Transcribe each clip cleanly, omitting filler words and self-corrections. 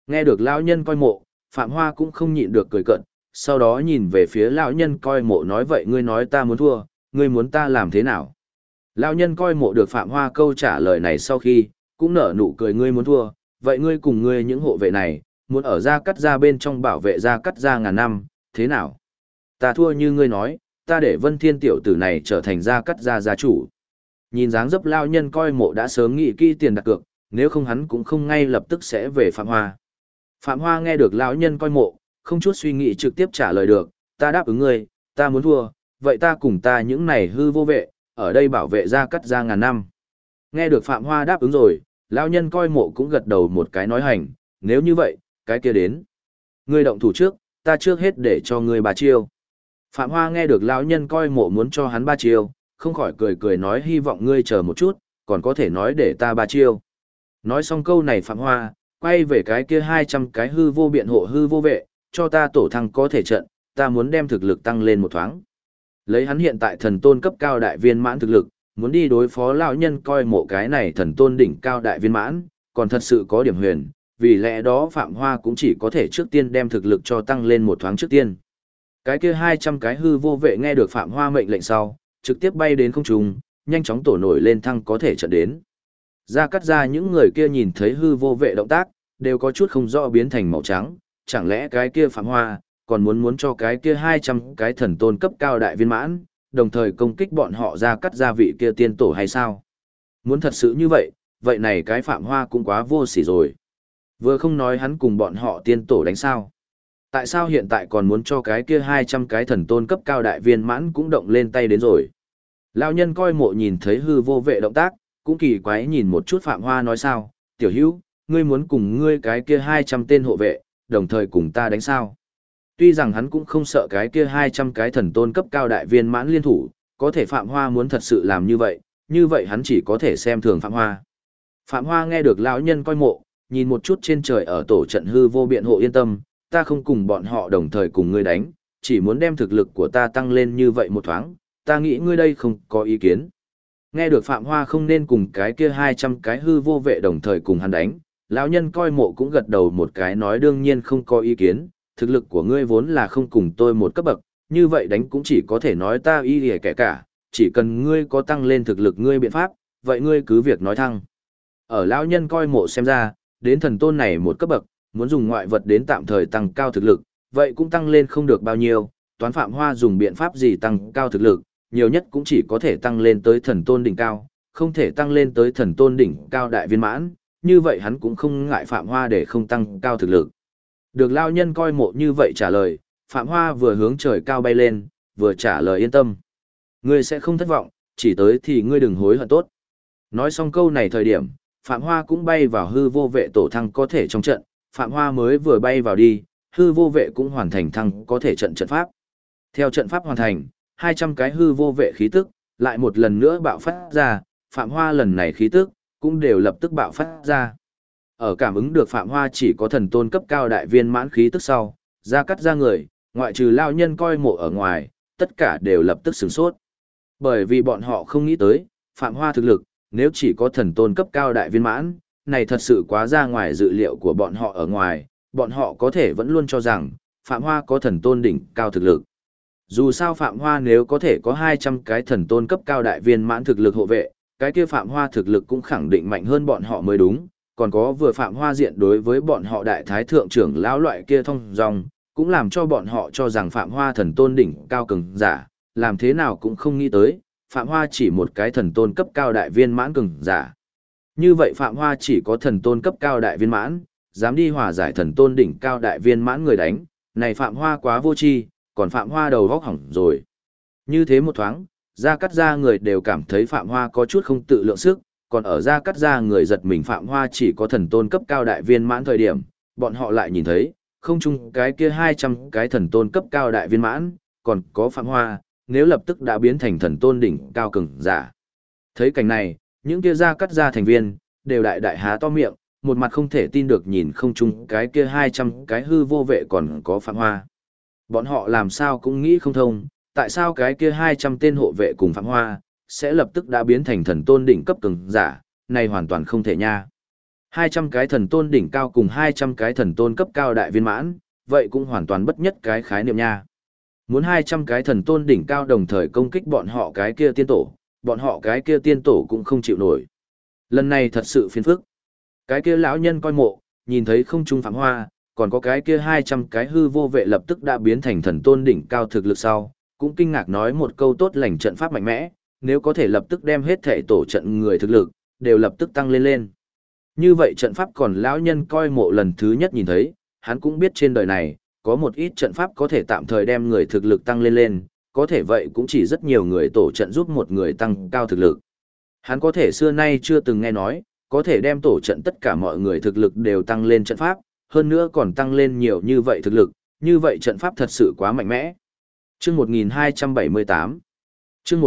Nghe được lão nhân coi mộ, Phạm Hoa cũng không nhịn được cười cợt, sau đó nhìn về phía lão nhân coi mộ nói vậy ngươi nói ta muốn thua, ngươi muốn ta làm thế nào? Lão nhân coi mộ được Phạm Hoa câu trả lời này sau khi, cũng nở nụ cười ngươi muốn thua, vậy ngươi cùng ngươi những hộ vệ này, muốn ở Gia Cắt Gia bên trong bảo vệ Gia Cắt Gia ngàn năm, thế nào? Ta thua như ngươi nói, ta để Vân Thiên tiểu tử này trở thành Gia Cắt Gia gia chủ. Nhìn dáng dấp lão nhân coi mộ đã sớm nghĩ kỹ tiền đặt cược, nếu không hắn cũng không ngay lập tức sẽ về Phạm Hoa. Phạm Hoa nghe được lão nhân coi mộ, không chút suy nghĩ trực tiếp trả lời được, ta đáp ứng ngươi, ta muốn thua, vậy ta cùng ta những này hư vô vệ, ở đây bảo vệ Gia Cắt Gia ngàn năm. Nghe được Phạm Hoa đáp ứng rồi, lão nhân coi mộ cũng gật đầu một cái nói hành, nếu như vậy, cái kia đến. Ngươi động thủ trước, ta trước hết để cho ngươi 3 chiêu. Phạm Hoa nghe được lão nhân coi mộ muốn cho hắn 3 chiêu, không khỏi cười cười nói hy vọng ngươi chờ một chút, còn có thể nói để ta 3 chiêu. Nói xong câu này Phạm Hoa, quay về cái kia 200 cái hư vô biện hộ hư vô vệ, cho ta tổ thăng có thể trận, ta muốn đem thực lực tăng lên một thoáng. Lấy hắn hiện tại thần tôn cấp cao đại viên mãn thực lực, muốn đi đối phó lão nhân coi mộ cái này thần tôn đỉnh cao đại viên mãn, còn thật sự có điểm huyền, vì lẽ đó Phạm Hoa cũng chỉ có thể trước tiên đem thực lực cho tăng lên một thoáng trước tiên. Cái kia 200 cái hư vô vệ nghe được Phạm Hoa mệnh lệnh sau, trực tiếp bay đến không trung, nhanh chóng tổ nổi lên thăng có thể trận đến. Gia Cắt Gia những người kia nhìn thấy hư vô vệ động tác, đều có chút không rõ biến thành màu trắng, chẳng lẽ cái kia Phạm Hoa, còn muốn cho cái kia 200 cái thần tôn cấp cao đại viên mãn, đồng thời công kích bọn họ Gia Cắt Gia vị kia tiên tổ hay sao? Muốn thật sự như vậy, vậy này cái Phạm Hoa cũng quá vô sỉ rồi. Vừa không nói hắn cùng bọn họ tiên tổ đánh sao. Tại sao hiện tại còn muốn cho cái kia 200 cái thần tôn cấp cao đại viên mãn cũng động lên tay đến rồi? Lão nhân coi mộ nhìn thấy hư vô vệ động tác, cũng kỳ quái nhìn một chút Phạm Hoa nói sao, tiểu hữu, ngươi muốn cùng ngươi cái kia 200 tên hộ vệ, đồng thời cùng ta đánh sao. Tuy rằng hắn cũng không sợ cái kia 200 cái thần tôn cấp cao đại viên mãn liên thủ, có thể Phạm Hoa muốn thật sự làm như vậy hắn chỉ có thể xem thường Phạm Hoa. Phạm Hoa nghe được lão nhân coi mộ, nhìn một chút trên trời ở tổ trận hư vô biện hộ yên tâm, ta không cùng bọn họ đồng thời cùng ngươi đánh, chỉ muốn đem thực lực của ta tăng lên như vậy một thoáng, ta nghĩ ngươi đây không có ý kiến. Nghe được Phạm Hoa không nên cùng cái kia 200 cái hư vô vệ đồng thời cùng hắn đánh, lão nhân coi mộ cũng gật đầu một cái nói đương nhiên không có ý kiến, thực lực của ngươi vốn là không cùng tôi một cấp bậc, như vậy đánh cũng chỉ có thể nói ta y lìa kẻ cả, chỉ cần ngươi có tăng lên thực lực ngươi biện pháp, vậy ngươi cứ việc nói thăng. Ở lão nhân coi mộ xem ra, đến thần tôn này một cấp bậc, muốn dùng ngoại vật đến tạm thời tăng cao thực lực, vậy cũng tăng lên không được bao nhiêu, toán Phạm Hoa dùng biện pháp gì tăng cao thực lực, nhiều nhất cũng chỉ có thể tăng lên tới thần tôn đỉnh cao, không thể tăng lên tới thần tôn đỉnh cao đại viên mãn, như vậy hắn cũng không ngại Phạm Hoa để không tăng cao thực lực. Được lao nhân coi mộ như vậy trả lời, Phạm Hoa vừa hướng trời cao bay lên, vừa trả lời yên tâm. Ngươi sẽ không thất vọng, chỉ tới thì ngươi đừng hối hận tốt. Nói xong câu này thời điểm, Phạm Hoa cũng bay vào hư vô vệ tổ thăng có thể trong trận, Phạm Hoa mới vừa bay vào đi, hư vô vệ cũng hoàn thành thăng có thể trận pháp. Theo trận pháp hoàn thành, 200 cái hư vô vệ khí tức, lại một lần nữa bạo phát ra, Phạm Hoa lần này khí tức, cũng đều lập tức bạo phát ra. Ở cảm ứng được Phạm Hoa chỉ có thần tôn cấp cao đại viên mãn khí tức sau, Gia Cắt Gia người, ngoại trừ lao nhân coi mộ ở ngoài, tất cả đều lập tức sửng sốt. Bởi vì bọn họ không nghĩ tới, Phạm Hoa thực lực, nếu chỉ có thần tôn cấp cao đại viên mãn, này thật sự quá ra ngoài dự liệu của bọn họ ở ngoài, bọn họ có thể vẫn luôn cho rằng, Phạm Hoa có thần tôn đỉnh cao thực lực. Dù sao Phạm Hoa nếu có thể có 200 cái thần tôn cấp cao đại viên mãn thực lực hộ vệ, cái kia Phạm Hoa thực lực cũng khẳng định mạnh hơn bọn họ mới đúng, còn có vừa Phạm Hoa diện đối với bọn họ đại thái thượng trưởng lão loại kia thông dòng, cũng làm cho bọn họ cho rằng Phạm Hoa thần tôn đỉnh cao cường giả, làm thế nào cũng không nghĩ tới, Phạm Hoa chỉ một cái thần tôn cấp cao đại viên mãn cường giả. Như vậy Phạm Hoa chỉ có thần tôn cấp cao đại viên mãn, dám đi hòa giải thần tôn đỉnh cao đại viên mãn người đánh, này Phạm Hoa quá vô tri, còn Phạm Hoa đầu vóc hỏng rồi. Như thế một thoáng, Gia Cắt Gia người đều cảm thấy Phạm Hoa có chút không tự lượng sức, còn ở Gia Cắt Gia người giật mình Phạm Hoa chỉ có thần tôn cấp cao đại viên mãn thời điểm, bọn họ lại nhìn thấy, không chung cái kia 200 cái thần tôn cấp cao đại viên mãn, còn có Phạm Hoa, nếu lập tức đã biến thành thần tôn đỉnh cao cường giả. Thấy cảnh này, những kia Gia Cắt Gia thành viên, đều đại đại há to miệng, một mặt không thể tin được nhìn không chung cái kia 200 cái hư vô vệ còn có Phạm Hoa. Bọn họ làm sao cũng nghĩ không thông, tại sao cái kia 200 tên hộ vệ cùng Phạm Hoa, sẽ lập tức đã biến thành thần tôn đỉnh cấp cường giả, này hoàn toàn không thể nha. 200 cái thần tôn đỉnh cao cùng 200 cái thần tôn cấp cao đại viên mãn, vậy cũng hoàn toàn bất nhất cái khái niệm nha. Muốn 200 cái thần tôn đỉnh cao đồng thời công kích bọn họ cái kia tiên tổ, bọn họ cái kia tiên tổ cũng không chịu nổi. Lần này thật sự phiền phức. Cái kia lão nhân coi mộ, nhìn thấy không trung Phạm Hoa, còn có cái kia 200 cái hư vô vệ lập tức đã biến thành thần tôn đỉnh cao thực lực sau, cũng kinh ngạc nói một câu tốt lành trận pháp mạnh mẽ, nếu có thể lập tức đem hết thể tổ trận người thực lực, đều lập tức tăng lên lên. Như vậy trận pháp còn lão nhân coi mộ lần thứ nhất nhìn thấy, hắn cũng biết trên đời này, có một ít trận pháp có thể tạm thời đem người thực lực tăng lên lên, có thể vậy cũng chỉ rất nhiều người tổ trận giúp một người tăng cao thực lực. Hắn có thể xưa nay chưa từng nghe nói, có thể đem tổ trận tất cả mọi người thực lực đều tăng lên trận pháp, hơn nữa còn tăng lên nhiều như vậy thực lực, như vậy trận pháp thật sự quá mạnh mẽ. Chương 1278 Chương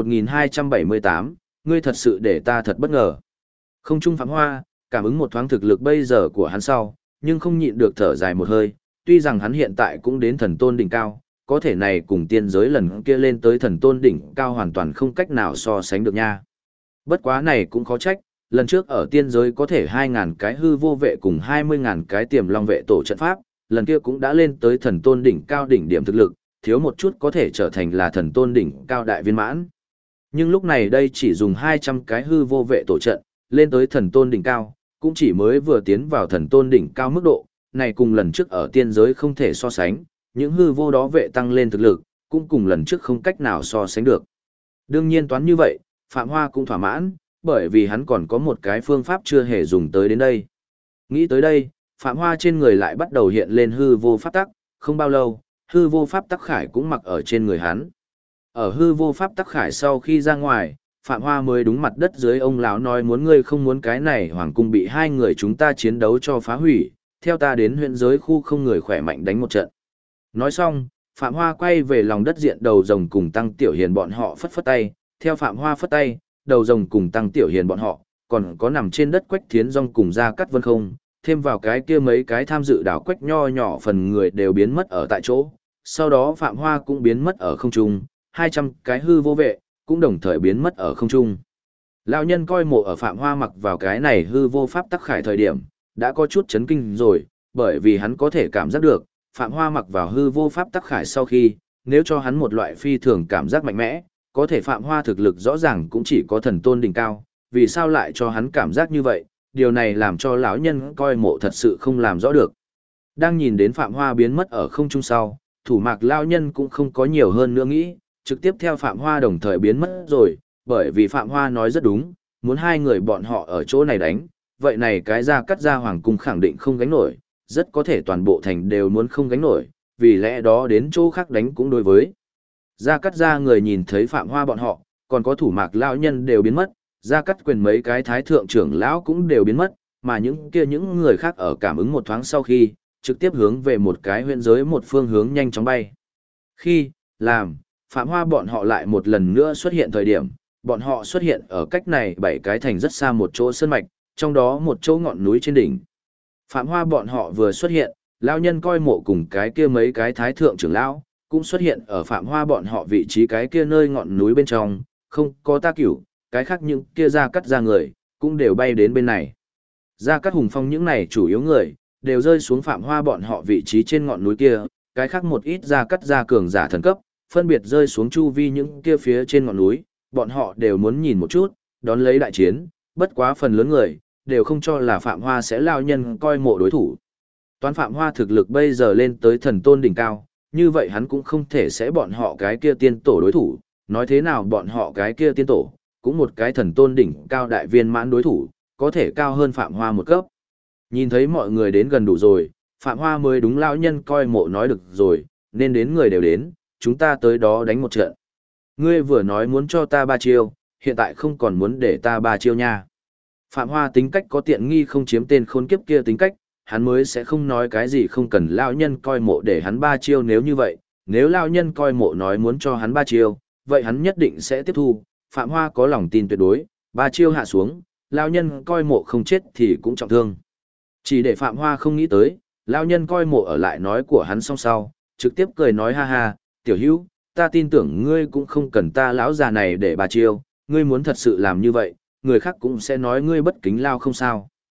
1278, ngươi thật sự để ta thật bất ngờ. Không trung Phạm Hoa, cảm ứng một thoáng thực lực bây giờ của hắn sau, nhưng không nhịn được thở dài một hơi, tuy rằng hắn hiện tại cũng đến thần tôn đỉnh cao, có thể này cùng tiên giới lần kia lên tới thần tôn đỉnh cao hoàn toàn không cách nào so sánh được nha. Bất quá này cũng khó trách, lần trước ở tiên giới có thể 2.000 cái hư vô vệ cùng 20.000 cái tiềm long vệ tổ trận pháp, lần kia cũng đã lên tới thần tôn đỉnh cao đỉnh điểm thực lực, thiếu một chút có thể trở thành là thần tôn đỉnh cao đại viên mãn. Nhưng lúc này đây chỉ dùng 200 cái hư vô vệ tổ trận, lên tới thần tôn đỉnh cao, cũng chỉ mới vừa tiến vào thần tôn đỉnh cao mức độ, này cùng lần trước ở tiên giới không thể so sánh, những hư vô đó vệ tăng lên thực lực, cũng cùng lần trước không cách nào so sánh được. Đương nhiên toán như vậy, Phạm Hoa cũng thỏa mãn, bởi vì hắn còn có một cái phương pháp chưa hề dùng tới đến đây. Nghĩ tới đây, Phạm Hoa trên người lại bắt đầu hiện lên hư vô pháp tắc, không bao lâu, hư vô pháp tắc khải cũng mặc ở trên người hắn. Ở hư vô pháp tắc khải sau khi ra ngoài, Phạm Hoa mới đúng mặt đất dưới ông lão nói muốn ngươi không muốn cái này hoàng cung bị hai người chúng ta chiến đấu cho phá hủy, theo ta đến huyện giới khu không người khỏe mạnh đánh một trận. Nói xong, Phạm Hoa quay về lòng đất diện đầu rồng cùng Tăng Tiểu Hiền bọn họ phất phất tay, theo Phạm Hoa phất tay, đầu rồng cùng Tăng Tiểu Hiền bọn họ, còn có nằm trên đất Quách Thiến Dung cùng Gia Cát Vân không, thêm vào cái kia mấy cái tham dự đảo Quách nho nhỏ phần người đều biến mất ở tại chỗ, sau đó Phạm Hoa cũng biến mất ở không trung, 200 cái hư vô vệ, cũng đồng thời biến mất ở không trung. Lão nhân coi mộ ở Phạm Hoa mặc vào cái này hư vô pháp tắc khải thời điểm, đã có chút chấn kinh rồi, bởi vì hắn có thể cảm giác được, Phạm Hoa mặc vào hư vô pháp tắc khải sau khi, nếu cho hắn một loại phi thường cảm giác mạnh mẽ, có thể Phạm Hoa thực lực rõ ràng cũng chỉ có thần tôn đỉnh cao, vì sao lại cho hắn cảm giác như vậy, điều này làm cho lão nhân coi mộ thật sự không làm rõ được. Đang nhìn đến Phạm Hoa biến mất ở không trung sau, thủ mạc lão nhân cũng không có nhiều hơn nữa nghĩ, trực tiếp theo Phạm Hoa đồng thời biến mất rồi, bởi vì Phạm Hoa nói rất đúng, muốn hai người bọn họ ở chỗ này đánh, vậy này cái Gia Cát gia hoàng cung khẳng định không gánh nổi, rất có thể toàn bộ thành đều muốn không gánh nổi, vì lẽ đó đến chỗ khác đánh cũng đối với. Gia Cát gia người nhìn thấy Phạm Hoa bọn họ, còn có thủ mạc lão nhân đều biến mất, Gia Cát quyền mấy cái thái thượng trưởng lão cũng đều biến mất, mà những người khác ở cảm ứng một thoáng sau khi, trực tiếp hướng về một cái huyện giới một phương hướng nhanh chóng bay. Khi, làm, Phạm Hoa bọn họ lại một lần nữa xuất hiện thời điểm, bọn họ xuất hiện ở cách này 7 cái thành rất xa một chỗ sơn mạch, trong đó một chỗ ngọn núi trên đỉnh. Phạm Hoa bọn họ vừa xuất hiện, lão nhân coi mộ cùng cái kia mấy cái thái thượng trưởng lão, cũng xuất hiện ở Phạm Hoa bọn họ vị trí cái kia nơi ngọn núi bên trong, không có Ta Cửu, cái khác những kia Gia Cát ra người, cũng đều bay đến bên này. Gia Cát Hùng Phong những này chủ yếu người, đều rơi xuống Phạm Hoa bọn họ vị trí trên ngọn núi kia, cái khác một ít Gia Cát gia cường giả thần cấp, phân biệt rơi xuống chu vi những kia phía trên ngọn núi, bọn họ đều muốn nhìn một chút, đón lấy đại chiến, bất quá phần lớn người, đều không cho là Phạm Hoa sẽ lao nhân coi mộ đối thủ. Toán Phạm Hoa thực lực bây giờ lên tới thần tôn đỉnh cao, như vậy hắn cũng không thể sẽ bọn họ cái kia tiên tổ đối thủ, nói thế nào bọn họ cái kia tiên tổ, cũng một cái thần tôn đỉnh cao đại viên mãn đối thủ, có thể cao hơn Phạm Hoa một cấp. Nhìn thấy mọi người đến gần đủ rồi, Phạm Hoa mới đúng lão nhân coi mộ nói được rồi, nên đến người đều đến, chúng ta tới đó đánh một trận. Ngươi vừa nói muốn cho ta 3 chiêu, hiện tại không còn muốn để ta 3 chiêu nha. Phạm Hoa tính cách có tiện nghi không chiếm tên khốn kiếp kia tính cách, hắn mới sẽ không nói cái gì không cần lão nhân coi mộ để hắn 3 chiêu nếu như vậy, nếu lão nhân coi mộ nói muốn cho hắn 3 chiêu, vậy hắn nhất định sẽ tiếp thu. Phạm Hoa có lòng tin tuyệt đối, 3 chiêu hạ xuống, lão nhân coi mộ không chết thì cũng trọng thương. Chỉ để Phạm Hoa không nghĩ tới, lão nhân coi mộ ở lại nói của hắn xong sau, trực tiếp cười nói ha ha, tiểu hữu, ta tin tưởng ngươi cũng không cần ta lão già này để 3 chiêu, ngươi muốn thật sự làm như vậy, người khác cũng sẽ nói ngươi bất kính lao không sao.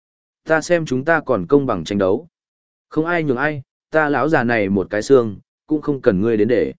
Ta xem chúng ta còn công bằng tranh đấu. Không ai nhường ai, ta lão già này một cái xương, cũng không cần ngươi đến để.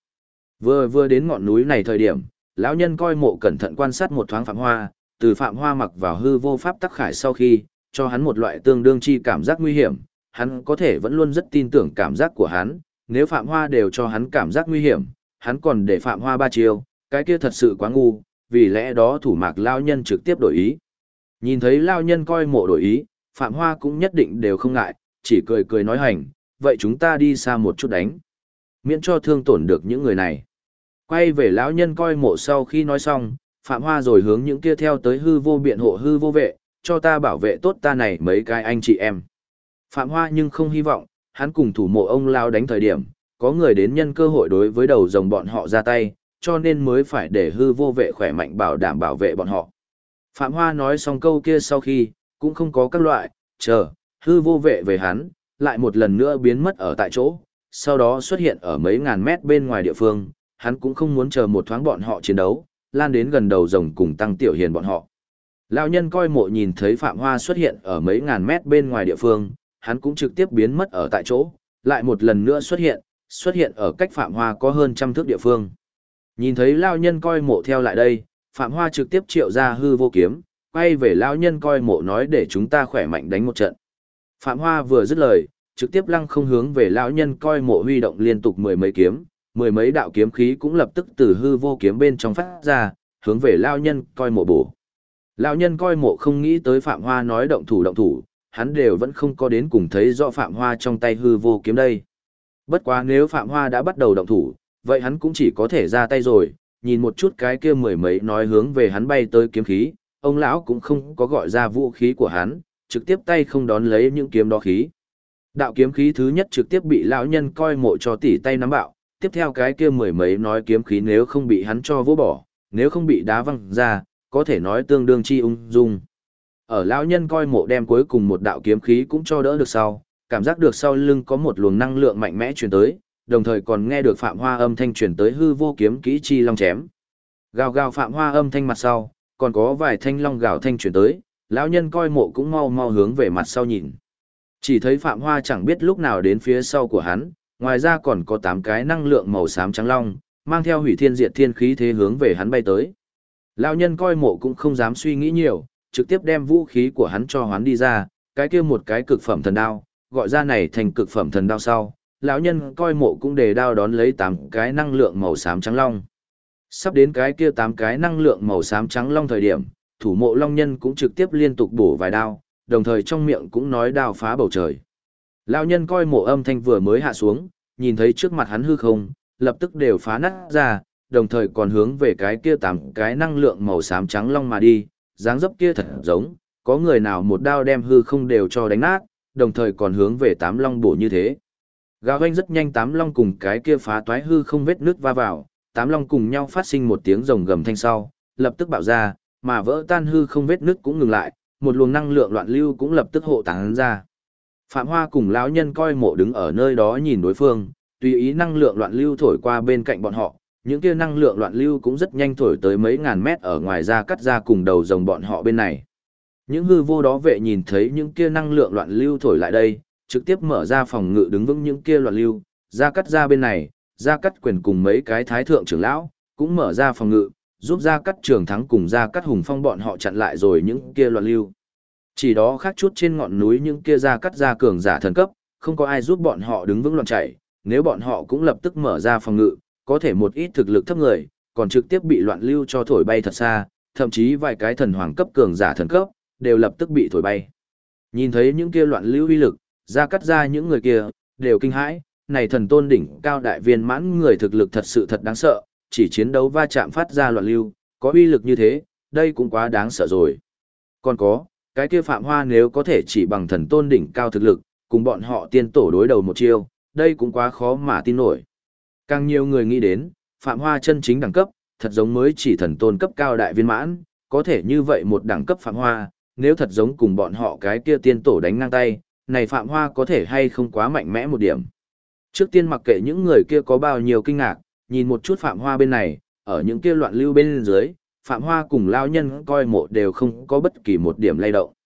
Vừa đến ngọn núi này thời điểm, lão nhân coi mộ cẩn thận quan sát một thoáng Phạm Hoa, từ Phạm Hoa mặc vào hư vô pháp tắc khải sau khi, cho hắn một loại tương đương chi cảm giác nguy hiểm, hắn có thể vẫn luôn rất tin tưởng cảm giác của hắn, nếu Phạm Hoa đều cho hắn cảm giác nguy hiểm, hắn còn để Phạm Hoa ba chiêu, cái kia thật sự quá ngu, vì lẽ đó thủ mạc lão nhân trực tiếp đổi ý. Nhìn thấy lão nhân coi mộ đổi ý, Phạm Hoa cũng nhất định đều không ngại, chỉ cười cười nói hành, vậy chúng ta đi xa một chút đánh, miễn cho thương tổn được những người này. Quay về lão nhân coi mộ sau khi nói xong, Phạm Hoa rồi hướng những kia theo tới hư vô biện hộ hư vô vệ, cho ta bảo vệ tốt ta này mấy cái anh chị em. Phạm Hoa nhưng không hy vọng, hắn cùng thủ mộ ông lao đánh thời điểm, có người đến nhân cơ hội đối với đầu rồng bọn họ ra tay, cho nên mới phải để hư vô vệ khỏe mạnh bảo đảm bảo vệ bọn họ. Phạm Hoa nói xong câu kia sau khi, cũng không có các loại, chờ, hư vô vệ về hắn, lại một lần nữa biến mất ở tại chỗ, sau đó xuất hiện ở mấy ngàn mét bên ngoài địa phương, hắn cũng không muốn chờ một thoáng bọn họ chiến đấu, lan đến gần đầu rồng cùng Tăng Tiểu Hiền bọn họ. Lão nhân coi mộ nhìn thấy Phạm Hoa xuất hiện ở mấy ngàn mét bên ngoài địa phương, hắn cũng trực tiếp biến mất ở tại chỗ, lại một lần nữa xuất hiện ở cách Phạm Hoa có hơn 100 thước địa phương. Nhìn thấy lão nhân coi mộ theo lại đây, Phạm Hoa trực tiếp triệu ra hư vô kiếm, quay về lão nhân coi mộ nói để chúng ta khỏe mạnh đánh một trận. Phạm Hoa vừa dứt lời, trực tiếp lăng không hướng về lão nhân coi mộ huy động liên tục mười mấy kiếm, mười mấy đạo kiếm khí cũng lập tức từ hư vô kiếm bên trong phát ra, hướng về lão nhân coi mộ bổ. Lão nhân coi mộ không nghĩ tới Phạm Hoa nói động thủ, hắn đều vẫn không có đến cùng thấy rõ Phạm Hoa trong tay hư vô kiếm đây. Bất quá nếu Phạm Hoa đã bắt đầu động thủ, vậy hắn cũng chỉ có thể ra tay rồi, nhìn một chút cái kia mười mấy nói hướng về hắn bay tới kiếm khí, ông lão cũng không có gọi ra vũ khí của hắn, trực tiếp tay không đón lấy những kiếm đó khí. Đạo kiếm khí thứ nhất trực tiếp bị lão nhân coi mộ cho tỉ tay nắm bạo, tiếp theo cái kia mười mấy nói kiếm khí nếu không bị hắn cho vỗ bỏ, nếu không bị đá văng ra, có thể nói tương đương chi ung dung. Ở lão nhân coi mộ đem cuối cùng một đạo kiếm khí cũng cho đỡ được sau, cảm giác được sau lưng có một luồng năng lượng mạnh mẽ truyền tới, đồng thời còn nghe được Phạm Hoa âm thanh truyền tới hư vô kiếm kỹ chi long chém. Gào gào Phạm Hoa âm thanh mặt sau, còn có vài thanh long gào thanh truyền tới, lão nhân coi mộ cũng mau mau hướng về mặt sau nhìn. Chỉ thấy Phạm Hoa chẳng biết lúc nào đến phía sau của hắn, ngoài ra còn có 8 cái năng lượng màu xám trắng long, mang theo hủy thiên diệt thiên khí thế hướng về hắn bay tới. Lão nhân coi mộ cũng không dám suy nghĩ nhiều, trực tiếp đem vũ khí của hắn cho hắn đi ra, cái kia một cái cực phẩm thần đao, gọi ra này thành cực phẩm thần đao sau, lão nhân coi mộ cũng đề đao đón lấy 8 cái năng lượng màu xám trắng long. Sắp đến cái kia 8 cái năng lượng màu xám trắng long thời điểm, thủ mộ long nhân cũng trực tiếp liên tục bổ vài đao, đồng thời trong miệng cũng nói đao phá bầu trời. Lão nhân coi mộ âm thanh vừa mới hạ xuống, nhìn thấy trước mặt hắn hư không, lập tức đều phá nát ra, đồng thời còn hướng về cái kia 8 cái năng lượng màu xám trắng long mà đi, dáng dấp kia thật giống, có người nào một đao đem hư không đều cho đánh nát, đồng thời còn hướng về 8 long bổ như thế. Gào vang rất nhanh 8 long cùng cái kia phá toái hư không vết nước va vào, 8 long cùng nhau phát sinh một tiếng rồng gầm thanh sau, lập tức bạo ra, mà vỡ tan hư không vết nước cũng ngừng lại, một luồng năng lượng loạn lưu cũng lập tức hộ tán ra. Phạm Hoa cùng lão nhân coi mộ đứng ở nơi đó nhìn đối phương, tùy ý năng lượng loạn lưu thổi qua bên cạnh bọn họ, những kia năng lượng loạn lưu cũng rất nhanh thổi tới mấy ngàn mét ở ngoài ra cắt ra cùng đầu rồng bọn họ bên này. Những hư vô đó vệ nhìn thấy những kia năng lượng loạn lưu thổi lại đây, trực tiếp mở ra phòng ngự đứng vững những kia loạn lưu, ra cắt ra bên này, ra cắt quyền cùng mấy cái thái thượng trưởng lão, cũng mở ra phòng ngự, giúp ra cắt trường thắng cùng ra cắt hùng phong bọn họ chặn lại rồi những kia loạn lưu. Chỉ đó khác chút trên ngọn núi những kia ra cắt ra cường giả thần cấp, không có ai giúp bọn họ đứng vững loạn chạy, nếu bọn họ cũng lập tức mở ra phòng ngự, có thể một ít thực lực thấp người, còn trực tiếp bị loạn lưu cho thổi bay thật xa, thậm chí vài cái thần hoàng cấp cường giả thần cấp, đều lập tức bị thổi bay. Nhìn thấy những kia loạn lưu uy lực, ra cắt ra những người kia, đều kinh hãi, này thần tôn đỉnh cao đại viên mãn người thực lực thật sự thật đáng sợ, chỉ chiến đấu va chạm phát ra loạn lưu, có uy lực như thế, đây cũng quá đáng sợ rồi. Còn có, cái kia Phạm Hoa nếu có thể chỉ bằng thần tôn đỉnh cao thực lực, cùng bọn họ tiên tổ đối đầu một chiêu, đây cũng quá khó mà tin nổi. Càng nhiều người nghĩ đến, Phạm Hoa chân chính đẳng cấp, thật giống mới chỉ thần tôn cấp cao đại viên mãn, có thể như vậy một đẳng cấp Phạm Hoa, nếu thật giống cùng bọn họ cái kia tiên tổ đánh ngang tay, này Phạm Hoa có thể hay không quá mạnh mẽ một điểm. Trước tiên mặc kệ những người kia có bao nhiêu kinh ngạc, nhìn một chút Phạm Hoa bên này, ở những kia loạn lưu bên dưới, Phạm Hoa cùng lao nhân coi mộ đều không có bất kỳ một điểm lay động.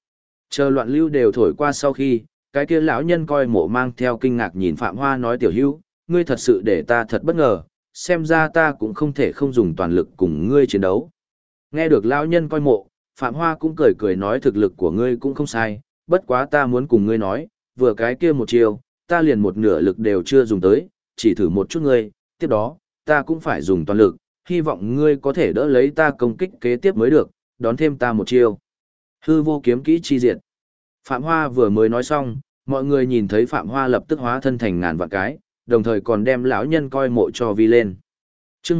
Chờ loạn lưu đều thổi qua sau khi, cái kia lão nhân coi mộ mang theo kinh ngạc nhìn Phạm Hoa nói tiểu hữu, ngươi thật sự để ta thật bất ngờ, xem ra ta cũng không thể không dùng toàn lực cùng ngươi chiến đấu. Nghe được lão nhân coi mộ, Phạm Hoa cũng cười cười nói thực lực của ngươi cũng không sai, bất quá ta muốn cùng ngươi nói, vừa cái kia một chiều, ta liền một nửa lực đều chưa dùng tới, chỉ thử một chút ngươi, tiếp đó, ta cũng phải dùng toàn lực, hy vọng ngươi có thể đỡ lấy ta công kích kế tiếp mới được, đón thêm ta một chiêu. Hư vô kiếm kỹ chi diệt. Phạm Hoa vừa mới nói xong, mọi người nhìn thấy Phạm Hoa lập tức hóa thân thành ngàn vạn cái, đồng thời còn đem lão nhân coi mộ cho vi lên. Chương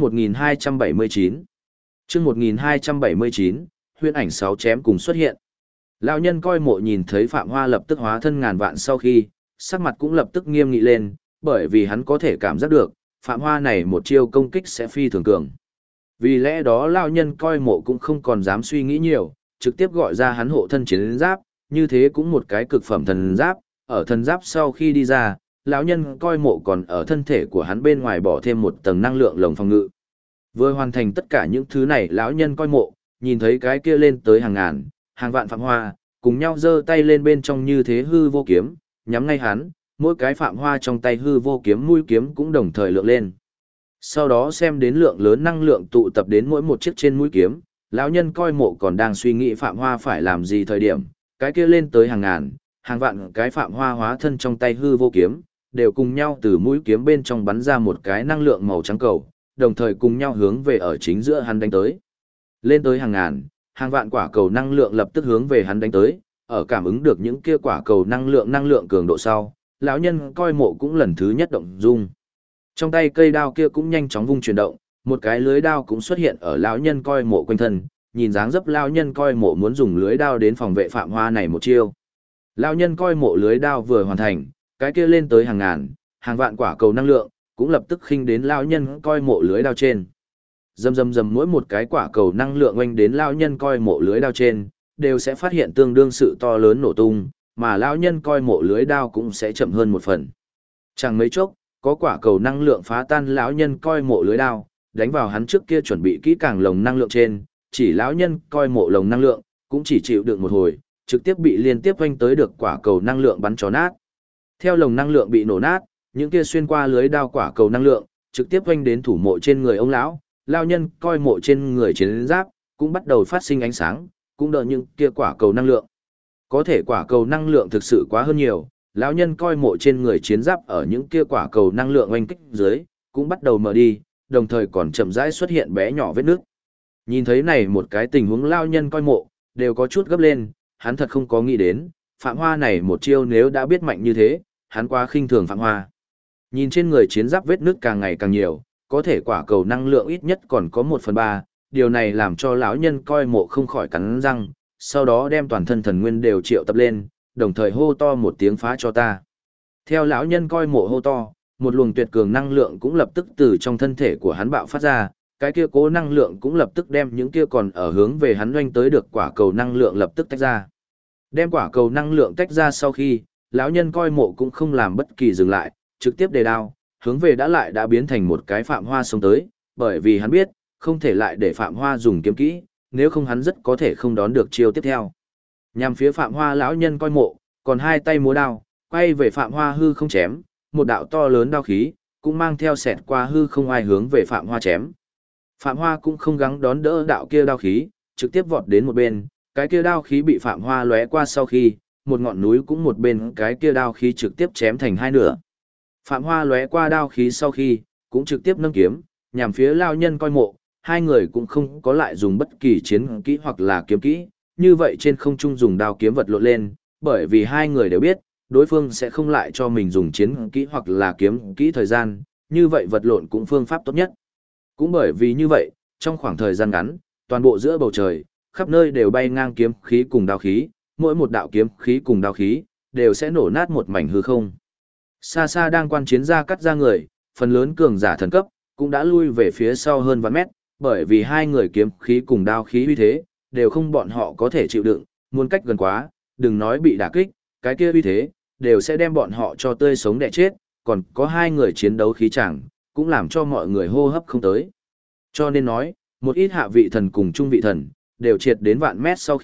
1279. Chương 1279, huyễn ảnh 6 chém cùng xuất hiện. Lão nhân coi mộ nhìn thấy Phạm Hoa lập tức hóa thân ngàn vạn sau khi, sắc mặt cũng lập tức nghiêm nghị lên, bởi vì hắn có thể cảm giác được, Phạm Hoa này một chiêu công kích sẽ phi thường cường. Vì lẽ đó lão nhân coi mộ cũng không còn dám suy nghĩ nhiều, trực tiếp gọi ra hắn hộ thân chiến giáp, như thế cũng một cái cực phẩm thần giáp, ở thần giáp sau khi đi ra, lão nhân coi mộ còn ở thân thể của hắn bên ngoài bỏ thêm một tầng năng lượng lồng phòng ngự. Vừa hoàn thành tất cả những thứ này lão nhân coi mộ, nhìn thấy cái kia lên tới hàng ngàn, hàng vạn Phạm Hoa, cùng nhau giơ tay lên bên trong như thế hư vô kiếm, nhắm ngay hắn, mỗi cái Phạm Hoa trong tay hư vô kiếm mũi kiếm cũng đồng thời lượng lên. Sau đó xem đến lượng lớn năng lượng tụ tập đến mỗi một chiếc trên mũi kiếm, lão nhân coi mộ còn đang suy nghĩ Phạm Hoa phải làm gì thời điểm, cái kia lên tới hàng ngàn, hàng vạn cái Phạm Hoa hóa thân trong tay hư vô kiếm, đều cùng nhau từ mũi kiếm bên trong bắn ra một cái năng lượng màu trắng cầu, đồng thời cùng nhau hướng về ở chính giữa hắn đánh tới. Lên tới hàng ngàn, hàng vạn quả cầu năng lượng lập tức hướng về hắn đánh tới, ở cảm ứng được những kia quả cầu năng lượng cường độ sau, lão nhân coi mộ cũng lần thứ nhất động dung. Trong tay cây đao kia cũng nhanh chóng vung chuyển động, một cái lưới đao cũng xuất hiện ở lão nhân coi mộ quanh thân, nhìn dáng dấp lão nhân coi mộ muốn dùng lưới đao đến phòng vệ Phạm Hoa này một chiêu. Lão nhân coi mộ lưới đao vừa hoàn thành, cái kia lên tới hàng ngàn, hàng vạn quả cầu năng lượng, cũng lập tức khinh đến lão nhân coi mộ lưới đao trên. Rầm rầm rầm mỗi một cái quả cầu năng lượng oanh đến lão nhân coi mộ lưới đao trên, đều sẽ phát hiện tương đương sự to lớn nổ tung, mà lão nhân coi mộ lưới đao cũng sẽ chậm hơn một phần. Chẳng mấy chốc, có quả cầu năng lượng phá tan lão nhân coi mộ lưới đao, đánh vào hắn trước kia chuẩn bị kỹ càng lồng năng lượng trên, chỉ lão nhân coi mộ lồng năng lượng, cũng chỉ chịu đựng một hồi, trực tiếp bị liên tiếp oanh tới được quả cầu năng lượng bắn cho nát. Theo lồng năng lượng bị nổ nát, những kia xuyên qua lưới đao quả cầu năng lượng, trực tiếp oanh đến thủ mộ trên người ông lão nhân coi mộ trên người chiến giáp, cũng bắt đầu phát sinh ánh sáng, cũng đỡ những kia quả cầu năng lượng. Có thể quả cầu năng lượng thực sự quá hơn nhiều, lão nhân coi mộ trên người chiến giáp ở những kia quả cầu năng lượng oanh kích dưới, cũng bắt đầu mở đi, đồng thời còn chậm rãi xuất hiện bé nhỏ vết nước. Nhìn thấy này một cái tình huống lão nhân coi mộ, đều có chút gấp lên, hắn thật không có nghĩ đến, Phạm Hoa này một chiêu nếu đã biết mạnh như thế, hắn quá khinh thường Phạm Hoa. Nhìn trên người chiến giáp vết nước càng ngày càng nhiều, có thể quả cầu năng lượng ít nhất còn có 1/3, điều này làm cho lão nhân coi mộ không khỏi cắn răng, sau đó đem toàn thân thần nguyên đều triệu tập lên, đồng thời hô to một tiếng phá cho ta. Theo lão nhân coi mộ hô to, một luồng tuyệt cường năng lượng cũng lập tức từ trong thân thể của hắn bạo phát ra, cái kia cố năng lượng cũng lập tức đem những kia còn ở hướng về hắn doanh tới được quả cầu năng lượng lập tức tách ra. Đem quả cầu năng lượng tách ra sau khi, lão nhân coi mộ cũng không làm bất kỳ dừng lại, trực tiếp đề đao, hướng về đã biến thành một cái Phạm Hoa sống tới, bởi vì hắn biết, không thể lại để Phạm Hoa dùng kiếm kỹ, nếu không hắn rất có thể không đón được chiêu tiếp theo. Nhằm phía Phạm Hoa lão nhân coi mộ, còn hai tay múa đao, quay về Phạm Hoa hư không chém, một đạo to lớn đao khí, cũng mang theo xẹt qua hư không ai hướng về Phạm Hoa chém. Phạm Hoa cũng không gắng đón đỡ đạo kia đao khí, trực tiếp vọt đến một bên, cái kia đao khí bị Phạm Hoa lóe qua sau khi, một ngọn núi cũng một bên cái kia đao khí trực tiếp chém thành hai nửa. Phạm Hoa lóe qua đao khí sau khi, cũng trực tiếp nâng kiếm, nhằm phía lão nhân coi mộ, hai người cũng không có lại dùng bất kỳ chiến kỹ hoặc là kiếm kỹ, như vậy trên không trung dùng đao kiếm vật lộn lên, bởi vì hai người đều biết, đối phương sẽ không lại cho mình dùng chiến kỹ hoặc là kiếm kỹ thời gian, như vậy vật lộn cũng phương pháp tốt nhất. Cũng bởi vì như vậy, trong khoảng thời gian ngắn, toàn bộ giữa bầu trời, khắp nơi đều bay ngang kiếm khí cùng đao khí, mỗi một đạo kiếm khí cùng đao khí, đều sẽ nổ nát một mảnh hư không. Xa xa đang quan chiến ra cắt ra người, phần lớn cường giả thần cấp, cũng đã lui về phía sau hơn vạn mét, bởi vì hai người kiếm khí cùng đao khí uy thế, đều không bọn họ có thể chịu đựng, muốn cách gần quá, đừng nói bị đả kích, cái kia uy thế, đều sẽ đem bọn họ cho tươi sống đẻ chết, còn có hai người chiến đấu khí chẳng, cũng làm cho mọi người hô hấp không tới. Cho nên nói, một ít hạ vị thần cùng trung vị thần, đều triệt đến vạn mét sau khi,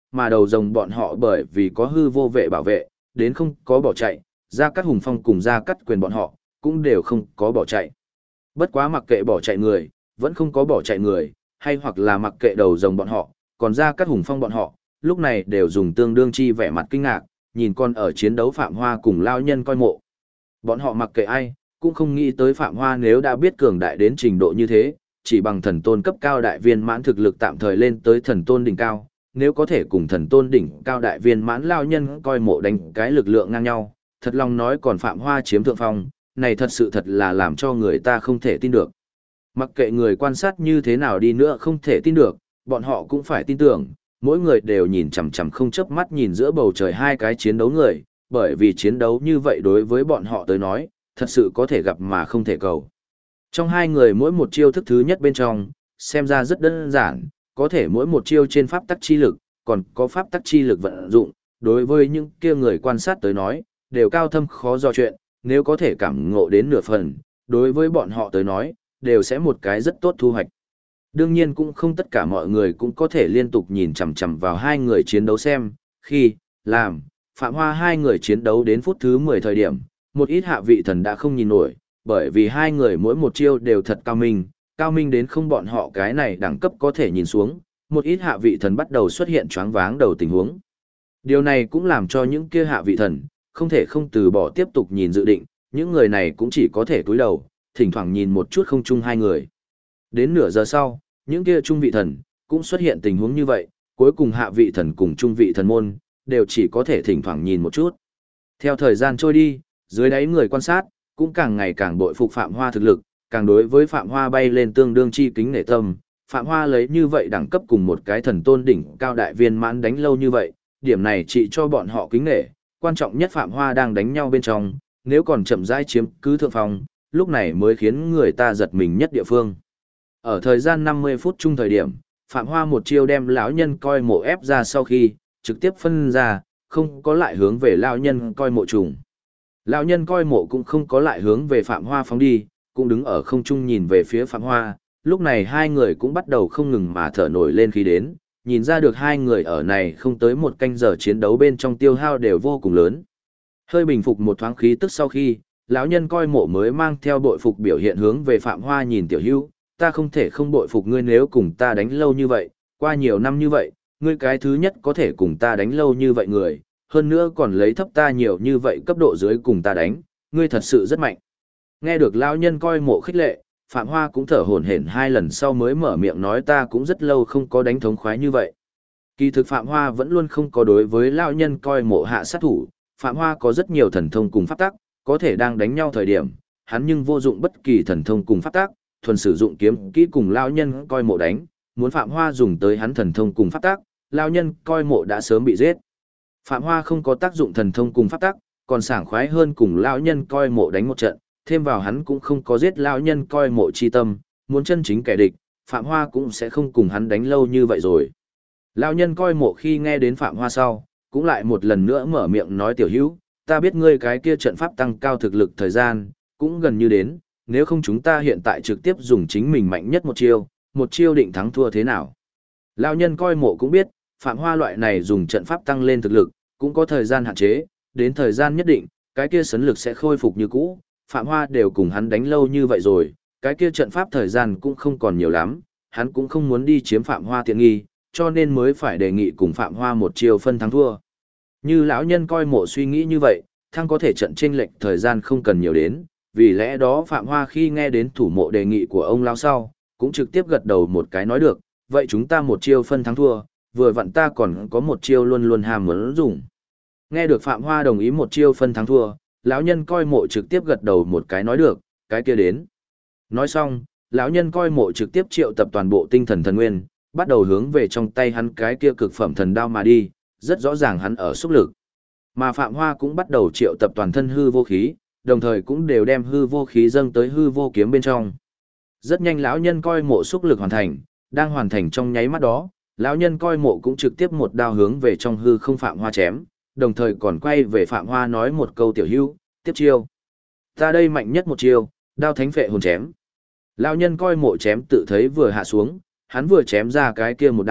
mà đầu rồng bọn họ bởi vì có hư vô vệ bảo vệ, đến không có bỏ chạy, Gia Cát Hùng Phong cùng Gia Cát Quyền bọn họ, cũng đều không có bỏ chạy. Bất quá mặc kệ bỏ chạy người, vẫn không có bỏ chạy người, hay hoặc là mặc kệ đầu rồng bọn họ, còn Gia Cát Hùng Phong bọn họ, lúc này đều dùng tương đương chi vẻ mặt kinh ngạc, nhìn con ở chiến đấu Phạm Hoa cùng lao nhân coi mộ. Bọn họ mặc kệ ai, cũng không nghĩ tới Phạm Hoa nếu đã biết cường đại đến trình độ như thế, chỉ bằng thần tôn cấp cao đại viên mãn thực lực tạm thời lên tới thần tôn đỉnh cao, nếu có thể cùng thần tôn đỉnh cao đại viên mãn lao nhân coi mộ đánh cái lực lượng ngang nhau, thật lòng nói còn Phạm Hoa chiếm thượng phong, này thật là làm cho người ta không thể tin được. Mặc kệ người quan sát như thế nào đi nữa không thể tin được, bọn họ cũng phải tin tưởng, mỗi người đều nhìn chằm chằm không chớp mắt nhìn giữa bầu trời hai cái chiến đấu người, bởi vì chiến đấu như vậy đối với bọn họ tới nói, thật sự có thể gặp mà không thể cầu. Trong hai người mỗi một chiêu thức thứ nhất bên trong, xem ra rất đơn giản, có thể mỗi một chiêu trên pháp tắc chi lực, còn có pháp tắc chi lực vận dụng, đối với những kia người quan sát tới nói, đều cao thâm khó dò chuyện, nếu có thể cảm ngộ đến nửa phần, đối với bọn họ tới nói, đều sẽ một cái rất tốt thu hoạch. Đương nhiên cũng không tất cả mọi người cũng có thể liên tục nhìn chằm chằm vào hai người chiến đấu xem, khi, làm, Phạm Hoa hai người chiến đấu đến phút thứ 10 thời điểm, một ít hạ vị thần đã không nhìn nổi, bởi vì hai người mỗi một chiêu đều thật cao minh đến không bọn họ cái này đẳng cấp có thể nhìn xuống, một ít hạ vị thần bắt đầu xuất hiện choáng váng đầu tình huống. Điều này cũng làm cho những kia hạ vị thần, không thể không từ bỏ tiếp tục nhìn dự định, những người này cũng chỉ có thể cúi đầu, thỉnh thoảng nhìn một chút không chung hai người. Đến nửa giờ sau, những kia trung vị thần, cũng xuất hiện tình huống như vậy, cuối cùng hạ vị thần cùng trung vị thần môn, đều chỉ có thể thỉnh thoảng nhìn một chút. Theo thời gian trôi đi, dưới đáy người quan sát, cũng càng ngày càng bội phục Phạm Hoa thực lực, càng đối với Phạm Hoa bay lên tương đương chi kính nể tâm. Phạm Hoa lấy như vậy đẳng cấp cùng một cái thần tôn đỉnh cao đại viên mãn đánh lâu như vậy, điểm này chỉ cho bọn họ kính nể. Quan trọng nhất Phạm Hoa đang đánh nhau bên trong, nếu còn chậm rãi chiếm cứ thượng phong, lúc này mới khiến người ta giật mình nhất địa phương. Ở thời gian 50 phút chung thời điểm, Phạm Hoa một chiêu đem lão nhân coi mộ ép ra sau khi, trực tiếp phân ra, không có lại hướng về lão nhân coi mộ trùng. Lão nhân coi mộ cũng không có lại hướng về Phạm Hoa phóng đi, cũng đứng ở không trung nhìn về phía Phạm Hoa, lúc này hai người cũng bắt đầu không ngừng mà thở nổi lên khí đến, nhìn ra được hai người ở này không tới một canh giờ chiến đấu bên trong tiêu hao đều vô cùng lớn. Hơi bình phục một thoáng khí tức sau khi, lão nhân coi mộ mới mang theo bội phục biểu hiện hướng về Phạm Hoa nhìn tiểu hữu, ta không thể không bội phục ngươi nếu cùng ta đánh lâu như vậy, qua nhiều năm như vậy, ngươi cái thứ nhất có thể cùng ta đánh lâu như vậy người, hơn nữa còn lấy thấp ta nhiều như vậy cấp độ dưới cùng ta đánh, ngươi thật sự rất mạnh. Nghe được lão nhân coi mộ khích lệ, Phạm Hoa cũng thở hổn hển hai lần sau mới mở miệng nói ta cũng rất lâu không có đánh thống khoái như vậy. Kỳ thực Phạm Hoa vẫn luôn không có đối với lão nhân coi mộ hạ sát thủ, Phạm Hoa có rất nhiều thần thông cùng pháp tắc, có thể đang đánh nhau thời điểm, hắn nhưng vô dụng bất kỳ thần thông cùng pháp tắc, thuần sử dụng kiếm kỹ cùng lão nhân coi mộ đánh, muốn Phạm Hoa dùng tới hắn thần thông cùng pháp tắc, lão nhân coi mộ đã sớm bị giết. Phạm Hoa không có tác dụng thần thông cùng pháp tắc, còn sảng khoái hơn cùng lão nhân coi mộ đánh một trận, thêm vào hắn cũng không có giết lão nhân coi mộ chi tâm, muốn chân chính kẻ địch, Phạm Hoa cũng sẽ không cùng hắn đánh lâu như vậy rồi. Lão nhân coi mộ khi nghe đến Phạm Hoa sau, cũng lại một lần nữa mở miệng nói tiểu hữu, ta biết ngươi cái kia trận pháp tăng cao thực lực thời gian, cũng gần như đến, nếu không chúng ta hiện tại trực tiếp dùng chính mình mạnh nhất một chiêu định thắng thua thế nào. Lão nhân coi mộ cũng biết, Phạm Hoa loại này dùng trận pháp tăng lên thực lực, cũng có thời gian hạn chế, đến thời gian nhất định, cái kia sấn lực sẽ khôi phục như cũ, Phạm Hoa đều cùng hắn đánh lâu như vậy rồi, cái kia trận pháp thời gian cũng không còn nhiều lắm, hắn cũng không muốn đi chiếm Phạm Hoa tiện nghi, cho nên mới phải đề nghị cùng Phạm Hoa một chiều phân thắng thua. Như lão nhân coi mộ suy nghĩ như vậy, thăng có thể trận chênh lệch thời gian không cần nhiều đến, vì lẽ đó Phạm Hoa khi nghe đến thủ mộ đề nghị của ông lão sau, cũng trực tiếp gật đầu một cái nói được, vậy chúng ta một chiêu phân thắng thua, vừa vặn ta còn có một chiêu luôn luôn ham muốn dùng. Nghe được Phạm Hoa đồng ý một chiêu phân thắng thua, lão nhân coi mộ trực tiếp gật đầu một cái nói được, cái kia đến. Nói xong, lão nhân coi mộ trực tiếp triệu tập toàn bộ tinh thần thần nguyên, bắt đầu hướng về trong tay hắn cái kia cực phẩm thần đao mà đi, rất rõ ràng hắn ở xúc lực. Mà Phạm Hoa cũng bắt đầu triệu tập toàn thân hư vô khí, đồng thời cũng đều đem hư vô khí dâng tới hư vô kiếm bên trong. Rất nhanh lão nhân coi mộ xúc lực hoàn thành, đang hoàn thành trong nháy mắt đó, lão nhân coi mộ cũng trực tiếp một đao hướng về trong hư không Phạm Hoa chém, đồng thời còn quay về Phạm Hoa nói một câu tiểu hữu, tiếp chiêu. Ta đây mạnh nhất một chiêu, đao thánh phệ hồn chém. Lão nhân coi mộ chém tự thấy vừa hạ xuống, hắn vừa chém ra cái kia một đao,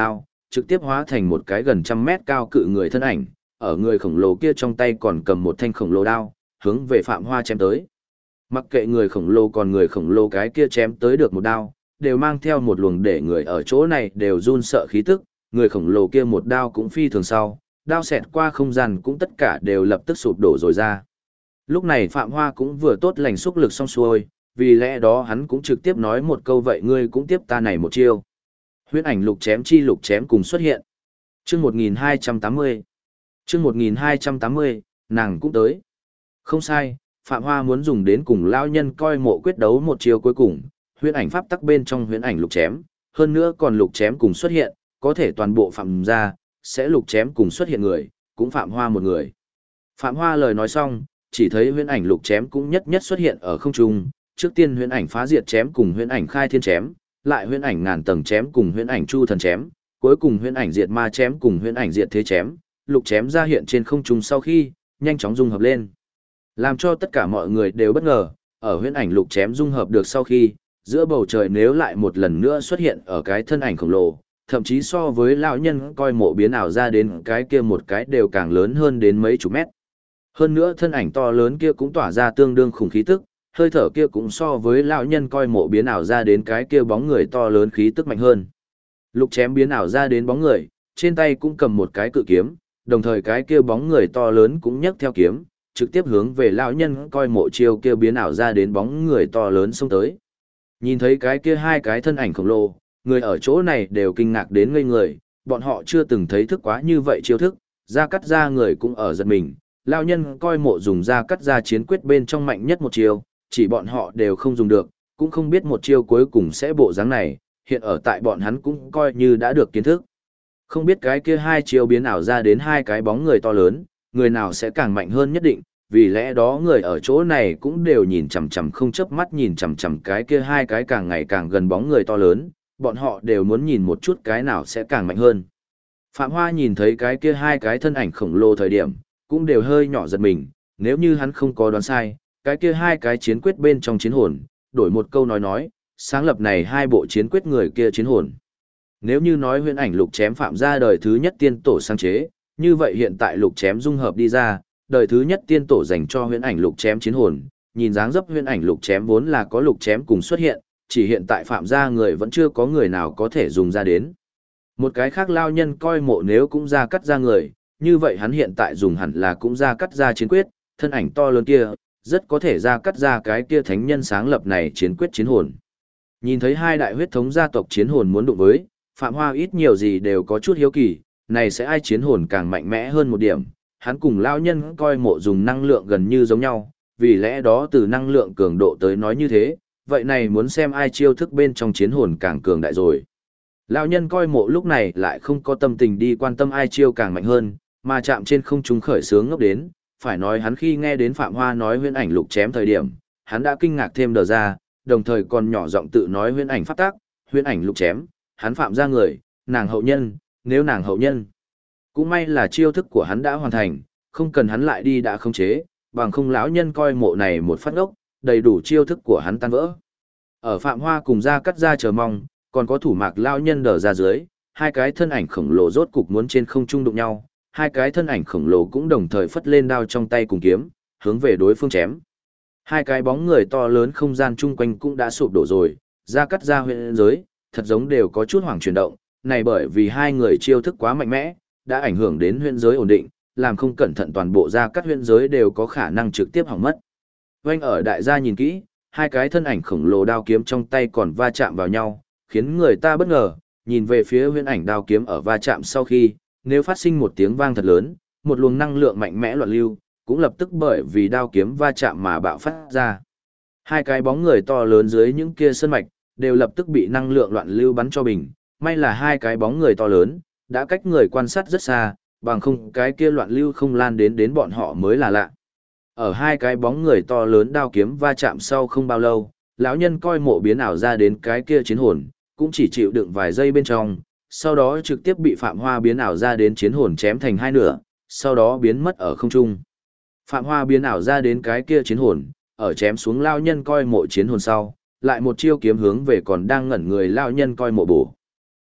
trực tiếp hóa thành một cái gần trăm mét cao cự người thân ảnh, ở người khổng lồ kia trong tay còn cầm một thanh khổng lồ đao, hướng về Phạm Hoa chém tới. Mặc kệ người khổng lồ còn người khổng lồ cái kia chém tới được một đao, đều mang theo một luồng để người ở chỗ này đều run sợ khí tức, người khổng lồ kia một đao cũng phi thường sau, đao xẹt qua không gian cũng tất cả đều lập tức sụp đổ rồi ra. Lúc này Phạm Hoa cũng vừa tốt lành xúc lực xong xuôi, vì lẽ đó hắn cũng trực tiếp nói một câu vậy ngươi cũng tiếp ta này một chiêu. Huyễn ảnh lục chém chi lục chém cùng xuất hiện. Chương 1280. Chương 1280, nàng cũng tới. Không sai, Phạm Hoa muốn dùng đến cùng lão nhân coi mộ quyết đấu một chiêu cuối cùng, huyễn ảnh pháp tắc bên trong huyễn ảnh lục chém, hơn nữa còn lục chém cùng xuất hiện, có thể toàn bộ phạm ra, sẽ lục chém cùng xuất hiện người, cũng Phạm Hoa một người. Phạm Hoa lời nói xong, chỉ thấy huyễn ảnh lục chém cũng nhất nhất xuất hiện ở không trung, trước tiên huyễn ảnh phá diệt chém cùng huyễn ảnh khai thiên chém, lại huyễn ảnh ngàn tầng chém cùng huyễn ảnh chu thần chém, cuối cùng huyễn ảnh diệt ma chém cùng huyễn ảnh diệt thế chém, lục chém ra hiện trên không trung sau khi nhanh chóng dung hợp lên, làm cho tất cả mọi người đều bất ngờ. Ở huyễn ảnh lục chém dung hợp được sau khi, giữa bầu trời nếu lại một lần nữa xuất hiện ở cái thân ảnh khổng lồ, thậm chí so với lão nhân coi mộ biến ảo ra đến cái kia một cái đều càng lớn hơn đến mấy chục mét. Hơn nữa thân ảnh to lớn kia cũng tỏa ra tương đương khủng khí tức, hơi thở kia cũng so với lão nhân coi mộ biến ảo ra đến cái kia bóng người to lớn khí tức mạnh hơn. Lục chém biến ảo ra đến bóng người, trên tay cũng cầm một cái cự kiếm, đồng thời cái kia bóng người to lớn cũng nhấc theo kiếm, trực tiếp hướng về lão nhân coi mộ chiêu kia biến ảo ra đến bóng người to lớn xông tới. Nhìn thấy cái kia hai cái thân ảnh khổng lồ, người ở chỗ này đều kinh ngạc đến ngây người, bọn họ chưa từng thấy thức quá như vậy chiêu thức, ra cắt ra người cũng ở giật mình. Lão nhân coi mộ dùng ra cắt ra chiến quyết bên trong mạnh nhất một chiêu, chỉ bọn họ đều không dùng được, cũng không biết một chiêu cuối cùng sẽ bộ dáng này, hiện ở tại bọn hắn cũng coi như đã được kiến thức. Không biết cái kia hai chiêu biến ảo ra đến hai cái bóng người to lớn, người nào sẽ càng mạnh hơn nhất định, vì lẽ đó người ở chỗ này cũng đều nhìn chằm chằm không chớp mắt nhìn chằm chằm cái kia hai cái càng ngày càng gần bóng người to lớn, bọn họ đều muốn nhìn một chút cái nào sẽ càng mạnh hơn. Phạm Hoa nhìn thấy cái kia hai cái thân ảnh khổng lồ thời điểm, cũng đều hơi nhỏ giật mình, nếu như hắn không có đoán sai, cái kia hai cái chiến quyết bên trong chiến hồn, đổi một câu nói, sáng lập này hai bộ chiến quyết người kia chiến hồn. Nếu như nói huyễn ảnh lục chém phạm ra đời thứ nhất tiên tổ sáng chế, như vậy hiện tại lục chém dung hợp đi ra, đời thứ nhất tiên tổ dành cho huyễn ảnh lục chém chiến hồn, nhìn dáng dấp huyễn ảnh lục chém vốn là có lục chém cùng xuất hiện, chỉ hiện tại phạm ra người vẫn chưa có người nào có thể dùng ra đến. Một cái khác lao nhân coi mộ nếu cũng ra cắt ra người, như vậy hắn hiện tại dùng hẳn là cũng ra cắt ra chiến quyết, thân ảnh to lớn kia, rất có thể ra cắt ra cái kia thánh nhân sáng lập này chiến quyết chiến hồn. Nhìn thấy hai đại huyết thống gia tộc chiến hồn muốn đụng với, Phạm Hoa ít nhiều gì đều có chút hiếu kỳ, này sẽ ai chiến hồn càng mạnh mẽ hơn một điểm, hắn cùng lao nhân coi mộ dùng năng lượng gần như giống nhau, vì lẽ đó từ năng lượng cường độ tới nói như thế, vậy này muốn xem ai chiêu thức bên trong chiến hồn càng cường đại rồi. Lão nhân coi mộ lúc này lại không có tâm tình đi quan tâm ai chiêu càng mạnh hơn, mà chạm trên không trung khởi sướng ngốc đến, phải nói hắn khi nghe đến Phạm Hoa nói huyễn ảnh lục chém thời điểm, hắn đã kinh ngạc thêm đờ ra, đồng thời còn nhỏ giọng tự nói huyễn ảnh pháp tác, huyễn ảnh lục chém, hắn phạm ra người, nàng hậu nhân, nếu nàng hậu nhân. Cũng may là chiêu thức của hắn đã hoàn thành, không cần hắn lại đi đã khống chế, bằng không lão nhân coi mộ này một phát ốc, đầy đủ chiêu thức của hắn tan vỡ. Ở Phạm Hoa cùng ra cắt ra chờ mong, còn có thủ mạc lão nhân đờ ra dưới, hai cái thân ảnh khổng lồ rốt cục muốn trên không trung đụng nhau, hai cái thân ảnh khổng lồ cũng đồng thời phất lên đao trong tay cùng kiếm, hướng về đối phương chém. Hai cái bóng người to lớn không gian chung quanh cũng đã sụp đổ rồi, ra cắt ra huyện giới, thật giống đều có chút hoảng chuyển động, này bởi vì hai người chiêu thức quá mạnh mẽ, đã ảnh hưởng đến huyện giới ổn định, làm không cẩn thận toàn bộ ra cắt huyện giới đều có khả năng trực tiếp hỏng mất. Oanh ở đại gia nhìn kỹ, hai cái thân ảnh khổng lồ đao kiếm trong tay còn va chạm vào nhau, khiến người ta bất ngờ, nhìn về phía huyễn ảnh đao kiếm ở va chạm sau khi, nếu phát sinh một tiếng vang thật lớn, một luồng năng lượng mạnh mẽ loạn lưu, cũng lập tức bởi vì đao kiếm va chạm mà bạo phát ra. Hai cái bóng người to lớn dưới những kia sơn mạch, đều lập tức bị năng lượng loạn lưu bắn cho bình, may là hai cái bóng người to lớn, đã cách người quan sát rất xa, bằng không cái kia loạn lưu không lan đến bọn họ mới là lạ. Ở hai cái bóng người to lớn đao kiếm va chạm sau không bao lâu, lão nhân coi mộ biến ảo ra đến cái kia chiến hồn, cũng chỉ chịu đựng vài giây bên trong, sau đó trực tiếp bị Phạm Hoa biến ảo ra đến chiến hồn chém thành hai nửa, sau đó biến mất ở không trung. Phạm Hoa biến ảo ra đến cái kia chiến hồn, ở chém xuống lão nhân coi mộ chiến hồn sau, lại một chiêu kiếm hướng về còn đang ngẩn người lão nhân coi mộ bổ.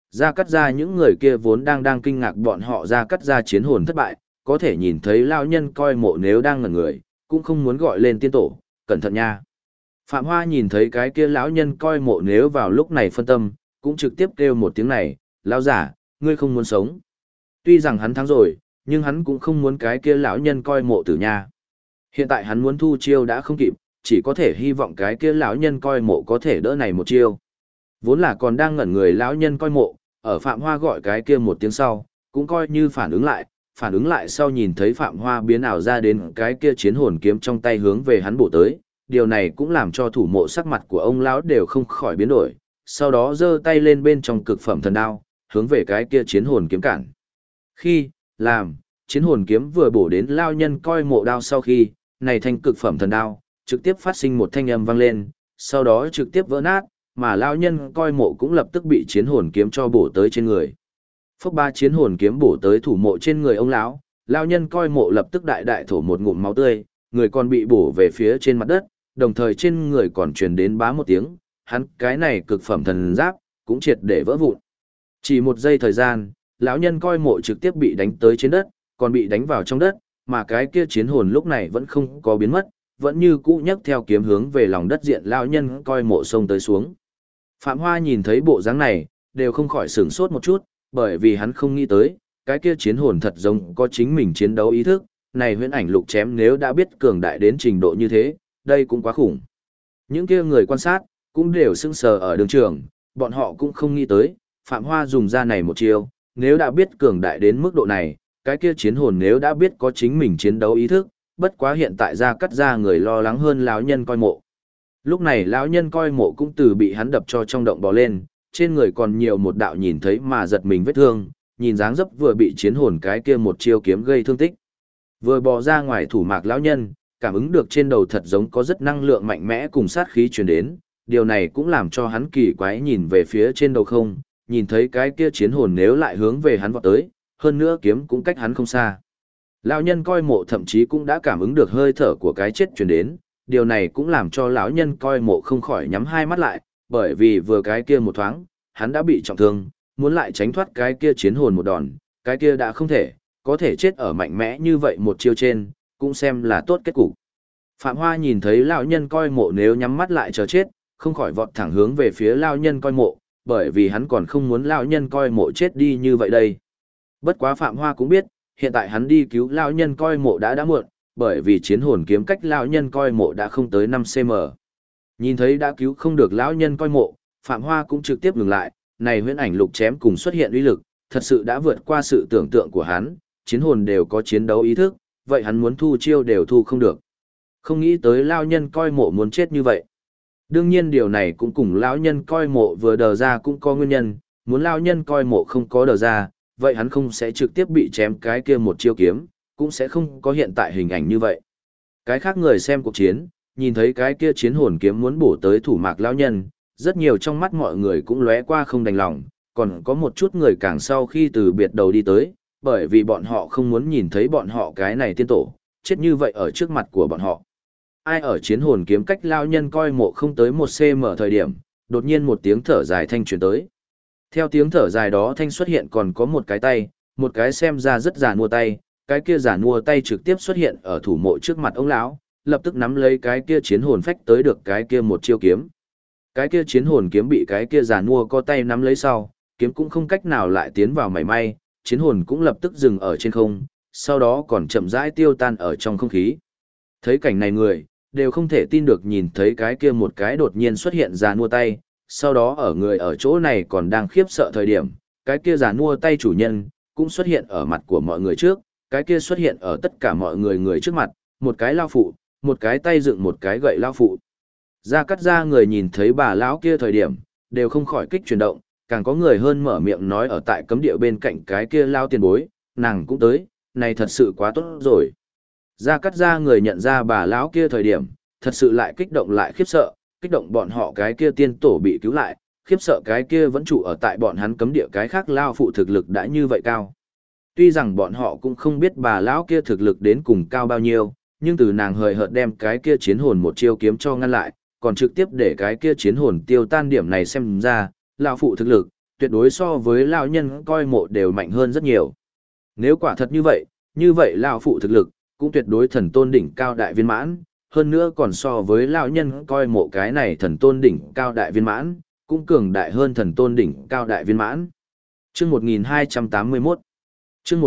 Gia Cát Gia những người kia vốn đang kinh ngạc bọn họ Gia Cát Gia chiến hồn thất bại, có thể nhìn thấy lão nhân coi mộ nếu đang ngẩn người, cũng không muốn gọi lên tiên tổ, cẩn thận nha. Phạm Hoa nhìn thấy cái kia lão nhân coi mộ nếu vào lúc này phân tâm, cũng trực tiếp kêu một tiếng này, lão giả, ngươi không muốn sống. Tuy rằng hắn thắng rồi, nhưng hắn cũng không muốn cái kia lão nhân coi mộ tử nha. Hiện tại hắn muốn thu chiêu đã không kịp, chỉ có thể hy vọng cái kia lão nhân coi mộ có thể đỡ này một chiêu. Vốn là còn đang ngẩn người lão nhân coi mộ, ở Phạm Hoa gọi cái kia một tiếng sau, cũng coi như phản ứng lại sau nhìn thấy Phạm Hoa biến ảo ra đến cái kia chiến hồn kiếm trong tay hướng về hắn bổ tới, điều này cũng làm cho thủ mộ sắc mặt của ông lão đều không khỏi biến đổi, sau đó giơ tay lên bên trong cực phẩm thần đao, hướng về cái kia chiến hồn kiếm cản. Khi, làm, chiến hồn kiếm vừa bổ đến lao nhân coi mộ đao sau khi, này thanh cực phẩm thần đao, trực tiếp phát sinh một thanh âm vang lên, sau đó trực tiếp vỡ nát, mà lao nhân coi mộ cũng lập tức bị chiến hồn kiếm cho bổ tới trên người. Phốc ba chiến hồn kiếm bổ tới thủ mộ trên người ông lão, lao nhân coi mộ lập tức đại đại thổ một ngụm máu tươi, người còn bị bổ về phía trên mặt đất, đồng thời trên người còn truyền đến bá một tiếng, hắn cái này cực phẩm thần giáp cũng triệt để vỡ vụn. Chỉ một giây thời gian, lão nhân coi mộ trực tiếp bị đánh tới trên đất, còn bị đánh vào trong đất, mà cái kia chiến hồn lúc này vẫn không có biến mất, vẫn như cũ nhấc theo kiếm hướng về lòng đất diện lão nhân coi mộ xông tới xuống. Phạm Hoa nhìn thấy bộ dáng này, đều không khỏi sửng sốt một chút, bởi vì hắn không nghĩ tới, cái kia chiến hồn thật giống có chính mình chiến đấu ý thức, này huyễn ảnh lục chém nếu đã biết cường đại đến trình độ như thế, đây cũng quá khủng. Những kia người quan sát, cũng đều sững sờ ở đường trường, bọn họ cũng không nghĩ tới, Phạm Hoa dùng ra này một chiêu, nếu đã biết cường đại đến mức độ này, cái kia chiến hồn nếu đã biết có chính mình chiến đấu ý thức, bất quá hiện tại Gia Cát Gia người lo lắng hơn lão nhân coi mộ. Lúc này lão nhân coi mộ cũng từ bị hắn đập cho trong động bò lên, trên người còn nhiều một đạo nhìn thấy mà giật mình vết thương, nhìn dáng dấp vừa bị chiến hồn cái kia một chiêu kiếm gây thương tích. Vừa bò ra ngoài thủ mạc lão nhân, cảm ứng được trên đầu thật giống có rất năng lượng mạnh mẽ cùng sát khí truyền đến, điều này cũng làm cho hắn kỳ quái nhìn về phía trên đầu không, nhìn thấy cái kia chiến hồn nếu lại hướng về hắn vọt tới, hơn nữa kiếm cũng cách hắn không xa. Lão nhân coi mộ thậm chí cũng đã cảm ứng được hơi thở của cái chết truyền đến, điều này cũng làm cho lão nhân coi mộ không khỏi nhắm hai mắt lại, bởi vì vừa cái kia một thoáng, hắn đã bị trọng thương, muốn lại tránh thoát cái kia chiến hồn một đòn, cái kia đã không thể, có thể chết ở mạnh mẽ như vậy một chiêu trên, cũng xem là tốt kết cục. Phạm Hoa nhìn thấy lão nhân coi mộ nếu nhắm mắt lại chờ chết, không khỏi vọt thẳng hướng về phía lão nhân coi mộ, bởi vì hắn còn không muốn lão nhân coi mộ chết đi như vậy đây. Bất quá Phạm Hoa cũng biết, hiện tại hắn đi cứu lão nhân coi mộ đã muộn, bởi vì chiến hồn kiếm cách lão nhân coi mộ đã không tới 5 cm. Nhìn thấy đã cứu không được lão nhân coi mộ, Phạm Hoa cũng trực tiếp ngừng lại, này huyễn ảnh lục chém cùng xuất hiện uy lực, thật sự đã vượt qua sự tưởng tượng của hắn, chiến hồn đều có chiến đấu ý thức, vậy hắn muốn thu chiêu đều thu không được. Không nghĩ tới lão nhân coi mộ muốn chết như vậy. Đương nhiên điều này cũng cùng lão nhân coi mộ vừa đờ ra cũng có nguyên nhân, muốn lão nhân coi mộ không có đờ ra, vậy hắn không sẽ trực tiếp bị chém cái kia một chiêu kiếm, cũng sẽ không có hiện tại hình ảnh như vậy. Cái khác người xem cuộc chiến, nhìn thấy cái kia chiến hồn kiếm muốn bổ tới thủ mạc lão nhân, rất nhiều trong mắt mọi người cũng lóe qua không đành lòng, còn có một chút người càng sau khi từ biệt đầu đi tới, bởi vì bọn họ không muốn nhìn thấy bọn họ cái này tiên tổ, chết như vậy ở trước mặt của bọn họ. Ai ở chiến hồn kiếm cách lão nhân coi mộ không tới 1 cm thời điểm, đột nhiên một tiếng thở dài thanh truyền tới. Theo tiếng thở dài đó thanh xuất hiện còn có một cái tay, một cái xem ra rất già nua tay, cái kia già nua tay trực tiếp xuất hiện ở thủ mộ trước mặt ông lão, lập tức nắm lấy cái kia chiến hồn phách tới được cái kia một chiêu kiếm. Cái kia chiến hồn kiếm bị cái kia già nua có tay nắm lấy sau, kiếm cũng không cách nào lại tiến vào mảy may, chiến hồn cũng lập tức dừng ở trên không, sau đó còn chậm rãi tiêu tan ở trong không khí. Thấy cảnh này người, đều không thể tin được nhìn thấy cái kia một cái đột nhiên xuất hiện già nua tay, sau đó ở người ở chỗ này còn đang khiếp sợ thời điểm, cái kia già nua tay chủ nhân, cũng xuất hiện ở mặt của mọi người trước, cái kia xuất hiện ở tất cả mọi người trước mặt, một cái lao phụ, một cái tay dựng một cái gậy lao phụ. Gia Cát Gia người nhìn thấy bà lão kia thời điểm, đều không khỏi kích chuyển động, càng có người hơn mở miệng nói ở tại cấm địa bên cạnh cái kia lao tiền bối, nàng cũng tới, này thật sự quá tốt rồi. Gia Cát Gia người nhận ra bà lão kia thời điểm, thật sự lại kích động lại khiếp sợ, kích động bọn họ cái kia tiên tổ bị cứu lại, khiếp sợ cái kia vẫn trụ ở tại bọn hắn cấm địa cái khác lao phụ thực lực đã như vậy cao. Tuy rằng bọn họ cũng không biết bà lão kia thực lực đến cùng cao bao nhiêu, nhưng từ nàng hời hợt đem cái kia chiến hồn một chiêu kiếm cho ngăn lại, còn trực tiếp để cái kia chiến hồn tiêu tan điểm này xem ra, lão phụ thực lực, tuyệt đối so với lão nhân coi mộ đều mạnh hơn rất nhiều. Nếu quả thật như vậy lão phụ thực lực cũng tuyệt đối thần tôn đỉnh cao đại viên mãn, hơn nữa còn so với lão nhân coi mộ cái này thần tôn đỉnh cao đại viên mãn, cũng cường đại hơn thần tôn đỉnh cao đại viên mãn. Chương 1281. Chương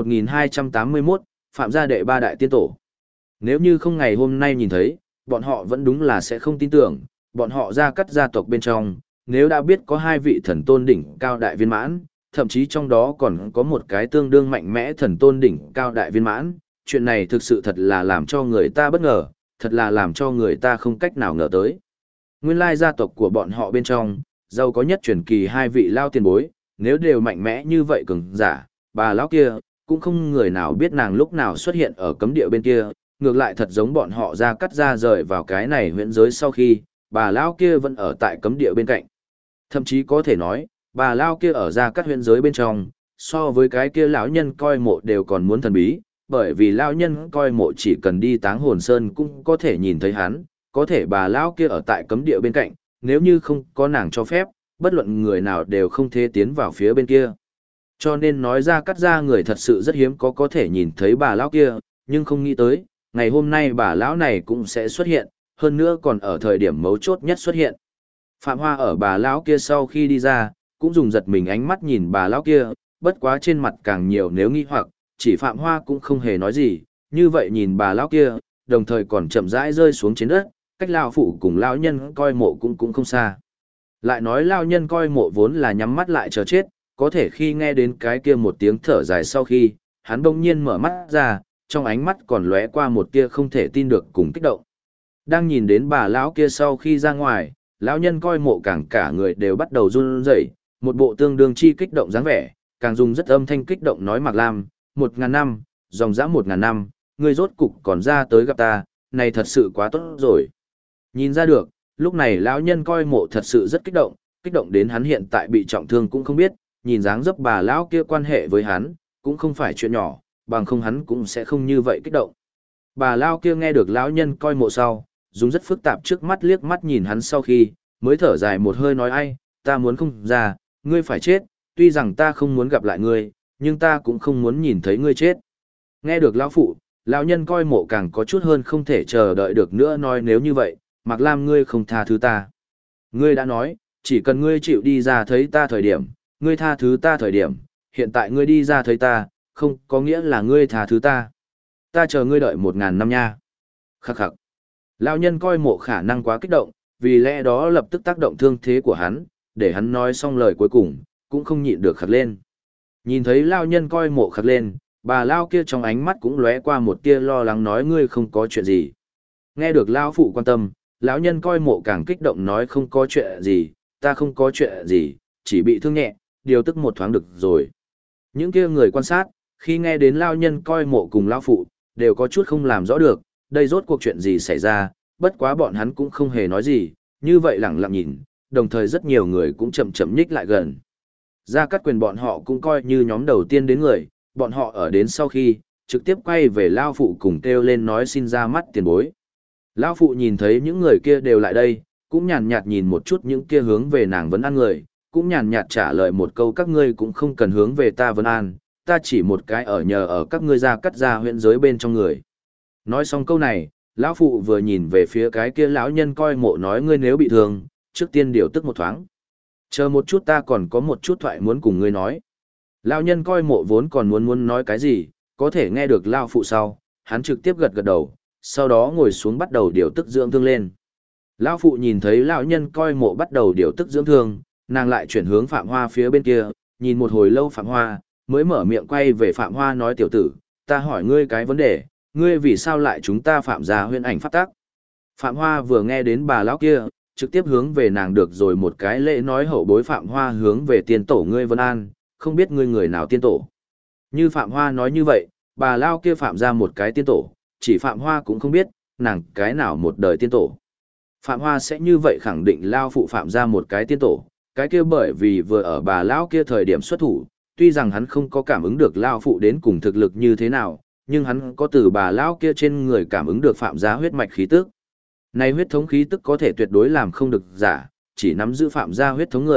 1281, Phạm gia đệ ba đại tiên tổ. Nếu như không ngày hôm nay nhìn thấy, bọn họ vẫn đúng là sẽ không tin tưởng, bọn họ Gia Cắt gia tộc bên trong, nếu đã biết có hai vị thần tôn đỉnh cao đại viên mãn, thậm chí trong đó còn có một cái tương đương mạnh mẽ thần tôn đỉnh cao đại viên mãn, chuyện này thực sự thật là làm cho người ta bất ngờ, thật là làm cho người ta không cách nào ngờ tới. Nguyên lai gia tộc của bọn họ bên trong, giàu có nhất truyền kỳ hai vị lao tiền bối, nếu đều mạnh mẽ như vậy cường giả, bà lão kia, cũng không người nào biết nàng lúc nào xuất hiện ở cấm địa bên kia, ngược lại thật giống bọn họ Gia Cắt ra rời vào cái này huyễn giới sau khi, bà lão kia vẫn ở tại cấm địa bên cạnh. Thậm chí có thể nói, bà lão kia ở Gia Cắt huyễn giới bên trong, so với cái kia lão nhân coi mộ đều còn muốn thần bí, bởi vì lão nhân coi mộ chỉ cần đi Táng Hồn Sơn cũng có thể nhìn thấy hắn, có thể bà lão kia ở tại cấm địa bên cạnh, nếu như không có nàng cho phép, bất luận người nào đều không thể tiến vào phía bên kia. Cho nên nói Gia Cắt ra người thật sự rất hiếm có thể nhìn thấy bà lão kia, nhưng không nghĩ tới, ngày hôm nay bà lão này cũng sẽ xuất hiện, hơn nữa còn ở thời điểm mấu chốt nhất xuất hiện. Phạm Hoa ở bà lão kia sau khi đi ra, cũng dùng giật mình ánh mắt nhìn bà lão kia, bất quá trên mặt càng nhiều nếu nghi hoặc, chỉ Phạm Hoa cũng không hề nói gì, như vậy nhìn bà lão kia, đồng thời còn chậm rãi rơi xuống trên đất, cách lão phụ cùng lão nhân coi mộ cũng không xa. Lại nói lão nhân coi mộ vốn là nhắm mắt lại chờ chết, có thể khi nghe đến cái kia một tiếng thở dài sau khi, hắn bỗng nhiên mở mắt ra, trong ánh mắt còn lóe qua một tia không thể tin được cùng kích động. Đang nhìn đến bà lão kia sau khi ra ngoài, lão nhân coi mộ càng cả người đều bắt đầu run rẩy, một bộ tương đương chi kích động dáng vẻ, càng dùng rất âm thanh kích động nói Mạc Lam, 1000 năm, dòng dã 1000 năm, ngươi rốt cục còn ra tới gặp ta, này thật sự quá tốt rồi. Nhìn ra được, lúc này lão nhân coi mộ thật sự rất kích động đến hắn hiện tại bị trọng thương cũng không biết, nhìn dáng dấp bà lão kia quan hệ với hắn, cũng không phải chuyện nhỏ, bằng không hắn cũng sẽ không như vậy kích động. Bà lão kia nghe được lão nhân coi mộ sau, dùng rất phức tạp trước mắt liếc mắt nhìn hắn sau khi, mới thở dài một hơi nói ai, ta muốn không ra, ngươi phải chết, tuy rằng ta không muốn gặp lại ngươi, nhưng ta cũng không muốn nhìn thấy ngươi chết. Nghe được lão phụ, lão nhân coi mộ càng có chút hơn không thể chờ đợi được nữa nói nếu như vậy, Mạc Lam ngươi không tha thứ ta. Ngươi đã nói, chỉ cần ngươi chịu đi ra thấy ta thời điểm, ngươi tha thứ ta thời điểm, hiện tại ngươi đi ra thấy ta, không có nghĩa là ngươi tha thứ ta. Ta chờ ngươi đợi 1000 năm nha. Khắc khắc. Lão nhân coi mộ khả năng quá kích động, vì lẽ đó lập tức tác động thương thế của hắn, để hắn nói xong lời cuối cùng, cũng không nhịn được khắc lên. Nhìn thấy lão nhân coi mộ khắc lên, bà lão kia trong ánh mắt cũng lóe qua một tia lo lắng nói ngươi không có chuyện gì. Nghe được lão phụ quan tâm, lão nhân coi mộ càng kích động nói không có chuyện gì, ta không có chuyện gì, chỉ bị thương nhẹ, điều tức một thoáng được rồi. Những kia người quan sát, khi nghe đến lão nhân coi mộ cùng lão phụ, đều có chút không làm rõ được, đây rốt cuộc chuyện gì xảy ra, bất quá bọn hắn cũng không hề nói gì, như vậy lẳng lặng nhìn, đồng thời rất nhiều người cũng chậm chậm nhích lại gần. Gia Cát Quyền bọn họ cũng coi như nhóm đầu tiên đến người, bọn họ ở đến sau khi, trực tiếp quay về lão phụ cùng kêu lên nói xin ra mắt tiền bối. Lão phụ nhìn thấy những người kia đều lại đây, cũng nhàn nhạt nhìn một chút những kia hướng về nàng vấn an người, cũng nhàn nhạt trả lời một câu các ngươi cũng không cần hướng về ta vấn an, ta chỉ một cái ở nhờ ở các ngươi Gia Cát gia huyện giới bên trong người. Nói xong câu này, lão phụ vừa nhìn về phía cái kia lão nhân coi mộ nói ngươi nếu bị thương, trước tiên điều tức một thoáng. Chờ một chút ta còn có một chút thoại muốn cùng ngươi nói. Lão nhân coi mộ vốn còn muốn nói cái gì, có thể nghe được lão phụ sau, hắn trực tiếp gật gật đầu, sau đó ngồi xuống bắt đầu điều tức dưỡng thương lên. Lão phụ nhìn thấy lão nhân coi mộ bắt đầu điều tức dưỡng thương, nàng lại chuyển hướng Phạm Hoa phía bên kia, nhìn một hồi lâu Phạm Hoa, mới mở miệng quay về Phạm Hoa nói tiểu tử, ta hỏi ngươi cái vấn đề, ngươi vì sao lại chúng ta Phạm gia huyễn ảnh pháp tắc? Phạm Hoa vừa nghe đến bà lão kia, trực tiếp hướng về nàng được rồi một cái lễ nói hậu bối Phạm Hoa hướng về tiên tổ ngươi Vân An, không biết ngươi người nào tiên tổ. Như Phạm Hoa nói như vậy, bà lão kia phạm ra một cái tiên tổ, chỉ Phạm Hoa cũng không biết, nàng cái nào một đời tiên tổ. Phạm Hoa sẽ như vậy khẳng định lao phụ phạm ra một cái tiên tổ, cái kia bởi vì vừa ở bà lão kia thời điểm xuất thủ, tuy rằng hắn không có cảm ứng được lao phụ đến cùng thực lực như thế nào, nhưng hắn có từ bà lão kia trên người cảm ứng được phạm gia huyết mạch khí tức. Này huyết thống khí tức có thể tuyệt đối làm không được giả, chỉ nắm giữ phạm gia huyết thống người,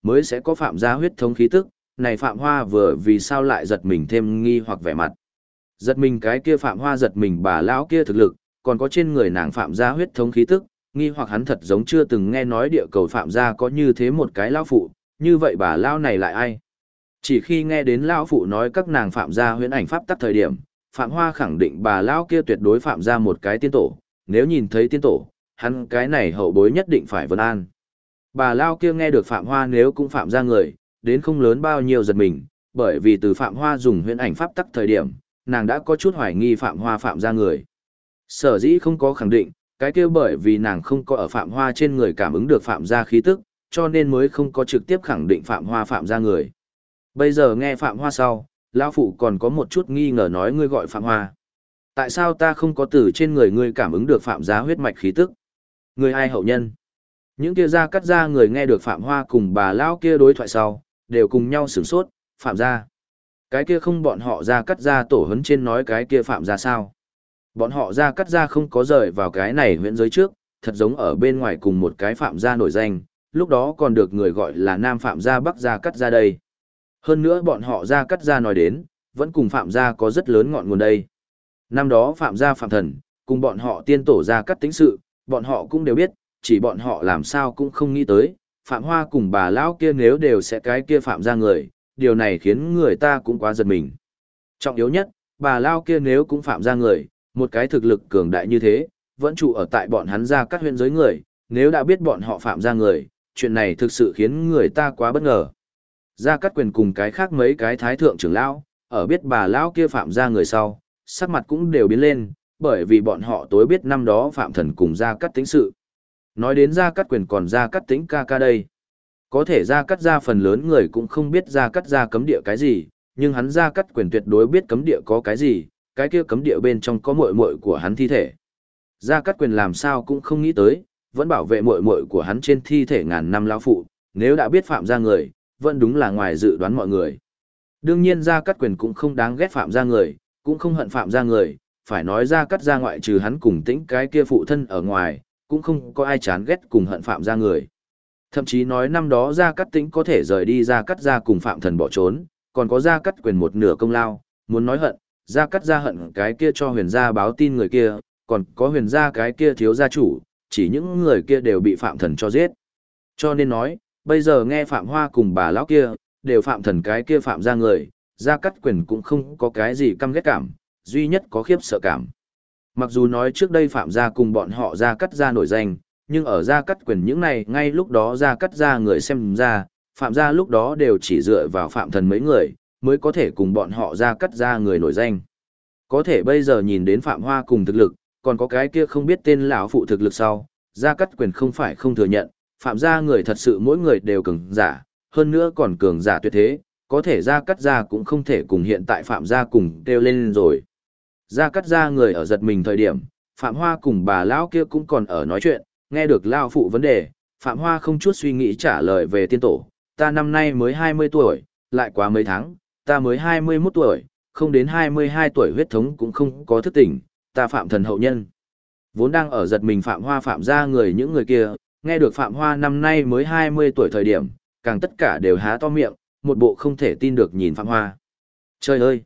mới sẽ có Phạm gia huyết thống khí tức, này Phạm Hoa vừa vì sao lại giật mình thêm nghi hoặc vẻ mặt. Giật mình cái kia Phạm Hoa giật mình bà lão kia thực lực, còn có trên người nàng Phạm gia huyết thống khí tức, nghi hoặc hắn thật giống chưa từng nghe nói địa cầu Phạm gia có như thế một cái lão phụ, như vậy bà lão này lại ai? Chỉ khi nghe đến lão phụ nói các nàng Phạm gia huyễn ảnh pháp tắc thời điểm, Phạm Hoa khẳng định bà lão kia tuyệt đối phạm ra một cái tiên tổ, nếu nhìn thấy tiên tổ, hắn cái này hậu bối nhất định phải vân an. Bà lão kia nghe được Phạm Hoa nếu cũng phạm ra người, đến không lớn bao nhiêu giật mình, bởi vì từ Phạm Hoa dùng huyễn ảnh pháp tắc thời điểm, nàng đã có chút hoài nghi Phạm Hoa phạm ra người. Sở dĩ không có khẳng định, cái kia bởi vì nàng không có ở Phạm Hoa trên người cảm ứng được phạm ra khí tức, cho nên mới không có trực tiếp khẳng định Phạm Hoa phạm ra người. Bây giờ nghe Phạm Hoa sau, lão phụ còn có một chút nghi ngờ nói ngươi gọi Phạm Hoa. Tại sao ta không có từ trên người ngươi cảm ứng được Phạm gia huyết mạch khí tức? Ngươi ai hậu nhân? Những kia gia cắt gia người nghe được Phạm Hoa cùng bà lão kia đối thoại sau, đều cùng nhau sửng sốt, Phạm gia. Cái kia không bọn họ gia cắt gia tổ huấn trên nói cái kia Phạm gia sao? Bọn họ gia cắt gia không có rời vào cái này huyện giới trước, thật giống ở bên ngoài cùng một cái Phạm gia nổi danh, lúc đó còn được người gọi là Nam Phạm gia Bắc gia cắt gia đây. Hơn nữa bọn họ gia cắt gia nói đến, vẫn cùng Phạm gia có rất lớn ngọn nguồn đây. Năm đó Phạm gia Phạm Thần, cùng bọn họ tiên tổ gia cắt tính sự, bọn họ cũng đều biết, chỉ bọn họ làm sao cũng không nghĩ tới, Phạm Hoa cùng bà lão kia nếu đều sẽ cái kia Phạm gia người, điều này khiến người ta cũng quá giật mình. Trọng yếu nhất, bà lão kia nếu cũng Phạm gia người, một cái thực lực cường đại như thế, vẫn trụ ở tại bọn hắn gia cắt huyện giới người, nếu đã biết bọn họ Phạm gia người, chuyện này thực sự khiến người ta quá bất ngờ. Gia Cát Quyền cùng cái khác mấy cái thái thượng trưởng lão, ở biết bà lão kia phạm ra người sau, sắc mặt cũng đều biến lên, bởi vì bọn họ tối biết năm đó Phạm Thần cùng Gia Cát Tĩnh sự. Nói đến Gia Cát Quyền còn Gia Cát Tĩnh ca ca đây. Có thể Gia Cát gia phần lớn người cũng không biết Gia Cát gia cấm địa cái gì, nhưng hắn Gia Cát Quyền tuyệt đối biết cấm địa có cái gì, cái kia cấm địa bên trong có muội muội của hắn thi thể. Gia Cát Quyền làm sao cũng không nghĩ tới, vẫn bảo vệ muội muội của hắn trên thi thể ngàn năm lão phụ, nếu đã biết phạm ra người, vẫn đúng là ngoài dự đoán mọi người. Đương nhiên Gia Cát Quyền cũng không đáng ghét phạm ra người, cũng không hận phạm ra người, phải nói Gia Cát gia ngoại trừ hắn cùng Tĩnh cái kia phụ thân ở ngoài, cũng không có ai chán ghét cùng hận phạm ra người. Thậm chí nói năm đó Gia Cát Tĩnh có thể rời đi Gia Cát gia cùng Phạm Thần bỏ trốn, còn có Gia Cát Quyền một nửa công lao, muốn nói hận, Gia Cát gia hận cái kia cho Huyền gia báo tin người kia, còn có Huyền gia cái kia thiếu gia chủ, chỉ những người kia đều bị Phạm Thần cho giết. Cho nên nói, bây giờ nghe Phạm Hoa cùng bà lão kia, đều Phạm Thần cái kia phạm ra người, Gia Cát Quyền cũng không có cái gì căm ghét cảm, duy nhất có khiếp sợ cảm. Mặc dù nói trước đây Phạm gia cùng bọn họ Gia Cát gia nổi danh, nhưng ở Gia Cát Quyền những này ngay lúc đó Gia Cát gia người xem ra, Phạm gia lúc đó đều chỉ dựa vào Phạm Thần mấy người, mới có thể cùng bọn họ Gia Cát gia người nổi danh. Có thể bây giờ nhìn đến Phạm Hoa cùng thực lực, còn có cái kia không biết tên lão phụ thực lực sau, Gia Cát Quyền không phải không thừa nhận, Phạm gia người thật sự mỗi người đều cường giả, hơn nữa còn cường giả tuyệt thế, có thể Gia Cát gia cũng không thể cùng hiện tại Phạm gia cùng kêu lên rồi. Gia Cát gia người ở giật mình thời điểm, Phạm Hoa cùng bà lão kia cũng còn ở nói chuyện, nghe được lão phụ vấn đề, Phạm Hoa không chút suy nghĩ trả lời về tiên tổ, ta năm nay mới 20 tuổi, lại quá mấy tháng, ta mới 21 tuổi, không đến 22 tuổi huyết thống cũng không có thức tỉnh, ta Phạm Thần hậu nhân. Vốn đang ở giật mình Phạm Hoa Phạm gia người những người kia, nghe được Phạm Hoa năm nay mới 20 tuổi thời điểm, càng tất cả đều há to miệng, một bộ không thể tin được nhìn Phạm Hoa. Trời ơi!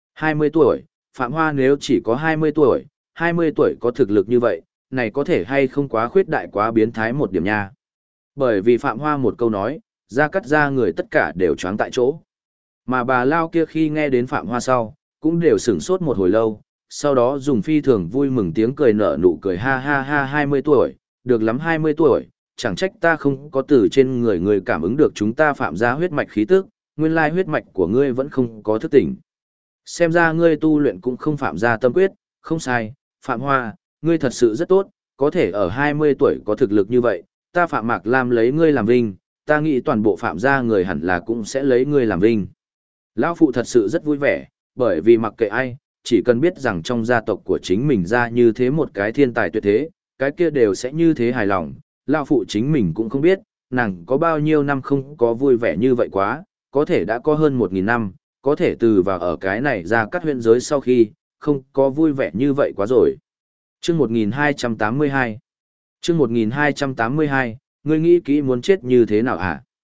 20 tuổi, Phạm Hoa nếu chỉ có 20 tuổi, 20 tuổi có thực lực như vậy, này có thể hay không quá khuyết đại quá biến thái một điểm nha. Bởi vì Phạm Hoa một câu nói, Gia Cát gia người tất cả đều choáng tại chỗ. Mà bà Lao kia khi nghe đến Phạm Hoa sau, cũng đều sửng sốt một hồi lâu, sau đó dùng phi thường vui mừng tiếng cười nở nụ cười ha ha ha 20 tuổi, được lắm 20 tuổi, chẳng trách ta không có từ trên người người cảm ứng được chúng ta Phạm gia huyết mạch khí tức, nguyên lai huyết mạch của ngươi vẫn không có thức tỉnh. Xem ra ngươi tu luyện cũng không Phạm gia tâm quyết, không sai, Phạm Hoa, ngươi thật sự rất tốt, có thể ở 20 tuổi có thực lực như vậy, ta Phạm Mạc Lam lấy ngươi làm vinh, ta nghĩ toàn bộ Phạm gia người hẳn là cũng sẽ lấy ngươi làm vinh. Lão phụ thật sự rất vui vẻ, bởi vì mặc kệ ai, chỉ cần biết rằng trong gia tộc của chính mình ra như thế một cái thiên tài tuyệt thế, cái kia đều sẽ như thế hài lòng. Lão phụ chính mình cũng không biết, nàng có bao nhiêu năm không có vui vẻ như vậy quá, có thể đã có hơn 1.000 năm, có thể từ vào ở cái này ra cắt huyện giới sau khi, không có vui vẻ như vậy quá rồi. Chương 1282 Chương 1282, ngươi nghĩ kỹ muốn chết như thế nào hả?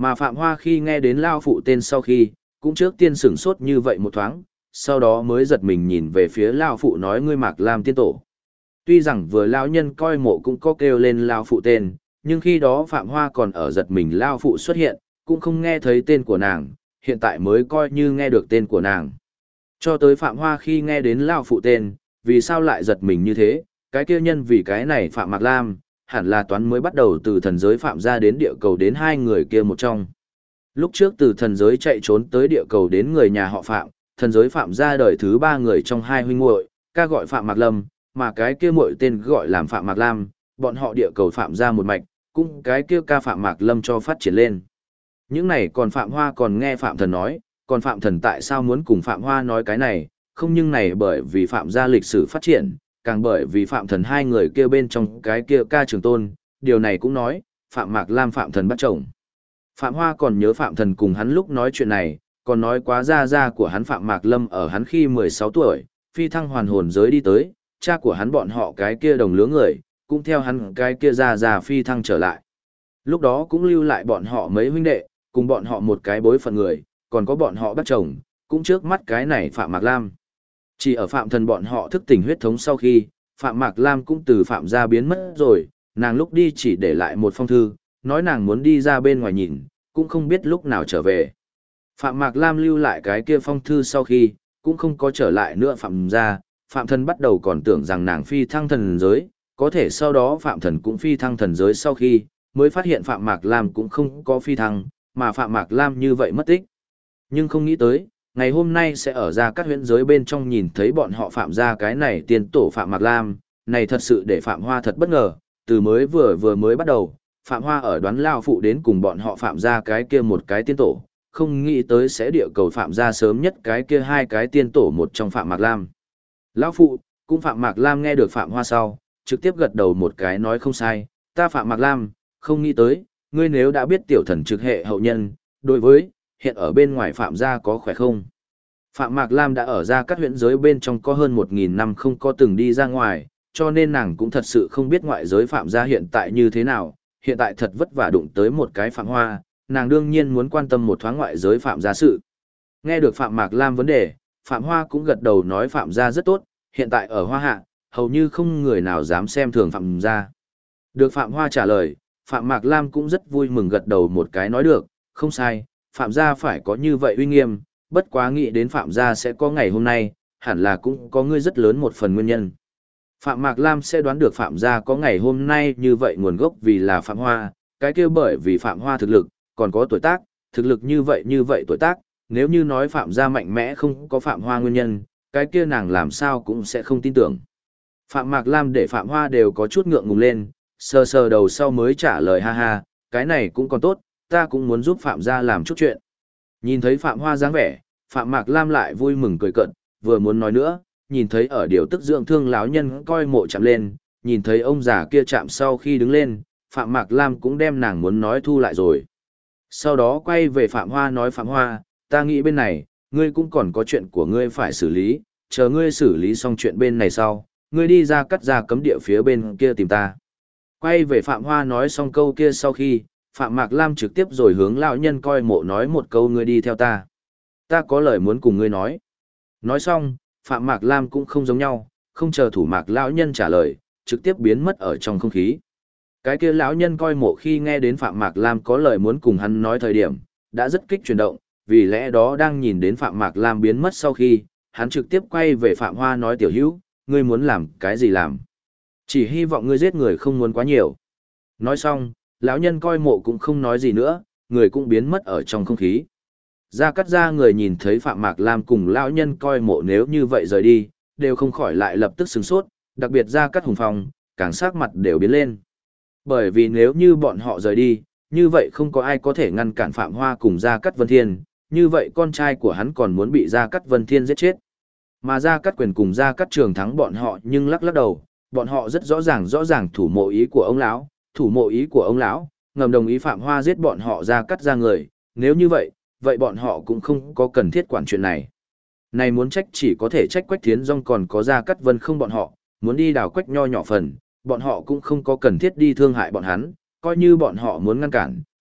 Mà Phạm Hoa khi nghe đến Lao Phụ tên sau khi, cũng trước tiên sửng sốt như vậy một thoáng, sau đó mới giật mình nhìn về phía Lao Phụ nói ngươi Mạc Lam tiên tổ. Tuy rằng vừa Lão nhân coi mộ cũng có kêu lên Lao Phụ tên, nhưng khi đó Phạm Hoa còn ở giật mình Lao Phụ xuất hiện, cũng không nghe thấy tên của nàng, hiện tại mới coi như nghe được tên của nàng. Cho tới Phạm Hoa khi nghe đến Lao Phụ tên, vì sao lại giật mình như thế, cái kia nhân vì cái này Phạm Mạc Lam, hẳn là toán mới bắt đầu từ thần giới Phạm ra đến địa cầu đến hai người kia một trong. Lúc trước từ thần giới chạy trốn tới địa cầu đến người nhà họ Phạm, thần giới Phạm ra đời thứ ba người trong hai huynh muội, ca gọi Phạm Mạc Lâm, mà cái kia muội tên gọi làm Phạm Mạc Lam, bọn họ địa cầu Phạm ra một mạch, cũng cái kia ca Phạm Mạc Lâm cho phát triển lên. Những này còn Phạm Hoa còn nghe Phạm Thần nói, còn Phạm Thần tại sao muốn cùng Phạm Hoa nói cái này, không nhưng này bởi vì Phạm gia lịch sử phát triển, càng bởi vì Phạm Thần hai người kia bên trong cái kia ca trường tôn, điều này cũng nói, Phạm Mạc Lam Phạm Thần bắt chồng. Phạm Hoa còn nhớ Phạm Thần cùng hắn lúc nói chuyện này, còn nói quá gia của hắn Phạm Mạc Lâm ở hắn khi 16 tuổi, phi thăng hoàn hồn giới đi tới, cha của hắn bọn họ cái kia đồng lứa người, cũng theo hắn cái kia gia phi thăng trở lại. Lúc đó cũng lưu lại bọn họ mấy huynh đệ, cùng bọn họ một cái bối phận người, còn có bọn họ bắt chồng, cũng trước mắt cái này Phạm Mạc Lam. Chỉ ở Phạm Thần bọn họ thức tỉnh huyết thống sau khi, Phạm Mạc Lam cũng từ Phạm gia biến mất rồi, nàng lúc đi chỉ để lại một phong thư, nói nàng muốn đi ra bên ngoài nhìn, cũng không biết lúc nào trở về. Phạm Mạc Lam lưu lại cái kia phong thư sau khi, cũng không có trở lại nữa Phạm gia, Phạm Thần bắt đầu còn tưởng rằng nàng phi thăng thần giới, có thể sau đó Phạm Thần cũng phi thăng thần giới sau khi, mới phát hiện Phạm Mạc Lam cũng không có phi thăng, mà Phạm Mạc Lam như vậy mất tích. Nhưng không nghĩ tới, ngày hôm nay sẽ ở ra các huyễn giới bên trong nhìn thấy bọn họ Phạm ra cái này tiên tổ Phạm Mạc Lam, này thật sự để Phạm Hoa thật bất ngờ, từ mới vừa mới bắt đầu, Phạm Hoa ở đoán Lao Phụ đến cùng bọn họ Phạm ra cái kia một cái tiên tổ, không nghĩ tới sẽ địa cầu Phạm ra sớm nhất cái kia hai cái tiên tổ một trong Phạm Mạc Lam. Lão Phụ, cũng Phạm Mạc Lam nghe được Phạm Hoa sau, trực tiếp gật đầu một cái nói không sai, ta Phạm Mạc Lam, không nghĩ tới, ngươi nếu đã biết tiểu thần trực hệ hậu nhân, đối với, hiện ở bên ngoài Phạm gia có khỏe không? Phạm Mạc Lam đã ở ra các huyện giới bên trong có hơn 1.000 năm không có từng đi ra ngoài, cho nên nàng cũng thật sự không biết ngoại giới Phạm gia hiện tại như thế nào, hiện tại thật vất vả đụng tới một cái Phạm Hoa, nàng đương nhiên muốn quan tâm một thoáng ngoại giới Phạm gia sự. Nghe được Phạm Mạc Lam vấn đề, Phạm Hoa cũng gật đầu nói Phạm gia rất tốt, hiện tại ở Hoa Hạ, hầu như không người nào dám xem thường Phạm gia. Được Phạm Hoa trả lời, Phạm Mạc Lam cũng rất vui mừng gật đầu một cái nói được, không sai, Phạm gia phải có như vậy uy nghiêm, bất quá nghĩ đến Phạm gia sẽ có ngày hôm nay, hẳn là cũng có ngươi rất lớn một phần nguyên nhân. Phạm Mạc Lam sẽ đoán được Phạm gia có ngày hôm nay như vậy nguồn gốc vì là Phạm Hoa, cái kia bởi vì Phạm Hoa thực lực, còn có tuổi tác, thực lực như vậy tuổi tác, nếu như nói Phạm gia mạnh mẽ không có Phạm Hoa nguyên nhân, cái kia nàng làm sao cũng sẽ không tin tưởng. Phạm Mạc Lam để Phạm Hoa đều có chút ngượng ngùng lên, sờ sờ đầu sau mới trả lời ha ha, cái này cũng còn tốt, ta cũng muốn giúp Phạm gia làm chút chuyện. Nhìn thấy Phạm Hoa dáng vẻ, Phạm Mạc Lam lại vui mừng cười cợt, vừa muốn nói nữa, nhìn thấy ở điều tức dưỡng thương lão nhân coi mộ chạm lên, nhìn thấy ông già kia chạm sau khi đứng lên, Phạm Mạc Lam cũng đem nàng muốn nói thu lại rồi. Sau đó quay về Phạm Hoa nói Phạm Hoa, ta nghĩ bên này, ngươi cũng còn có chuyện của ngươi phải xử lý, chờ ngươi xử lý xong chuyện bên này sau, ngươi đi ra cắt ra cấm địa phía bên kia tìm ta. Quay về Phạm Hoa nói xong câu kia sau khi, Phạm Mạc Lam trực tiếp rồi hướng lão nhân coi mộ nói một câu ngươi đi theo ta. Ta có lời muốn cùng ngươi nói. Nói xong, Phạm Mạc Lam cũng không giống nhau, không chờ thủ mạc lão nhân trả lời, trực tiếp biến mất ở trong không khí. Cái kia lão nhân coi mộ khi nghe đến Phạm Mạc Lam có lời muốn cùng hắn nói thời điểm, đã rất kích chuyển động, vì lẽ đó đang nhìn đến Phạm Mạc Lam biến mất sau khi, hắn trực tiếp quay về Phạm Hoa nói tiểu hữu, ngươi muốn làm cái gì làm. Chỉ hy vọng ngươi giết người không muốn quá nhiều. Nói xong, lão nhân coi mộ cũng không nói gì nữa, người cũng biến mất ở trong không khí. Gia Cát gia người nhìn thấy Phạm Mạc Lam cùng lão nhân coi mộ nếu như vậy rời đi, đều không khỏi lại lập tức sửng sốt, đặc biệt Gia Cát Hùng Phong, càng sắc mặt đều biến lên. Bởi vì nếu như bọn họ rời đi, như vậy không có ai có thể ngăn cản Phạm Hoa cùng Gia Cát Vân Thiên, như vậy con trai của hắn còn muốn bị Gia Cát Vân Thiên giết chết. Mà Gia Cát Quyền cùng Gia Cát Trường thắng bọn họ nhưng lắc lắc đầu, bọn họ rất rõ ràng thủ mộ ý của ông lão, thủ mộ ý của ông lão, ngầm đồng ý Phạm Hoa giết bọn họ Gia Cát gia người, nếu như vậy, vậy bọn họ cũng không có cần thiết quản chuyện này. Này muốn trách chỉ có thể trách Quách Thiến Dung còn có Gia Cát Vân không bọn họ, muốn đi đào quách nho nhỏ phần, bọn họ cũng không có cần thiết đi thương hại bọn hắn, coi như bọn họ muốn ngăn cản,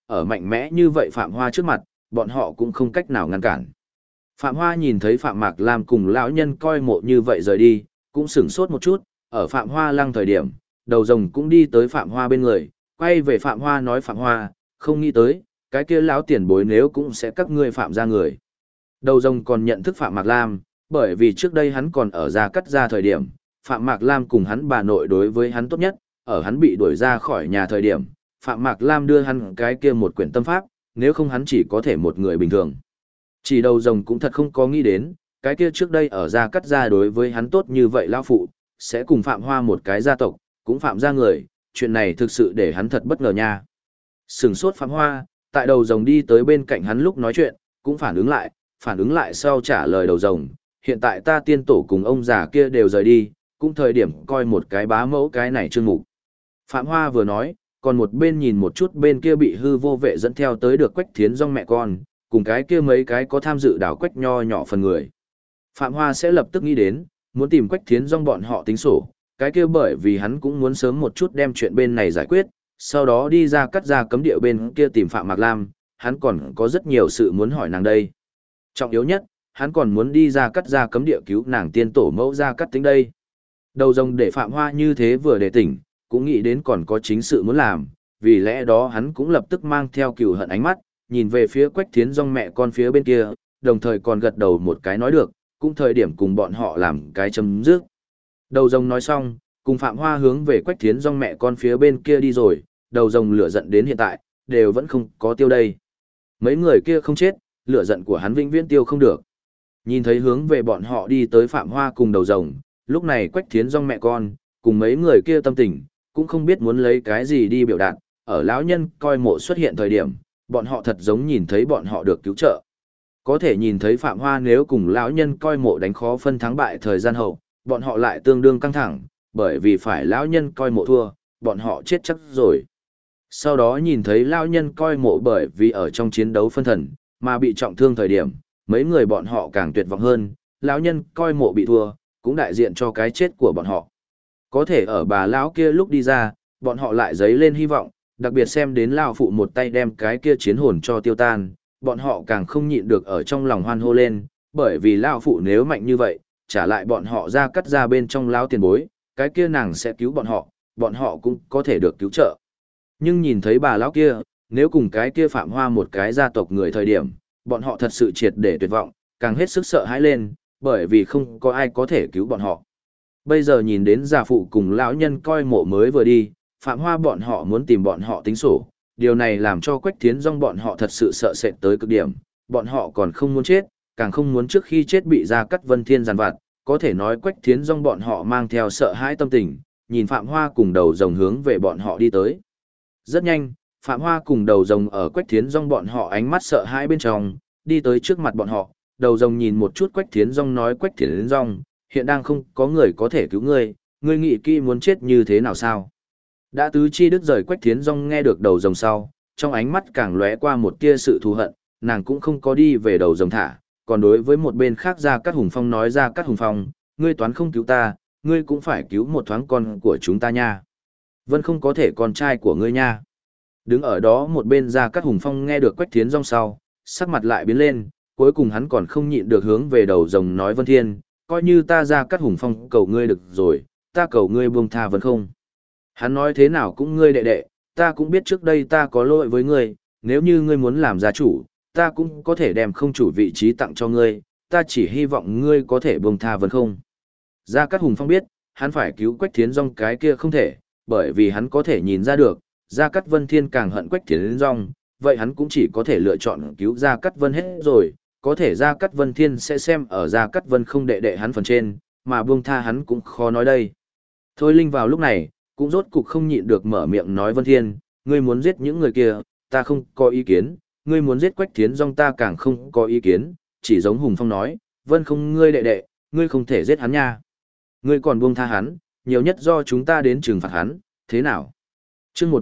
ở mạnh mẽ như vậy Phạm Hoa trước mặt, bọn họ cũng không cách nào ngăn cản. Phạm Hoa nhìn thấy Phạm Mạc Lam cùng lão nhân coi mộ như vậy rời đi, cũng sửng sốt một chút, ở Phạm Hoa lăng thời điểm, đầu rồng cũng đi tới Phạm Hoa bên người, quay về Phạm Hoa nói Phạm Hoa, không nghĩ tới, cái kia lão tiền bối nếu cũng sẽ các ngươi phạm ra người. Đầu rồng còn nhận thức Phạm Mạc Lam, bởi vì trước đây hắn còn ở Gia Cắt Gia thời điểm, Phạm Mạc Lam cùng hắn bà nội đối với hắn tốt nhất, ở hắn bị đuổi ra khỏi nhà thời điểm, Phạm Mạc Lam đưa hắn cái kia một quyển tâm pháp, nếu không hắn chỉ có thể một người bình thường. Chỉ đầu rồng cũng thật không có nghĩ đến, cái kia trước đây ở Gia Cắt Gia đối với hắn tốt như vậy lão phụ, sẽ cùng Phạm Hoa một cái gia tộc, cũng phạm ra người, chuyện này thực sự để hắn thật bất ngờ nha. Sừng sốt Phạm Hoa, tại đầu rồng đi tới bên cạnh hắn lúc nói chuyện, cũng phản ứng lại sau trả lời đầu rồng, hiện tại ta tiên tổ cùng ông già kia đều rời đi, cũng thời điểm coi một cái bá mẫu cái này chương mục. Phạm Hoa vừa nói, còn một bên nhìn một chút bên kia bị hư vô vệ dẫn theo tới được Quách Thiến Dong mẹ con, cùng cái kia mấy cái có tham dự đảo quách nho nhỏ phần người. Phạm Hoa sẽ lập tức nghĩ đến, muốn tìm Quách Thiến Dong bọn họ tính sổ, cái kia bởi vì hắn cũng muốn sớm một chút đem chuyện bên này giải quyết, sau đó đi ra cắt ra cấm địa bên kia tìm Phạm Mạc Lam, hắn còn có rất nhiều sự muốn hỏi nàng đây. Trọng yếu nhất, hắn còn muốn đi ra cắt ra cấm địa cứu nàng tiên tổ mẫu ra cắt tính đây. Đầu rồng để Phạm Hoa như thế vừa để tỉnh, cũng nghĩ đến còn có chính sự muốn làm, vì lẽ đó hắn cũng lập tức mang theo cừu hận ánh mắt, nhìn về phía Quách Thiến Dong mẹ con phía bên kia, đồng thời còn gật đầu một cái nói được, cũng thời điểm cùng bọn họ làm cái chấm dứt. Đầu rồng nói xong, cùng Phạm Hoa hướng về Quách Thiến Dong mẹ con phía bên kia đi rồi, đầu rồng lửa giận đến hiện tại, đều vẫn không có tiêu đây. Mấy người kia không chết, lửa giận của hắn vĩnh viễn tiêu không được. Nhìn thấy hướng về bọn họ đi tới Phạm Hoa cùng đầu rồng, lúc này Quách Thiến Dong mẹ con, cùng mấy người kia tâm tình, cũng không biết muốn lấy cái gì đi biểu đạt, ở lão nhân coi mộ xuất hiện thời điểm, bọn họ thật giống nhìn thấy bọn họ được cứu trợ. Có thể nhìn thấy Phạm Hoa nếu cùng lão nhân coi mộ đánh khó phân thắng bại thời gian hậu, bọn họ lại tương đương căng thẳng, bởi vì phải lão nhân coi mộ thua, bọn họ chết chắc rồi. Sau đó nhìn thấy lão nhân coi mộ bởi vì ở trong chiến đấu phân thần, mà bị trọng thương thời điểm, mấy người bọn họ càng tuyệt vọng hơn, lão nhân coi mộ bị thua, cũng đại diện cho cái chết của bọn họ. Có thể ở bà lão kia lúc đi ra, bọn họ lại dấy lên hy vọng, đặc biệt xem đến lão phụ một tay đem cái kia chiến hồn cho tiêu tan, bọn họ càng không nhịn được ở trong lòng hoan hô lên, bởi vì lão phụ nếu mạnh như vậy, trả lại bọn họ ra cắt ra bên trong lão tiền bối, cái kia nàng sẽ cứu bọn họ cũng có thể được cứu trợ. Nhưng nhìn thấy bà lão kia, nếu cùng cái kia Phạm Hoa một cái gia tộc người thời điểm, bọn họ thật sự triệt để tuyệt vọng, càng hết sức sợ hãi lên, bởi vì không có ai có thể cứu bọn họ. Bây giờ nhìn đến gia phụ cùng lão nhân coi mộ mới vừa đi, Phạm Hoa bọn họ muốn tìm bọn họ tính sổ, điều này làm cho Quách Thiến Dong bọn họ thật sự sợ sệt tới cực điểm, bọn họ còn không muốn chết, càng không muốn trước khi chết bị Gia Cắt Vân Thiên giàn vặt, có thể nói Quách Thiến Dong bọn họ mang theo sợ hãi tâm tình, nhìn Phạm Hoa cùng đầu rồng hướng về bọn họ đi tới. Rất nhanh, Phạm Hoa cùng đầu rồng ở Quách Thiến Dong bọn họ ánh mắt sợ hãi bên trong, đi tới trước mặt bọn họ, đầu rồng nhìn một chút Quách Thiến Dong nói Quách Thiến Dong, hiện đang không có người có thể cứu ngươi, ngươi nghĩ kỹ muốn chết như thế nào sao? Đã tứ chi đứt rời Quách Thiến Dong nghe được đầu rồng sau, trong ánh mắt càng lóe qua một tia sự thù hận, nàng cũng không có đi về đầu rồng thả, còn đối với một bên khác Gia Cát Hùng Phong nói Gia Cát Hùng Phong, ngươi toán không cứu ta, ngươi cũng phải cứu một thoáng con của chúng ta nha. Vân không có thể con trai của ngươi nha. Đứng ở đó một bên Gia Cát Hùng Phong nghe được Quách Thiến Dong sau, sắc mặt lại biến lên, cuối cùng hắn còn không nhịn được hướng về đầu rồng nói Vân Thiên, coi như ta Gia Cát Hùng Phong cầu ngươi được rồi, ta cầu ngươi buông tha Vân không. Hắn nói thế nào cũng ngươi đệ đệ, ta cũng biết trước đây ta có lỗi với ngươi, nếu như ngươi muốn làm gia chủ, ta cũng có thể đem không chủ vị trí tặng cho ngươi, ta chỉ hy vọng ngươi có thể buông tha Vân không. Gia Cát Hùng Phong biết, hắn phải cứu Quách Thiến Dong cái kia không thể, bởi vì hắn có thể nhìn ra được, Gia Cát Vân Thiên càng hận Quách Thiến Dong, vậy hắn cũng chỉ có thể lựa chọn cứu Gia Cát Vân hết rồi, có thể Gia Cát Vân Thiên sẽ xem ở Gia Cát Vân không đệ đệ hắn phần trên, mà buông tha hắn cũng khó nói đây. Thôi Linh vào lúc này, cũng rốt cục không nhịn được mở miệng nói Vân Thiên, ngươi muốn giết những người kia, ta không có ý kiến, ngươi muốn giết Quách Thiến Dong ta càng không có ý kiến, chỉ giống Hùng Phong nói, Vân không ngươi đệ đệ, ngươi không thể giết hắn nha. Ngươi còn buông tha hắn, nhiều nhất do chúng ta đến trừng phạt hắn, thế nào? Chương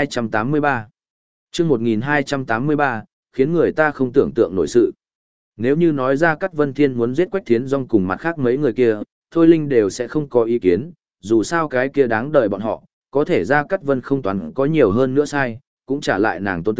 1283 Chương 1283, khiến người ta không tưởng tượng nổi sự. Nếu như nói ra Cát Vân Thiên muốn giết Quách Thiến Dong cùng mặt khác mấy người kia, Thôi Linh đều sẽ không có ý kiến, dù sao cái kia đáng đời bọn họ, có thể ra Cát Vân không toán có nhiều hơn nữa sai, cũng trả lại nàng tôn tử,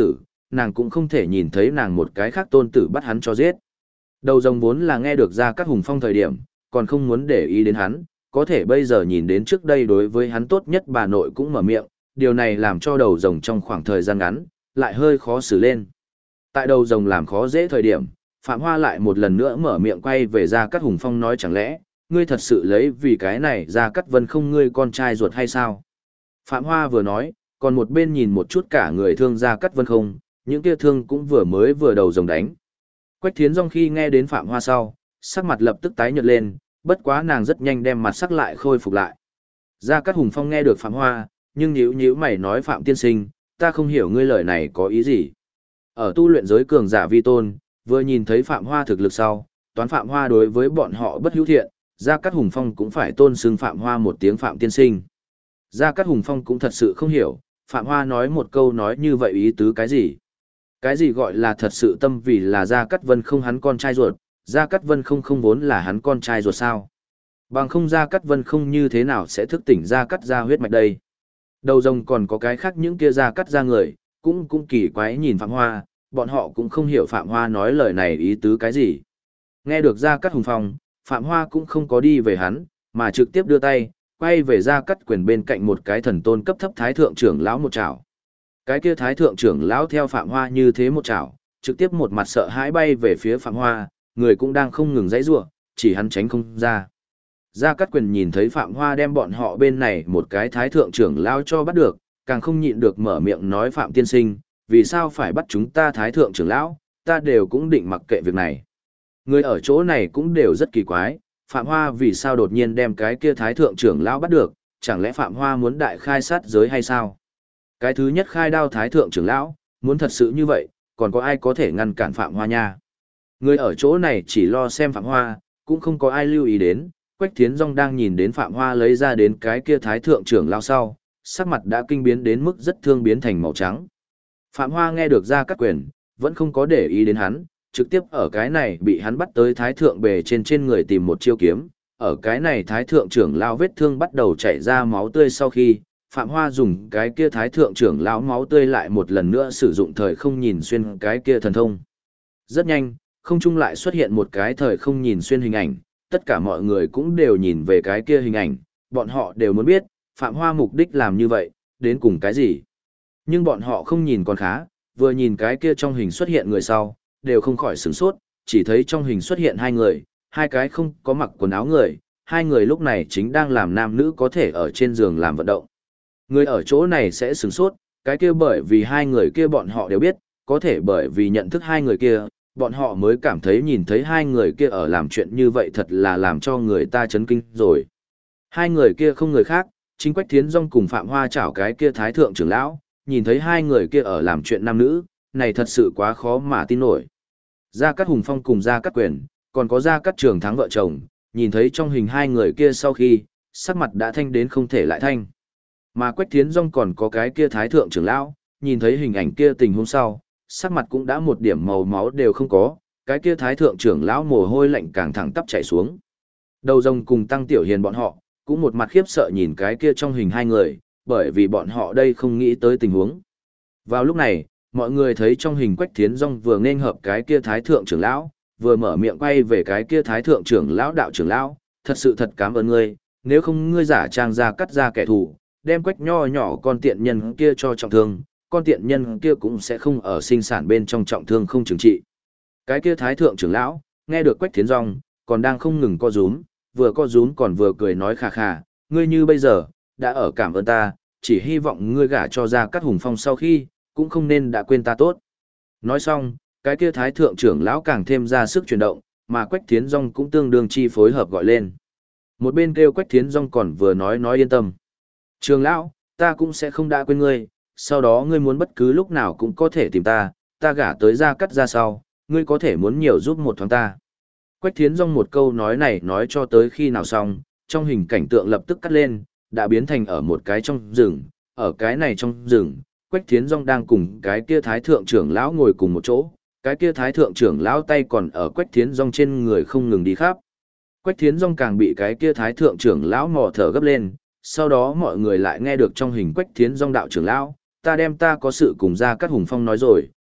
nàng cũng không thể nhìn thấy nàng một cái khác tôn tử bắt hắn cho giết. Đầu rồng vốn là nghe được Gia Cát Hùng Phong thời điểm, còn không muốn để ý đến hắn, có thể bây giờ nhìn đến trước đây đối với hắn tốt nhất bà nội cũng mở miệng, điều này làm cho đầu rồng trong khoảng thời gian ngắn, lại hơi khó xử lên. Tại đầu rồng làm khó dễ thời điểm, Phạm Hoa lại một lần nữa mở miệng quay về Gia Cát Hùng Phong nói chẳng lẽ, ngươi thật sự lấy vì cái này Gia Cát Vân không ngươi con trai ruột hay sao? Phạm Hoa vừa nói, còn một bên nhìn một chút cả người thương Gia Cát Vân không, những kia thương cũng vừa đầu rồng đánh. Quách Thiến Dung khi nghe đến Phạm Hoa sau, sắc mặt lập tức tái nhợt lên, bất quá nàng rất nhanh đem mặt sắc lại khôi phục lại. Gia Cát Hùng Phong nghe được Phạm Hoa, nhưng nhíu mày nói Phạm tiên sinh, ta không hiểu ngươi lời này có ý gì. Ở tu luyện giới cường giả vi tôn, vừa nhìn thấy Phạm Hoa thực lực sau, toán Phạm Hoa đối với bọn họ bất hữu thiện, Gia Cát Hùng Phong cũng phải tôn xưng Phạm Hoa một tiếng Phạm tiên sinh. Gia Cát Hùng Phong cũng thật sự không hiểu, Phạm Hoa nói một câu nói như vậy ý tứ cái gì. Cái gì gọi là thật sự tâm vì là Gia Cát Vân không hắn con trai ruột, Gia Cát Vân không vốn là hắn con trai ruột sao. Bằng không Gia Cát Vân không như thế nào sẽ thức tỉnh Gia Cát gia huyết mạch đây. Đầu rồng còn có cái khác những kia Gia Cát gia người, cũng kỳ quái nhìn Phạm Hoa, bọn họ cũng không hiểu Phạm Hoa nói lời này ý tứ cái gì. Nghe được Gia Cát Hùng Phong, Phạm Hoa cũng không có đi về hắn, mà trực tiếp đưa tay, quay về Gia Cát Quyền bên cạnh một cái thần tôn cấp thấp thái thượng trưởng lão một chảo. Cái kia thái thượng trưởng lão theo Phạm Hoa như thế một chảo, trực tiếp một mặt sợ hãi bay về phía Phạm Hoa, người cũng đang không ngừng giãy giụa, chỉ hắn tránh không ra. Gia Cát Quyền nhìn thấy Phạm Hoa đem bọn họ bên này một cái thái thượng trưởng lão cho bắt được, càng không nhịn được mở miệng nói Phạm tiên sinh, vì sao phải bắt chúng ta thái thượng trưởng lão, ta đều cũng định mặc kệ việc này. Người ở chỗ này cũng đều rất kỳ quái, Phạm Hoa vì sao đột nhiên đem cái kia thái thượng trưởng lão bắt được, chẳng lẽ Phạm Hoa muốn đại khai sát giới hay sao? Cái thứ nhất khai đao thái thượng trưởng lão, muốn thật sự như vậy, còn có ai có thể ngăn cản Phạm Hoa nha? Người ở chỗ này chỉ lo xem Phạm Hoa, cũng không có ai lưu ý đến, Quách Thiến Dung đang nhìn đến Phạm Hoa lấy ra đến cái kia thái thượng trưởng lão sau, sắc mặt đã kinh biến đến mức rất thương biến thành màu trắng. Phạm Hoa nghe được Gia Cát Quyền, vẫn không có để ý đến hắn, trực tiếp ở cái này bị hắn bắt tới thái thượng bề trên người tìm một chiêu kiếm, ở cái này thái thượng trưởng lão vết thương bắt đầu chảy ra máu tươi sau khi, Phạm Hoa dùng cái kia thái thượng trưởng lão máu tươi lại một lần nữa sử dụng thời không nhìn xuyên cái kia thần thông. Rất nhanh, không trung lại xuất hiện một cái thời không nhìn xuyên hình ảnh, tất cả mọi người cũng đều nhìn về cái kia hình ảnh, bọn họ đều muốn biết, Phạm Hoa mục đích làm như vậy, đến cùng cái gì. Nhưng bọn họ không nhìn còn khá, vừa nhìn cái kia trong hình xuất hiện người sau, đều không khỏi sửng sốt, chỉ thấy trong hình xuất hiện hai người, hai cái không có mặc quần áo người, hai người lúc này chính đang làm nam nữ có thể ở trên giường làm vận động. Người ở chỗ này sẽ sửng sốt, cái kia bởi vì hai người kia bọn họ đều biết, có thể bởi vì nhận thức hai người kia, bọn họ mới cảm thấy nhìn thấy hai người kia ở làm chuyện như vậy thật là làm cho người ta chấn kinh rồi. Hai người kia không người khác, chính Quách Thiến Dung cùng Phạm Hoa chảo cái kia thái thượng trưởng lão, nhìn thấy hai người kia ở làm chuyện nam nữ, này thật sự quá khó mà tin nổi. Gia Cát Hùng Phong cùng Gia Cát Quyền, còn có Gia Cát Trường Thắng vợ chồng, nhìn thấy trong hình hai người kia sau khi, sắc mặt đã thanh đến không thể lại thanh. Mà Quách Thiến Dung còn có cái kia thái thượng trưởng lão, nhìn thấy hình ảnh kia tình huống sau, sắc mặt cũng đã một điểm màu máu đều không có, cái kia thái thượng trưởng lão mồ hôi lạnh càng thẳng tắp chảy xuống. Đầu rồng cùng Tăng Tiểu Hiền bọn họ, cũng một mặt khiếp sợ nhìn cái kia trong hình hai người, bởi vì bọn họ đây không nghĩ tới tình huống. Vào lúc này, mọi người thấy trong hình Quách Thiến Dung vừa nên hợp cái kia thái thượng trưởng lão, vừa mở miệng quay về cái kia thái thượng trưởng lão đạo trưởng lão, thật sự thật cảm ơn ngươi, nếu không ngươi giả trang ra cắt ra kẻ thù, đem Quách nho nhỏ con tiện nhân kia cho trọng thương, con tiện nhân kia cũng sẽ không ở sinh sản bên trong trọng thương không chừng trị. Cái kia thái thượng trưởng lão, nghe được Quách Thiến Dung, còn đang không ngừng co rúm, vừa co rúm còn vừa cười nói khà khà, ngươi như bây giờ, đã ở cảm ơn ta, chỉ hy vọng ngươi gả cho Gia Cát Hùng Phong sau khi, cũng không nên đã quên ta tốt. Nói xong, cái kia thái thượng trưởng lão càng thêm ra sức chuyển động, mà Quách Thiến Dung cũng tương đương chi phối hợp gọi lên. Một bên kêu Quách Thiến Dung còn vừa nói yên tâm. Trường lão, ta cũng sẽ không đã quên ngươi, sau đó ngươi muốn bất cứ lúc nào cũng có thể tìm ta gả tới Gia Cát ra sau, ngươi có thể muốn nhiều giúp một thoáng ta. Quách Thiến Dung một câu nói này nói cho tới khi nào xong, trong hình cảnh tượng lập tức cắt lên, đã biến thành ở một cái trong rừng, ở cái này trong rừng, Quách Thiến Dung đang cùng cái kia thái thượng trưởng lão ngồi cùng một chỗ, cái kia thái thượng trưởng lão tay còn ở Quách Thiến Dung trên người không ngừng đi khắp. Quách Thiến Dung càng bị cái kia thái thượng trưởng lão mò thở gấp lên, sau đó mọi người lại nghe được trong hình Quách Thiến Dung đạo trưởng lão, ta đem ta có sự cùng Gia Cát Hùng Phong nói rồi,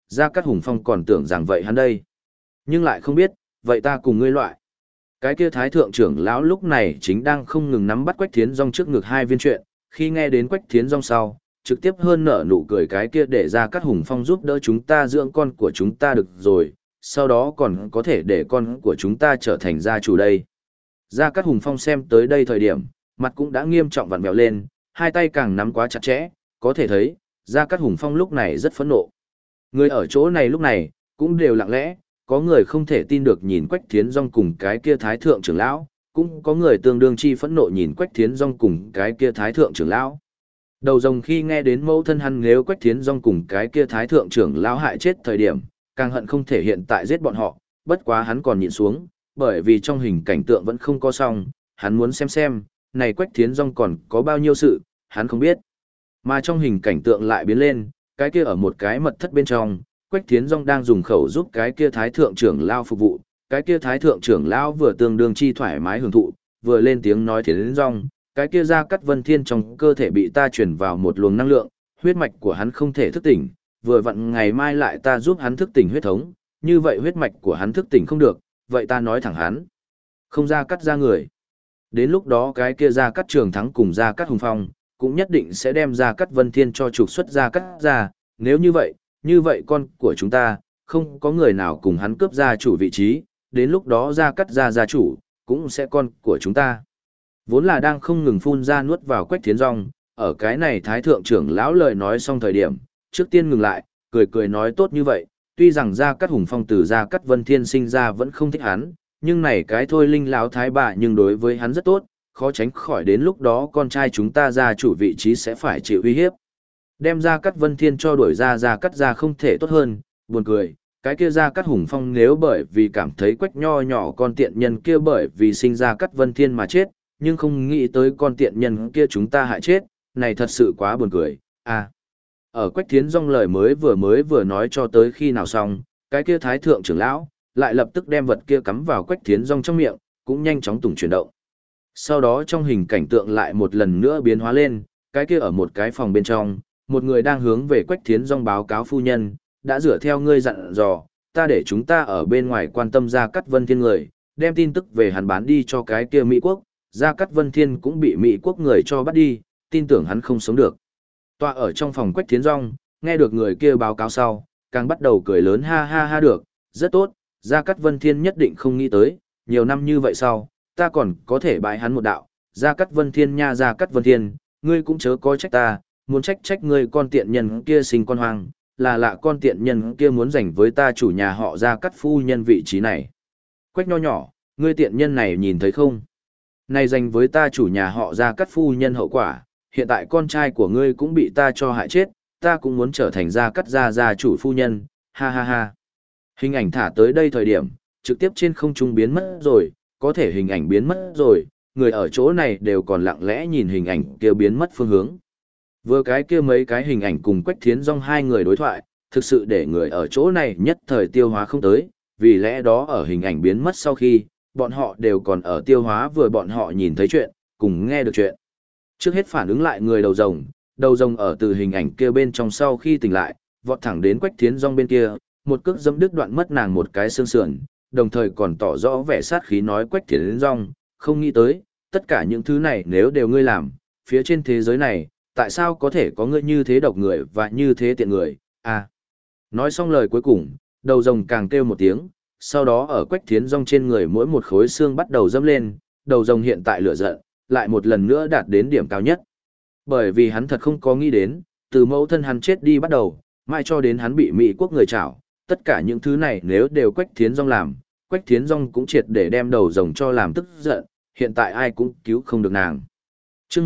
Gia Cát Hùng Phong còn tưởng rằng vậy hắn đây. Nhưng lại không biết, vậy ta cùng ngươi loại. Cái kia thái thượng trưởng lão lúc này chính đang không ngừng nắm bắt Quách Thiến Dung trước ngực hai viên chuyện, khi nghe đến Quách Thiến Dung sau, trực tiếp hơn nở nụ cười cái kia để Gia Cát Hùng Phong giúp đỡ chúng ta dưỡng con của chúng ta được rồi, sau đó còn có thể để con của chúng ta trở thành gia chủ đây. Gia Cát Hùng Phong xem tới đây thời điểm, mặt cũng đã nghiêm trọng vặn vẹo lên, hai tay càng nắm quá chặt chẽ, có thể thấy, Gia Cát Hùng Phong lúc này rất phẫn nộ. Người ở chỗ này lúc này, cũng đều lặng lẽ, có người không thể tin được nhìn Quách Thiến Dung cùng cái kia thái thượng trưởng lão, cũng có người tương đương chi phẫn nộ nhìn Quách Thiến Dung cùng cái kia thái thượng trưởng lão. Đầu rồng khi nghe đến mẫu thân hắn nếu Quách Thiến Dung cùng cái kia thái thượng trưởng lão hại chết thời điểm, càng hận không thể hiện tại giết bọn họ, bất quá hắn còn nhịn xuống, bởi vì trong hình cảnh tượng vẫn không có xong, hắn muốn xem, này Quách Thiến Dung còn có bao nhiêu sự, hắn không biết. Mà trong hình cảnh tượng lại biến lên, cái kia ở một cái mật thất bên trong, Quách Thiến Dung đang dùng khẩu giúp cái kia thái thượng trưởng lão phục vụ, cái kia thái thượng trưởng lão vừa tương đương chi thoải mái hưởng thụ, vừa lên tiếng nói Thiến Dung, cái kia Gia Cát Vân Thiên trong cơ thể bị ta truyền vào một luồng năng lượng, huyết mạch của hắn không thể thức tỉnh, vừa vặn ngày mai lại ta giúp hắn thức tỉnh huyết thống, như vậy huyết mạch của hắn thức tỉnh không được, vậy ta nói thẳng hắn, không Gia Cát ra người. Đến lúc đó cái kia Gia Cát Trường Thắng cùng Gia Cát Hùng Phong, cũng nhất định sẽ đem Gia Cát Vân Thiên cho trục xuất Gia Cát ra, nếu như vậy con của chúng ta, không có người nào cùng hắn cướp gia chủ vị trí, đến lúc đó Gia Cát ra gia chủ, cũng sẽ con của chúng ta. Vốn là đang không ngừng phun ra nuốt vào Quách Thiến Dung, ở cái này thái thượng trưởng lão lời nói xong thời điểm, trước tiên ngừng lại, cười nói tốt như vậy, tuy rằng Gia Cát Hùng Phong từ Gia Cát Vân Thiên sinh ra vẫn không thích hắn, nhưng này cái thôi linh lão thái bà nhưng đối với hắn rất tốt, khó tránh khỏi đến lúc đó con trai chúng ta gia chủ vị trí sẽ phải chịu uy hiếp. Đem Gia Cát Vân Thiên cho đuổi ra Gia Cát ra không thể tốt hơn, buồn cười, cái kia Gia Cát Hùng Phong nếu bởi vì cảm thấy Quách nho nhỏ con tiện nhân kia bởi vì sinh Gia Cát Vân Thiên mà chết, nhưng không nghĩ tới con tiện nhân kia chúng ta hại chết, này thật sự quá buồn cười, à. Ở Quách Thiến Dung lời mới vừa nói cho tới khi nào xong, cái kia thái thượng trưởng lão, lại lập tức đem vật kia cắm vào Quách Thiến Dung trong miệng, cũng nhanh chóng tùng chuyển động. Sau đó trong hình cảnh tượng lại một lần nữa biến hóa lên, cái kia ở một cái phòng bên trong, một người đang hướng về Quách Thiến Dung báo cáo phu nhân, đã dựa theo ngươi dặn dò, ta để chúng ta ở bên ngoài quan tâm Gia Cát Vân Thiên người, đem tin tức về hắn bán đi cho cái kia Mỹ Quốc, Gia Cát Vân Thiên cũng bị Mỹ Quốc người cho bắt đi, tin tưởng hắn không sống được. Tọa ở trong phòng Quách Thiến Dung, nghe được người kia báo cáo sau, càng bắt đầu cười lớn ha ha ha được, rất tốt, Gia Cát Vân Thiên nhất định không nghĩ tới, nhiều năm như vậy sau, ta còn có thể bại hắn một đạo, Gia Cát Vân Thiên nha Gia Cát Vân Thiên, ngươi cũng chớ có trách ta, muốn trách ngươi con tiện nhân kia sinh con hoang, là lạ con tiện nhân kia muốn giành với ta chủ nhà họ Gia Cát phu nhân vị trí này. Quách nho nhỏ, ngươi tiện nhân này nhìn thấy không? Này giành với ta chủ nhà họ Gia Cát phu nhân hậu quả, hiện tại con trai của ngươi cũng bị ta cho hại chết, ta cũng muốn trở thành Gia Cát gia chủ phu nhân, ha ha ha. Hình ảnh thả tới đây thời điểm, trực tiếp trên không trung biến mất rồi, có thể hình ảnh biến mất rồi, người ở chỗ này đều còn lặng lẽ nhìn hình ảnh kia biến mất phương hướng. Vừa cái kia mấy cái hình ảnh cùng Quách Thiến Dung hai người đối thoại, thực sự để người ở chỗ này nhất thời tiêu hóa không tới, vì lẽ đó ở hình ảnh biến mất sau khi, bọn họ đều còn ở tiêu hóa vừa bọn họ nhìn thấy chuyện, cùng nghe được chuyện. Trước hết phản ứng lại người đầu rồng ở từ hình ảnh kia bên trong sau khi tỉnh lại, vọt thẳng đến Quách Thiến Dung bên kia, một cước dẫm đứt đoạn mất nàng một cái xương sườn, đồng thời còn tỏ rõ vẻ sát khí nói Quách Thiến Dung, không nghĩ tới, tất cả những thứ này nếu đều ngươi làm, phía trên thế giới này, tại sao có thể có ngươi như thế độc người và như thế tiện người, à. Nói xong lời cuối cùng, đầu rồng càng kêu một tiếng, sau đó ở Quách Thiến Dung trên người mỗi một khối xương bắt đầu dâm lên, đầu rồng hiện tại lửa giận, lại một lần nữa đạt đến điểm cao nhất. Bởi vì hắn thật không có nghĩ đến, từ mẫu thân hắn chết đi bắt đầu, mai cho đến hắn bị Mỹ quốc người trảo, tất cả những thứ này nếu đều Quách Thiến Dung làm, Quách Thiến Dung cũng triệt để đem đầu rồng cho làm tức giận, hiện tại ai cũng cứu không được nàng. Chương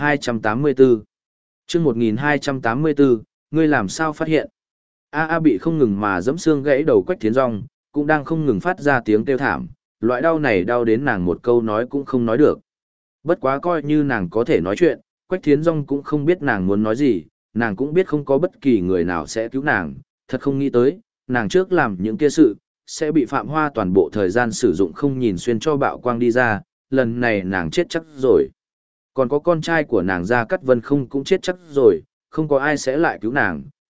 1284 Chương 1284, ngươi làm sao phát hiện? A bị không ngừng mà giẫm xương gãy đầu Quách Thiến Dung, cũng đang không ngừng phát ra tiếng kêu thảm, loại đau này đau đến nàng một câu nói cũng không nói được. Bất quá coi như nàng có thể nói chuyện, Quách Thiến Dung cũng không biết nàng muốn nói gì, nàng cũng biết không có bất kỳ người nào sẽ cứu nàng, thật không nghĩ tới, nàng trước làm những kia sự, sẽ bị Phạm Hoa toàn bộ thời gian sử dụng không nhìn xuyên cho bạo quang đi ra, lần này nàng chết chắc rồi. Còn có con trai của nàng Gia Cát Vân không cũng chết chắc rồi, không có ai sẽ lại cứu nàng,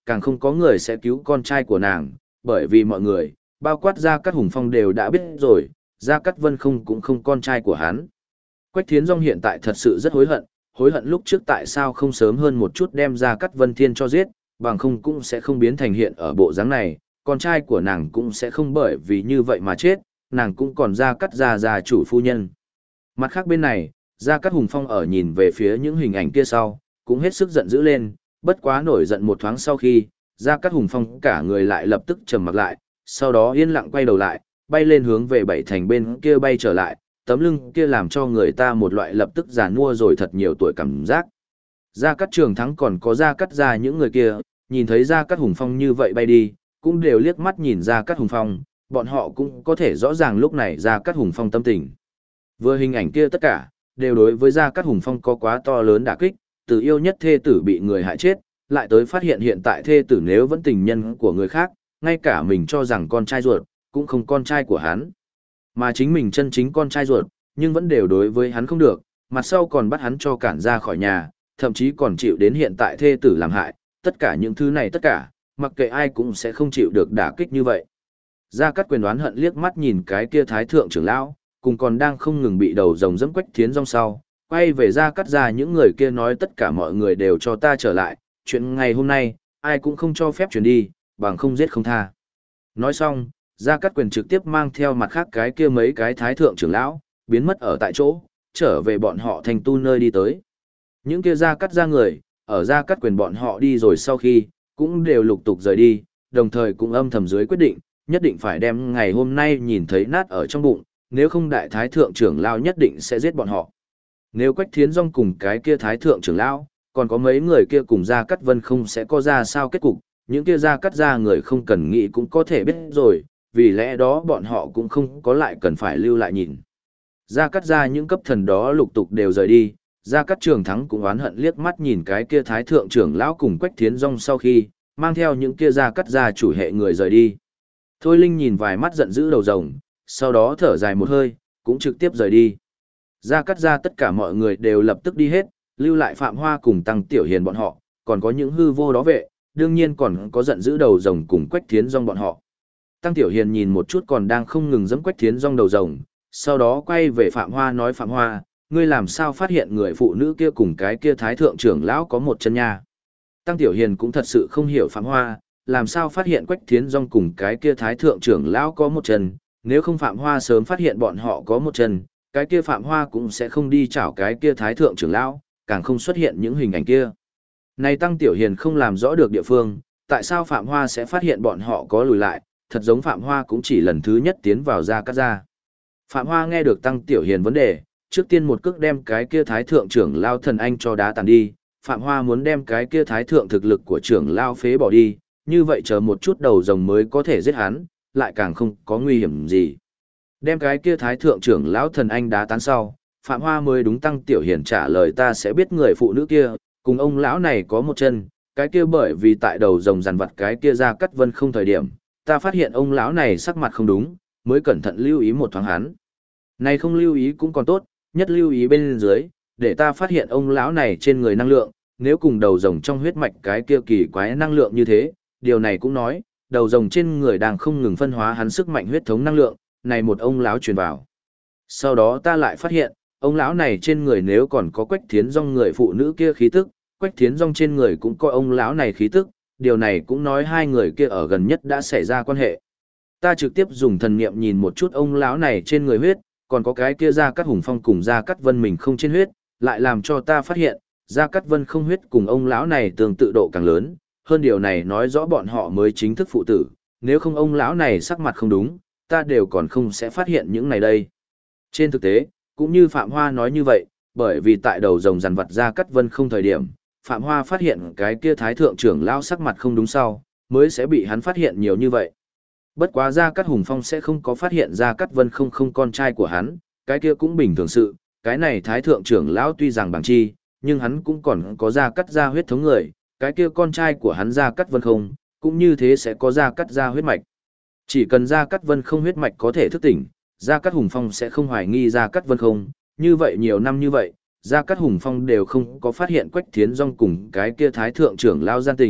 càng không có người sẽ cứu con trai của nàng, bởi vì mọi người, bao quát Gia Cát Hùng Phong đều đã biết rồi, Gia Cát Vân không cũng không con trai của hắn. Quách Thiến Dung hiện tại thật sự rất hối hận lúc trước tại sao không sớm hơn một chút đem Gia Cát Vân Thiên cho giết, bằng không cũng sẽ không biến thành hiện ở bộ dáng này, con trai của nàng cũng sẽ không bởi vì như vậy mà chết, nàng cũng còn Gia Cát gia chủ phu nhân. Mặt khác bên này, Gia Cát Hùng Phong ở nhìn về phía những hình ảnh kia sau, cũng hết sức giận dữ lên, bất quá nổi giận một thoáng sau khi, Gia Cát Hùng Phong cả người lại lập tức trầm mặc lại, sau đó yên lặng quay đầu lại, bay lên hướng về Bảy Thành bên kia bay trở lại, tấm lưng kia làm cho người ta một loại lập tức già nua rồi thật nhiều tuổi cảm giác. Gia Cát Trường Thắng còn có Gia Cát gia những người kia, nhìn thấy Gia Cát Hùng Phong như vậy bay đi, cũng đều liếc mắt nhìn Gia Cát Hùng Phong, bọn họ cũng có thể rõ ràng lúc này Gia Cát Hùng Phong tâm tình. Vừa hình ảnh kia tất cả, đều đối với Gia Cát Hùng Phong có quá to lớn đả kích, từ yêu nhất thê tử bị người hại chết, lại tới phát hiện hiện tại thê tử nếu vẫn tình nhân của người khác, ngay cả mình cho rằng con trai ruột, cũng không con trai của hắn. Mà chính mình chân chính con trai ruột, nhưng vẫn đều đối với hắn không được, mặt sau còn bắt hắn cho cản ra khỏi nhà, thậm chí còn chịu đến hiện tại thê tử làm hại, tất cả những thứ này tất cả, mặc kệ ai cũng sẽ không chịu được đả kích như vậy. Gia Cát Quyền đoán hận liếc mắt nhìn cái kia thái thượng trưởng lão, cùng còn đang không ngừng bị đầu rồng dẫm Quách Thiến Dung sau, quay về Gia Cát ra những người kia nói tất cả mọi người đều cho ta trở lại, chuyện ngày hôm nay, ai cũng không cho phép chuyển đi, bằng không giết không tha. Nói xong, Gia Cát Quyền trực tiếp mang theo mặt khác cái kia mấy cái thái thượng trưởng lão, biến mất ở tại chỗ, trở về bọn họ thành tu nơi đi tới. Những kia Gia Cát ra người, ở Gia Cát Quyền bọn họ đi rồi sau khi, cũng đều lục tục rời đi, đồng thời cũng âm thầm dưới quyết định, nhất định phải đem ngày hôm nay nhìn thấy nát ở trong bụng, nếu không đại thái thượng trưởng lão nhất định sẽ giết bọn họ. Nếu Quách Thiến Dung cùng cái kia thái thượng trưởng lão, còn có mấy người kia cùng Gia Cát Vân không sẽ có ra sao kết cục, những kia Gia Cát ra người không cần nghĩ cũng có thể biết rồi, vì lẽ đó bọn họ cũng không có lại cần phải lưu lại nhìn. Gia Cát ra những cấp thần đó lục tục đều rời đi, Gia Cát Trường Thắng cũng oán hận liếc mắt nhìn cái kia thái thượng trưởng lão cùng Quách Thiến Dung sau khi, mang theo những kia Gia Cát ra chủ hệ người rời đi. Thôi Linh nhìn vài mắt giận dữ đầu rồng, sau đó thở dài một hơi, cũng trực tiếp rời đi. Gia Cát ra tất cả mọi người đều lập tức đi hết, lưu lại Phạm Hoa cùng Tăng Tiểu Hiền bọn họ, còn có những hư vô đó vệ, đương nhiên còn có giận dữ đầu rồng cùng Quách Thiến Dung bọn họ. Tăng Tiểu Hiền nhìn một chút còn đang không ngừng giẫm Quách Thiến Dung đầu rồng, sau đó quay về Phạm Hoa nói Phạm Hoa, ngươi làm sao phát hiện người phụ nữ kia cùng cái kia thái thượng trưởng lão có một chân nha. Tăng Tiểu Hiền cũng thật sự không hiểu Phạm Hoa, làm sao phát hiện Quách Thiến Dung cùng cái kia thái thượng trưởng lão có một chân, nếu không Phạm Hoa sớm phát hiện bọn họ có một chân, cái kia Phạm Hoa cũng sẽ không đi chảo cái kia thái thượng trưởng lão, càng không xuất hiện những hình ảnh kia. Này Tăng Tiểu Hiền không làm rõ được địa phương, tại sao Phạm Hoa sẽ phát hiện bọn họ có lùi lại, thật giống Phạm Hoa cũng chỉ lần thứ nhất tiến vào Gia Cát gia. Phạm Hoa nghe được Tăng Tiểu Hiền vấn đề, trước tiên một cước đem cái kia thái thượng trưởng lao thần anh cho đá tàn đi, Phạm Hoa muốn đem cái kia thái thượng thực lực của trưởng lao phế bỏ đi, như vậy chờ một chút đầu rồng mới có thể giết hắn, lại càng không có nguy hiểm gì. Đem cái kia thái thượng trưởng lão thần anh đá tán sau, Phạm Hoa mới đúng Tăng Tiểu Hiền trả lời ta sẽ biết người phụ nữ kia, cùng ông lão này có một chân, cái kia bởi vì tại đầu rồng dằn vặt cái kia Gia Cát Vân không thời điểm, ta phát hiện ông lão này sắc mặt không đúng, mới cẩn thận lưu ý một thoáng hắn. Này không lưu ý cũng còn tốt, nhất lưu ý bên dưới, để ta phát hiện ông lão này trên người năng lượng, nếu cùng đầu rồng trong huyết mạch cái kia kỳ quái năng lượng như thế, điều này cũng nói, đầu rồng trên người đang không ngừng phân hóa hắn sức mạnh huyết thống năng lượng, này một ông lão truyền vào. Sau đó ta lại phát hiện, ông lão này trên người nếu còn có Quách Thiến Dung người phụ nữ kia khí tức, Quách Thiến Dung trên người cũng có ông lão này khí tức, điều này cũng nói hai người kia ở gần nhất đã xảy ra quan hệ. Ta trực tiếp dùng thần niệm nhìn một chút ông lão này trên người huyết, còn có cái kia Gia Cát Hùng Phong cùng Gia Cát Vân mình không trên huyết, lại làm cho ta phát hiện, Gia Cát Vân không huyết cùng ông lão này tương tự độ càng lớn, hơn điều này nói rõ bọn họ mới chính thức phụ tử, nếu không ông lão này sắc mặt không đúng, ta đều còn không sẽ phát hiện những này đây. Trên thực tế, cũng như Phạm Hoa nói như vậy, bởi vì tại đầu rồng dằn vặt Gia Cát Vân không thời điểm, Phạm Hoa phát hiện cái kia thái thượng trưởng lão sắc mặt không đúng sau, mới sẽ bị hắn phát hiện nhiều như vậy. Bất quá Gia Cát Hùng Phong sẽ không có phát hiện Gia Cát Vân không con trai của hắn, cái kia cũng bình thường sự, cái này thái thượng trưởng lão tuy rằng bằng chi, nhưng hắn cũng còn có Gia Cát gia huyết thống người, cái kia con trai của hắn Gia Cát Vân không, cũng như thế sẽ có Gia Cát gia huyết mạch. Chỉ cần Gia Cát Vân không huyết mạch có thể thức tỉnh, Gia Cát Hùng Phong sẽ không hoài nghi Gia Cát Vân không, như vậy nhiều năm như vậy, Gia Cát Hùng Phong đều không có phát hiện Quách Thiến Dung cùng cái kia thái thượng trưởng lão gian tình,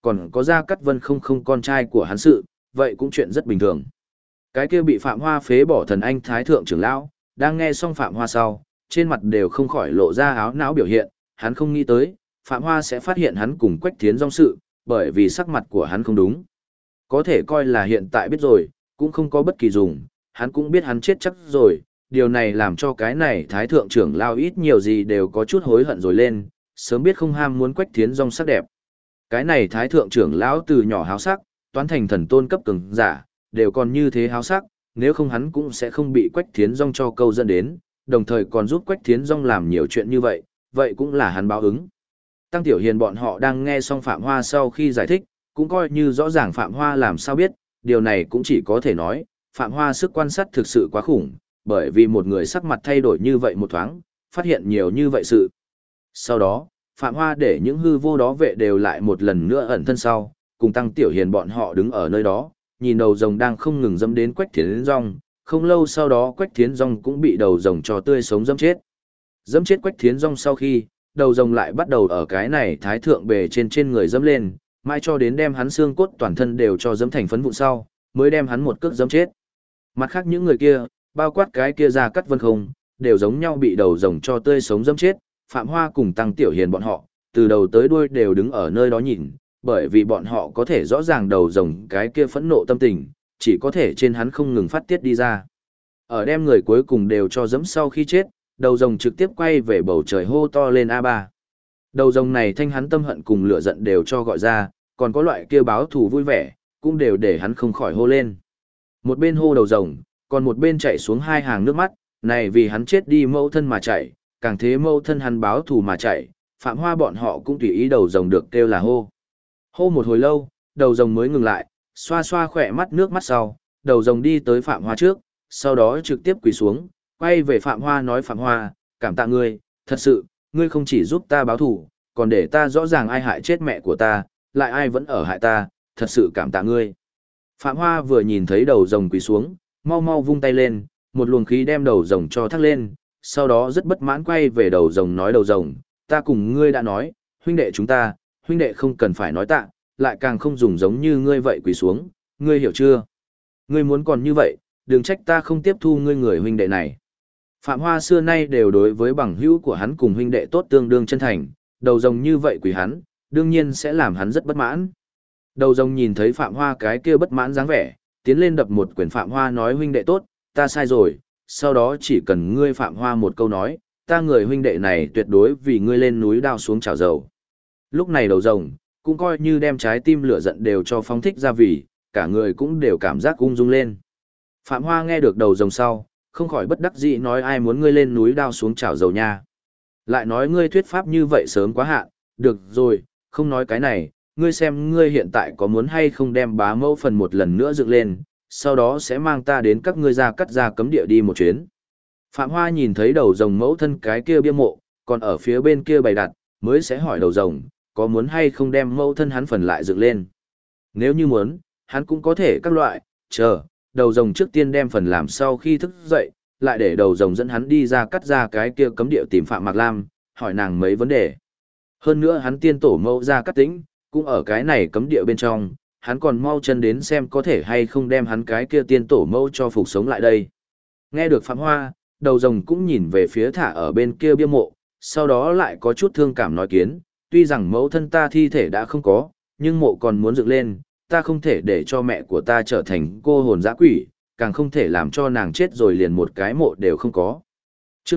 còn có Gia Cát Vân không con trai của hắn sự, vậy cũng chuyện rất bình thường. Cái kia bị Phạm Hoa phế bỏ thần anh thái thượng trưởng lão, đang nghe xong Phạm Hoa sau, trên mặt đều không khỏi lộ ra áo não biểu hiện, hắn không nghĩ tới, Phạm Hoa sẽ phát hiện hắn cùng Quách Thiến Dong sự, bởi vì sắc mặt của hắn không đúng. Có thể coi là hiện tại biết rồi, cũng không có bất kỳ dùng, hắn cũng biết hắn chết chắc rồi, điều này làm cho cái này thái thượng trưởng lão ít nhiều gì đều có chút hối hận rồi lên, sớm biết không ham muốn Quách Thiến Dong sắc đẹp. Cái này thái thượng trưởng lão từ nhỏ háo sắc, toán thành thần tôn cấp cường giả, đều còn như thế háo sắc, nếu không hắn cũng sẽ không bị Quách Thiến Dong cho câu dẫn đến, đồng thời còn giúp Quách Thiến Dong làm nhiều chuyện như vậy, vậy cũng là hắn báo ứng. Tăng Tiểu Hiền bọn họ đang nghe xong Phạm Hoa sau khi giải thích, cũng coi như rõ ràng Phạm Hoa làm sao biết, điều này cũng chỉ có thể nói, Phạm Hoa sức quan sát thực sự quá khủng, bởi vì một người sắc mặt thay đổi như vậy một thoáng, phát hiện nhiều như vậy sự. Sau đó, Phạm Hoa để những hư vô đó vệ đều lại một lần nữa ẩn thân sau, cùng Tăng Tiểu Hiền bọn họ đứng ở nơi đó, nhìn đầu rồng đang không ngừng dẫm đến Quách Thiến Dong, không lâu sau đó Quách Thiến Dong cũng bị đầu rồng cho tươi sống dẫm chết. Dẫm chết Quách Thiến Dong sau khi, đầu rồng lại bắt đầu ở cái này thái thượng bề trên người dẫm lên, mãi cho đến đem hắn xương cốt toàn thân đều cho dẫm thành phấn vụn sau, mới đem hắn một cước dẫm chết. Mặt khác những người kia, bao quát cái kia Gia Cát Vân không, đều giống nhau bị đầu rồng cho tươi sống dẫm chết, Phạm Hoa cùng Tăng Tiểu Hiền bọn họ, từ đầu tới đuôi đều đứng ở nơi đó nhìn, bởi vì bọn họ có thể rõ ràng đầu rồng cái kia phẫn nộ tâm tình, chỉ có thể trên hắn không ngừng phát tiết đi ra. Ở đem người cuối cùng đều cho dẫm sau khi chết, đầu rồng trực tiếp quay về bầu trời hô to lên A3. Đầu rồng này thanh hắn tâm hận cùng lửa giận đều cho gọi ra, còn có loại kia báo thù vui vẻ, cũng đều để hắn không khỏi hô lên. Một bên hô đầu rồng, còn một bên chạy xuống hai hàng nước mắt, này vì hắn chết đi mẫu thân mà chạy, càng thế mẫu thân hắn báo thù mà chạy, Phạm Hoa bọn họ cũng tùy ý đầu rồng được kêu là hô. Hô một hồi lâu, đầu rồng mới ngừng lại, xoa xoa khỏe mắt nước mắt sau, đầu rồng đi tới Phạm Hoa trước, sau đó trực tiếp quỳ xuống, quay về Phạm Hoa nói Phạm Hoa, cảm tạ ngươi, thật sự, ngươi không chỉ giúp ta báo thù, còn để ta rõ ràng ai hại chết mẹ của ta, lại ai vẫn ở hại ta, thật sự cảm tạ ngươi. Phạm Hoa vừa nhìn thấy đầu rồng quỳ xuống, mau mau vung tay lên, một luồng khí đem đầu rồng cho thác lên, sau đó rất bất mãn quay về đầu rồng nói đầu rồng, ta cùng ngươi đã nói, huynh đệ chúng ta, huynh đệ không cần phải nói tạ, lại càng không dùng giống như ngươi vậy quỳ xuống, ngươi hiểu chưa? Ngươi muốn còn như vậy, đừng trách ta không tiếp thu ngươi người huynh đệ này. Phạm Hoa xưa nay đều đối với bằng hữu của hắn cùng huynh đệ tốt tương đương chân thành, đầu rồng như vậy quỳ hắn, đương nhiên sẽ làm hắn rất bất mãn. Đầu rồng nhìn thấy Phạm Hoa cái kia bất mãn dáng vẻ, tiến lên đập một quyền Phạm Hoa nói huynh đệ tốt, ta sai rồi, sau đó chỉ cần ngươi Phạm Hoa một câu nói, ta người huynh đệ này tuyệt đối vì ngươi lên núi đao xuống chảo dầu. Lúc này đầu rồng, cũng coi như đem trái tim lửa giận đều cho phóng thích ra vì, cả người cũng đều cảm giác ung dung lên. Phạm Hoa nghe được đầu rồng sau, không khỏi bất đắc dĩ nói ai muốn ngươi lên núi đao xuống chảo dầu nha. Lại nói ngươi thuyết pháp như vậy sớm quá hạn, được rồi, không nói cái này, ngươi xem ngươi hiện tại có muốn hay không đem bá mẫu phần một lần nữa dựng lên, sau đó sẽ mang ta đến các ngươi ra cắt ra cấm địa đi một chuyến. Phạm Hoa nhìn thấy đầu rồng mẫu thân cái kia bia mộ, còn ở phía bên kia bày đặt, mới sẽ hỏi đầu rồng, có muốn hay không đem mẫu thân hắn phần lại dựng lên. Nếu như muốn, hắn cũng có thể các loại, chờ, đầu rồng trước tiên đem phần làm sau khi thức dậy, lại để đầu rồng dẫn hắn đi ra cắt ra cái kia cấm địa tìm Phạm Mạc Lam, hỏi nàng mấy vấn đề. Hơn nữa hắn tiên tổ mẫu ra cắt tĩnh, cũng ở cái này cấm địa bên trong, hắn còn mau chân đến xem có thể hay không đem hắn cái kia tiên tổ mẫu cho phục sống lại đây. Nghe được Phạm Hoa, đầu rồng cũng nhìn về phía thả ở bên kia bia mộ, sau đó lại có chút thương cảm nói kiến, tuy rằng mẫu thân ta thi thể đã không có, nhưng mộ còn muốn dựng lên, ta không thể để cho mẹ của ta trở thành cô hồn dã quỷ, càng không thể làm cho nàng chết rồi liền một cái mộ đều không có. Chương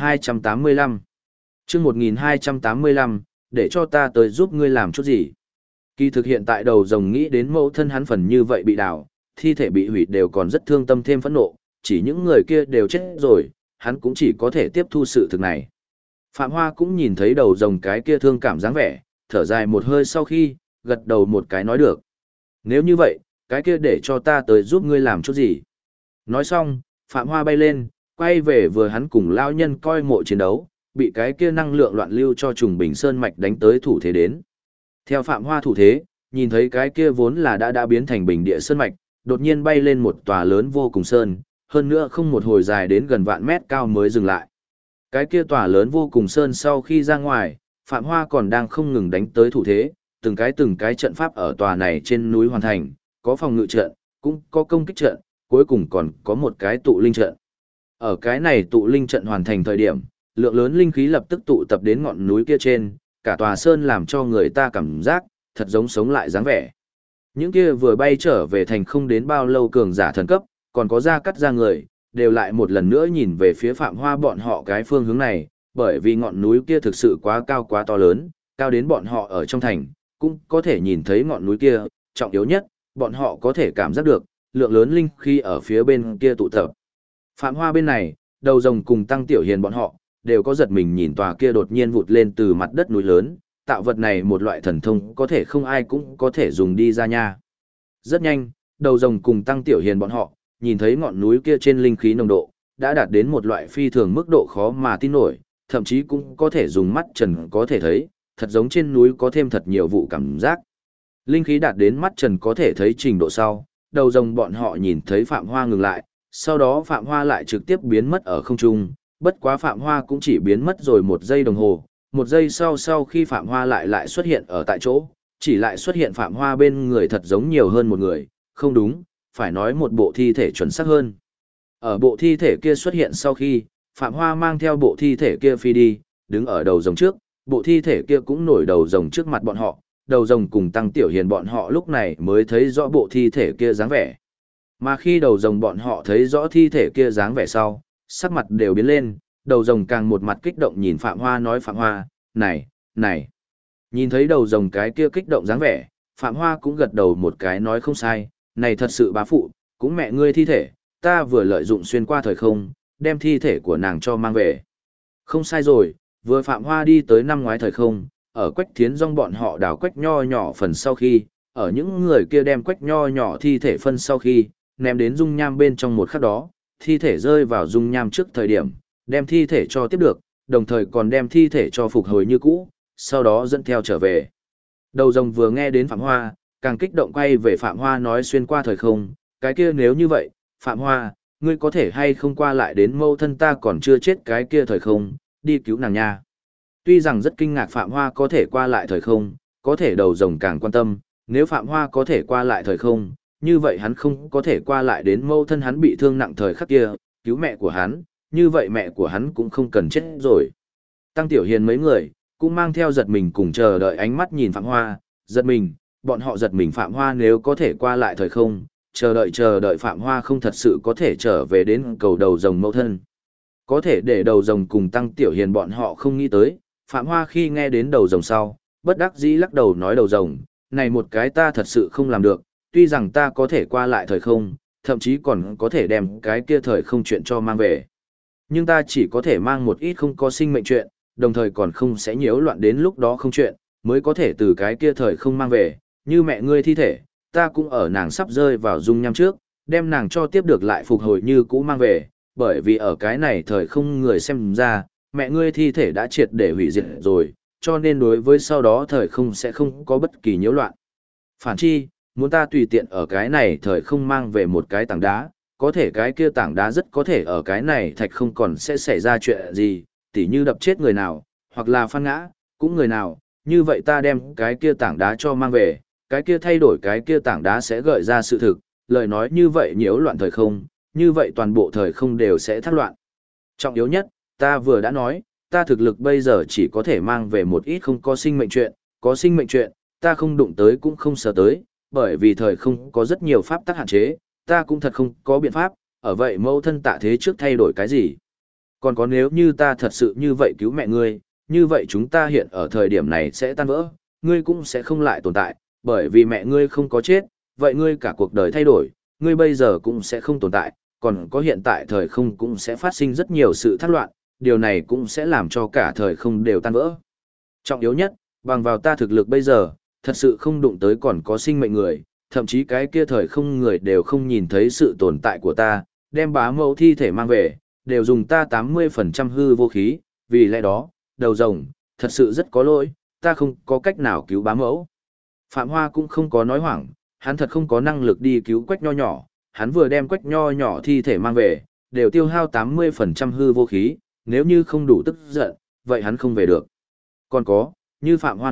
1285 Chương 1285, để cho ta tới giúp ngươi làm chút gì. Kỳ thực hiện tại đầu rồng nghĩ đến mẫu thân hắn phần như vậy bị đào, thi thể bị hủy đều còn rất thương tâm thêm phẫn nộ, chỉ những người kia đều chết rồi, hắn cũng chỉ có thể tiếp thu sự thực này. Phạm Hoa cũng nhìn thấy đầu rồng cái kia thương cảm dáng vẻ, thở dài một hơi sau khi, gật đầu một cái nói được. Nếu như vậy, cái kia để cho ta tới giúp ngươi làm chút gì. Nói xong, Phạm Hoa bay lên, quay về vừa hắn cùng lao nhân coi mộ chiến đấu, bị cái kia năng lượng loạn lưu cho trùng bình sơn mạch đánh tới thủ thế đến. Theo Phạm Hoa thủ thế, nhìn thấy cái kia vốn là đã biến thành bình địa sơn mạch, đột nhiên bay lên một tòa lớn vô cùng sơn, hơn nữa không một hồi dài đến gần vạn mét cao mới dừng lại. Cái kia tòa lớn vô cùng sơn sau khi ra ngoài, Phạm Hoa còn đang không ngừng đánh tới thủ thế, từng cái trận pháp ở tòa này trên núi hoàn thành, có phòng ngự trận, cũng có công kích trận, cuối cùng còn có một cái tụ linh trận. Ở cái này tụ linh trận hoàn thành thời điểm, lượng lớn linh khí lập tức tụ tập đến ngọn núi kia trên, cả tòa sơn làm cho người ta cảm giác thật giống sống lại dáng vẻ. Những kia vừa bay trở về thành không đến bao lâu cường giả thần cấp, còn có ra cắt ra người, đều lại một lần nữa nhìn về phía Phạm Hoa bọn họ cái phương hướng này, bởi vì ngọn núi kia thực sự quá cao quá to lớn, cao đến bọn họ ở trong thành, cũng có thể nhìn thấy ngọn núi kia, trọng yếu nhất, bọn họ có thể cảm giác được, lượng lớn linh khí ở phía bên kia tụ tập. Phạm Hoa bên này, đầu rồng cùng Tăng Tiểu Hiền bọn họ, đều có giật mình nhìn tòa kia đột nhiên vụt lên từ mặt đất núi lớn, tạo vật này một loại thần thông có thể không ai cũng có thể dùng đi ra nha. Rất nhanh, đầu rồng cùng Tăng Tiểu Hiền bọn họ, nhìn thấy ngọn núi kia trên linh khí nồng độ, đã đạt đến một loại phi thường mức độ khó mà tin nổi, thậm chí cũng có thể dùng mắt trần có thể thấy, thật giống trên núi có thêm thật nhiều vụ cảm giác. Linh khí đạt đến mắt trần có thể thấy trình độ sau, đầu rồng bọn họ nhìn thấy Phạm Hoa ngừng lại, sau đó Phạm Hoa lại trực tiếp biến mất ở không trung, bất quá Phạm Hoa cũng chỉ biến mất rồi 1 giây đồng hồ, 1 giây sau khi Phạm Hoa lại xuất hiện ở tại chỗ, chỉ lại xuất hiện Phạm Hoa bên người thật giống nhiều hơn một người, không đúng, phải nói một bộ thi thể chuẩn xác hơn. Ở bộ thi thể kia xuất hiện sau khi, Phạm Hoa mang theo bộ thi thể kia phi đi, đứng ở đầu rồng trước, bộ thi thể kia cũng nổi đầu rồng trước mặt bọn họ, đầu rồng cùng Tăng Tiểu Hiền bọn họ lúc này mới thấy rõ bộ thi thể kia dáng vẻ. Mà khi đầu rồng bọn họ thấy rõ thi thể kia dáng vẻ sau, sắc mặt đều biến lên, đầu rồng càng một mặt kích động nhìn Phạm Hoa nói Phạm Hoa, này, này. Nhìn thấy đầu rồng cái kia kích động dáng vẻ, Phạm Hoa cũng gật đầu một cái nói không sai, này thật sự bá phụ, cũng mẹ ngươi thi thể, ta vừa lợi dụng xuyên qua thời không, đem thi thể của nàng cho mang về. Không sai rồi, vừa Phạm Hoa đi tới năm ngoái thời không, ở Quách Thiến Dong bọn họ đào quách nho nhỏ phần sau khi, ở những người kia đem quách nho nhỏ thi thể phân sau khi, ném đến dung nham bên trong một khắc đó, thi thể rơi vào dung nham trước thời điểm, đem thi thể cho tiếp được, đồng thời còn đem thi thể cho phục hồi như cũ, sau đó dẫn theo trở về. Đầu rồng vừa nghe đến Phạm Hoa, càng kích động quay về Phạm Hoa nói xuyên qua thời không, cái kia nếu như vậy, Phạm Hoa, ngươi có thể hay không qua lại đến mâu thân ta còn chưa chết cái kia thời không, đi cứu nàng nha. Tuy rằng rất kinh ngạc Phạm Hoa có thể qua lại thời không, có thể đầu rồng càng quan tâm, nếu Phạm Hoa có thể qua lại thời không, như vậy hắn không có thể qua lại đến mâu thân hắn bị thương nặng thời khắc kia, cứu mẹ của hắn, như vậy mẹ của hắn cũng không cần chết rồi. Tăng Tiểu Hiền mấy người, cũng mang theo giật mình cùng chờ đợi ánh mắt nhìn Phạm Hoa, giật mình, bọn họ giật mình Phạm Hoa nếu có thể qua lại thời không, chờ đợi Phạm Hoa không thật sự có thể trở về đến cầu đầu rồng mẫu thân. Có thể để đầu rồng cùng Tăng Tiểu Hiền bọn họ không nghĩ tới, Phạm Hoa khi nghe đến đầu rồng sau, bất đắc dĩ lắc đầu nói đầu rồng, này một cái ta thật sự không làm được, tuy rằng ta có thể qua lại thời không, thậm chí còn có thể đem cái kia thời không chuyện cho mang về. Nhưng ta chỉ có thể mang một ít không có sinh mệnh chuyện, đồng thời còn không sẽ nhiễu loạn đến lúc đó không chuyện, mới có thể từ cái kia thời không mang về, như mẹ ngươi thi thể, ta cũng ở nàng sắp rơi vào dung nham trước, đem nàng cho tiếp được lại phục hồi như cũ mang về, bởi vì ở cái này thời không người xem ra, mẹ ngươi thi thể đã triệt để hủy diệt rồi, cho nên đối với sau đó thời không sẽ không có bất kỳ nhiễu loạn. Phản chi, muốn ta tùy tiện ở cái này thời không mang về một cái tảng đá, có thể cái kia tảng đá rất có thể ở cái này thạch không còn sẽ xảy ra chuyện gì, tỉ như đập chết người nào, hoặc là phan ngã, cũng người nào, như vậy ta đem cái kia tảng đá cho mang về, cái kia thay đổi cái kia tảng đá sẽ gợi ra sự thực, lời nói như vậy nhiễu loạn thời không, như vậy toàn bộ thời không đều sẽ thác loạn. Trọng yếu nhất, ta vừa đã nói, ta thực lực bây giờ chỉ có thể mang về một ít không có sinh mệnh chuyện, có sinh mệnh chuyện, ta không đụng tới cũng không sờ tới, bởi vì thời không có rất nhiều pháp tắc hạn chế, ta cũng thật không có biện pháp, ở vậy mẫu thân tạ thế trước thay đổi cái gì. Còn có nếu như ta thật sự như vậy cứu mẹ ngươi, như vậy chúng ta hiện ở thời điểm này sẽ tan vỡ, ngươi cũng sẽ không lại tồn tại, bởi vì mẹ ngươi không có chết, vậy ngươi cả cuộc đời thay đổi, ngươi bây giờ cũng sẽ không tồn tại, còn có hiện tại thời không cũng sẽ phát sinh rất nhiều sự thác loạn, điều này cũng sẽ làm cho cả thời không đều tan vỡ. Trọng yếu nhất, bằng vào ta thực lực bây giờ, thật sự không đụng tới còn có sinh mệnh người, thậm chí cái kia thời không người đều không nhìn thấy sự tồn tại của ta, đem bá mẫu thi thể mang về, đều dùng ta 80% hư vô khí, vì lẽ đó, đầu rồng, thật sự rất có lỗi, ta không có cách nào cứu bá mẫu. Phạm Hoa cũng không có nói hoảng, hắn thật không có năng lực đi cứu quách nho nhỏ, hắn vừa đem quách nho nhỏ thi thể mang về, đều tiêu hao 80% hư vô khí, nếu như không đủ tức giận, vậy hắn không về được. Còn có, như Phạm Hoa nói,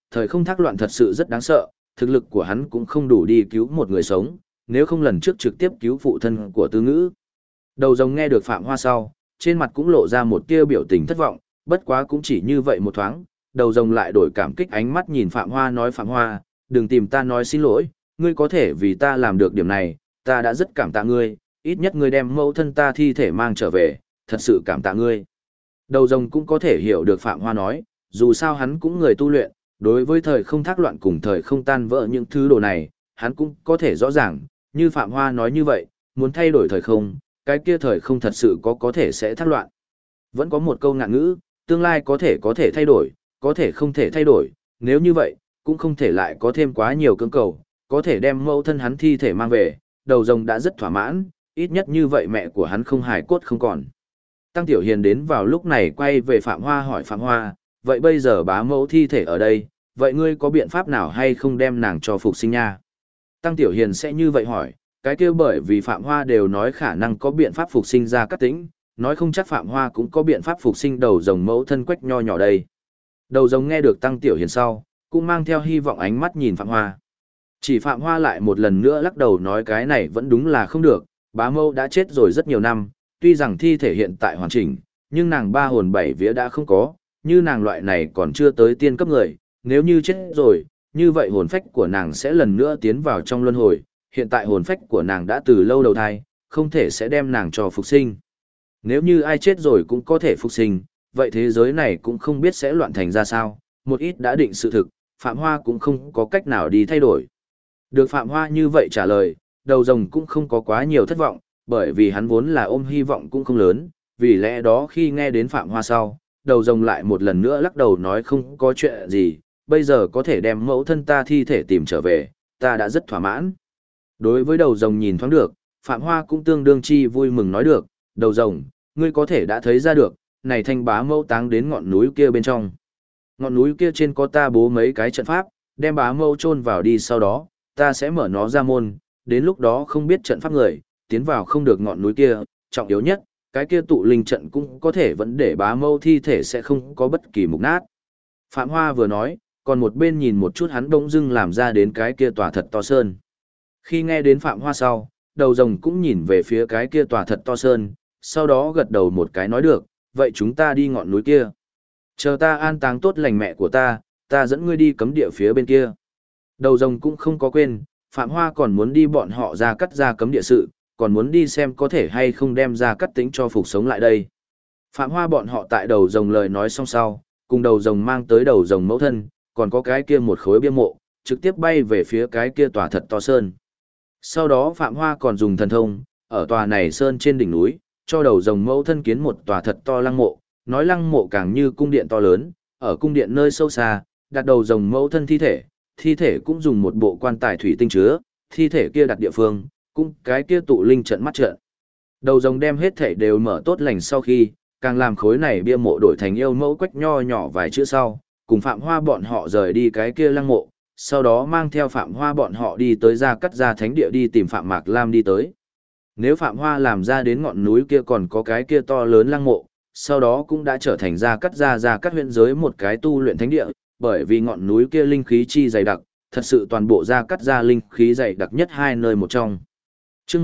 thời không thác loạn thật sự rất đáng sợ, thực lực của hắn cũng không đủ đi cứu một người sống, nếu không lần trước trực tiếp cứu phụ thân của Tư Ngữ. Đầu rồng nghe được Phạm Hoa sau, trên mặt cũng lộ ra một tia biểu tình thất vọng, bất quá cũng chỉ như vậy một thoáng, đầu rồng lại đổi cảm kích ánh mắt nhìn Phạm Hoa nói Phạm Hoa, đừng tìm ta nói xin lỗi, ngươi có thể vì ta làm được điểm này, ta đã rất cảm tạ ngươi, ít nhất ngươi đem mẫu thân ta thi thể mang trở về, thật sự cảm tạ ngươi. Đầu rồng cũng có thể hiểu được Phạm Hoa nói, dù sao hắn cũng người tu luyện, đối với thời không thác loạn cùng thời không tan vỡ những thứ đồ này, hắn cũng có thể rõ ràng, như Phạm Hoa nói như vậy, muốn thay đổi thời không, cái kia thời không thật sự có thể sẽ thác loạn. Vẫn có một câu ngạn ngữ, tương lai có thể thay đổi, có thể không thể thay đổi, nếu như vậy, cũng không thể lại có thêm quá nhiều cưỡng cầu, có thể đem mẫu thân hắn thi thể mang về, đầu rồng đã rất thỏa mãn, ít nhất như vậy mẹ của hắn không hài cốt không còn. Tăng Tiểu Hiền đến vào lúc này quay về Phạm Hoa hỏi Phạm Hoa, vậy bây giờ bá mẫu thi thể ở đây, vậy ngươi có biện pháp nào hay không đem nàng cho phục sinh nha? Tăng Tiểu Hiền sẽ như vậy hỏi, cái kia bởi vì Phạm Hoa đều nói khả năng có biện pháp phục sinh ra Cát Tĩnh, nói không chắc Phạm Hoa cũng có biện pháp phục sinh đầu rồng mẫu thân Quách Nho nhỏ đây. Đầu rồng nghe được Tăng Tiểu Hiền sau, cũng mang theo hy vọng ánh mắt nhìn Phạm Hoa. Chỉ Phạm Hoa lại một lần nữa lắc đầu nói cái này vẫn đúng là không được, bá mẫu đã chết rồi rất nhiều năm, tuy rằng thi thể hiện tại hoàn chỉnh, nhưng nàng ba hồn bảy vía đã không có, như nàng loại này còn chưa tới tiên cấp người, nếu như chết rồi, như vậy hồn phách của nàng sẽ lần nữa tiến vào trong luân hồi, hiện tại hồn phách của nàng đã từ lâu đầu thai, không thể sẽ đem nàng cho phục sinh. Nếu như ai chết rồi cũng có thể phục sinh, vậy thế giới này cũng không biết sẽ loạn thành ra sao, một ít đã định sự thực, Phạm Hoa cũng không có cách nào đi thay đổi. Được Phạm Hoa như vậy trả lời, đầu rồng cũng không có quá nhiều thất vọng, bởi vì hắn vốn là ôm hy vọng cũng không lớn, vì lẽ đó khi nghe đến Phạm Hoa sau, đầu rồng lại một lần nữa lắc đầu nói không có chuyện gì, bây giờ có thể đem mẫu thân ta thi thể tìm trở về, ta đã rất thỏa mãn. Đối với đầu rồng nhìn thoáng được, Phạm Hoa cũng tương đương chi vui mừng nói được, đầu rồng, ngươi có thể đã thấy ra được, này thanh bá mẫu táng đến ngọn núi kia bên trong. Ngọn núi kia trên có ta bố mấy cái trận pháp, đem bá mẫu chôn vào đi sau đó, ta sẽ mở nó ra môn, đến lúc đó không biết trận pháp người, tiến vào không được ngọn núi kia, trọng yếu nhất, cái kia tụ linh trận cũng có thể vẫn để bá mẫu thi thể sẽ không có bất kỳ mục nát. Phạm Hoa vừa nói, còn một bên nhìn một chút hắn bỗng dưng làm ra đến cái kia tòa thật to sơn. Khi nghe đến Phạm Hoa sau, đầu rồng cũng nhìn về phía cái kia tòa thật to sơn, sau đó gật đầu một cái nói được, vậy chúng ta đi ngọn núi kia. Chờ ta an táng tốt lành mẹ của ta dẫn ngươi đi cấm địa phía bên kia. Đầu rồng cũng không có quên, Phạm Hoa còn muốn đi bọn họ ra cắt ra cấm địa sự, còn muốn đi xem có thể hay không đem ra cắt tính cho phục sống lại đây. Phạm Hoa bọn họ tại đầu rồng lời nói xong sau, cùng đầu rồng mang tới đầu rồng mẫu thân, còn có cái kia một khối bia mộ, trực tiếp bay về phía cái kia tòa thật to sơn. Sau đó Phạm Hoa còn dùng thần thông, ở tòa này sơn trên đỉnh núi, cho đầu rồng mẫu thân kiến một tòa thật to lăng mộ, nói lăng mộ càng như cung điện to lớn, ở cung điện nơi sâu xa, đặt đầu rồng mẫu thân thi thể cũng dùng một bộ quan tài thủy tinh chứa, thi thể kia đặt địa phương, cũng cái kia tụ linh trận mắt trận. Đầu rồng đem hết thể đều mở tốt lành sau khi, càng làm khối này bia mộ đổi thành yêu mẫu Quách Nho nhỏ vài chữ sau, cùng Phạm Hoa bọn họ rời đi cái kia lăng mộ, sau đó mang theo Phạm Hoa bọn họ đi tới Gia Cắt Gia thánh địa đi tìm Phạm Mạc Lam đi tới. Nếu Phạm Hoa làm ra đến ngọn núi kia còn có cái kia to lớn lăng mộ, sau đó cũng đã trở thành Gia Cắt huyện giới một cái tu luyện thánh địa, bởi vì ngọn núi kia linh khí chi dày đặc, thật sự toàn bộ Gia Cắt Gia linh khí dày đặc nhất hai nơi một trong. Chương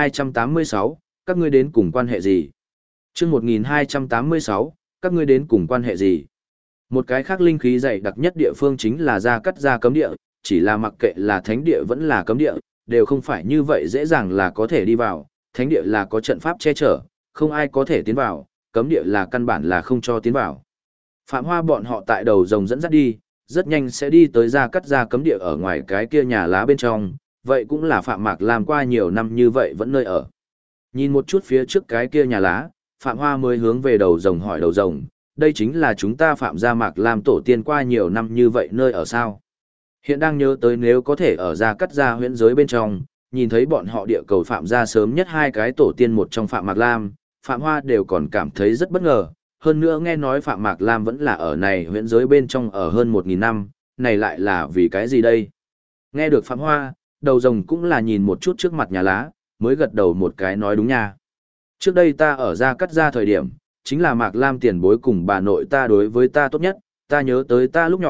1286, các ngươi đến cùng quan hệ gì? Chương 1286, các ngươi đến cùng quan hệ gì? Một cái khác linh khí dày đặc nhất địa phương chính là Gia Cắt Gia cấm địa, chỉ là mặc kệ là thánh địa vẫn là cấm địa, đều không phải như vậy dễ dàng là có thể đi vào, thánh địa là có trận pháp che chở, không ai có thể tiến vào, cấm địa là căn bản là không cho tiến vào. Phạm Hoa bọn họ tại đầu rồng dẫn dắt đi, rất nhanh sẽ đi tới Gia Cắt Gia cấm địa ở ngoài cái kia nhà lá bên trong, vậy cũng là Phạm Mạc làm qua nhiều năm như vậy vẫn nơi ở. Nhìn một chút phía trước cái kia nhà lá, Phạm Hoa mới hướng về đầu rồng hỏi đầu rồng, đây chính là chúng ta Phạm Gia Mạc làm tổ tiên qua nhiều năm như vậy nơi ở sao? Hiện đang nhớ tới nếu có thể ở Gia Cắt Gia huyễn giới bên trong, nhìn thấy bọn họ địa cầu Phạm Gia sớm nhất hai cái tổ tiên một trong Phạm Mạc Lam, Phạm Hoa đều còn cảm thấy rất bất ngờ. Hơn nữa nghe nói Phạm Mạc Lam vẫn là ở này huyễn giới bên trong ở hơn 1.000 năm, này lại là vì cái gì đây? Nghe được Phạm Hoa, đầu rồng cũng là nhìn một chút trước mặt nhà lá, mới gật đầu một cái nói đúng nha. Trước đây ta ở Gia Cắt Gia thời điểm, chính là Mạc Lam tiền bối cùng bà nội ta đối với ta tốt nhất, ta nhớ tới ta lúc nhỏ,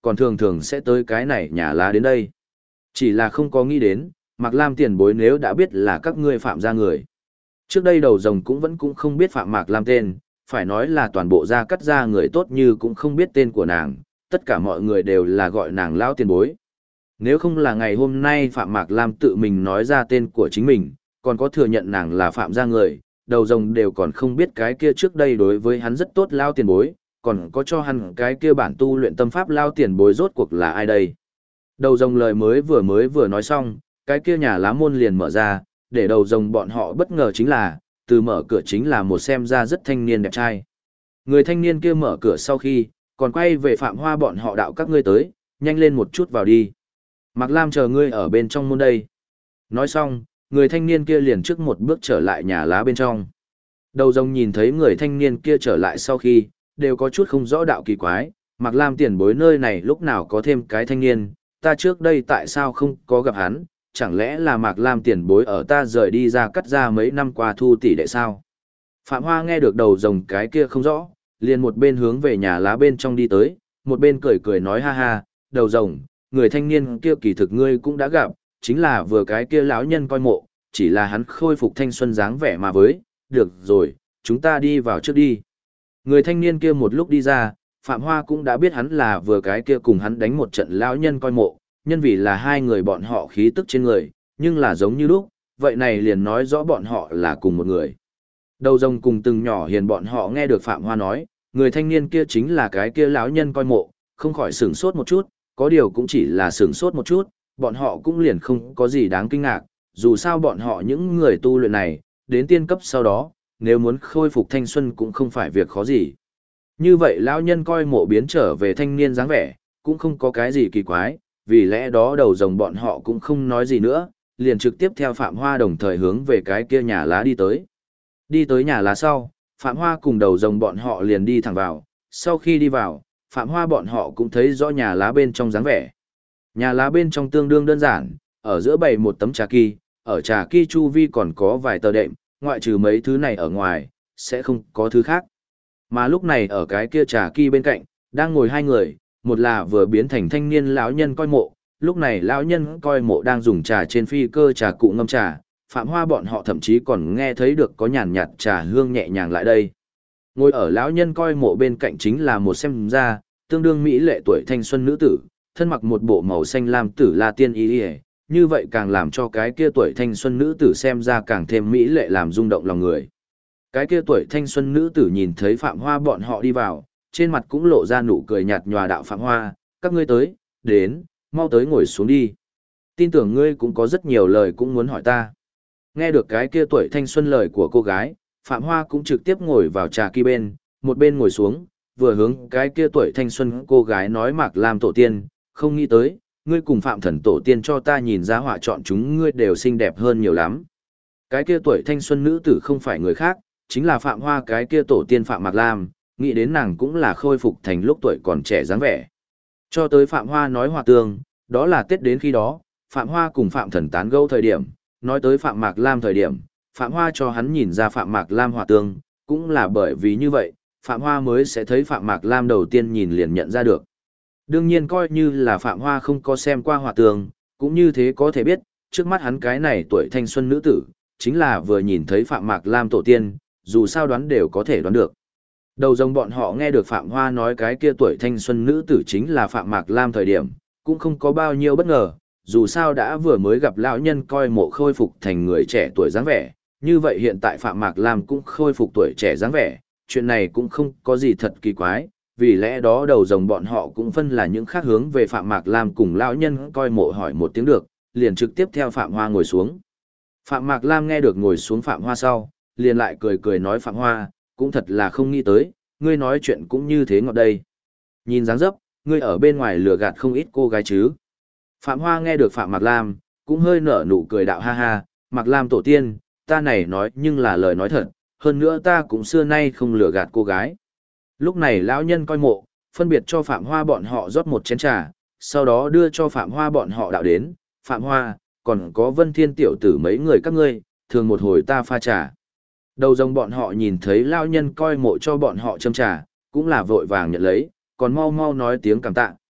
còn thường thường sẽ tới cái này nhà lá đến đây. Chỉ là không có nghĩ đến, Mạc Lam tiền bối nếu đã biết là các ngươi Phạm gia người. Trước đây đầu rồng cũng vẫn cũng không biết Phạm Mạc Lam tên, phải nói là toàn bộ gia cắt gia người tốt như cũng không biết tên của nàng, tất cả mọi người đều là gọi nàng lão tiền bối. Nếu không là ngày hôm nay Phạm Mạc Lam tự mình nói ra tên của chính mình, còn có thừa nhận nàng là Phạm gia người, đầu rồng đều còn không biết cái kia trước đây đối với hắn rất tốt lao tiền bối, còn có cho hắn cái kia bản tu luyện tâm pháp lao tiền bối rốt cuộc là ai đây. Đầu rồng lời mới vừa nói xong, cái kia nhà lá môn liền mở ra, để đầu rồng bọn họ bất ngờ chính là, từ mở cửa chính là một xem ra rất thanh niên đẹp trai. Người thanh niên kia mở cửa sau khi, còn quay về Phạm Hoa bọn họ đạo các ngươi tới, nhanh lên một chút vào đi. Mạc Lam chờ ngươi ở bên trong môn đây. Nói xong, người thanh niên kia liền trước một bước trở lại nhà lá bên trong. Đầu rồng nhìn thấy người thanh niên kia trở lại sau khi, đều có chút không rõ đạo kỳ quái, Mạc Lam tiền bối nơi này lúc nào có thêm cái thanh niên, ta trước đây tại sao không có gặp hắn, chẳng lẽ là Mạc Lam tiền bối ở ta rời đi ra cắt ra mấy năm qua thu tỷ đệ sao? Phạm Hoa nghe được đầu rồng cái kia không rõ, liền một bên hướng về nhà lá bên trong đi tới, một bên cười cười nói ha ha, đầu rồng, người thanh niên kia kỳ thực ngươi cũng đã gặp, chính là vừa cái kia lão nhân coi mộ, chỉ là hắn khôi phục thanh xuân dáng vẻ mà với, được rồi, chúng ta đi vào trước đi. Người thanh niên kia một lúc đi ra, Phạm Hoa cũng đã biết hắn là vừa cái kia cùng hắn đánh một trận lão nhân coi mộ, nhân vì là hai người bọn họ khí tức trên người, nhưng là giống như lúc, vậy này liền nói rõ bọn họ là cùng một người. Đầu rồng cùng từng nhỏ hiền bọn họ nghe được Phạm Hoa nói, người thanh niên kia chính là cái kia lão nhân coi mộ, không khỏi sửng sốt một chút, có điều cũng chỉ là sửng sốt một chút, bọn họ cũng liền không có gì đáng kinh ngạc, dù sao bọn họ những người tu luyện này, đến tiên cấp sau đó, nếu muốn khôi phục thanh xuân cũng không phải việc khó gì. Như vậy lão nhân coi mộ biến trở về thanh niên dáng vẻ, cũng không có cái gì kỳ quái, vì lẽ đó đầu rồng bọn họ cũng không nói gì nữa, liền trực tiếp theo Phạm Hoa đồng thời hướng về cái kia nhà lá đi tới. Đi tới nhà lá sau, Phạm Hoa cùng đầu rồng bọn họ liền đi thẳng vào, sau khi đi vào, Phạm Hoa bọn họ cũng thấy rõ nhà lá bên trong dáng vẻ. Nhà lá bên trong tương đương đơn giản, ở giữa bày một tấm trà kỳ, ở trà kỳ chu vi còn có vài tờ đệm, ngoại trừ mấy thứ này ở ngoài, sẽ không có thứ khác. Mà lúc này ở cái kia trà kỳ bên cạnh, đang ngồi hai người, một là vừa biến thành thanh niên lão nhân coi mộ, lúc này lão nhân coi mộ đang dùng trà trên phi cơ trà cụ ngâm trà, Phạm Hoa bọn họ thậm chí còn nghe thấy được có nhàn nhạt trà hương nhẹ nhàng lại đây. Ngồi ở lão nhân coi mộ bên cạnh chính là một xem ra, tương đương mỹ lệ tuổi thanh xuân nữ tử, thân mặc một bộ màu xanh lam tử la tiên y, như vậy càng làm cho cái kia tuổi thanh xuân nữ tử xem ra càng thêm mỹ lệ làm rung động lòng người. Cái kia tuổi thanh xuân nữ tử nhìn thấy Phạm Hoa bọn họ đi vào, trên mặt cũng lộ ra nụ cười nhạt nhòa đạo Phạm Hoa, các ngươi tới, đến, mau tới ngồi xuống đi. Tin tưởng ngươi cũng có rất nhiều lời cũng muốn hỏi ta. Nghe được cái kia tuổi thanh xuân lời của cô gái, Phạm Hoa cũng trực tiếp ngồi vào trà kia bên, một bên ngồi xuống, vừa hướng cái kia tuổi thanh xuân cô gái nói Mạc Lam tổ tiên, không nghĩ tới, ngươi cùng Phạm Thần tổ tiên cho ta nhìn ra họa chọn chúng ngươi đều xinh đẹp hơn nhiều lắm. Cái kia tuổi thanh xuân nữ tử không phải người khác, chính là Phạm Hoa cái kia tổ tiên Phạm Mạc Lam, nghĩ đến nàng cũng là khôi phục thành lúc tuổi còn trẻ dáng vẻ. Cho tới Phạm Hoa nói hòa tương, đó là Tết đến khi đó, Phạm Hoa cùng Phạm Thần tán gẫu thời điểm, nói tới Phạm Mạc Lam thời điểm, Phạm Hoa cho hắn nhìn ra Phạm Mạc Lam hòa tương, cũng là bởi vì như vậy, Phạm Hoa mới sẽ thấy Phạm Mạc Lam đầu tiên nhìn liền nhận ra được. Đương nhiên coi như là Phạm Hoa không có xem qua hòa tương, cũng như thế có thể biết, trước mắt hắn cái này tuổi thanh xuân nữ tử, chính là vừa nhìn thấy Phạm Mạc Lam tổ tiên, dù sao đoán đều có thể đoán được. Đầu rồng bọn họ nghe được Phạm Hoa nói cái kia tuổi thanh xuân nữ tử chính là Phạm Mạc Lam thời điểm, cũng không có bao nhiêu bất ngờ, dù sao đã vừa mới gặp lão nhân coi mộ khôi phục thành người trẻ tuổi dáng vẻ, như vậy hiện tại Phạm Mạc Lam cũng khôi phục tuổi trẻ dáng vẻ, chuyện này cũng không có gì thật kỳ quái, vì lẽ đó đầu rồng bọn họ cũng phân là những khác hướng về Phạm Mạc Lam cùng lão nhân coi mộ hỏi một tiếng được, liền trực tiếp theo Phạm Hoa ngồi xuống. Phạm Mạc Lam nghe được ngồi xuống Phạm Hoa sau, liền lại cười cười nói Phạm Hoa, cũng thật là không nghĩ tới, ngươi nói chuyện cũng như thế ngọt đây. Nhìn dáng dấp, ngươi ở bên ngoài lừa gạt không ít cô gái chứ. Phạm Hoa nghe được Phạm Mạc Lam, cũng hơi nở nụ cười đạo ha ha, Mạc Lam tổ tiên, ta này nói nhưng là lời nói thật, hơn nữa ta cũng xưa nay không lừa gạt cô gái. Lúc này lão nhân coi mộ, phân biệt cho Phạm Hoa bọn họ rót một chén trà, sau đó đưa cho Phạm Hoa bọn họ đạo đến, Phạm Hoa, còn có Vân Thiên tiểu tử mấy người các ngươi, thường một hồi ta pha trà. Đầu rồng bọn họ nhìn thấy lão nhân coi mộ cho bọn họ châm trà, cũng là vội vàng nhận lấy, còn mau mau nói tiếng cảm tạ,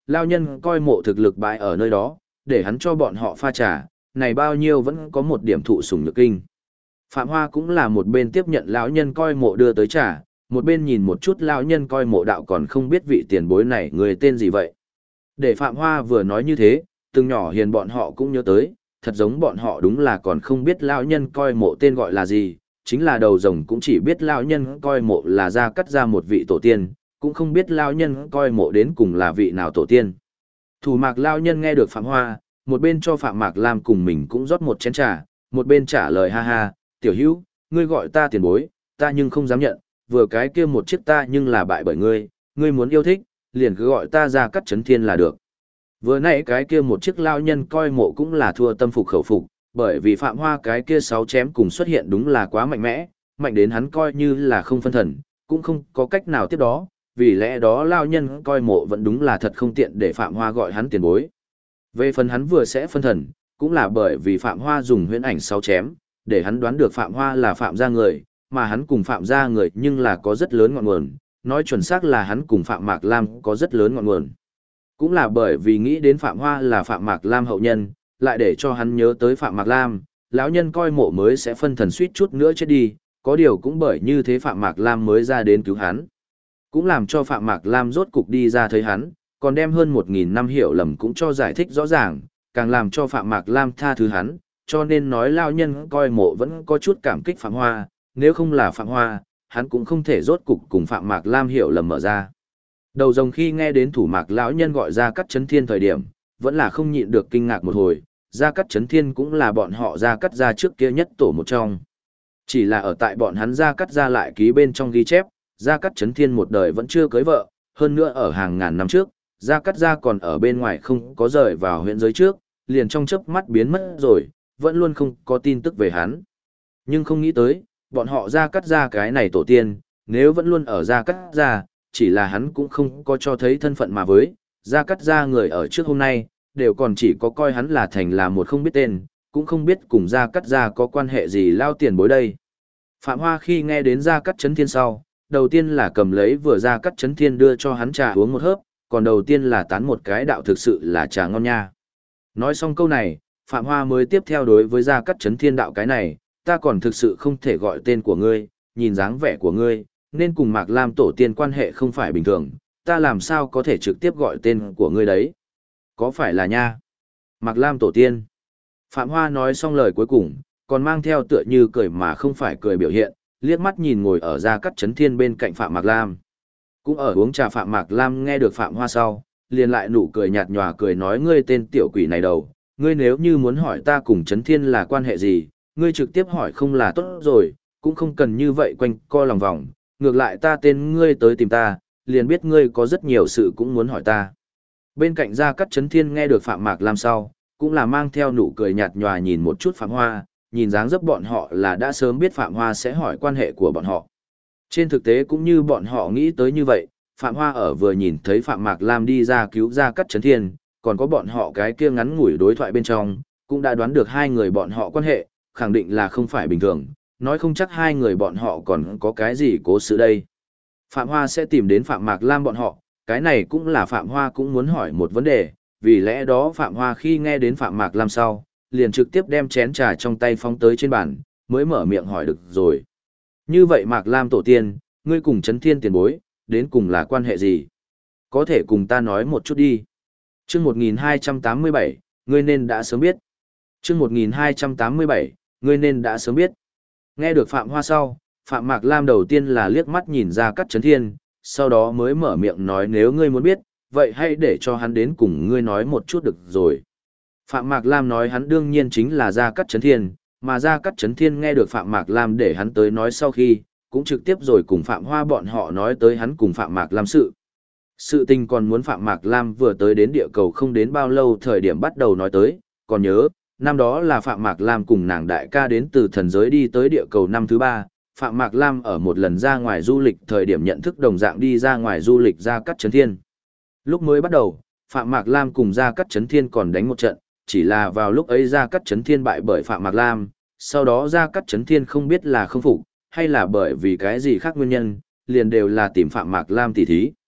lao nhân coi mộ thực lực bại ở nơi đó, để hắn cho bọn họ pha trà, này bao nhiêu vẫn có một điểm thụ sủng nhược kinh. Phạm Hoa cũng là một bên tiếp nhận lão nhân coi mộ đưa tới trà, một bên nhìn một chút lão nhân coi mộ đạo còn không biết vị tiền bối này người tên gì vậy. Để Phạm Hoa vừa nói như thế, từng nhỏ hiền bọn họ cũng nhớ tới, thật giống bọn họ đúng là còn không biết lão nhân coi mộ tên gọi là gì, chính là đầu rồng cũng chỉ biết lão nhân coi mộ là ra cắt ra một vị tổ tiên, cũng không biết lão nhân coi mộ đến cùng là vị nào tổ tiên. Thủ mạc lão nhân nghe được Phạm Hoa, một bên cho Phạm Mạc Lam cùng mình cũng rót một chén trà, một bên trả lời ha ha, tiểu hữu, ngươi gọi ta tiền bối, ta nhưng không dám nhận, vừa cái kia một chiếc ta nhưng là bại bởi ngươi muốn yêu thích, liền cứ gọi ta ra cắt chấn thiên là được. Vừa nãy cái kia một chiếc lao nhân coi mộ cũng là thua tâm phục khẩu phục, bởi vì Phạm Hoa cái kia 6 chém cùng xuất hiện đúng là quá mạnh mẽ, mạnh đến hắn coi như là không phân thần, cũng không có cách nào tiếp đó, vì lẽ đó lao nhân coi mộ vẫn đúng là thật không tiện để Phạm Hoa gọi hắn tiền bối. Về phần hắn vừa sẽ phân thần, cũng là bởi vì Phạm Hoa dùng huyễn ảnh 6 chém, để hắn đoán được Phạm Hoa là Phạm gia người, mà hắn cùng Phạm gia người nhưng là có rất lớn ngọn nguồn, nói chuẩn xác là hắn cùng Phạm Mạc Lam có rất lớn ngọn nguồn. Cũng là bởi vì nghĩ đến Phạm Hoa là Phạm Mạc Lam hậu nhân, lại để cho hắn nhớ tới Phạm Mạc Lam, lão nhân coi mộ mới sẽ phân thần suýt chút nữa chết đi, có điều cũng bởi như thế Phạm Mạc Lam mới ra đến cứu hắn. Cũng làm cho Phạm Mạc Lam rốt cục đi ra thấy hắn, còn đem hơn 1000 năm hiểu lầm cũng cho giải thích rõ ràng, càng làm cho Phạm Mạc Lam tha thứ hắn, cho nên nói lão nhân coi mộ vẫn có chút cảm kích Phạm Hoa, nếu không là Phạm Hoa, hắn cũng không thể rốt cục cùng Phạm Mạc Lam hiểu lầm mở ra. Đầu rồng khi nghe đến thủ mạc lão nhân gọi ra cắt chấn thiên thời điểm, vẫn là không nhịn được kinh ngạc một hồi, Gia Cát Chấn Thiên cũng là bọn họ Gia Cát gia trước kia nhất tổ một trong. Chỉ là ở tại bọn hắn Gia Cát gia lại ký bên trong ghi chép, Gia Cát Chấn Thiên một đời vẫn chưa cưới vợ, hơn nữa ở hàng ngàn năm trước, Gia Cát gia còn ở bên ngoài không có rời vào huyện giới trước, liền trong chớp mắt biến mất rồi, vẫn luôn không có tin tức về hắn. Nhưng không nghĩ tới, bọn họ Gia Cát gia cái này tổ tiên, nếu vẫn luôn ở Gia Cát gia, chỉ là hắn cũng không có cho thấy thân phận mà với, Gia Cát gia người ở trước hôm nay, đều còn chỉ có coi hắn là thành là một không biết tên, cũng không biết cùng Gia Cát gia có quan hệ gì lao tiền bối đây. Phạm Hoa khi nghe đến Gia Cát Chấn Thiên sau, đầu tiên là cầm lấy vừa Gia Cát Chấn Thiên đưa cho hắn trà uống một hớp, còn đầu tiên là tán một cái đạo thực sự là trà ngon nha. Nói xong câu này, Phạm Hoa mới tiếp theo đối với Gia Cát Chấn Thiên đạo cái này, ta còn thực sự không thể gọi tên của ngươi, nhìn dáng vẻ của ngươi, nên cùng Mạc Lam tổ tiên quan hệ không phải bình thường, ta làm sao có thể trực tiếp gọi tên của ngươi đấy. Có phải là nha? Mạc Lam tổ tiên. Phạm Hoa nói xong lời cuối cùng, còn mang theo tựa như cười mà không phải cười biểu hiện, liếc mắt nhìn ngồi ở Gia Cát Chấn Thiên bên cạnh Phạm Mạc Lam. Cũng ở uống trà Phạm Mạc Lam nghe được Phạm Hoa sau, liền lại nụ cười nhạt nhòa cười nói ngươi tên tiểu quỷ này đầu, ngươi nếu như muốn hỏi ta cùng Chấn Thiên là quan hệ gì, ngươi trực tiếp hỏi không là tốt rồi, cũng không cần như vậy quanh co lòng vòng, ngược lại ta tên ngươi tới tìm ta, liền biết ngươi có rất nhiều sự cũng muốn hỏi ta. Bên cạnh Gia Cát Chấn Thiên nghe được Phạm Mạc Lam sau, cũng là mang theo nụ cười nhạt nhòa nhìn một chút Phạm Hoa, nhìn dáng dấp bọn họ là đã sớm biết Phạm Hoa sẽ hỏi quan hệ của bọn họ. Trên thực tế cũng như bọn họ nghĩ tới như vậy, Phạm Hoa ở vừa nhìn thấy Phạm Mạc Lam đi ra cứu Gia Cát Chấn Thiên, còn có bọn họ cái kia ngắn ngủi đối thoại bên trong, cũng đã đoán được hai người bọn họ quan hệ, khẳng định là không phải bình thường, nói không chắc hai người bọn họ còn có cái gì cố sự đây. Phạm Hoa sẽ tìm đến Phạm Mạc Lam bọn họ, cái này cũng là Phạm Hoa cũng muốn hỏi một vấn đề, vì lẽ đó Phạm Hoa khi nghe đến Phạm Mạc Lam sau, liền trực tiếp đem chén trà trong tay phóng tới trên bàn, mới mở miệng hỏi được rồi. Như vậy Mạc Lam tổ tiên, ngươi cùng Chấn Thiên tiền bối, đến cùng là quan hệ gì? Có thể cùng ta nói một chút đi. Chương 1287, ngươi nên đã sớm biết. Chương 1287, ngươi nên đã sớm biết. Nghe được Phạm Hoa sau, Phạm Mạc Lam đầu tiên là liếc mắt nhìn Gia Cát Chấn Thiên, sau đó mới mở miệng nói nếu ngươi muốn biết, vậy hãy để cho hắn đến cùng ngươi nói một chút được rồi. Phạm Mạc Lam nói hắn đương nhiên chính là Gia Cát Chấn Thiên, mà Gia Cát Chấn Thiên nghe được Phạm Mạc Lam để hắn tới nói sau khi, cũng trực tiếp rồi cùng Phạm Hoa bọn họ nói tới hắn cùng Phạm Mạc Lam sự. Sự tình còn muốn Phạm Mạc Lam vừa tới đến địa cầu không đến bao lâu thời điểm bắt đầu nói tới, còn nhớ, năm đó là Phạm Mạc Lam cùng nàng đại ca đến từ thần giới đi tới địa cầu năm thứ 3, Phạm Mạc Lam ở một lần ra ngoài du lịch thời điểm nhận thức đồng dạng đi ra ngoài du lịch Gia Cát Chấn Thiên. Lúc mới bắt đầu, Phạm Mạc Lam cùng Gia Cát Chấn Thiên còn đánh một trận, chỉ là vào lúc ấy Gia Cát Chấn Thiên bại bởi Phạm Mạc Lam, sau đó Gia Cát Chấn Thiên không biết là không phục, hay là bởi vì cái gì khác nguyên nhân, liền đều là tìm Phạm Mạc Lam tỉ thí.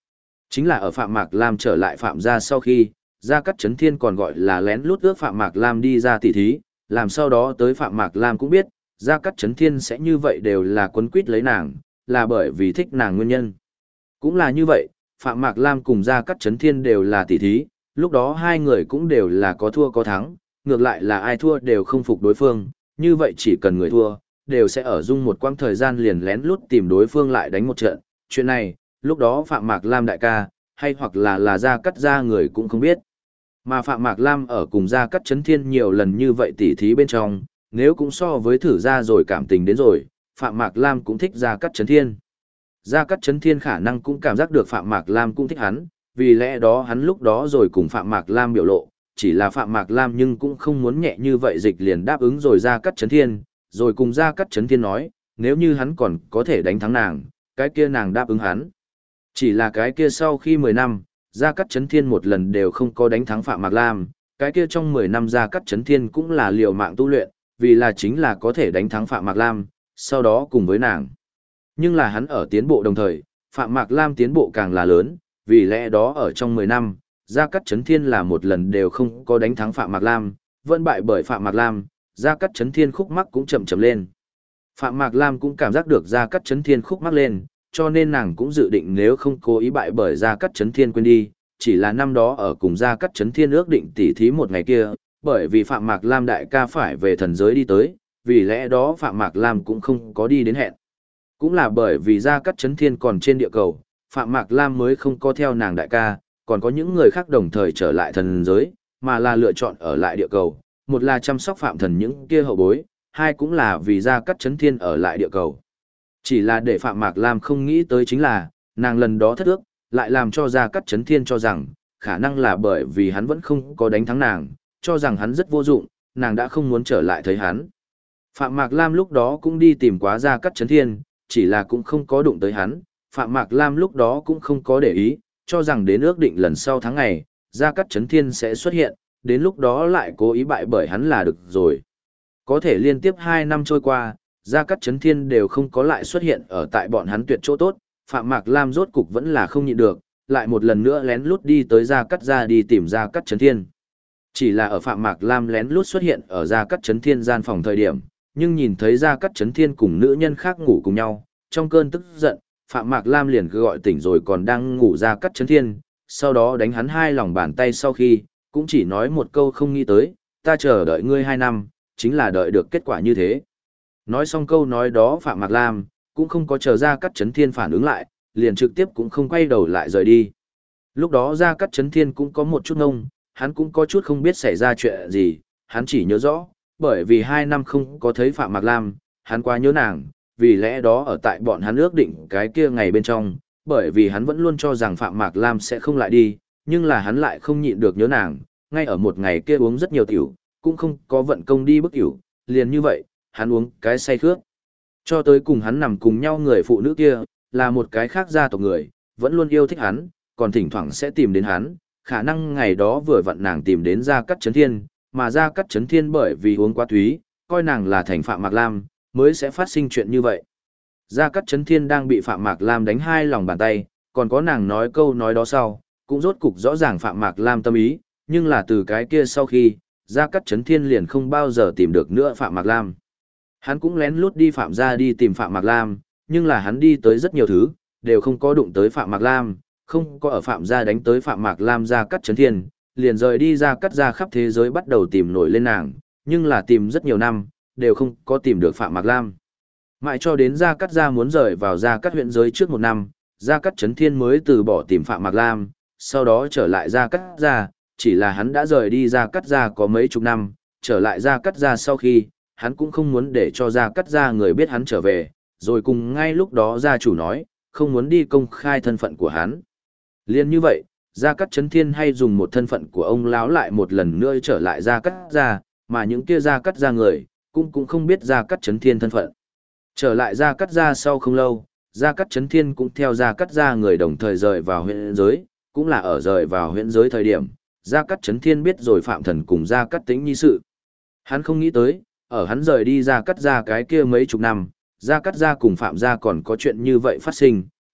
Chính là ở Phạm Mạc Lam trở lại Phạm gia sau khi, Gia Cát Chấn Thiên còn gọi là lén lút ước Phạm Mạc Lam đi ra tỉ thí, làm sau đó tới Phạm Mạc Lam cũng biết, Gia Cát Chấn Thiên sẽ như vậy đều là quấn quýt lấy nàng, là bởi vì thích nàng nguyên nhân. Cũng là như vậy, Phạm Mạc Lam cùng Gia Cát Chấn Thiên đều là tỉ thí, lúc đó hai người cũng đều là có thua có thắng, ngược lại là ai thua đều không phục đối phương, như vậy chỉ cần người thua, đều sẽ ở dung một quãng thời gian liền lén lút tìm đối phương lại đánh một trận. Chuyện này, lúc đó Phạm Mạc Lam đại ca, hay hoặc là Gia Cát gia người cũng không biết. Mà Phạm Mạc Lam ở cùng Gia Cát Chấn Thiên nhiều lần như vậy tỉ thí bên trong, nếu cũng so với thử ra rồi cảm tình đến rồi, Phạm Mạc Lam cũng thích Gia Cát Chấn Thiên. Gia Cát Chấn Thiên khả năng cũng cảm giác được Phạm Mạc Lam cũng thích hắn, vì lẽ đó hắn lúc đó rồi cùng Phạm Mạc Lam biểu lộ, chỉ là Phạm Mạc Lam nhưng cũng không muốn nhẹ như vậy dịch liền đáp ứng rồi Gia Cát Chấn Thiên, rồi cùng Gia Cát Chấn Thiên nói, nếu như hắn còn có thể đánh thắng nàng, cái kia nàng đáp ứng hắn. Chỉ là cái kia sau khi 10 năm, Gia Cát Chấn Thiên một lần đều không có đánh thắng Phạm Mạc Lam, cái kia trong 10 năm Gia Cát Chấn Thiên cũng là liều mạng tu luyện, vì là chính là có thể đánh thắng Phạm Mạc Lam, sau đó cùng với nàng. Nhưng là hắn ở tiến bộ đồng thời, Phạm Mạc Lam tiến bộ càng là lớn, vì lẽ đó ở trong 10 năm, Gia Cát Chấn Thiên là một lần đều không có đánh thắng Phạm Mạc Lam, vẫn bại bởi Phạm Mạc Lam, Gia Cát Chấn Thiên khúc mắc cũng chậm chậm lên. Phạm Mạc Lam cũng cảm giác được Gia Cát Chấn Thiên khúc mắc lên, cho nên nàng cũng dự định nếu không cố ý bại bởi Gia Cát Chấn Thiên quên đi, chỉ là năm đó ở cùng Gia Cát Chấn Thiên ước định tỉ thí một ngày kia, bởi vì Phạm Mạc Lam đại ca phải về thần giới đi tới, vì lẽ đó Phạm Mạc Lam cũng không có đi đến hẹn. Cũng là bởi vì Gia Cát Chấn Thiên còn trên địa cầu, Phạm Mạc Lam mới không có theo nàng đại ca, còn có những người khác đồng thời trở lại thần giới, mà là lựa chọn ở lại địa cầu, một là chăm sóc Phạm Thần những kia hậu bối, hai cũng là vì Gia Cát Chấn Thiên ở lại địa cầu. Chỉ là để Phạm Mạc Lam không nghĩ tới chính là, nàng lần đó thất ước, lại làm cho Gia Cát Chấn Thiên cho rằng, khả năng là bởi vì hắn vẫn không có đánh thắng nàng, cho rằng hắn rất vô dụng, nàng đã không muốn trở lại thấy hắn. Phạm Mạc Lam lúc đó cũng đi tìm quá Gia Cát Chấn Thiên, chỉ là cũng không có đụng tới hắn, Phạm Mạc Lam lúc đó cũng không có để ý, cho rằng đến ước định lần sau tháng ngày, Gia Cát Chấn Thiên sẽ xuất hiện, đến lúc đó lại cố ý bại bởi hắn là được rồi. Có thể liên tiếp 2 năm trôi qua, Gia Cát Chấn Thiên đều không có lại xuất hiện ở tại bọn hắn tuyệt chỗ tốt, Phạm Mạc Lam rốt cục vẫn là không nhịn được, lại một lần nữa lén lút đi tới Gia Cát gia đi tìm Gia Cát Chấn Thiên. Chỉ là ở Phạm Mạc Lam lén lút xuất hiện ở Gia Cát Chấn Thiên gian phòng thời điểm, nhưng nhìn thấy Gia Cát Chấn Thiên cùng nữ nhân khác ngủ cùng nhau, trong cơn tức giận, Phạm Mạc Lam liền gọi tỉnh rồi còn đang ngủ Gia Cát Chấn Thiên, sau đó đánh hắn 2 lòng bàn tay sau khi, cũng chỉ nói một câu không nghĩ tới, ta chờ đợi ngươi 2 năm, chính là đợi được kết quả như thế. Nói xong câu nói đó Phạm Mạc Lam, cũng không có chờ Gia Cát Chấn Thiên phản ứng lại, liền trực tiếp cũng không quay đầu lại rời đi. Lúc đó Gia Cát Chấn Thiên cũng có một chút ngông, hắn cũng có chút không biết xảy ra chuyện gì, hắn chỉ nhớ rõ, bởi vì 2 năm không có thấy Phạm Mạc Lam, hắn quá nhớ nàng, vì lẽ đó ở tại bọn hắn ước định cái kia ngày bên trong, bởi vì hắn vẫn luôn cho rằng Phạm Mạc Lam sẽ không lại đi, nhưng là hắn lại không nhịn được nhớ nàng, ngay ở một ngày kia uống rất nhiều tiểu, cũng không có vận công đi bức tiểu, liền như vậy, hắn uống cái say khước. Cho tới cùng hắn nằm cùng nhau người phụ nữ kia, là một cái khác gia tộc người, vẫn luôn yêu thích hắn, còn thỉnh thoảng sẽ tìm đến hắn, khả năng ngày đó vừa vặn nàng tìm đến Gia Cát Chấn Thiên, mà Gia Cát Chấn Thiên bởi vì uống quá thúy, coi nàng là thành Phạm Mạc Lam, mới sẽ phát sinh chuyện như vậy. Gia Cát Chấn Thiên đang bị Phạm Mạc Lam đánh 2 lòng bàn tay, còn có nàng nói câu nói đó sau, cũng rốt cục rõ ràng Phạm Mạc Lam tâm ý, nhưng là từ cái kia sau khi, Gia Cát Chấn Thiên liền không bao giờ tìm được nữa Phạm Mạc Lam. Hắn cũng lén lút đi Phạm gia đi tìm Phạm Mạc Lam, nhưng là hắn đi tới rất nhiều thứ, đều không có đụng tới Phạm Mạc Lam, không có ở Phạm gia đánh tới Phạm Mạc Lam. Gia Cát Chấn Thiên, liền rời đi Gia Cát gia khắp thế giới bắt đầu tìm nổi lên nàng, nhưng là tìm rất nhiều năm, đều không có tìm được Phạm Mạc Lam. Mãi cho đến Gia Cát gia muốn rời vào Gia Cát huyện giới trước 1 năm, Gia Cát Chấn Thiên mới từ bỏ tìm Phạm Mạc Lam, sau đó trở lại Gia Cát gia, chỉ là hắn đã rời đi Gia Cát gia có mấy chục năm, trở lại Gia Cát gia sau khi, hắn cũng không muốn để cho Gia Cát gia người biết hắn trở về, rồi cùng ngay lúc đó gia chủ nói, không muốn đi công khai thân phận của hắn. Liên như vậy, Gia Cát Chấn Thiên hay dùng một thân phận của ông lão lại một lần nữa trở lại Gia Cát gia, mà những kia Gia Cát gia người, cũng không biết Gia Cát Chấn Thiên thân phận. Trở lại Gia Cát gia sau không lâu, Gia Cát Chấn Thiên cũng theo Gia Cát gia người đồng thời rời vào huyện giới, cũng là ở rời vào huyện giới thời điểm, Gia Cát Chấn Thiên biết rồi Phạm Thần cùng Gia Cát Tĩnh nhi sự. Hắn không nghĩ tới, ở hắn rời đi Gia Cát gia cái kia mấy chục năm, Gia Cát gia cùng Phạm gia còn có chuyện như vậy phát sinh,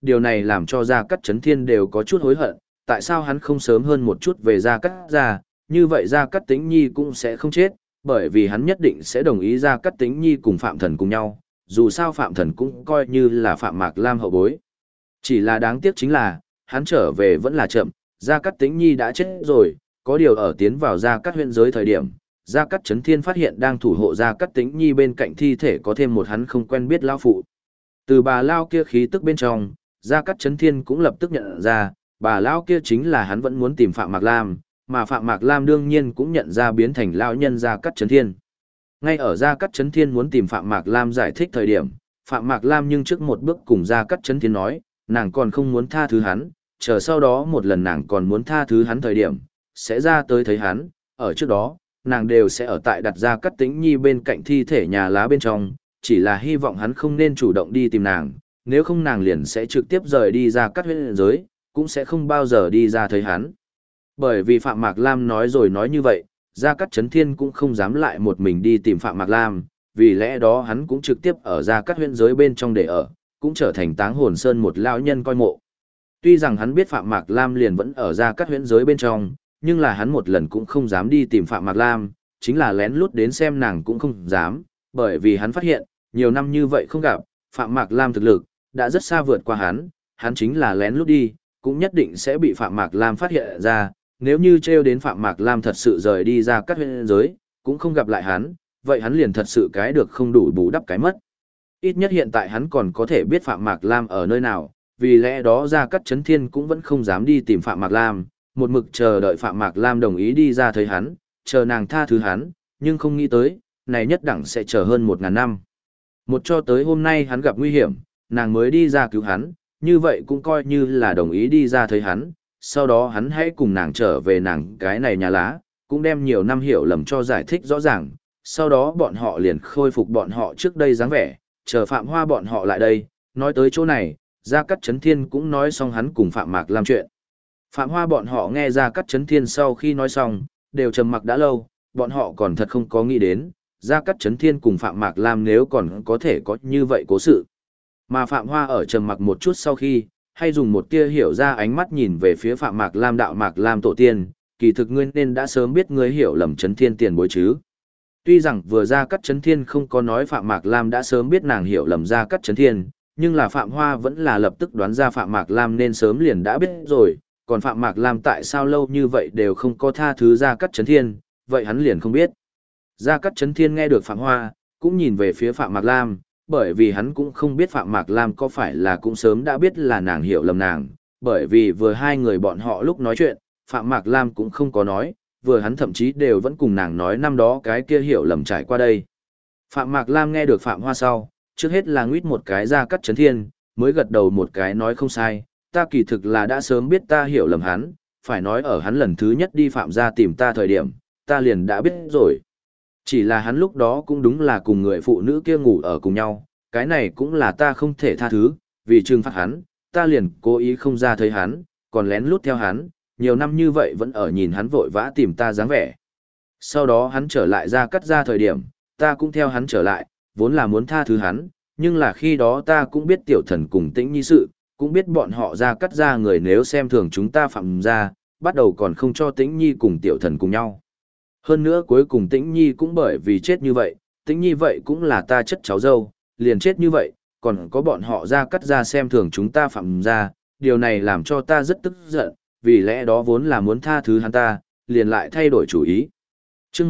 điều này làm cho Gia Cát Chấn Thiên đều có chút hối hận, tại sao hắn không sớm hơn một chút về Gia Cát gia, như vậy Gia Cát Tĩnh Nhi cũng sẽ không chết, bởi vì hắn nhất định sẽ đồng ý Gia Cát Tĩnh Nhi cùng Phạm Thần cùng nhau, dù sao Phạm Thần cũng coi như là Phạm Mạc Lam hậu bối. Chỉ là đáng tiếc chính là, hắn trở về vẫn là chậm, Gia Cát Tĩnh Nhi đã chết rồi, có điều ở tiến vào Gia Cát huyện giới thời điểm, Gia Cát Chấn Thiên phát hiện đang thủ hộ Gia Cát Tĩnh Nhi bên cạnh thi thể có thêm một hắn không quen biết lão phụ. Từ bà lao kia khí tức bên trong, Gia Cát Chấn Thiên cũng lập tức nhận ra, bà lão kia chính là hắn vẫn muốn tìm Phạm Mạc Lam, mà Phạm Mạc Lam đương nhiên cũng nhận ra biến thành lão nhân Gia Cát Chấn Thiên. Ngay ở Gia Cát Chấn Thiên muốn tìm Phạm Mạc Lam giải thích thời điểm, Phạm Mạc Lam nhưng trước một bước cùng Gia Cát Chấn Thiên nói, nàng còn không muốn tha thứ hắn, chờ sau đó một lần nàng còn muốn tha thứ hắn thời điểm, sẽ ra tới thấy hắn, ở trước đó, nàng đều sẽ ở tại đặt Gia Cát Tĩnh Nhi bên cạnh thi thể nhà lá bên trong, chỉ là hy vọng hắn không nên chủ động đi tìm nàng, nếu không nàng liền sẽ trực tiếp rời đi ra Cát huyện giới, cũng sẽ không bao giờ đi ra thấy hắn. Bởi vì Phạm Mạc Lam nói rồi nói như vậy, Gia Cát Chấn Thiên cũng không dám lại một mình đi tìm Phạm Mạc Lam, vì lẽ đó hắn cũng trực tiếp ở Gia Cát huyện giới bên trong để ở, cũng trở thành Táng Hồn Sơn một lão nhân coi mộ. Tuy rằng hắn biết Phạm Mạc Lam liền vẫn ở Gia Cát huyện giới bên trong, nhưng là hắn một lần cũng không dám đi tìm Phạm Mạc Lam, chính là lén lút đến xem nàng cũng không dám, bởi vì hắn phát hiện, nhiều năm như vậy không gặp, Phạm Mạc Lam thực lực đã rất xa vượt qua hắn chính là lén lút đi, cũng nhất định sẽ bị Phạm Mạc Lam phát hiện ra, nếu như trêu đến Phạm Mạc Lam thật sự rời đi ra các huyện giới, cũng không gặp lại hắn, vậy hắn liền thật sự cái được không đủ bù đắp cái mất. Ít nhất hiện tại hắn còn có thể biết Phạm Mạc Lam ở nơi nào, vì lẽ đó Gia Cát Chấn Thiên cũng vẫn không dám đi tìm Phạm Mạc Lam, một mực chờ đợi Phạm Mạc Lam đồng ý đi ra thấy hắn, chờ nàng tha thứ hắn, nhưng không nghĩ tới, này nhất đẳng sẽ chờ hơn 1000 năm. Một cho tới hôm nay hắn gặp nguy hiểm, nàng mới đi ra cứu hắn, như vậy cũng coi như là đồng ý đi ra thấy hắn, sau đó hắn hãy cùng nàng trở về nàng cái này nhà lá, cũng đem nhiều năm hiểu lầm cho giải thích rõ ràng, sau đó bọn họ liền khôi phục bọn họ trước đây dáng vẻ, chờ Phạm Hoa bọn họ lại đây, nói tới chỗ này, Gia Cát Chấn Thiên cũng nói xong hắn cùng Phạm Mạc Lam chuyện. Phạm Hoa bọn họ nghe Gia Cát Chấn Thiên sau khi nói xong, đều trầm mặc đã lâu, bọn họ còn thật không có nghĩ đến, Gia Cát Chấn Thiên cùng Phạm Mạc Lam nếu còn có thể có như vậy cố sự. Mà Phạm Hoa ở trầm mặc một chút sau khi, hay dùng một tia hiểu ra ánh mắt nhìn về phía Phạm Mạc Lam đạo Mạc Lam tổ tiên, kỳ thực ngươi nên đã sớm biết ngươi hiểu lầm Chấn Thiên tiền bối chứ. Tuy rằng vừa Gia Cát Chấn Thiên không có nói Phạm Mạc Lam đã sớm biết nàng hiểu lầm Gia Cát Chấn Thiên, nhưng là Phạm Hoa vẫn là lập tức đoán ra Phạm Mạc Lam nên sớm liền đã biết rồi, còn Phạm Mạc Lam tại sao lâu như vậy đều không có tha thứ Gia Cát Chấn Thiên, vậy hắn liền không biết. Gia Cát Chấn Thiên nghe được Phạm Hoa, cũng nhìn về phía Phạm Mạc Lam, bởi vì hắn cũng không biết Phạm Mạc Lam có phải là cũng sớm đã biết là nàng hiểu lầm nàng, bởi vì vừa hai người bọn họ lúc nói chuyện, Phạm Mạc Lam cũng không có nói, vừa hắn thậm chí đều vẫn cùng nàng nói năm đó cái kia hiểu lầm trải qua đây. Phạm Mạc Lam nghe được Phạm Hoa sau, trước hết là nguyết một cái Gia Cát Chấn Thiên, mới gật đầu một cái nói không sai, ta kỳ thực là đã sớm biết ta hiểu lầm hắn, phải nói ở hắn lần thứ nhất đi Phạm gia tìm ta thời điểm, ta liền đã biết rồi. Chỉ là hắn lúc đó cũng đúng là cùng người phụ nữ kia ngủ ở cùng nhau, cái này cũng là ta không thể tha thứ, vì trừng phạt hắn, ta liền cố ý không ra thấy hắn, còn lén lút theo hắn, nhiều năm như vậy vẫn ở nhìn hắn vội vã tìm ta dáng vẻ. Sau đó hắn trở lại Gia Cát gia thời điểm, ta cũng theo hắn trở lại, vốn là muốn tha thứ hắn, nhưng là khi đó ta cũng biết tiểu thần cùng Tĩnh Nhi sự, cũng biết bọn họ Gia Cát gia người nếu xem thường chúng ta Phạm gia, bắt đầu còn không cho Tĩnh Nhi cùng tiểu thần cùng nhau. Hơn nữa cuối cùng Tĩnh Nhi cũng bởi vì chết như vậy, Tĩnh Nhi vậy cũng là ta chất cháu dâu, liền chết như vậy, còn có bọn họ Gia Cát gia xem thường chúng ta Phạm gia, điều này làm cho ta rất tức giận, vì lẽ đó vốn là muốn tha thứ hắn ta, liền lại thay đổi chủ ý. Chương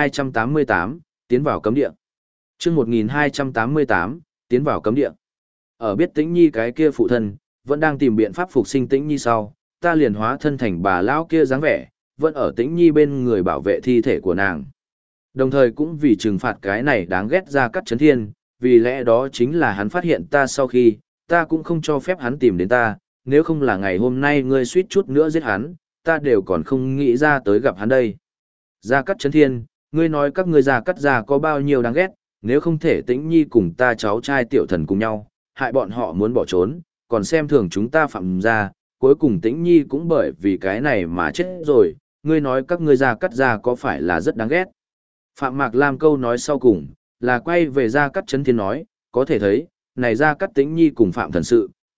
1288, tiến vào cấm địa. Chương 1288, tiến vào cấm địa. Ở biết Tĩnh Nhi cái kia phụ thân, vẫn đang tìm biện pháp phục sinh Tĩnh Nhi sau, ta liền hóa thân thành bà lão kia dáng vẻ, vẫn ở Tĩnh Nhi bên người bảo vệ thi thể của nàng. Đồng thời cũng vì trừng phạt cái này đáng ghét Gia Cát Chấn Thiên, vì lẽ đó chính là hắn phát hiện ta sau khi, ta cũng không cho phép hắn tìm đến ta, nếu không là ngày hôm nay ngươi suýt chút nữa giết hắn, ta đều còn không nghĩ ra tới gặp hắn đây. Gia Cát Chấn Thiên, ngươi nói các ngươi Gia Cát gia có bao nhiêu đáng ghét, nếu không thể Tĩnh Nhi cùng ta cháu trai tiểu thần cùng nhau, hại bọn họ muốn bỏ trốn, còn xem thường chúng ta Phạm gia, cuối cùng Tĩnh Nhi cũng bởi vì cái này mà chết rồi, ngươi nói các ngươi Gia Cát gia có phải là rất đáng ghét. Phạm Mạc Lam câu nói sau cùng, là quay về Gia Cát Chấn Thiên nói, có thể thấy, này Gia Cát Tĩnh Nhi cùng Phạm thần sự,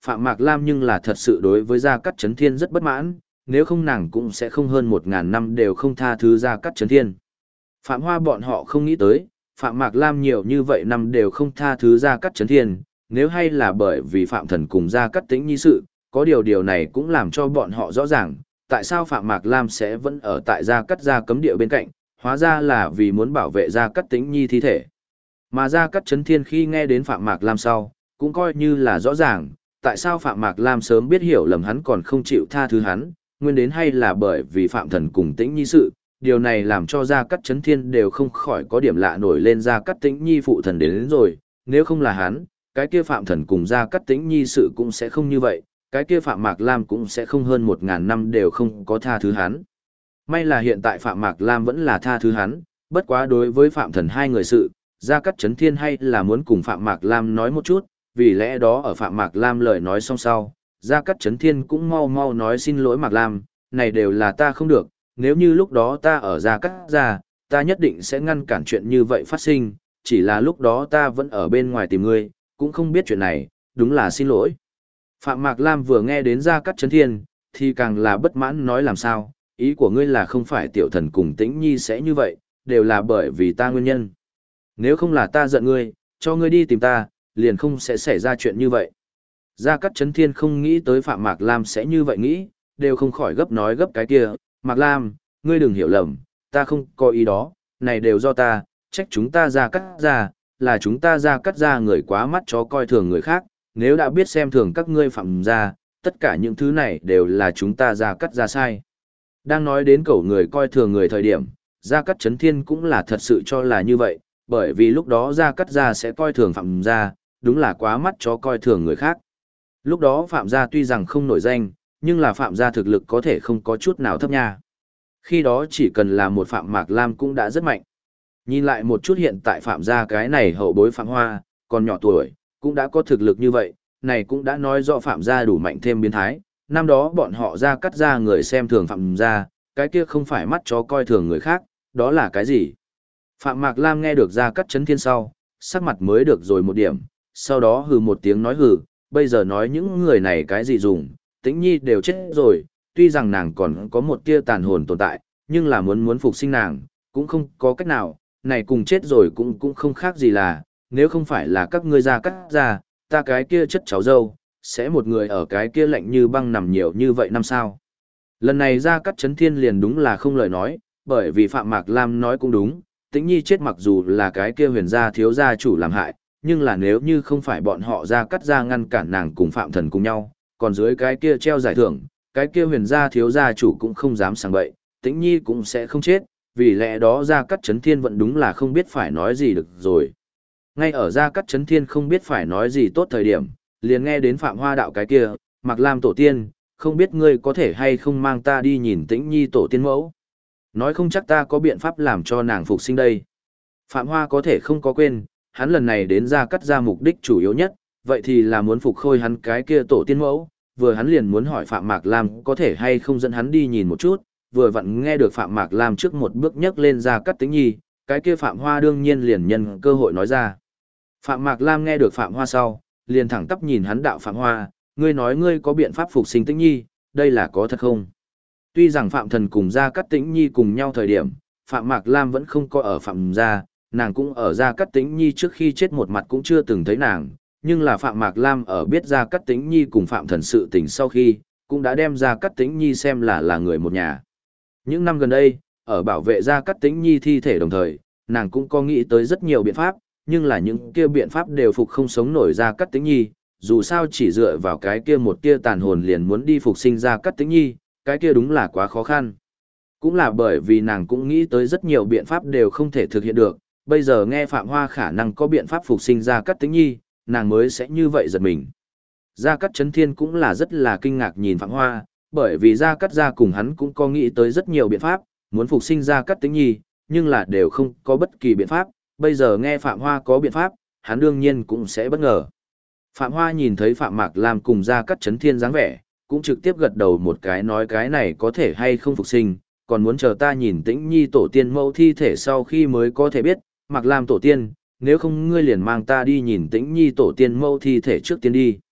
Phạm Mạc Lam nhưng là thật sự đối với Gia Cát Chấn Thiên rất bất mãn, nếu không nàng cũng sẽ không hơn 1000 năm đều không tha thứ Gia Cát Chấn Thiên. Phạm Hoa bọn họ không nghĩ tới, Phạm Mạc Lam nhiều như vậy năm đều không tha thứ Gia Cát Chấn Thiên, nếu hay là bởi vì Phạm Thần cùng Gia Cát Tĩnh Nhi sự, có điều này cũng làm cho bọn họ rõ ràng, tại sao Phạm Mạc Lam sẽ vẫn ở tại Gia Cát gia cấm địa bên cạnh, hóa ra là vì muốn bảo vệ Gia Cát Tĩnh Nhi thi thể. Mà Gia Cát Chấn Thiên khi nghe đến Phạm Mạc Lam sau, cũng coi như là rõ ràng, tại sao Phạm Mạc Lam sớm biết hiểu lầm hắn còn không chịu tha thứ hắn, nguyên đến hay là bởi vì Phạm Thần cùng Tĩnh Nhi sự, điều này làm cho Gia Cát Chấn Thiên đều không khỏi có điểm lạ nổi lên Gia Cát Tĩnh Nhi phụ thần đến rồi, nếu không là hắn, cái kia Phạm Thần cùng Gia Cát Tĩnh Nhi sự cũng sẽ không như vậy, cái kia Phạm Mạc Lam cũng sẽ không hơn 1000 năm đều không có tha thứ hắn. May là hiện tại Phạm Mạc Lam vẫn là tha thứ hắn, bất quá đối với Phạm Thần hai người sự, Gia Cát Chấn Thiên hay là muốn cùng Phạm Mạc Lam nói một chút, vì lẽ đó ở Phạm Mạc Lam lời nói xong sau, Gia Cát Chấn Thiên cũng mau mau nói xin lỗi Mạc Lam, này đều là ta không được, nếu như lúc đó ta ở Gia Cát gia, ta nhất định sẽ ngăn cản chuyện như vậy phát sinh, chỉ là lúc đó ta vẫn ở bên ngoài tìm ngươi, cũng không biết chuyện này, đúng là xin lỗi. Phạm Mạc Lam vừa nghe đến Gia Cát Chấn Thiên, thì càng là bất mãn nói làm sao, ý của ngươi là không phải tiểu thần cùng Tĩnh Nhi sẽ như vậy, đều là bởi vì ta nguyên nhân. Nếu không là ta giận ngươi, cho ngươi đi tìm ta, liền không sẽ xảy ra chuyện như vậy. Gia Cát Chấn Thiên không nghĩ tới Phạm Mạc Lam sẽ như vậy nghĩ, đều không khỏi gấp nói gấp cái kia, Mạc Lam, ngươi đừng hiểu lầm, ta không có ý đó, này đều do ta, trách chúng ta Gia Cát gia, là chúng ta Gia Cát gia người quá mắt chó coi thường người khác, nếu đã biết xem thường các ngươi Phạm gia, tất cả những thứ này đều là chúng ta Gia Cát gia sai. Đang nói đến cẩu người coi thường người thời điểm, Gia Cát Chấn Thiên cũng là thật sự cho là như vậy, bởi vì lúc đó Gia Cát gia sẽ coi thường Phạm gia, đúng là quá mắt chó coi thường người khác. Lúc đó Phạm gia tuy rằng không nổi danh, nhưng là Phạm gia thực lực có thể không có chút nào thấp nha. Khi đó chỉ cần là một Phạm Mạc Lam cũng đã rất mạnh. Nhìn lại một chút hiện tại Phạm gia cái này hậu bối Phạm Hoa, còn nhỏ tuổi, cũng đã có thực lực như vậy, này cũng đã nói rõ Phạm gia đủ mạnh thêm biến thái. Năm đó bọn họ Gia Cát gia người xem thường Phạm gia, cái kia không phải mắt chó coi thường người khác, đó là cái gì? Phạm Mạc Lam nghe được Gia Cát Chấn Thiên sau, sắc mặt mới được rồi một điểm, sau đó hừ một tiếng nói hừ, bây giờ nói những người này cái gì dùng, Tĩnh Nhi đều chết rồi, tuy rằng nàng còn có một tia tàn hồn tồn tại, nhưng là muốn phục sinh nàng, cũng không có cách nào, này cùng chết rồi cũng không khác gì là, nếu không phải là các ngươi Gia Cát gia, ta cái kia chất cháu dâu, sẽ một người ở cái kia lạnh như băng nằm nhiều như vậy năm sao. Lần này Gia Cát Chấn Thiên liền đúng là không lời nói, bởi vì Phạm Mạc Lam nói cũng đúng, Tĩnh Nhi chết mặc dù là cái kia huyền gia thiếu gia chủ làm hại, nhưng là nếu như không phải bọn họ Gia Cát gia ngăn cản nàng cùng Phạm Thần cùng nhau, còn dưới cái kia treo giải thưởng, cái kia huyền gia thiếu gia chủ cũng không dám sang bậy, Tĩnh Nhi cũng sẽ không chết, vì lẽ đó Gia Cát Chấn Thiên vẫn đúng là không biết phải nói gì được rồi. Ngay ở Gia Cát Chấn Thiên không biết phải nói gì tốt thời điểm, liền nghe đến Phạm Hoa đạo cái kia, Mạc Lam tổ tiên, không biết ngươi có thể hay không mang ta đi nhìn Tĩnh Nhi tổ tiên mẫu. Nói không chắc ta có biện pháp làm cho nàng phục sinh đây. Phạm Hoa có thể không có quên, hắn lần này đến Gia Cát gia mục đích chủ yếu nhất, vậy thì là muốn phục khôi hắn cái kia tổ tiên mẫu, vừa hắn liền muốn hỏi Phạm Mạc Lam có thể hay không dẫn hắn đi nhìn một chút, vừa vặn nghe được Phạm Mạc Lam trước một bước nhấc lên Gia Cát Tĩnh Nhi, cái kia Phạm Hoa đương nhiên liền nhân cơ hội nói ra. Phạm Mạc Lam nghe được Phạm Hoa sau, liền thẳng tắp nhìn hắn đạo Phạm Hoa, ngươi nói ngươi có biện pháp phục sinh Tĩnh Nhi, đây là có thật không? Tuy rằng Phạm Thần cùng Gia Cát Tĩnh Nhi cùng nhau thời điểm, Phạm Mạc Lam vẫn không có ở Phạm gia, nàng cũng ở Gia Cát Tĩnh Nhi trước khi chết một mặt cũng chưa từng thấy nàng, nhưng là Phạm Mạc Lam ở biết Gia Cát Tĩnh Nhi cùng Phạm Thần sự tình sau khi, cũng đã đem Gia Cát Tĩnh Nhi xem là người một nhà. Những năm gần đây, ở bảo vệ Gia Cát Tĩnh Nhi thi thể đồng thời, nàng cũng có nghĩ tới rất nhiều biện pháp, nhưng là những kia biện pháp đều phục không sống nổi Gia Cát Tĩnh Nhi, dù sao chỉ dựa vào cái kia một kia tàn hồn liền muốn đi phục sinh Gia Cát Tĩnh Nhi, cái kia đúng là quá khó khăn. Cũng là bởi vì nàng cũng nghĩ tới rất nhiều biện pháp đều không thể thực hiện được, bây giờ nghe Phạm Hoa khả năng có biện pháp phục sinh Gia Cát Tĩnh Nhi, nàng mới sẽ như vậy giật mình. Gia Cát Chấn Thiên cũng là rất là kinh ngạc nhìn Phạm Hoa, bởi vì Gia Cát gia cùng hắn cũng có nghĩ tới rất nhiều biện pháp, muốn phục sinh Gia Cát Tĩnh Nhi, nhưng là đều không có bất kỳ biện pháp, bây giờ nghe Phạm Hoa có biện pháp, hắn đương nhiên cũng sẽ bất ngờ. Phạm Hoa nhìn thấy Phạm Mạc Lam cùng Gia Cát Chấn Thiên dáng vẻ, cũng trực tiếp gật đầu một cái nói cái này có thể hay không phục sinh, còn muốn chờ ta nhìn Tĩnh Nhi tổ tiên mẫu thi thể sau khi mới có thể biết, Mạc Lam tổ tiên, nếu không ngươi liền mang ta đi nhìn Tĩnh Nhi tổ tiên mẫu thi thể trước tiên đi.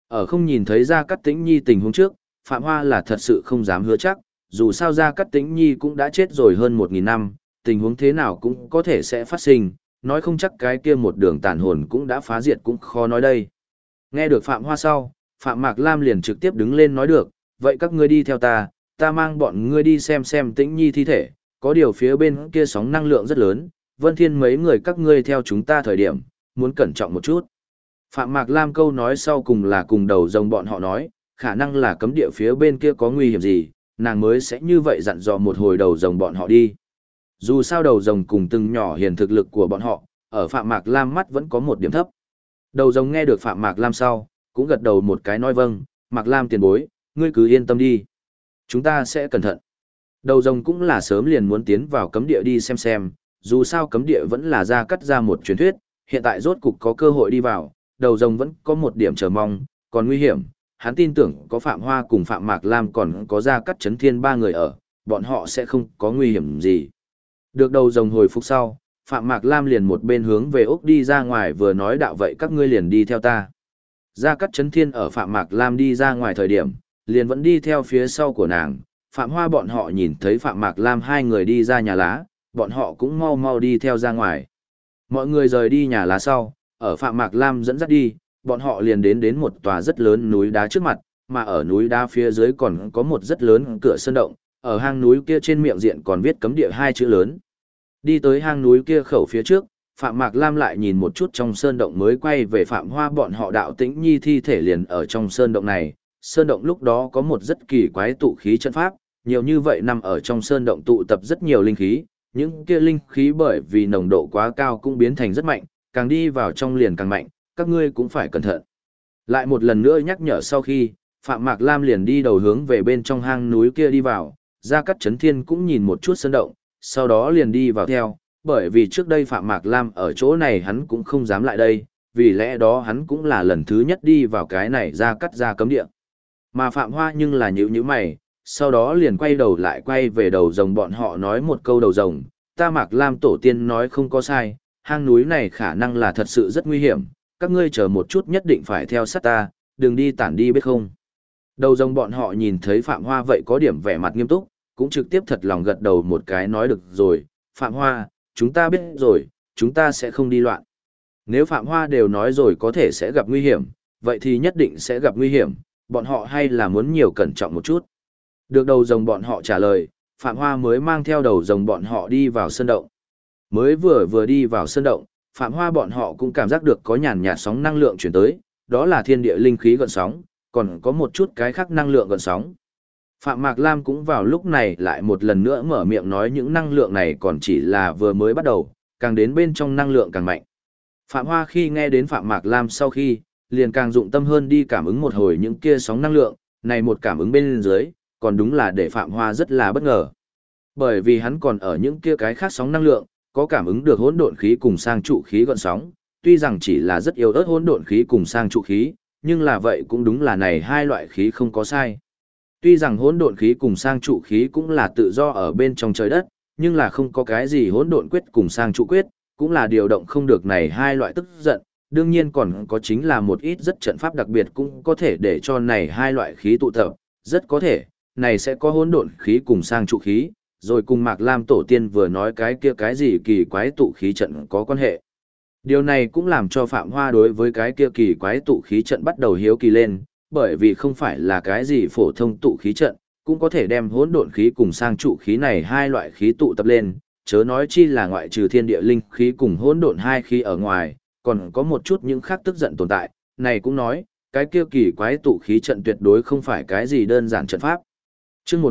Ở không nhìn thấy Gia Cát Tĩnh Nhi tình huống trước, Phạm Hoa là thật sự không dám hứa chắc, dù sao Gia Cát Tĩnh Nhi cũng đã chết rồi hơn 1.000 năm, tình huống thế nào cũng có thể sẽ phát sinh, nói không chắc cái kia một đường tàn hồn cũng đã phá diệt cũng khó nói đây. Nghe được Phạm Hoa sau, Phạm Mạc Lam liền trực tiếp đứng lên nói được, vậy các ngươi đi theo ta mang bọn ngươi đi xem Tĩnh Nhi thi thể, có điều phía bên kia sóng năng lượng rất lớn, Vân Thiên mấy người các ngươi theo chúng ta thời điểm, muốn cẩn trọng một chút. Phạm Mạc Lam câu nói sau cùng là cùng đầu rồng bọn họ nói, khả năng là cấm địa phía bên kia có nguy hiểm gì, nàng mới sẽ như vậy dặn dò một hồi đầu rồng bọn họ đi. Dù sao đầu rồng cùng từng nhỏ hiền thực lực của bọn họ, ở Phạm Mạc Lam mắt vẫn có một điểm thấp. Đầu rồng nghe được Phạm Mạc Lam sau, cũng gật đầu một cái nói vâng, Mạc Lam tiền bối, ngươi cứ yên tâm đi. Chúng ta sẽ cẩn thận. Đầu rồng cũng là sớm liền muốn tiến vào cấm địa đi xem, dù sao cấm địa vẫn là ra cắt ra một truyền thuyết, hiện tại rốt cục có cơ hội đi vào, đầu rồng vẫn có một điểm chờ mong, còn nguy hiểm, hắn tin tưởng có Phạm Hoa cùng Phạm Mạc Lam còn có Gia Cát Chấn Thiên ba người ở, bọn họ sẽ không có nguy hiểm gì. Được đầu rồng hồi phục sau, Phạm Mạc Lam liền một bên hướng về ốc đi ra ngoài vừa nói đạo vậy các ngươi liền đi theo ta. Gia Cát Chấn Thiên ở Phạm Mạc Lam đi ra ngoài thời điểm, liền vẫn đi theo phía sau của nàng, Phạm Hoa bọn họ nhìn thấy Phạm Mạc Lam hai người đi ra nhà lá, bọn họ cũng mau mau đi theo ra ngoài. Mọi người rời đi nhà lá sau, ở Phạm Mạc Lam dẫn dắt đi, bọn họ liền đến một tòa rất lớn núi đá trước mặt, mà ở núi đá phía dưới còn có một rất lớn cửa sơn động, ở hang núi kia trên miệng diện còn viết cấm địa hai chữ lớn. Đi tới hang núi kia khẩu phía trước, Phạm Mạc Lam lại nhìn một chút trong sơn động mới quay về Phạm Hoa bọn họ đạo Tĩnh Nhi thi thể liền ở trong sơn động này. Sơn động lúc đó có một rất kỳ quái tụ khí trận pháp, nhiều như vậy nằm ở trong sơn động tụ tập rất nhiều linh khí, những kia linh khí bởi vì nồng độ quá cao cũng biến thành rất mạnh, càng đi vào trong liền càng mạnh, các ngươi cũng phải cẩn thận. Lại một lần nữa nhắc nhở sau khi, Phạm Mạc Lam liền đi đầu hướng về bên trong hang núi kia đi vào, Gia Cát Chấn Thiên cũng nhìn một chút sơn động, sau đó liền đi vào theo, bởi vì trước đây Phạm Mạc Lam ở chỗ này hắn cũng không dám lại đây, vì lẽ đó hắn cũng là lần thứ nhất đi vào cái này Gia Cát ra cấm địa. Mà Phạm Hoa nhưng là nhíu mày, sau đó liền quay đầu lại quay về đầu rồng bọn họ nói một câu đầu rồng, ta Mạc Lam tổ tiên nói không có sai, hang núi này khả năng là thật sự rất nguy hiểm, các ngươi chờ một chút nhất định phải theo sát ta, đừng đi tản đi biết không. Đầu rồng bọn họ nhìn thấy Phạm Hoa vậy có điểm vẻ mặt nghiêm túc, cũng trực tiếp thật lòng gật đầu một cái nói được rồi, Phạm Hoa, chúng ta biết rồi, chúng ta sẽ không đi loạn. Nếu Phạm Hoa đều nói rồi có thể sẽ gặp nguy hiểm, vậy thì nhất định sẽ gặp nguy hiểm, bọn họ hay là muốn nhiều cẩn trọng một chút. Được đầu rồng bọn họ trả lời, Phạm Hoa mới mang theo đầu rồng bọn họ đi vào sơn động. Mới vừa đi vào sơn động, Phạm Hoa bọn họ cũng cảm giác được có nhàn nhạt sóng năng lượng chuyển tới, đó là thiên địa linh khí gợn sóng, còn có một chút cái khác năng lượng gợn sóng. Phạm Mạc Lam cũng vào lúc này lại một lần nữa mở miệng nói những năng lượng này còn chỉ là vừa mới bắt đầu, càng đến bên trong năng lượng càng mạnh. Phạm Hoa khi nghe đến Phạm Mạc Lam sau khi, liền càng dụng tâm hơn đi cảm ứng một hồi những kia sóng năng lượng, này một cảm ứng bên dưới, còn đúng là để Phạm Hoa rất là bất ngờ. Bởi vì hắn còn ở những kia cái khác sóng năng lượng, có cảm ứng được hỗn độn khí cùng sang trụ khí gợn sóng, tuy rằng chỉ là rất yếu ớt hỗn độn khí cùng sang trụ khí, nhưng là vậy cũng đúng là này hai loại khí không có sai. Tuy rằng hỗn độn khí cùng sang trụ khí cũng là tự do ở bên trong trời đất, nhưng là không có cái gì hỗn độn quyết cùng sang trụ quyết, cũng là điều động không được này hai loại tức giận, đương nhiên còn có chính là một ít rất trận pháp đặc biệt cũng có thể để cho này hai loại khí tụ tập, rất có thể, này sẽ có hỗn độn khí cùng sang trụ khí, rồi cùng Mạc Lam tổ tiên vừa nói cái kia cái gì kỳ quái tụ khí trận có quan hệ. Điều này cũng làm cho Phạm Hoa đối với cái kia kỳ quái tụ khí trận bắt đầu hiếu kỳ lên, bởi vì không phải là cái gì phổ thông tụ khí trận, cũng có thể đem hỗn độn khí cùng sang trụ khí này hai loại khí tụ tập lên, chớ nói chi là ngoại trừ thiên địa linh khí cùng hỗn độn hai khí ở ngoài, còn có một chút những khác tức giận tồn tại, này cũng nói, cái kia kỳ quái tụ khí trận tuyệt đối không phải cái gì đơn giản trận pháp. Chương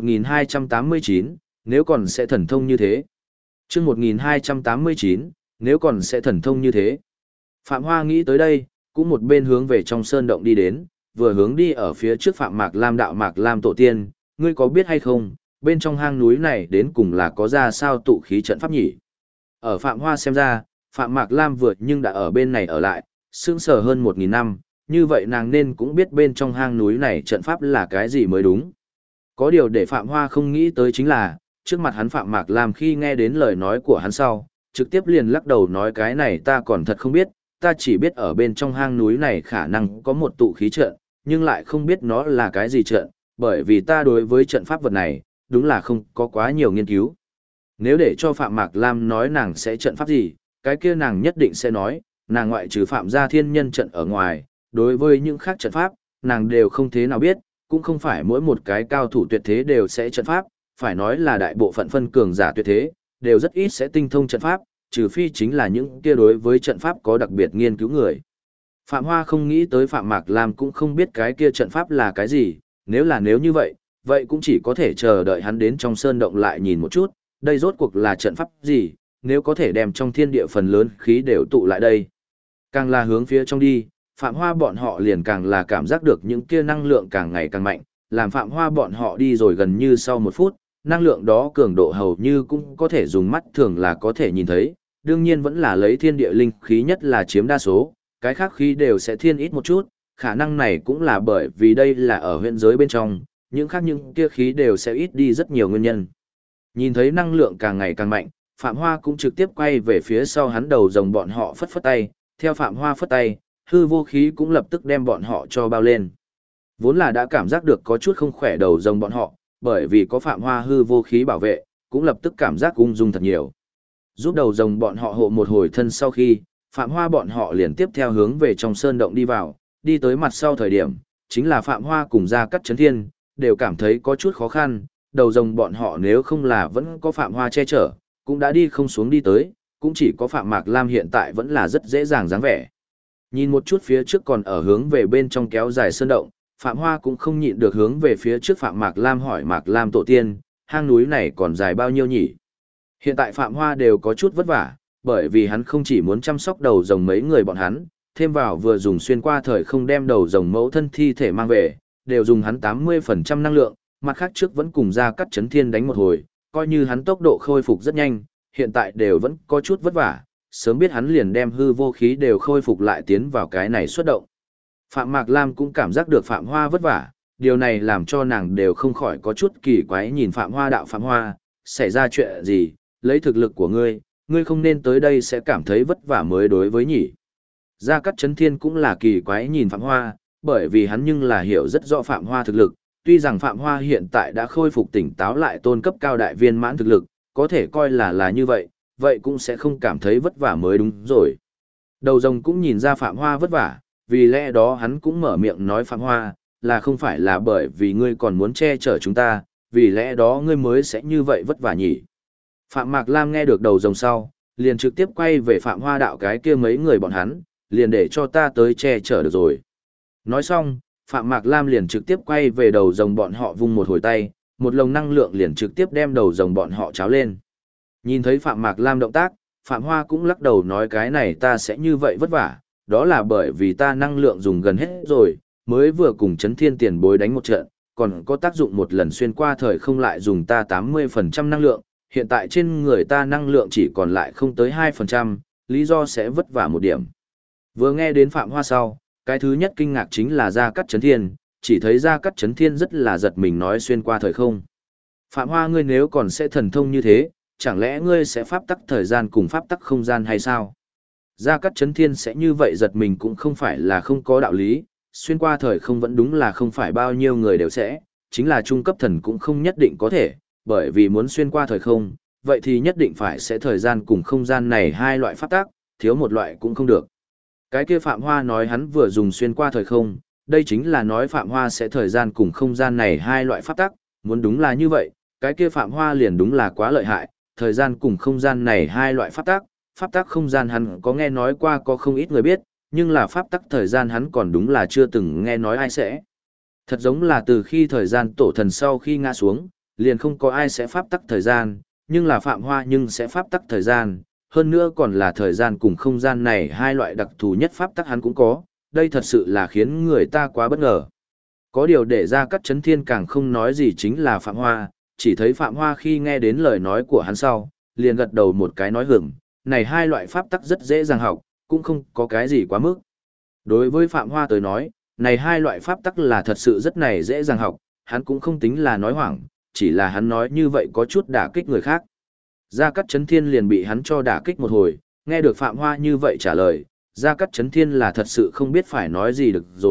1289, nếu còn sẽ thần thông như thế. Chương 1289, nếu còn sẽ thần thông như thế. Phạm Hoa nghĩ tới đây, cũng một bên hướng về trong sơn động đi đến, vừa hướng đi ở phía trước Phạm Mạc Lam đạo Mạc Lam tổ tiên, ngươi có biết hay không, bên trong hang núi này đến cùng là có ra sao tụ khí trận pháp nhỉ? Ở Phạm Hoa xem ra, Phạm Mạc Lam vượt nhưng đã ở bên này ở lại, sững sờ hơn 1.000 năm, như vậy nàng nên cũng biết bên trong hang núi này trận pháp là cái gì mới đúng. Có điều để Phạm Hoa không nghĩ tới chính là, trước mặt hắn Phạm Mạc Lam khi nghe đến lời nói của hắn sau, trực tiếp liền lắc đầu nói cái này ta còn thật không biết, ta chỉ biết ở bên trong hang núi này khả năng có một tụ khí trận, nhưng lại không biết nó là cái gì trận, bởi vì ta đối với trận pháp vật này, đúng là không có quá nhiều nghiên cứu. Nếu để cho Phạm Mạc Lam nói nàng sẽ trận pháp gì, cái kia nàng nhất định sẽ nói, nàng ngoại trừ Phạm gia thiên nhân trận ở ngoài, đối với những khác trận pháp, nàng đều không thế nào biết, cũng không phải mỗi một cái cao thủ tuyệt thế đều sẽ trận pháp, phải nói là đại bộ phận phân cường giả tuyệt thế, đều rất ít sẽ tinh thông trận pháp, trừ phi chính là những kia đối với trận pháp có đặc biệt nghiên cứu người. Phạm Hoa không nghĩ tới Phạm Mạc Lam cũng không biết cái kia trận pháp là cái gì, nếu như vậy, vậy cũng chỉ có thể chờ đợi hắn đến trong sơn động lại nhìn một chút, đây rốt cuộc là trận pháp gì, nếu có thể đem trong thiên địa phần lớn khí đều tụ lại đây. Càng là hướng phía trong đi, Phạm Hoa bọn họ liền càng là cảm giác được những kia năng lượng càng ngày càng mạnh, làm Phạm Hoa bọn họ đi rồi gần như sau 1 phút, năng lượng đó cường độ hầu như cũng có thể dùng mắt thường là có thể nhìn thấy, đương nhiên vẫn là lấy thiên địa linh khí nhất là chiếm đa số, cái khác khí đều sẽ thiên ít một chút, khả năng này cũng là bởi vì đây là ở huyện giới bên trong, những kia khí đều sẽ ít đi rất nhiều nguyên nhân. Nhìn thấy năng lượng càng ngày càng mạnh, Phạm Hoa cũng trực tiếp quay về phía sau hắn đầu rồng bọn họ phất phất tay, theo Phạm Hoa phất tay, hư vô khí cũng lập tức đem bọn họ cho bao lên. Vốn là đã cảm giác được có chút không khỏe đầu rồng bọn họ, bởi vì có Phạm Hoa hư vô khí bảo vệ, cũng lập tức cảm giác ung dung thật nhiều. Giúp đầu rồng bọn họ hộ một hồi thân sau khi, Phạm Hoa bọn họ liền tiếp theo hướng về trong sơn động đi vào, đi tới mặt sau thời điểm, chính là Phạm Hoa cùng Gia Cát Chấn Thiên, đều cảm thấy có chút khó khăn, đầu rồng bọn họ nếu không là vẫn có Phạm Hoa che chở, cũng đã đi không xuống đi tới, cũng chỉ có Phạm Mạc Lam hiện tại vẫn là rất dễ dàng dáng vẻ. Nhìn một chút phía trước còn ở hướng về bên trong kéo dài sơn động, Phạm Hoa cũng không nhịn được hướng về phía trước Phạm Mạc Lam hỏi Mạc Lam tổ tiên, hang núi này còn dài bao nhiêu nhỉ? Hiện tại Phạm Hoa đều có chút vất vả, bởi vì hắn không chỉ muốn chăm sóc đầu rồng mấy người bọn hắn, thêm vào vừa dùng xuyên qua thời không đem đầu rồng mẫu thân thi thể mang về, đều dùng hắn 80% năng lượng, mặt khác trước vẫn cùng Gia Cát Chấn Thiên đánh một hồi, coi như hắn tốc độ khôi phục rất nhanh, hiện tại đều vẫn có chút vất vả, sớm biết hắn liền đem hư vô khí đều khôi phục lại tiến vào cái này xuất động. Phạm Mạc Lam cũng cảm giác được Phạm Hoa vất vả, điều này làm cho nàng đều không khỏi có chút kỳ quái nhìn Phạm Hoa đạo Phạm Hoa, xảy ra chuyện gì, lấy thực lực của ngươi không nên tới đây sẽ cảm thấy vất vả mới đối với nhỉ. Gia Cát Chấn Thiên cũng là kỳ quái nhìn Phạm Hoa, bởi vì hắn nhưng là hiểu rất rõ Phạm Hoa thực lực, tuy rằng Phạm Hoa hiện tại đã khôi phục tỉnh táo lại tôn cấp cao đại viên mãn thực lực, có thể coi là như vậy, vậy cũng sẽ không cảm thấy vất vả mới đúng rồi. Đầu rồng cũng nhìn ra Phạm Hoa vất vả, vì lẽ đó hắn cũng mở miệng nói Phạm Hoa, là không phải là bởi vì ngươi còn muốn che chở chúng ta, vì lẽ đó ngươi mới sẽ như vậy vất vả nhỉ. Phạm Mạc Lam nghe được đầu rồng sau, liền trực tiếp quay về Phạm Hoa đạo cái kia mấy người bọn hắn, liền để cho ta tới che chở được rồi. Nói xong, Phạm Mạc Lam liền trực tiếp quay về đầu rồng bọn họ vung một hồi tay, một lồng năng lượng liền trực tiếp đem đầu rồng bọn họ cháo lên. Nhìn thấy Phạm Mạc Lam động tác, Phạm Hoa cũng lắc đầu nói cái này ta sẽ như vậy vất vả, đó là bởi vì ta năng lượng dùng gần hết rồi, mới vừa cùng Chấn Thiên tiền bối đánh một trận, còn có tác dụng một lần xuyên qua thời không lại dùng ta 80% năng lượng, hiện tại trên người ta năng lượng chỉ còn lại không tới 2%, lý do sẽ vất vả một điểm. Vừa nghe đến Phạm Hoa sau, cái thứ nhất kinh ngạc chính là Gia Cát Chấn Thiên, chỉ thấy Gia Cát Chấn Thiên rất là giật mình nói xuyên qua thời không. Phạm Hoa ngươi nếu còn sẽ thần thông như thế, chẳng lẽ ngươi sẽ pháp tắc thời gian cùng pháp tắc không gian hay sao? Gia Cát Chấn Thiên sẽ như vậy giật mình cũng không phải là không có đạo lý, xuyên qua thời không vẫn đúng là không phải bao nhiêu người đều sẽ, chính là trung cấp thần cũng không nhất định có thể, bởi vì muốn xuyên qua thời không, vậy thì nhất định phải sẽ thời gian cùng không gian này hai loại pháp tắc, thiếu một loại cũng không được. Cái kia Phạm Hoa nói hắn vừa dùng xuyên qua thời không, đây chính là nói Phạm Hoa sẽ thời gian cùng không gian này hai loại pháp tắc, muốn đúng là như vậy, cái kia Phạm Hoa liền đúng là quá lợi hại, thời gian cùng không gian này hai loại pháp tắc không gian hắn có nghe nói qua có không ít người biết, nhưng là pháp tắc thời gian hắn còn đúng là chưa từng nghe nói ai sẽ. Thật giống là từ khi thời gian tổ thần sau khi ngã xuống, liền không có ai sẽ pháp tắc thời gian, nhưng là Phạm Hoa nhưng sẽ pháp tắc thời gian, hơn nữa còn là thời gian cùng không gian này hai loại đặc thù nhất pháp tắc hắn cũng có, đây thật sự là khiến người ta quá bất ngờ. Có điều để Gia Cát Chấn Thiên càng không nói gì chính là Phạm Hoa, chỉ thấy Phạm Hoa khi nghe đến lời nói của hắn sau, liền gật đầu một cái nói hửng, này hai loại pháp tắc rất dễ dàng học, cũng không có cái gì quá mức. Đối với Phạm Hoa tới nói, này hai loại pháp tắc là thật sự rất này dễ dàng học, hắn cũng không tính là nói hoảng, chỉ là hắn nói như vậy có chút đả kích người khác. Gia Cát Chấn Thiên liền bị hắn cho đả kích một hồi, nghe được Phạm Hoa như vậy trả lời, Gia Cát Chấn Thiên là thật sự không biết phải nói gì được rồi,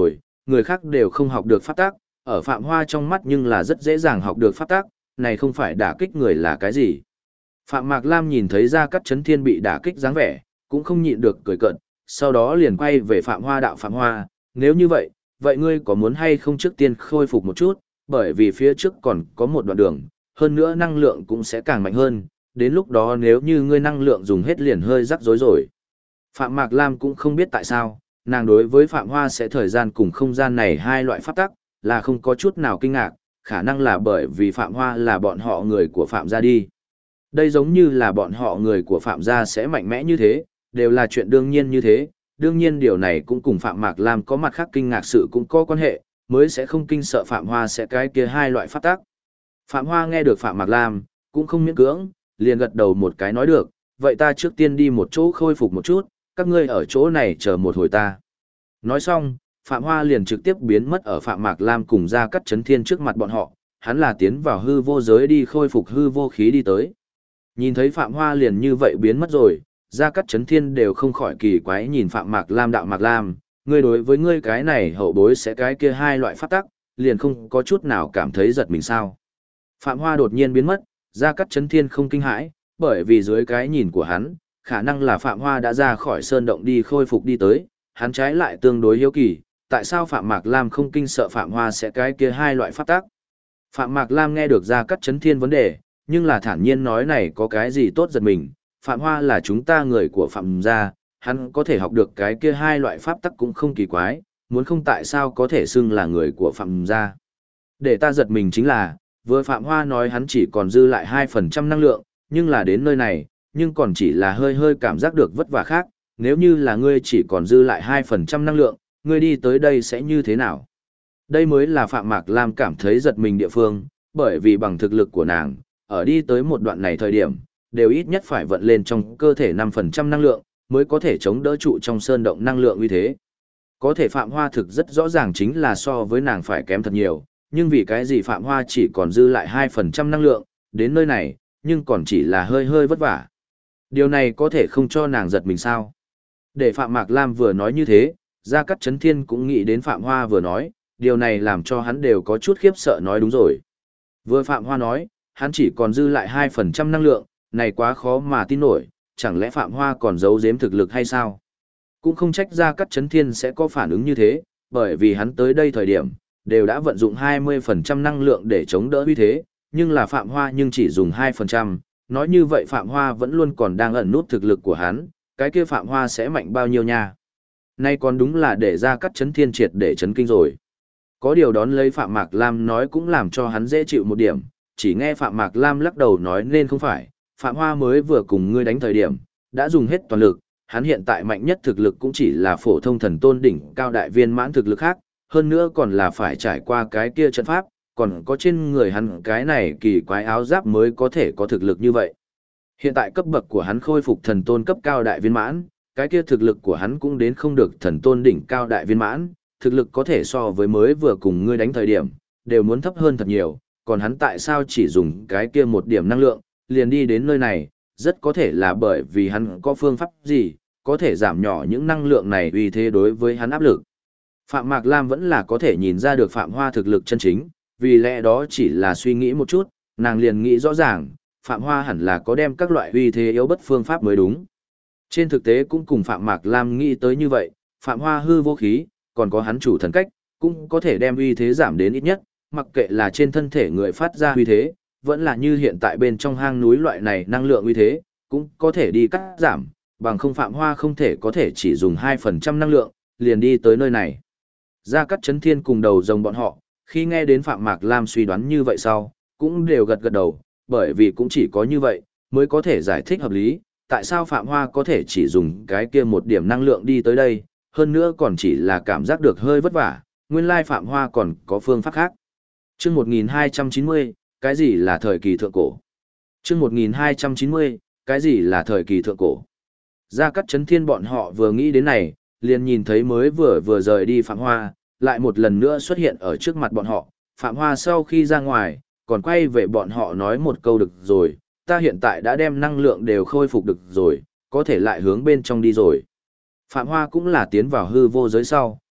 người khác đều không học được pháp tắc, ở Phạm Hoa trong mắt nhưng là rất dễ dàng học được pháp tắc, này không phải đả kích người là cái gì. Phạm Mạc Lam nhìn thấy Gia Cát Chấn Thiên bị đả kích dáng vẻ, cũng không nhịn được cười cợt, sau đó liền quay về Phạm Hoa đạo Phạm Hoa, nếu như vậy, vậy ngươi có muốn hay không trước tiên khôi phục một chút, bởi vì phía trước còn có một đoạn đường, hơn nữa năng lượng cũng sẽ càng mạnh hơn, đến lúc đó nếu như ngươi năng lượng dùng hết liền hơi rắc rối rồi. Phạm Mạc Lam cũng không biết tại sao, nàng đối với Phạm Hoa sẽ thời gian cùng không gian này hai loại pháp tắc, là không có chút nào kinh ngạc, khả năng là bởi vì Phạm Hoa là bọn họ người của Phạm gia đi. Đây giống như là bọn họ người của Phạm gia sẽ mạnh mẽ như thế, đều là chuyện đương nhiên như thế, đương nhiên điều này cũng cùng Phạm Mạc Lam có mặt khác kinh ngạc sự cũng có quan hệ, mới sẽ không kinh sợ Phạm Hoa sẽ cái kia hai loại pháp tắc. Phạm Hoa nghe được Phạm Mạc Lam, cũng không miễn cưỡng, liền gật đầu một cái nói được, vậy ta trước tiên đi một chỗ khôi phục một chút, các ngươi ở chỗ này chờ một hồi ta. Nói xong, Phạm Hoa liền trực tiếp biến mất ở Phạm Mạc Lam cùng Gia Cát Chấn Thiên trước mặt bọn họ, hắn là tiến vào hư vô giới đi khôi phục hư vô khí đi tới. Nhìn thấy Phạm Hoa liền như vậy biến mất rồi, Gia Cát Chấn Thiên đều không khỏi kỳ quái nhìn Phạm Mạc Lam đạo Mạc Lam, ngươi đối với ngươi cái này hậu bối sẽ cái kia hai loại pháp tắc, liền không có chút nào cảm thấy giật mình sao. Phạm Hoa đột nhiên biến mất, Gia Cát Chấn Thiên không kinh hãi, bởi vì dưới cái nhìn của hắn, khả năng là Phạm Hoa đã ra khỏi sơn động đi khôi phục đi tới, hắn trái lại tương đối hiếu kỳ, tại sao Phạm Mạc Lam không kinh sợ Phạm Hoa sẽ cái kia hai loại pháp tắc. Phạm Mạc Lam nghe được Gia Cát Chấn Thiên vấn đề, nhưng là thản nhiên nói này có cái gì tốt giật mình, Phạm Hoa là chúng ta người của Phạm gia, hắn có thể học được cái kia hai loại pháp tắc cũng không kỳ quái, muốn không tại sao có thể xưng là người của Phạm gia. Để ta giật mình chính là, vừa Phạm Hoa nói hắn chỉ còn dư lại 2% năng lượng, nhưng là đến nơi này, nhưng còn chỉ là hơi hơi cảm giác được vất vả khác, nếu như là ngươi chỉ còn dư lại 2% năng lượng, ngươi đi tới đây sẽ như thế nào? Đây mới là Phạm Mạc Lam cảm thấy giật mình địa phương, bởi vì bằng thực lực của nàng, ở đi tới một đoạn này thời điểm, đều ít nhất phải vận lên trong cơ thể 5% năng lượng, mới có thể chống đỡ trụ trong sơn động năng lượng như thế. Có thể Phạm Hoa thực rất rõ ràng chính là so với nàng phải kém thật nhiều, nhưng vì cái gì Phạm Hoa chỉ còn dư lại 2% năng lượng, đến nơi này, nhưng còn chỉ là hơi hơi vất vả. Điều này có thể không cho nàng giật mình sao? Để Phạm Mạc Lam vừa nói như thế, Gia Cát Chấn Thiên cũng nghĩ đến Phạm Hoa vừa nói, điều này làm cho hắn đều có chút khiếp sợ nói đúng rồi. Vừa Phạm Hoa nói, hắn chỉ còn dư lại 2% năng lượng, này quá khó mà tin nổi, chẳng lẽ Phạm Hoa còn giấu giếm thực lực hay sao? Cũng không trách Gia Cát Chấn Thiên sẽ có phản ứng như thế, bởi vì hắn tới đây thời điểm, đều đã vận dụng 20% năng lượng để chống đỡ uy thế, nhưng là Phạm Hoa nhưng chỉ dùng 2%, nói như vậy Phạm Hoa vẫn luôn còn đang ẩn nút thực lực của hắn, cái kia Phạm Hoa sẽ mạnh bao nhiêu nha? Nay còn đúng là để Gia Cát Chấn Thiên triệt để chấn kinh rồi. Có điều đón lấy Phạm Mạc Lam nói cũng làm cho hắn dễ chịu một điểm, chỉ nghe Phạm Mạc Lam lắc đầu nói nên không phải, Phạm Hoa mới vừa cùng ngươi đánh thời điểm, đã dùng hết toàn lực, hắn hiện tại mạnh nhất thực lực cũng chỉ là phổ thông thần tôn đỉnh cao đại viên mãn thực lực khác, hơn nữa còn là phải trải qua cái kia trận pháp, còn có trên người hắn cái này kỳ quái áo giáp mới có thể có thực lực như vậy. Hiện tại cấp bậc của hắn khôi phục thần tôn cấp cao đại viên mãn, cái kia thực lực của hắn cũng đến không được thần tôn đỉnh cao đại viên mãn, thực lực có thể so với mới vừa cùng ngươi đánh thời điểm, đều muốn thấp hơn thật nhiều, còn hắn tại sao chỉ dùng cái kia một điểm năng lượng, liền đi đến nơi này, rất có thể là bởi vì hắn có phương pháp gì, có thể giảm nhỏ những năng lượng này uy thế đối với hắn áp lực. Phạm Mạc Lam vẫn là có thể nhìn ra được Phạm Hoa thực lực chân chính, vì lẽ đó chỉ là suy nghĩ một chút, nàng liền nghĩ rõ ràng, Phạm Hoa hẳn là có đem các loại uy thế yếu bất phương pháp mới đúng. Trên thực tế cũng cùng Phạm Mạc Lam nghĩ tới như vậy, Phạm Hoa hư vô khí, còn có hắn chủ thần cách, cũng có thể đem uy thế giảm đến ít nhất, mặc kệ là trên thân thể người phát ra uy thế, vẫn là như hiện tại bên trong hang núi loại này năng lượng uy thế, cũng có thể đi cắt giảm, bằng không Phạm Hoa không thể có thể chỉ dùng 2% năng lượng, liền đi tới nơi này. Gia Cát Chấn Thiên cùng đầu rồng bọn họ, khi nghe đến Phạm Mạc Lam suy đoán như vậy sau, cũng đều gật gật đầu, bởi vì cũng chỉ có như vậy, mới có thể giải thích hợp lý, tại sao Phạm Hoa có thể chỉ dùng cái kia một điểm năng lượng đi tới đây, hơn nữa còn chỉ là cảm giác được hơi vất vả, nguyên lai Phạm Hoa còn có phương pháp khác. Chương 1290, cái gì là thời kỳ thượng cổ? Chương 1290, cái gì là thời kỳ thượng cổ? Gia Cát Chấn Thiên bọn họ vừa nghĩ đến này, liền nhìn thấy mới vừa rời đi Phạm Hoa, lại một lần nữa xuất hiện ở trước mặt bọn họ. Phạm Hoa sau khi ra ngoài, còn quay về bọn họ nói một câu được rồi, ta hiện tại đã đem năng lượng đều khôi phục được rồi, có thể lại hướng bên trong đi rồi. Phạm Hoa cũng là tiến vào hư vô giới sau,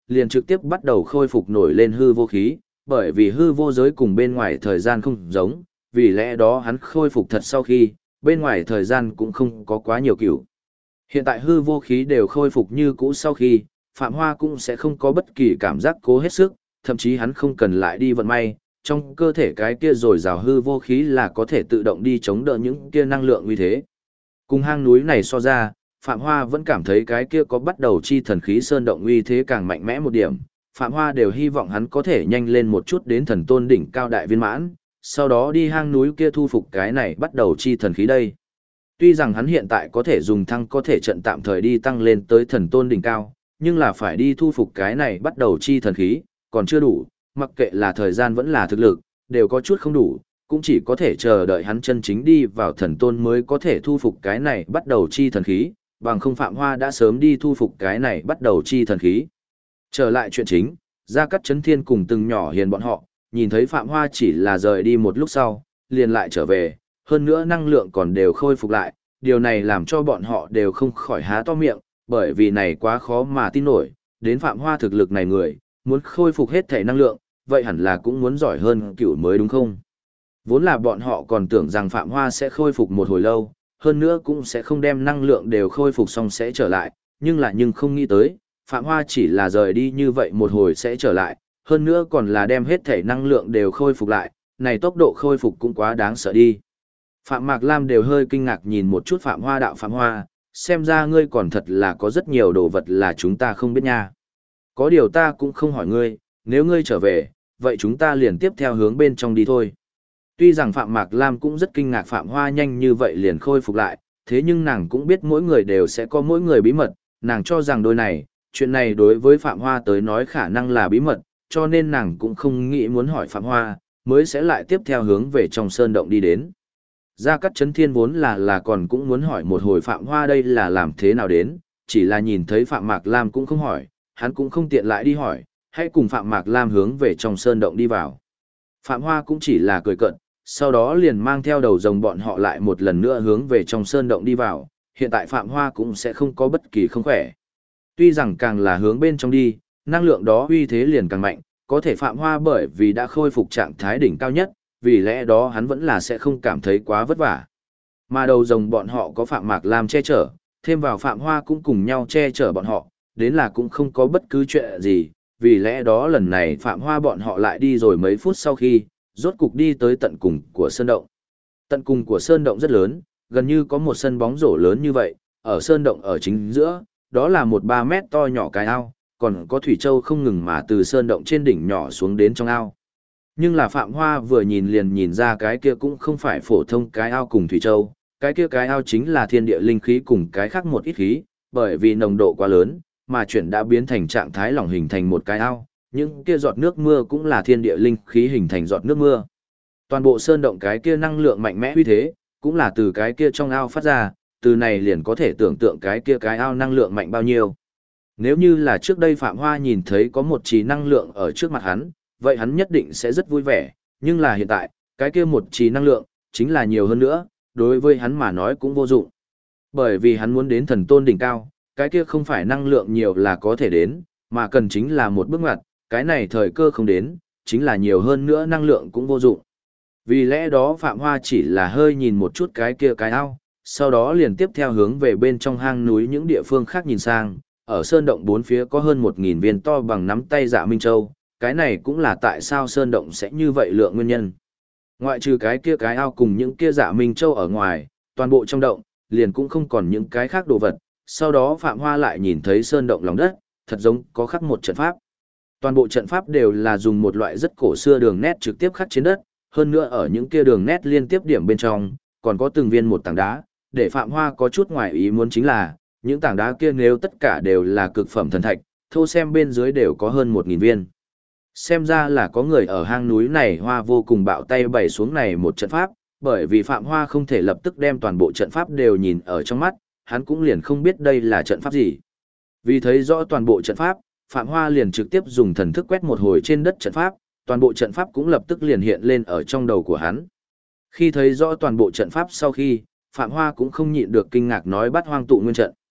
liền trực tiếp bắt đầu khôi phục nổi lên hư vô khí, bởi vì hư vô giới cùng bên ngoài thời gian không giống, vì lẽ đó hắn khôi phục thật sau khi, bên ngoài thời gian cũng không có quá nhiều kiểu. Hiện tại hư vô khí đều khôi phục như cũ sau khi, Phạm Hoa cũng sẽ không có bất kỳ cảm giác cố hết sức, thậm chí hắn không cần lại đi vận may, trong cơ thể cái kia rồi rào hư vô khí là có thể tự động đi chống đỡ những kia năng lượng như thế. Cùng hang núi này so ra, Phạm Hoa vẫn cảm thấy cái kia có bắt đầu chi thần khí sơn động uy thế càng mạnh mẽ một điểm. Phạm Hoa đều hy vọng hắn có thể nhanh lên một chút đến thần tôn đỉnh cao đại viên mãn, sau đó đi hang núi kia thu phục cái này bắt đầu chi thần khí đây. Tuy rằng hắn hiện tại có thể dùng thăng có thể trận tạm thời đi tăng lên tới thần tôn đỉnh cao, nhưng là phải đi thu phục cái này bắt đầu chi thần khí, còn chưa đủ, mặc kệ là thời gian vẫn là thực lực, đều có chút không đủ, cũng chỉ có thể chờ đợi hắn chân chính đi vào thần tôn mới có thể thu phục cái này bắt đầu chi thần khí, bằng không Phạm Hoa đã sớm đi thu phục cái này bắt đầu chi thần khí. Trở lại chuyện chính, Gia Cát Chấn Thiên cùng từng nhỏ hiền bọn họ, nhìn thấy Phạm Hoa chỉ là rời đi một lúc sau, liền lại trở về, hơn nữa năng lượng còn đều khôi phục lại, điều này làm cho bọn họ đều không khỏi há to miệng, bởi vì này quá khó mà tin nổi, đến Phạm Hoa thực lực này người, muốn khôi phục hết thể năng lượng, vậy hẳn là cũng muốn giỏi hơn cửu mới đúng không? Vốn là bọn họ còn tưởng rằng Phạm Hoa sẽ khôi phục một hồi lâu, hơn nữa cũng sẽ không đem năng lượng đều khôi phục xong sẽ trở lại, nhưng không nghĩ tới, Phạm Hoa chỉ là rời đi như vậy một hồi sẽ trở lại, hơn nữa còn là đem hết thể năng lượng đều khôi phục lại, này tốc độ khôi phục cũng quá đáng sợ đi. Phạm Mạc Lam đều hơi kinh ngạc nhìn một chút Phạm Hoa đạo Phạm Hoa, xem ra ngươi còn thật là có rất nhiều đồ vật là chúng ta không biết nha. Có điều ta cũng không hỏi ngươi, nếu ngươi trở về, vậy chúng ta liền tiếp theo hướng bên trong đi thôi. Tuy rằng Phạm Mạc Lam cũng rất kinh ngạc Phạm Hoa nhanh như vậy liền khôi phục lại, thế nhưng nàng cũng biết mỗi người đều sẽ có mỗi người bí mật, nàng cho rằng đôi này, chuyện này đối với Phạm Hoa tới nói khả năng là bí mật, cho nên nàng cũng không nghĩ muốn hỏi Phạm Hoa, mới sẽ lại tiếp theo hướng về trong sơn động đi đến. Gia Cát Chấn Thiên vốn là còn cũng muốn hỏi một hồi Phạm Hoa đây là làm thế nào đến, chỉ là nhìn thấy Phạm Mạc Lam cũng không hỏi, hắn cũng không tiện lại đi hỏi, hãy cùng Phạm Mạc Lam hướng về trong sơn động đi vào. Phạm Hoa cũng chỉ là cười cợt, sau đó liền mang theo đầu rồng bọn họ lại một lần nữa hướng về trong sơn động đi vào, hiện tại Phạm Hoa cũng sẽ không có bất kỳ không khỏe. Tuy rằng càng là hướng bên trong đi, năng lượng đó uy thế liền càng mạnh, có thể Phạm Hoa bởi vì đã khôi phục trạng thái đỉnh cao nhất, vì lẽ đó hắn vẫn là sẽ không cảm thấy quá vất vả. Mà đầu rồng bọn họ có Phạm Mạc Lam che chở, thêm vào Phạm Hoa cũng cùng nhau che chở bọn họ, đến là cũng không có bất cứ chuyện gì, vì lẽ đó lần này Phạm Hoa bọn họ lại đi rồi mấy phút sau khi, rốt cục đi tới tận cùng của sơn động. Tận cùng của sơn động rất lớn, gần như có một sân bóng rổ lớn như vậy, ở sơn động ở chính giữa, đó là một 3 mét to nhỏ cái ao, còn có thủy châu không ngừng mà từ sơn động trên đỉnh nhỏ xuống đến trong ao. Nhưng là Phạm Hoa vừa nhìn liền nhìn ra cái kia cũng không phải phổ thông cái ao cùng thủy châu, cái kia cái ao chính là thiên địa linh khí cùng cái khác một ít khí, bởi vì nồng độ quá lớn, mà chuyển đã biến thành trạng thái lỏng hình thành một cái ao, những kia giọt nước mưa cũng là thiên địa linh khí hình thành giọt nước mưa. Toàn bộ sơn động cái kia năng lượng mạnh mẽ uy thế, cũng là từ cái kia trong ao phát ra, từ này liền có thể tưởng tượng cái kia cái ao năng lượng mạnh bao nhiêu. Nếu như là trước đây Phạm Hoa nhìn thấy có một trì năng lượng ở trước mặt hắn, vậy hắn nhất định sẽ rất vui vẻ, nhưng là hiện tại, cái kia một trì năng lượng, chính là nhiều hơn nữa, đối với hắn mà nói cũng vô dụng. Bởi vì hắn muốn đến thần tôn đỉnh cao, cái kia không phải năng lượng nhiều là có thể đến, mà cần chính là một bước ngoặt, cái này thời cơ không đến, chính là nhiều hơn nữa năng lượng cũng vô dụng. Vì lẽ đó Phạm Hoa chỉ là hơi nhìn một chút cái kia cái ao, sau đó liền tiếp theo hướng về bên trong hang núi những địa phương khác nhìn sang, ở sơn động bốn phía có hơn 1.000 viên to bằng nắm tay Dạ Minh Châu, cái này cũng là tại sao sơn động sẽ như vậy lượng nguyên nhân. Ngoại trừ cái kia cái ao cùng những kia Dạ Minh Châu ở ngoài, toàn bộ trong động, liền cũng không còn những cái khác đồ vật, sau đó Phạm Hoa lại nhìn thấy sơn động lòng đất, thật giống có khắc một trận pháp. Toàn bộ trận pháp đều là dùng một loại rất cổ xưa đường nét trực tiếp khắc trên đất, hơn nữa ở những kia đường nét liên tiếp điểm bên trong, còn có từng viên một tảng đá, để Phạm Hoa có chút ngoài ý muốn chính là, những tảng đá kia nếu tất cả đều là cực phẩm thần thạch, thô xem bên dưới đều có hơn 1.000 viên. Xem ra là có người ở hang núi này Hoa vô cùng bạo tay bày xuống này một trận pháp, bởi vì Phạm Hoa không thể lập tức đem toàn bộ trận pháp đều nhìn ở trong mắt, hắn cũng liền không biết đây là trận pháp gì. Vì thấy rõ toàn bộ trận pháp, Phạm Hoa liền trực tiếp dùng thần thức quét một hồi trên đất trận pháp, toàn bộ trận pháp cũng lập tức liền hiện lên ở trong đầu của hắn. Khi thấy rõ toàn bộ trận pháp sau khi, Phạm Hoa cũng không nhịn được kinh ngạc nói Bát Hoang tụ nguyên trận.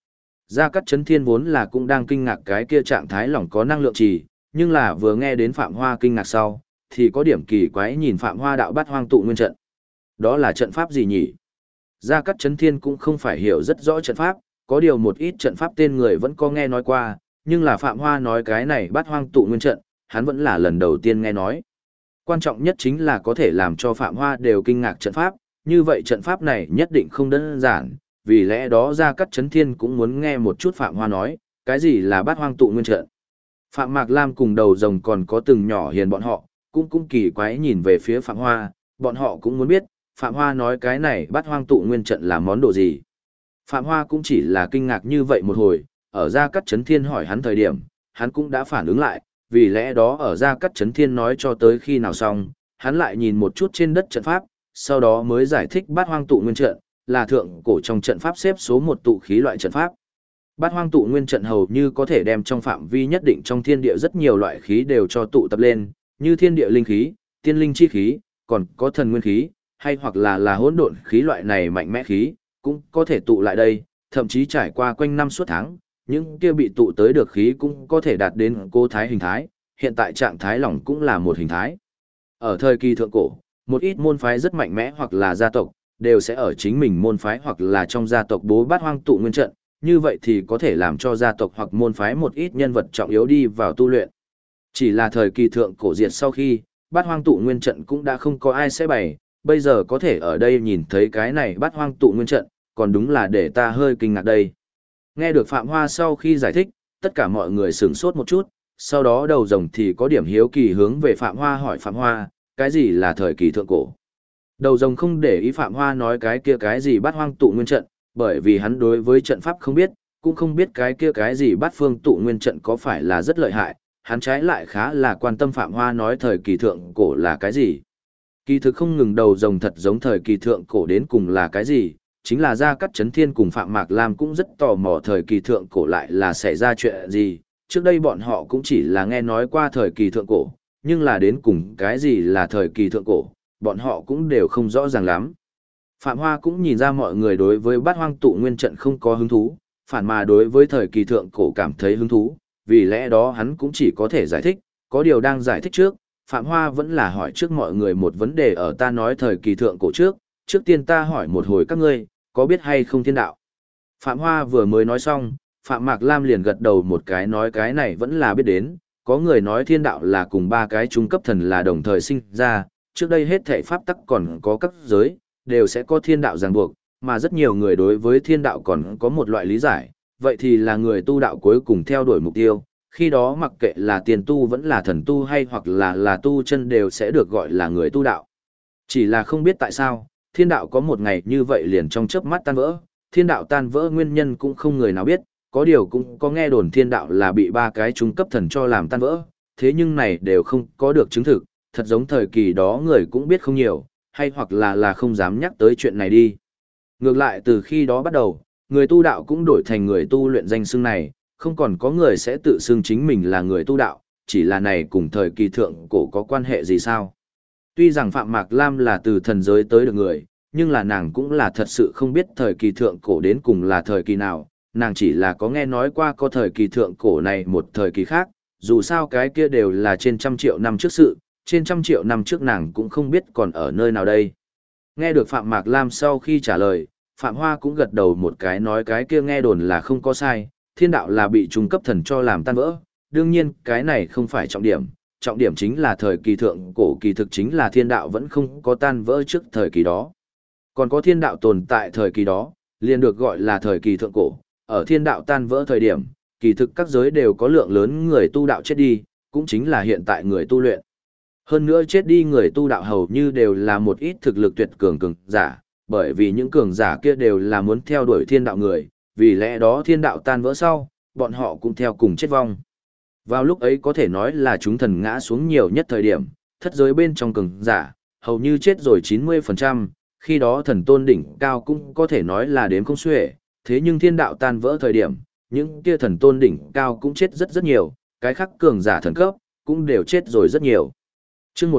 Gia Cát Chấn Thiên vốn là cũng đang kinh ngạc cái kia trạng thái lỏng có năng lượng trì, nhưng là vừa nghe đến Phạm Hoa kinh ngạc sau, thì có điểm kỳ quái nhìn Phạm Hoa đạo bát hoang tụ nguyên trận. Đó là trận pháp gì nhỉ? Gia Cát Chấn Thiên cũng không phải hiểu rất rõ trận pháp, có điều một ít trận pháp tên người vẫn có nghe nói qua, nhưng là Phạm Hoa nói cái này bát hoang tụ nguyên trận, hắn vẫn là lần đầu tiên nghe nói. Quan trọng nhất chính là có thể làm cho Phạm Hoa đều kinh ngạc trận pháp, như vậy trận pháp này nhất định không đơn giản, vì lẽ đó Gia Cát Chấn Thiên cũng muốn nghe một chút Phạm Hoa nói, cái gì là bát hoang tụ nguyên trận. Phạm Mạc Lam cùng đầu rồng còn có từng nhỏ hiền bọn họ, cũng kỳ quái nhìn về phía Phạm Hoa, bọn họ cũng muốn biết, Phạm Hoa nói cái này bát hoang tụ nguyên trận là món đồ gì. Phạm Hoa cũng chỉ là kinh ngạc như vậy một hồi, ở Gia Cát Chấn Thiên hỏi hắn thời điểm, hắn cũng đã phản ứng lại, vì lẽ đó ở Gia Cát Chấn Thiên nói cho tới khi nào xong, hắn lại nhìn một chút trên đất trận pháp, sau đó mới giải thích bát hoang tụ nguyên trận, là thượng cổ trong trận pháp xếp số một tụ khí loại trận pháp. Bát hoang tụ nguyên trận hầu như có thể đem trong phạm vi nhất định trong thiên địa rất nhiều loại khí đều cho tụ tập lên, như thiên địa linh khí, tiên linh chi khí, còn có thần nguyên khí, hay hoặc là hỗn độn khí loại này mạnh mẽ khí, cũng có thể tụ lại đây, thậm chí trải qua quanh năm suốt tháng, những kia bị tụ tới được khí cũng có thể đạt đến cô thái hình thái, hiện tại trạng thái lỏng cũng là một hình thái. Ở thời kỳ thượng cổ, một ít môn phái rất mạnh mẽ hoặc là gia tộc, đều sẽ ở chính mình môn phái hoặc là trong gia tộc bố bát hoang tụ nguyên trận, như vậy thì có thể làm cho gia tộc hoặc môn phái một ít nhân vật trọng yếu đi vào tu luyện. Chỉ là thời kỳ thượng cổ diệt sau khi, bát hoang tụ nguyên trận cũng đã không có ai sẽ bày, bây giờ có thể ở đây nhìn thấy cái này bát hoang tụ nguyên trận, còn đúng là để ta hơi kinh ngạc đây. Nghe được Phạm Hoa sau khi giải thích, tất cả mọi người sửng sốt một chút, sau đó đầu rồng thì có điểm hiếu kỳ hướng về Phạm Hoa hỏi Phạm Hoa, cái gì là thời kỳ thượng cổ? Đầu rồng không để ý Phạm Hoa nói cái kia cái gì bát hoang tụ nguyên trận, bởi vì hắn đối với trận pháp không biết, cũng không biết cái kia cái gì bát phương tụ nguyên trận có phải là rất lợi hại, hắn trái lại khá là quan tâm Phạm Hoa nói thời kỳ thượng cổ là cái gì. Kỳ thực không ngừng đầu rồng thật giống thời kỳ thượng cổ đến cùng là cái gì, chính là Gia Cát Chấn Thiên cùng Phạm Mạc Lam cũng rất tò mò thời kỳ thượng cổ lại là xảy ra chuyện gì, trước đây bọn họ cũng chỉ là nghe nói qua thời kỳ thượng cổ, nhưng là đến cùng cái gì là thời kỳ thượng cổ, bọn họ cũng đều không rõ ràng lắm. Phạm Hoa cũng nhìn ra mọi người đối với bát hoang tụ nguyên trận không có hứng thú, phản mà đối với thời kỳ thượng cổ cảm thấy hứng thú, vì lẽ đó hắn cũng chỉ có thể giải thích, có điều đang giải thích trước, Phạm Hoa vẫn là hỏi trước mọi người một vấn đề ở ta nói thời kỳ thượng cổ trước tiên ta hỏi một hồi các ngươi, có biết hay không thiên đạo? Phạm Hoa vừa mới nói xong, Phạm Mạc Lam liền gật đầu một cái nói cái này vẫn là biết đến, có người nói thiên đạo là cùng ba cái trung cấp thần là đồng thời sinh ra, trước đây hết thảy pháp tắc còn có các giới, đều sẽ có thiên đạo ràng buộc, mà rất nhiều người đối với thiên đạo còn có một loại lý giải, vậy thì là người tu đạo cuối cùng theo đuổi mục tiêu, khi đó mặc kệ là tiền tu vẫn là thần tu hay hoặc là tu chân đều sẽ được gọi là người tu đạo. Chỉ là không biết tại sao, thiên đạo có một ngày như vậy liền trong chớp mắt tan vỡ, thiên đạo tan vỡ nguyên nhân cũng không người nào biết, có điều cũng có nghe đồn thiên đạo là bị ba cái trung cấp thần cho làm tan vỡ, thế nhưng này đều không có được chứng thực, thật giống thời kỳ đó người cũng biết không nhiều, hay hoặc là không dám nhắc tới chuyện này đi. Ngược lại từ khi đó bắt đầu, người tu đạo cũng đổi thành người tu luyện danh xưng này, không còn có người sẽ tự xưng chính mình là người tu đạo, chỉ là này cùng thời kỳ thượng cổ có quan hệ gì sao. Tuy rằng Phạm Mạc Lam là từ thần giới tới được người, nhưng là nàng cũng là thật sự không biết thời kỳ thượng cổ đến cùng là thời kỳ nào, nàng chỉ là có nghe nói qua có thời kỳ thượng cổ này một thời kỳ khác, dù sao cái kia đều là trên 100 triệu năm trước sự, trên 100 triệu năm trước nàng cũng không biết còn ở nơi nào đây. Nghe được Phạm Mạc Lam sau khi trả lời, Phạm Hoa cũng gật đầu một cái nói cái kia nghe đồn là không có sai, thiên đạo là bị trung cấp thần cho làm tan vỡ, đương nhiên cái này không phải trọng điểm chính là thời kỳ thượng cổ kỳ thực chính là thiên đạo vẫn không có tan vỡ trước thời kỳ đó. Còn có thiên đạo tồn tại thời kỳ đó, liền được gọi là thời kỳ thượng cổ, ở thiên đạo tan vỡ thời điểm, kỳ thực các giới đều có lượng lớn người tu đạo chết đi, cũng chính là hiện tại người tu luyện. Hơn nữa chết đi người tu đạo hầu như đều là một ít thực lực tuyệt cường giả, bởi vì những cường giả kia đều là muốn theo đuổi thiên đạo người, vì lẽ đó thiên đạo tan vỡ sau, bọn họ cũng theo cùng chết vong. Vào lúc ấy có thể nói là chúng thần ngã xuống nhiều nhất thời điểm, thất giới bên trong cường giả, hầu như chết rồi 90%, khi đó thần tôn đỉnh cao cũng có thể nói là đếm không xuể, thế nhưng thiên đạo tan vỡ thời điểm, những kia thần tôn đỉnh cao cũng chết rất nhiều, cái khác cường giả thần cấp, cũng đều chết rồi rất nhiều. Chương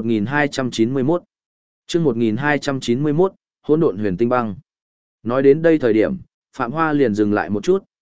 1291 Chương 1291, Hỗn độn huyền tinh băng. Nói đến đây thời điểm, Phạm Hoa liền dừng lại một chút,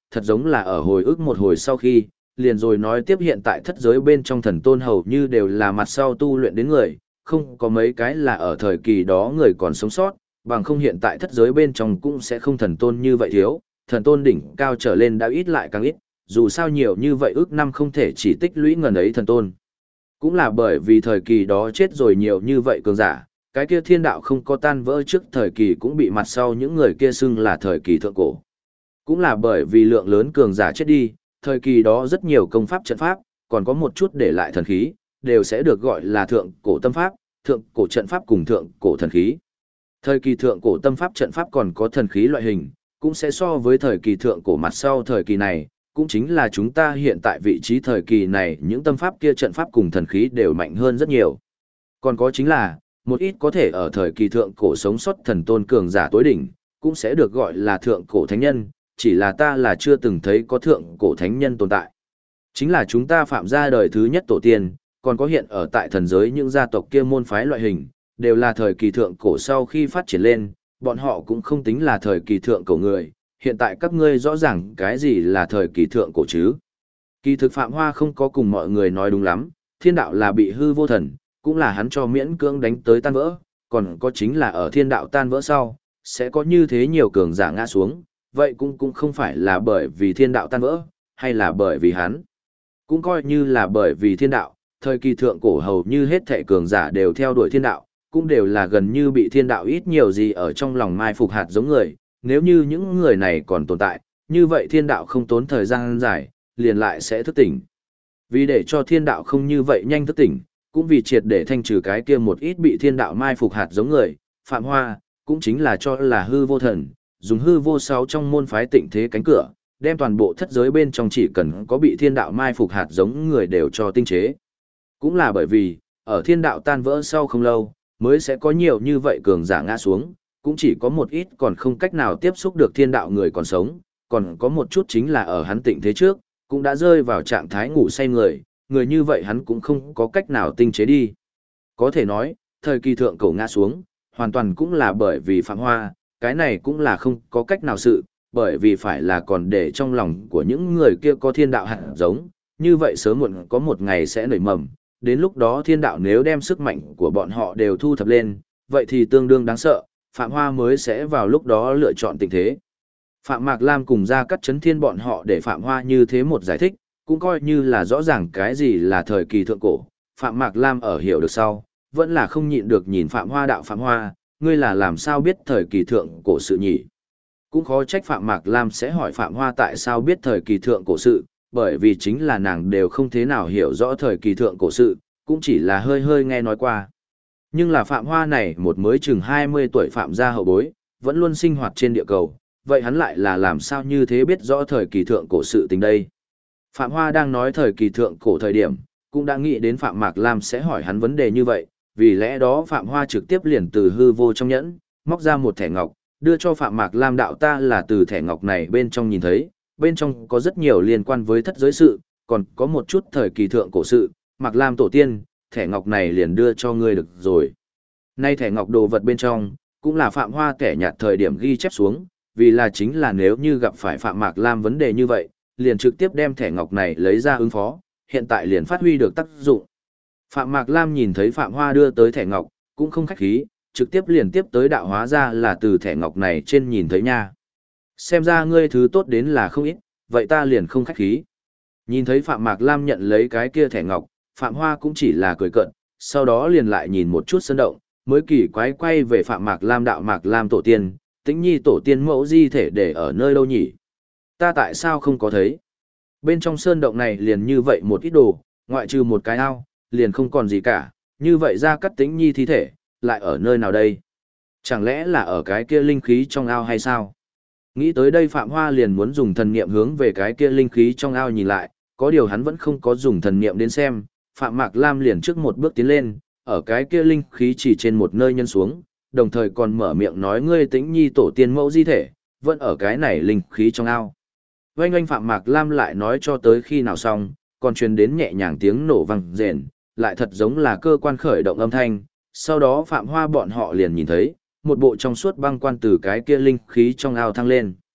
thật giống là ở hồi ức một hồi sau khi, liền rồi nói tiếp hiện tại thất giới bên trong thần tôn hầu như đều là mặt sau tu luyện đến người, không có mấy cái là ở thời kỳ đó người còn sống sót, bằng không hiện tại thất giới bên trong cũng sẽ không thần tôn như vậy thiếu, thần tôn đỉnh cao trở lên đã ít lại càng ít, dù sao nhiều như vậy ước năm không thể chỉ tích lũy ngần ấy thần tôn. Cũng là bởi vì thời kỳ đó chết rồi nhiều như vậy cường giả, cái kia thiên đạo không có tan vỡ trước thời kỳ cũng bị mặt sau những người kia xưng là thời kỳ thượng cổ. Cũng là bởi vì lượng lớn cường giả chết đi, thời kỳ đó rất nhiều công pháp trận pháp, còn có một chút để lại thần khí, đều sẽ được gọi là thượng cổ tâm pháp, thượng cổ trận pháp cùng thượng cổ thần khí. Thời kỳ thượng cổ tâm pháp trận pháp còn có thần khí loại hình, cũng sẽ so với thời kỳ thượng cổ mặt sau thời kỳ này, cũng chính là chúng ta hiện tại vị trí thời kỳ này những tâm pháp kia trận pháp cùng thần khí đều mạnh hơn rất nhiều. Còn có chính là, một ít có thể ở thời kỳ thượng cổ sống sót thần tôn cường giả tối đỉnh, cũng sẽ được gọi là thượng cổ thánh nhân, chỉ là ta là chưa từng thấy có thượng cổ thánh nhân tồn tại. Chính là chúng ta phạm gia đời thứ nhất tổ tiên, còn có hiện ở tại thần giới những gia tộc kia môn phái loại hình, đều là thời kỳ thượng cổ sau khi phát triển lên, bọn họ cũng không tính là thời kỳ thượng cổ người, hiện tại các ngươi rõ ràng cái gì là thời kỳ thượng cổ chứ. Kỳ thực Phạm Hoa không có cùng mọi người nói đúng lắm, thiên đạo là bị hư vô thần, cũng là hắn cho miễn cưỡng đánh tới tan vỡ, còn có chính là ở thiên đạo tan vỡ sau, sẽ có như thế nhiều cường giả ngã xuống, vậy cũng không phải là bởi vì thiên đạo tan vỡ, hay là bởi vì hắn. Cũng coi như là bởi vì thiên đạo, thời kỳ thượng cổ hầu như hết thảy cường giả đều theo đuổi thiên đạo, cũng đều là gần như bị thiên đạo ít nhiều gì ở trong lòng mai phục hạt giống người, nếu như những người này còn tồn tại, như vậy thiên đạo không tốn thời gian dài, liền lại sẽ thức tỉnh. Vì để cho thiên đạo không như vậy nhanh thức tỉnh, cũng vì triệt để thanh trừ cái kia một ít bị thiên đạo mai phục hạt giống người, Phạm Hoa, cũng chính là cho là hư vô thần, dùng hư vô sáu trong môn phái tịnh thế cánh cửa, đem toàn bộ thất giới bên trong chỉ cần có bị thiên đạo mai phục hạt giống người đều cho tinh chế. Cũng là bởi vì, ở thiên đạo tan vỡ sau không lâu, mới sẽ có nhiều như vậy cường giả ngã xuống, cũng chỉ có một ít còn không cách nào tiếp xúc được thiên đạo người còn sống, còn có một chút chính là ở hắn tịnh thế trước, cũng đã rơi vào trạng thái ngủ say người như vậy hắn cũng không có cách nào tinh chế đi. Có thể nói, thời kỳ thượng cổ ngã xuống, hoàn toàn cũng là bởi vì Phạm Hoa, cái này cũng là không có cách nào sự, bởi vì phải là còn để trong lòng của những người kia có thiên đạo hạt giống, như vậy sớm muộn có một ngày sẽ nảy mầm, đến lúc đó thiên đạo nếu đem sức mạnh của bọn họ đều thu thập lên, vậy thì tương đương đáng sợ, Phạm Hoa mới sẽ vào lúc đó lựa chọn tình thế. Phạm Mạc Lam cùng ra cắt chấn thiên bọn họ để Phạm Hoa như thế một giải thích, cũng coi như là rõ ràng cái gì là thời kỳ thượng cổ. Phạm Mạc Lam ở hiểu được sau, vẫn là không nhịn được nhìn Phạm Hoa đạo Phạm Hoa, ngươi là làm sao biết thời kỳ thượng cổ sự nhỉ? Cũng khó trách Phạm Mạc Lam sẽ hỏi Phạm Hoa tại sao biết thời kỳ thượng cổ sự, bởi vì chính là nàng đều không thế nào hiểu rõ thời kỳ thượng cổ sự, cũng chỉ là hơi hơi nghe nói qua. Nhưng là Phạm Hoa này một mới chừng 20 tuổi Phạm gia hậu bối, vẫn luôn sinh hoạt trên địa cầu, vậy hắn lại là làm sao như thế biết rõ thời kỳ thượng cổ sự tình đây? Phạm Hoa đang nói thời kỳ thượng cổ thời điểm, cũng đã nghĩ đến Phạm Mạc Lam sẽ hỏi hắn vấn đề như vậy, vì lẽ đó Phạm Hoa trực tiếp liền từ hư vô trong nhẫn, móc ra một thẻ ngọc, đưa cho Phạm Mạc Lam đạo ta là từ thẻ ngọc này bên trong nhìn thấy, bên trong có rất nhiều liên quan với thất giới sự, còn có một chút thời kỳ thượng cổ sự, Mạc Lam tổ tiên, thẻ ngọc này liền đưa cho ngươi được rồi. Nay thẻ ngọc đồ vật bên trong, cũng là Phạm Hoa kẻ nhạt thời điểm ghi chép xuống, vì là chính là nếu như gặp phải Phạm Mạc Lam vấn đề như vậy, liền trực tiếp đem thẻ ngọc này lấy ra ứng phó, hiện tại liền phát huy được tác dụng. Phạm Mạc Lam nhìn thấy Phạm Hoa đưa tới thẻ ngọc, cũng không khách khí, trực tiếp liền tiếp tới đạo hóa ra là từ thẻ ngọc này trên nhìn thấy nha. Xem ra ngươi thứ tốt đến là không ít, vậy ta liền không khách khí. Nhìn thấy Phạm Mạc Lam nhận lấy cái kia thẻ ngọc, Phạm Hoa cũng chỉ là cười cợt, sau đó liền lại nhìn một chút sơn động, mới kỳ quái quay về Phạm Mạc Lam đạo Mạc Lam tổ tiên, Tĩnh Nhi tổ tiên mẫu di thể để ở nơi đâu nhỉ? Ta tại sao không có thấy? Bên trong sơn động này liền như vậy một ít đồ, ngoại trừ một cái ao, liền không còn gì cả, như vậy ra cắt Tĩnh Nhi thi thể, lại ở nơi nào đây? Chẳng lẽ là ở cái kia linh khí trong ao hay sao? Nghĩ tới đây Phạm Hoa liền muốn dùng thần niệm hướng về cái kia linh khí trong ao nhìn lại, có điều hắn vẫn không có dùng thần niệm đến xem, Phạm Mạc Lam liền trước một bước tiến lên, ở cái kia linh khí chỉ trên một nơi nhân xuống, đồng thời còn mở miệng nói ngươi Tĩnh Nhi tổ tiên mẫu di thể, vẫn ở cái này linh khí trong ao. Oanh oanh Phạm Mạc Lam lại nói cho tới khi nào xong, còn truyền đến nhẹ nhàng tiếng nổ vang rền, lại thật giống là cơ quan khởi động âm thanh, sau đó Phạm Hoa bọn họ liền nhìn thấy, một bộ trong suốt băng quan từ cái kia linh khí trong ao thăng lên.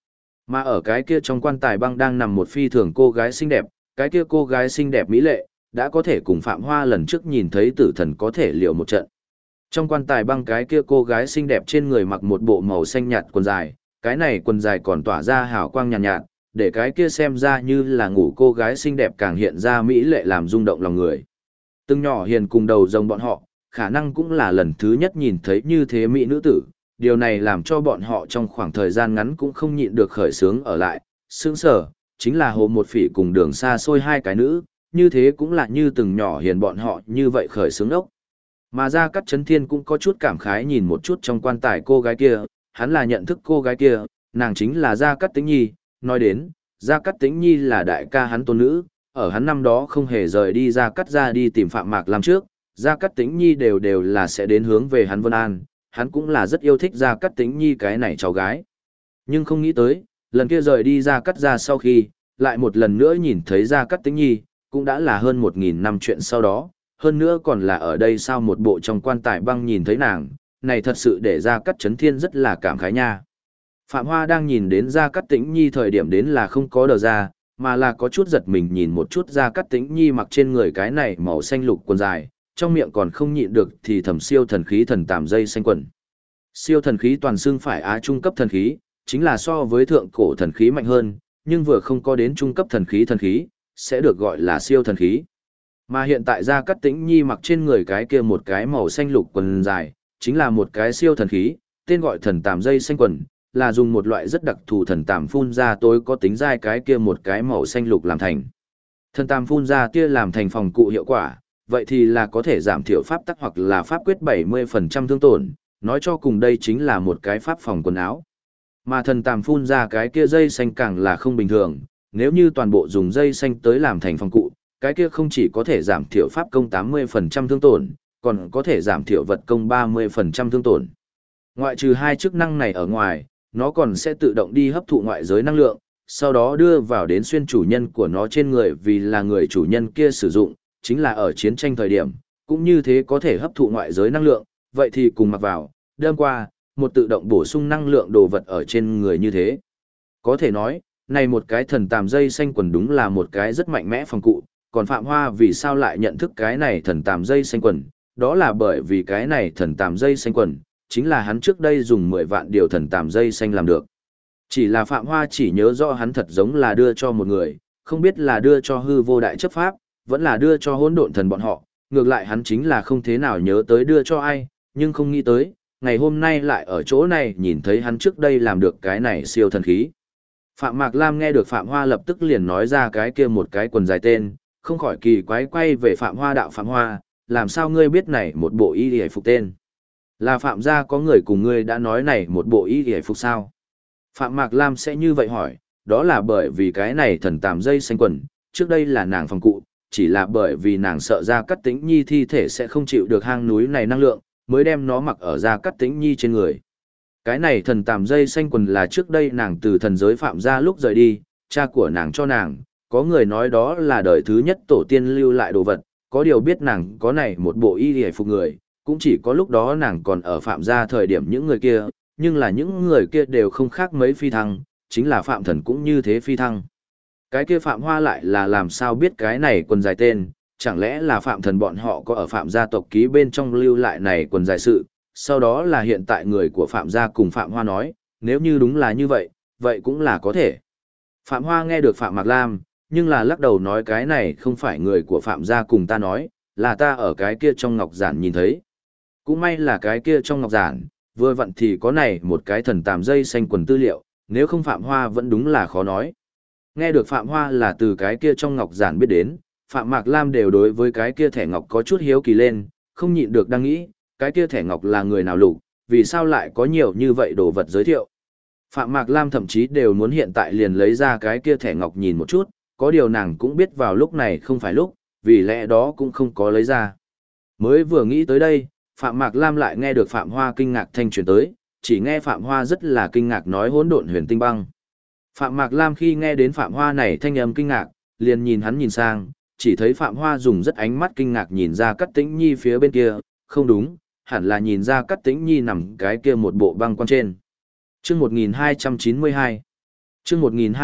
Mà ở cái kia trong quan tài băng đang nằm một phi thường cô gái xinh đẹp, cái kia cô gái xinh đẹp mỹ lệ, đã có thể cùng Phạm Hoa lần trước nhìn thấy tử thần có thể liều một trận. Trong quan tài băng cái kia cô gái xinh đẹp trên người mặc một bộ màu xanh nhạt quần dài, cái này quần dài còn tỏa ra hào quang nhàn nhạt, để cái kia xem ra như là ngủ cô gái xinh đẹp càng hiện ra mỹ lệ làm rung động lòng người. Từng nhỏ hiền cùng đầu rồng bọn họ, khả năng cũng là lần thứ nhất nhìn thấy như thế mỹ nữ tử, điều này làm cho bọn họ trong khoảng thời gian ngắn cũng không nhịn được khởi sướng ở lại, sướng sở, chính là Hồ Một Phỉ cùng Đường Xa Xôi hai cái nữ, như thế cũng là như từng nhỏ hiền bọn họ như vậy khởi sướng ốc. Mà Gia Cát Chấn Thiên cũng có chút cảm khái nhìn một chút trong quan tài cô gái kia, hắn là nhận thức cô gái kia, nàng chính là Gia Cát Tĩnh Nhi, nói đến, Gia Cát Tĩnh Nhi là đại ca hắn tôn nữ, ở hắn năm đó không hề rời đi Gia Cát ra đi tìm Phạm Mạc Lam trước, Gia Cát Tĩnh Nhi đều là sẽ đến hướng về hắn Vân An, hắn cũng là rất yêu thích Gia Cát Tĩnh Nhi cái này cháu gái. Nhưng không nghĩ tới, lần kia rời đi Gia Cát ra sau khi, lại một lần nữa nhìn thấy Gia Cát Tĩnh Nhi, cũng đã là hơn 1000 năm chuyện sau đó, hơn nữa còn là ở đây sao một bộ trong quan tài băng nhìn thấy nàng, này thật sự để Gia Cát Chấn Thiên rất là cảm khái nha. Phạm Hoa đang nhìn đến Gia Cát Tĩnh Nhi thời điểm đến là không có đờ ra, mà là có chút giật mình nhìn một chút Gia Cát Tĩnh Nhi mặc trên người cái này màu xanh lục quần dài, trong miệng còn không nhịn được thì thầm siêu thần khí thần tàm dây xanh quần. Siêu thần khí toàn xưng phải á trung cấp thần khí, chính là so với thượng cổ thần khí mạnh hơn, nhưng vừa không có đến trung cấp thần khí, sẽ được gọi là siêu thần khí. Mà hiện tại Gia Cát Tĩnh Nhi mặc trên người cái kia một cái màu xanh lục quần dài, chính là một cái siêu thần khí, tên gọi thần tàm dây xanh quần, là dùng một loại rất đặc thù thần tàm phun ra tối có tính dai cái kia một cái màu xanh lục làm thành. Thần tàm phun ra kia làm thành phòng cụ hiệu quả, vậy thì là có thể giảm thiểu pháp tắc hoặc là pháp quyết 70% thương tổn, nói cho cùng đây chính là một cái pháp phòng quần áo. Mà thần tàm phun ra cái kia dây xanh càng là không bình thường, nếu như toàn bộ dùng dây xanh tới làm thành phòng cụ, cái kia không chỉ có thể giảm thiểu pháp công 80% thương tổn, còn có thể giảm thiểu vật công 30% thương tổn. Ngoại trừ hai chức năng này ở ngoài, nó còn sẽ tự động đi hấp thụ ngoại giới năng lượng, sau đó đưa vào đến xuyên chủ nhân của nó trên người vì là người chủ nhân kia sử dụng, chính là ở chiến tranh thời điểm, cũng như thế có thể hấp thụ ngoại giới năng lượng, vậy thì cùng mặc vào, đâm qua, một tự động bổ sung năng lượng đồ vật ở trên người như thế. Có thể nói, này một cái thần tàm dây xanh quần đúng là một cái rất mạnh mẽ phòng cụ, còn Phạm Hoa vì sao lại nhận thức cái này thần tàm dây xanh quần, đó là bởi vì cái này thần tàm dây xanh quần, chính là hắn trước đây dùng 10 vạn điều thần tàm dây xanh làm được. Chỉ là Phạm Hoa chỉ nhớ rõ hắn thật giống là đưa cho một người, không biết là đưa cho hư vô đại chấp pháp, vẫn là đưa cho hỗn độn thần bọn họ, ngược lại hắn chính là không thế nào nhớ tới đưa cho ai, nhưng không nghĩ tới, ngày hôm nay lại ở chỗ này nhìn thấy hắn trước đây làm được cái này siêu thần khí. Phạm Mạc Lam nghe được Phạm Hoa lập tức liền nói ra cái kia một cái quần dài tên, không khỏi kỳ quái quay về Phạm Hoa đạo Phạm Hoa, làm sao ngươi biết này một bộ y hề phục tên? Là Phạm gia có người cùng ngươi đã nói này một bộ y hề phục sao? Phạm Mạc Lam sẽ như vậy hỏi, đó là bởi vì cái này thần tàm dây xanh quần, trước đây là nàng phòng cụ, chỉ là bởi vì nàng sợ Gia Cát Tĩnh Nhi thi thể sẽ không chịu được hang núi này năng lượng, mới đem nó mặc ở Gia Cát Tĩnh Nhi trên người. Cái này thần tàm dây xanh quần là trước đây nàng từ thần giới Phạm gia lúc rời đi, cha của nàng cho nàng, có người nói đó là đời thứ nhất tổ tiên lưu lại đồ vật, có điều biết nàng có này một bộ y hề phục người, cũng chỉ có lúc đó nàng còn ở Phạm gia thời điểm những người kia, nhưng là những người kia đều không khác mấy phi thăng, chính là Phạm Thần cũng như thế phi thăng. Cái kia Phạm Hoa lại là làm sao biết cái này quần dài tên, chẳng lẽ là Phạm Thần bọn họ có ở Phạm gia tộc ký bên trong lưu lại này quần dài sự, sau đó là hiện tại người của Phạm gia cùng Phạm Hoa nói, nếu như đúng là như vậy, vậy cũng là có thể. Phạm Hoa nghe được Phạm Mạc Lam, nhưng là lắc đầu nói cái này không phải người của Phạm gia cùng ta nói, là ta ở cái kia trong ngọc giản nhìn thấy. Cũng may là cái kia trong ngọc giản, vừa vặn thì có này một cái thần tàm dây xanh quần tư liệu, nếu không Phạm Hoa vẫn đúng là khó nói. Nghe được Phạm Hoa là từ cái kia trong ngọc giản biết đến, Phạm Mạc Lam đều đối với cái kia thẻ ngọc có chút hiếu kỳ lên, không nhịn được đang nghĩ, cái kia thẻ ngọc là người nào lục, vì sao lại có nhiều như vậy đồ vật giới thiệu. Phạm Mạc Lam thậm chí đều muốn hiện tại liền lấy ra cái kia thẻ ngọc nhìn một chút, có điều nàng cũng biết vào lúc này không phải lúc, vì lẽ đó cũng không có lấy ra. Mới vừa nghĩ tới đây, Phạm Mạc Lam lại nghe được Phạm Hoa kinh ngạc thanh truyền tới, chỉ nghe Phạm Hoa rất là kinh ngạc nói hỗn độn huyền tinh băng. Phạm Mạc Lam khi nghe đến Phạm Hoa này thanh âm kinh ngạc, liền nhìn hắn nhìn sang, chỉ thấy Phạm Hoa dùng rất ánh mắt kinh ngạc nhìn ra Cát Tĩnh Nhi phía bên kia, không đúng, hẳn là nhìn ra Cát Tĩnh Nhi nằm cái kia một bộ băng quan trên. Chương 1292 Chương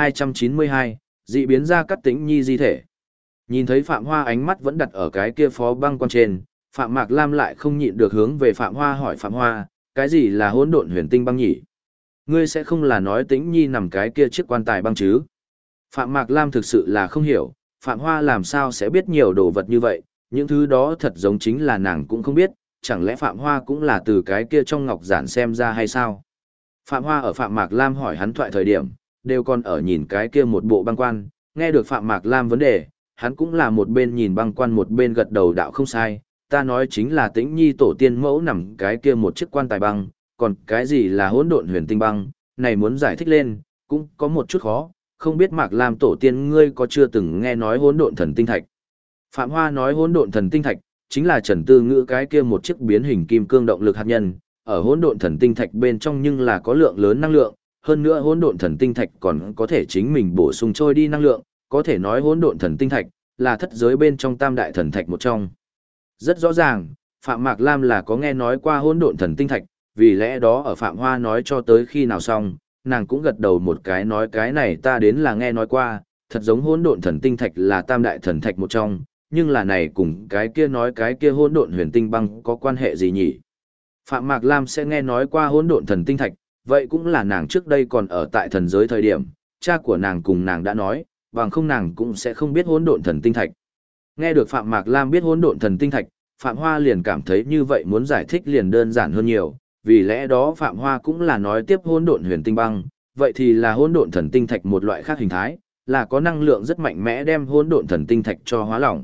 1292, dị biến ra cắt Tĩnh Nhi di thể. Nhìn thấy Phạm Hoa ánh mắt vẫn đặt ở cái kia phó băng quan trên, Phạm Mạc Lam lại không nhịn được hướng về Phạm Hoa hỏi Phạm Hoa, cái gì là hỗn độn huyền tinh băng nhỉ? Ngươi sẽ không là nói Tĩnh Nhi nằm cái kia chiếc quan tài băng chứ? Phạm Mạc Lam thực sự là không hiểu, Phạm Hoa làm sao sẽ biết nhiều đồ vật như vậy, những thứ đó thật giống chính là nàng cũng không biết, chẳng lẽ Phạm Hoa cũng là từ cái kia trong ngọc giản xem ra hay sao? Phạm Hoa ở Phạm Mạc Lam hỏi hắn thoại thời điểm, đều còn ở nhìn cái kia một bộ băng quan, nghe được Phạm Mạc Lam vấn đề, hắn cũng là một bên nhìn băng quan một bên gật đầu đạo không sai, ta nói chính là Tĩnh Nhi tổ tiên mẫu nằm cái kia một chiếc quan tài băng, còn cái gì là hỗn độn huyền tinh băng, này muốn giải thích lên, cũng có một chút khó, không biết Mạc Lam tổ tiên ngươi có chưa từng nghe nói hỗn độn thần tinh thạch. Phạm Hoa nói hỗn độn thần tinh thạch, chính là Trần Tư Ngữ cái kia một chiếc biến hình kim cương động lực hạt nhân, ở hỗn độn thần tinh thạch bên trong nhưng là có lượng lớn năng lượng, hơn nữa hỗn độn thần tinh thạch còn có thể chính mình bổ sung trôi đi năng lượng, có thể nói hỗn độn thần tinh thạch là thất giới bên trong tam đại thần thạch một trong. Rất rõ ràng, Phạm Mạc Lam là có nghe nói qua hỗn độn thần tinh thạch, vì lẽ đó ở Phạm Hoa nói cho tới khi nào xong, nàng cũng gật đầu một cái nói cái này ta đến là nghe nói qua, thật giống hỗn độn thần tinh thạch là tam đại thần thạch một trong, nhưng là này cùng cái kia nói cái kia hỗn độn huyền tinh băng có quan hệ gì nhỉ? Phạm Mạc Lam sẽ nghe nói qua hỗn độn thần tinh thạch, vậy cũng là nàng trước đây còn ở tại thần giới thời điểm, cha của nàng cùng nàng đã nói, bằng không nàng cũng sẽ không biết hỗn độn thần tinh thạch. Nghe được Phạm Mạc Lam biết hỗn độn thần tinh thạch, Phạm Hoa liền cảm thấy như vậy muốn giải thích liền đơn giản hơn nhiều, vì lẽ đó Phạm Hoa cũng là nói tiếp hỗn độn huyền tinh băng, vậy thì là hỗn độn thần tinh thạch một loại khác hình thái, là có năng lượng rất mạnh mẽ đem hỗn độn thần tinh thạch cho hóa lỏng.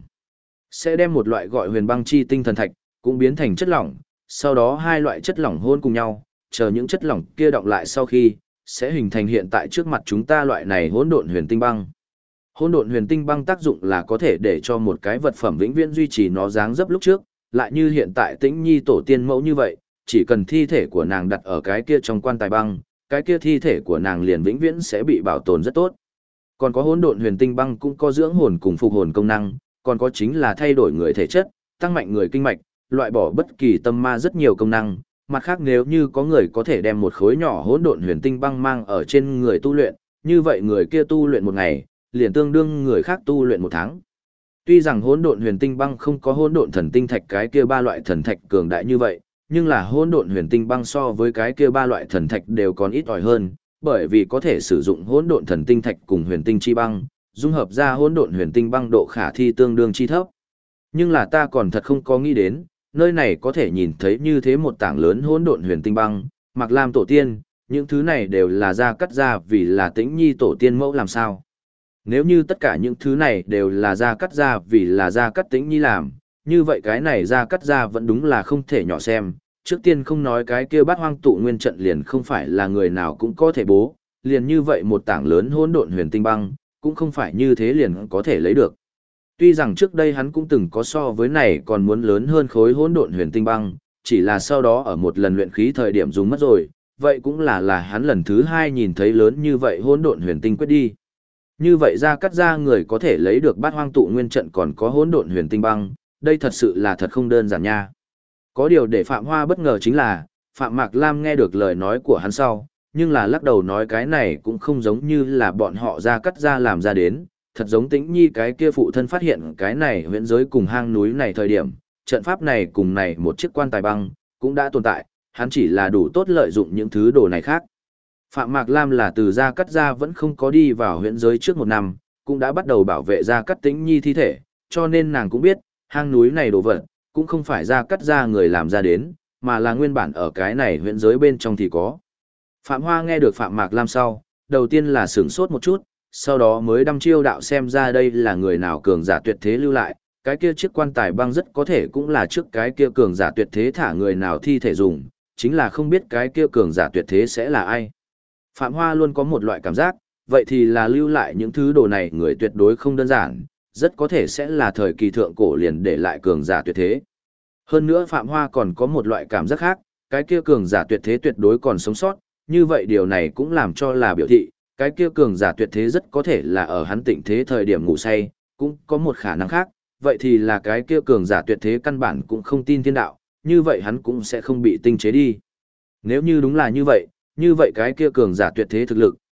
Sẽ đem một loại gọi huyền băng chi tinh thần thạch cũng biến thành chất lỏng, sau đó hai loại chất lỏng hôn cùng nhau, chờ những chất lỏng kia đọng lại sau khi sẽ hình thành hiện tại trước mặt chúng ta loại này hỗn độn huyền tinh băng. Hỗn độn huyền tinh băng tác dụng là có thể để cho một cái vật phẩm vĩnh viễn duy trì nó dáng dấp lúc trước, lại như hiện tại Tĩnh Nhi tổ tiên mẫu như vậy, chỉ cần thi thể của nàng đặt ở cái kia trong quan tài băng, cái kia thi thể của nàng liền vĩnh viễn sẽ bị bảo tồn rất tốt. Còn có hỗn độn huyền tinh băng cũng có dưỡng hồn cùng phục hồn công năng, còn có chính là thay đổi người thể chất, tăng mạnh người kinh mạch, loại bỏ bất kỳ tâm ma rất nhiều công năng. Mặt khác nếu như có người có thể đem một khối nhỏ hỗn độn huyền tinh băng mang ở trên người tu luyện, như vậy người kia tu luyện một ngày, liền tương đương người khác tu luyện một tháng. Tuy rằng hỗn độn huyền tinh băng không có hỗn độn thần tinh thạch cái kia ba loại thần thạch cường đại như vậy, nhưng là hỗn độn huyền tinh băng so với cái kia ba loại thần thạch đều còn ít ỏi hơn, bởi vì có thể sử dụng hỗn độn thần tinh thạch cùng huyền tinh chi băng, dung hợp ra hỗn độn huyền tinh băng độ khả thi tương đương chi thấp. Nhưng là ta còn thật không có nghĩ đến, nơi này có thể nhìn thấy như thế một tảng lớn hỗn độn huyền tinh băng, Mạc Lam tổ tiên, những thứ này đều là ra cắt ra vì là Tĩnh Nhi tổ tiên mẫu làm sao? Nếu như tất cả những thứ này đều là ra cắt ra vì là ra cắt Tĩnh Nhi làm, như vậy cái này ra cắt ra vẫn đúng là không thể nhỏ xem. Trước tiên không nói cái kia bát hoang tụ nguyên trận liền không phải là người nào cũng có thể bố, liền như vậy một tảng lớn hỗn độn huyền tinh băng, cũng không phải như thế liền có thể lấy được. Tuy rằng trước đây hắn cũng từng có so với này còn muốn lớn hơn khối hỗn độn huyền tinh băng, chỉ là sau đó ở một lần luyện khí thời điểm dùng mất rồi, vậy cũng là hắn lần thứ hai nhìn thấy lớn như vậy hỗn độn huyền tinh quyết đi. Như vậy ra cắt ra người có thể lấy được bát hoang tụ nguyên trận còn có hỗn độn huyền tinh băng, đây thật sự là thật không đơn giản nha. Có điều để Phạm Hoa bất ngờ chính là, Phạm Mạc Lam nghe được lời nói của hắn sau, nhưng là lắc đầu nói cái này cũng không giống như là bọn họ ra cắt ra làm ra đến, thật giống Tĩnh Nhi cái kia phụ thân phát hiện cái này huyễn giới cùng hang núi này thời điểm, trận pháp này cùng này một chiếc quan tài băng, cũng đã tồn tại, hắn chỉ là đủ tốt lợi dụng những thứ đồ này khác. Phạm Mạc Lam là từ ra cắt ra vẫn không có đi vào huyễn giới trước một năm, cũng đã bắt đầu bảo vệ ra cắt Tĩnh Nhi thi thể, cho nên nàng cũng biết, hang núi này đồ vật, cũng không phải ra cắt ra người làm ra đến, mà là nguyên bản ở cái này huyễn giới bên trong thì có. Phạm Hoa nghe được Phạm Mạc Lam sau, đầu tiên là sửng sốt một chút, sau đó mới đăm chiêu đạo xem ra đây là người nào cường giả tuyệt thế lưu lại, cái kia chiếc quan tài băng rất có thể cũng là trước cái kia cường giả tuyệt thế thả người nào thi thể dùng, chính là không biết cái kia cường giả tuyệt thế sẽ là ai. Phạm Hoa luôn có một loại cảm giác, vậy thì là lưu lại những thứ đồ này người tuyệt đối không đơn giản, rất có thể sẽ là thời kỳ thượng cổ liền để lại cường giả tuyệt thế. Hơn nữa Phạm Hoa còn có một loại cảm giác khác, cái kia cường giả tuyệt thế tuyệt đối còn sống sót, như vậy điều này cũng làm cho là biểu thị, cái kia cường giả tuyệt thế rất có thể là ở hắn tịnh thế thời điểm ngủ say, cũng có một khả năng khác, vậy thì là cái kia cường giả tuyệt thế căn bản cũng không tin thiên đạo, như vậy hắn cũng sẽ không bị tinh chế đi. Nếu như đúng là như vậy cái kia cường giả tuyệt thế thực lực,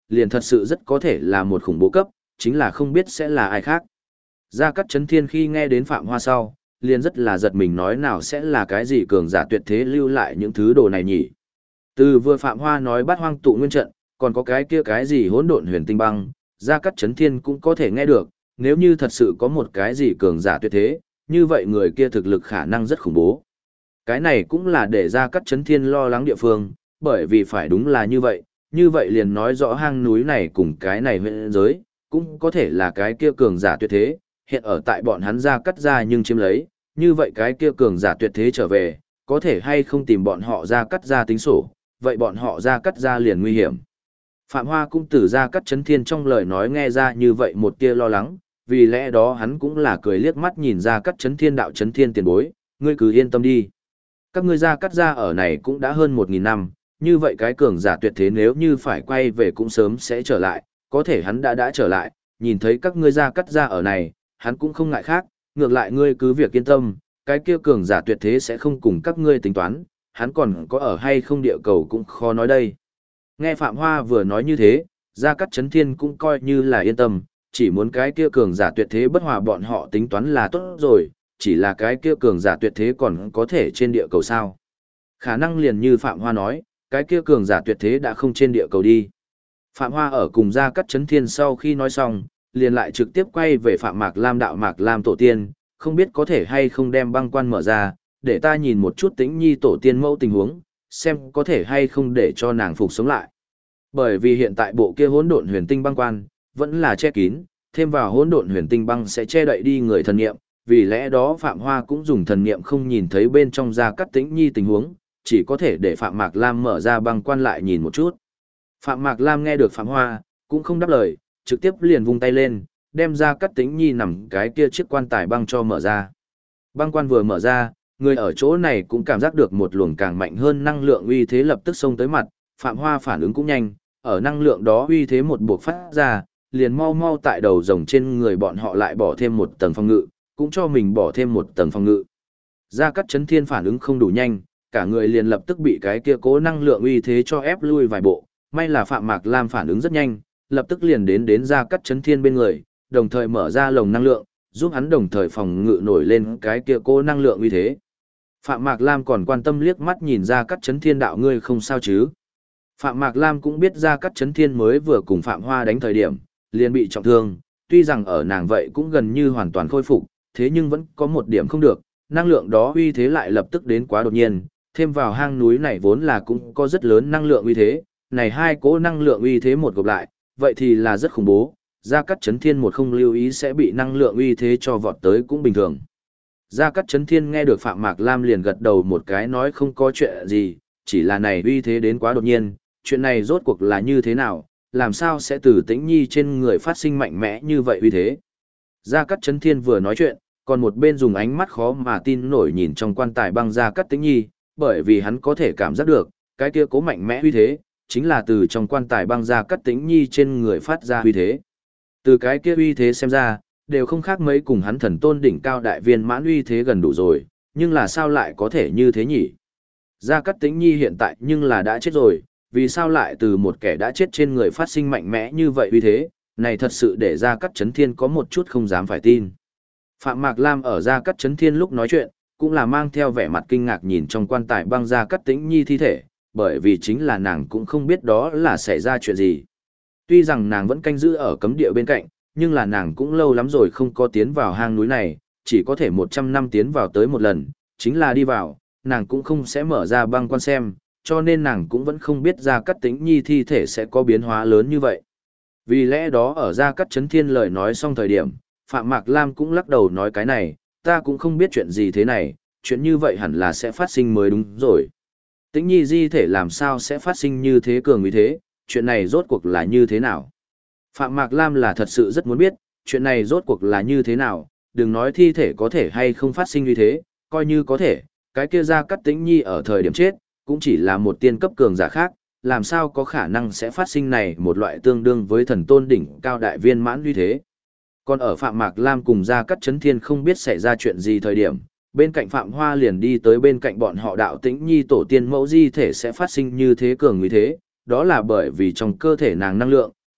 liền thật sự rất có thể là một khủng bố cấp, chính là không biết sẽ là ai khác. Gia Cát Chấn Thiên khi nghe đến Phạm Hoa sau, liền rất là giật mình nói nào sẽ là cái gì cường giả tuyệt thế lưu lại những thứ đồ này nhỉ. Từ vừa Phạm Hoa nói Bát Hoang tụ nguyên trận, còn có cái kia cái gì hỗn độn huyền tinh băng, Gia Cát Chấn Thiên cũng có thể nghe được, nếu như thật sự có một cái gì cường giả tuyệt thế, như vậy người kia thực lực khả năng rất khủng bố. Cái này cũng là để Gia Cát Chấn Thiên lo lắng địa phương, bởi vì phải đúng là như vậy liền nói rõ hang núi này cùng cái này huyện giới, cũng có thể là cái kia cường giả tuyệt thế, hiện ở tại bọn hắn Gia Cát gia nhưng chiếm lấy, như vậy cái kia cường giả tuyệt thế trở về, có thể hay không tìm bọn họ Gia Cát gia tính sổ, vậy bọn họ Gia Cát gia liền nguy hiểm. Phạm Hoa cũng từ Gia Cát Chấn Thiên trong lời nói nghe ra như vậy một tia lo lắng, vì lẽ đó hắn cũng là cười liếc mắt nhìn Gia Cát Chấn Thiên đạo Chấn Thiên tiền bối, ngươi cứ yên tâm đi. Các ngươi Gia Cát gia ở này cũng đã hơn 1.000 năm, như vậy cái cường giả tuyệt thế nếu như phải quay về cũng sớm sẽ trở lại, có thể hắn đã trở lại, nhìn thấy các ngươi Gia Cát gia ở này, hắn cũng không ngại khác, ngược lại ngươi cứ việc yên tâm, cái kia cường giả tuyệt thế sẽ không cùng các ngươi tính toán, hắn còn có ở hay không địa cầu cũng khó nói đây. Nghe Phạm Hoa vừa nói như thế, Gia Cát Chấn Thiên cũng coi như là yên tâm, chỉ muốn cái kia cường giả tuyệt thế bất hòa bọn họ tính toán là tốt rồi, chỉ là cái kia cường giả tuyệt thế còn có thể trên địa cầu sao. Khả năng liền như Phạm Hoa nói, cái kia cường giả tuyệt thế đã không trên địa cầu đi. Phạm Hoa ở cùng Gia Cát Chấn Thiên sau khi nói xong, liền lại trực tiếp quay về Phạm Mạc Lam đạo Mạc Lam tổ tiên, không biết có thể hay không đem băng quan mở ra, để ta nhìn một chút Tĩnh Nhi tổ tiên mẫu tình huống, xem có thể hay không để cho nàng phục sống lại. Bởi vì hiện tại bộ kia hỗn độn huyền tinh băng quan vẫn là che kín, thêm vào hỗn độn huyền tinh băng sẽ che đậy đi người thần niệm, vì lẽ đó Phạm Hoa cũng dùng thần niệm không nhìn thấy bên trong Gia Cát Tĩnh Nhi tình huống, chỉ có thể để Phạm Mạc Lam mở ra băng quan lại nhìn một chút. Phạm Mạc Lam nghe được Phạm Hoa, cũng không đáp lời, trực tiếp liền vung tay lên, đem Gia Cát Tĩnh Nhi nằm cái kia chiếc quan tài băng cho mở ra. Băng quan vừa mở ra, người ở chỗ này cũng cảm giác được một luồng càng mạnh hơn năng lượng uy thế lập tức xông tới mặt, Phạm Hoa phản ứng cũng nhanh, ở năng lượng đó uy thế một buộc phát ra, liền mau mau tại đầu rồng trên người bọn họ lại bỏ thêm một tầng phòng ngự, cũng cho mình bỏ thêm một tầng phòng ngự. Gia Cát Chấn Thiên phản ứng không đủ nhanh, cả người liền lập tức bị cái kia cố năng lượng uy thế cho ép lui vài bộ, may là Phạm Mạc Lam phản ứng rất nhanh, lập tức liền đến Gia Cát Chấn Thiên bên người, đồng thời mở ra lồng năng lượng, giúp hắn đồng thời phòng ngự nổi lên cái kia cố năng lượng uy thế. Phạm Mạc Lam còn quan tâm liếc mắt nhìn Gia Cát Chấn Thiên đạo ngươi không sao chứ. Phạm Mạc Lam cũng biết Gia Cát Chấn Thiên mới vừa cùng Phạm Hoa đánh thời điểm, liền bị trọng thương, tuy rằng ở nàng vậy cũng gần như hoàn toàn khôi phục, thế nhưng vẫn có một điểm không được, năng lượng đó uy thế lại lập tức đến quá đột nhiên, thêm vào hang núi này vốn là cũng có rất lớn năng lượng uy thế, này hai cỗ năng lượng uy thế một gộp lại, vậy thì là rất khủng bố, Gia Cát Chấn Thiên một không lưu ý sẽ bị năng lượng uy thế cho vọt tới cũng bình thường. Gia Cát Chấn Thiên nghe được Phạm Mạc Lam liền gật đầu một cái nói không có chuyện gì, chỉ là này uy thế đến quá đột nhiên, chuyện này rốt cuộc là như thế nào, làm sao sẽ từ Tĩnh Nhi trên người phát sinh mạnh mẽ như vậy uy thế. Gia Cát Chấn Thiên vừa nói chuyện, còn một bên dùng ánh mắt khó mà tin nổi nhìn trong quan tài băng Gia Cát Tĩnh Nhi, bởi vì hắn có thể cảm giác được, cái kia cố mạnh mẽ uy thế, chính là từ trong quan tài băng Gia Cát Tĩnh Nhi trên người phát ra uy thế. Từ cái kia uy thế xem ra, đều không khác mấy cùng hắn thần tôn đỉnh cao đại viên mãn uy thế gần đủ rồi, nhưng là sao lại có thể như thế nhỉ? Gia Cát Tĩnh Nhi hiện tại nhưng là đã chết rồi, vì sao lại từ một kẻ đã chết trên người phát sinh mạnh mẽ như vậy uy thế, này thật sự để Gia Cát Chấn Thiên có một chút không dám phải tin. Phạm Mạc Lam ở Gia Cát Chấn Thiên lúc nói chuyện, cũng là mang theo vẻ mặt kinh ngạc nhìn trong quan tài băng Gia Cát Tĩnh Nhi thi thể, bởi vì chính là nàng cũng không biết đó là xảy ra chuyện gì. Tuy rằng nàng vẫn canh giữ ở cấm địa bên cạnh, nhưng là nàng cũng lâu lắm rồi không có tiến vào hang núi này, chỉ có thể 100 năm tiến vào tới một lần, chính là đi vào, nàng cũng không sẽ mở ra băng quan xem, cho nên nàng cũng vẫn không biết Gia Cát Tĩnh Nhi thi thể sẽ có biến hóa lớn như vậy. Vì lẽ đó ở Gia Cát Chấn Thiên lời nói xong thời điểm, Phạm Mạc Lam cũng lắc đầu nói cái này, ta cũng không biết chuyện gì thế này, chuyện như vậy hẳn là sẽ phát sinh mới đúng rồi. Tĩnh Nhi di thể làm sao sẽ phát sinh như thế cường như thế, chuyện này rốt cuộc là như thế nào? Phạm Mạc Lam là thật sự rất muốn biết, chuyện này rốt cuộc là như thế nào, đừng nói thi thể có thể hay không phát sinh như thế, coi như có thể, cái kia Gia Cát Tĩnh Nhi ở thời điểm chết, cũng chỉ là một tiên cấp cường giả khác, làm sao có khả năng sẽ phát sinh này một loại tương đương với thần tôn đỉnh cao đại viên mãn như thế. Còn ở Phạm Mạc Lam cùng Gia Cát Chấn Thiên không biết xảy ra chuyện gì thời điểm, bên cạnh Phạm Hoa liền đi tới bên cạnh bọn họ đạo Tĩnh Nhi tổ tiên mẫu di thể sẽ phát sinh như thế cường như thế, đó là bởi vì trong cơ thể nàng năng lượng,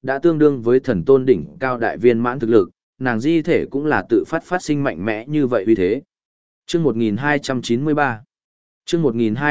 đã tương đương với thần tôn đỉnh cao đại viên mãn thực lực, nàng di thể cũng là tự phát sinh mạnh mẽ như vậy uy thế. Chương 1293 Chương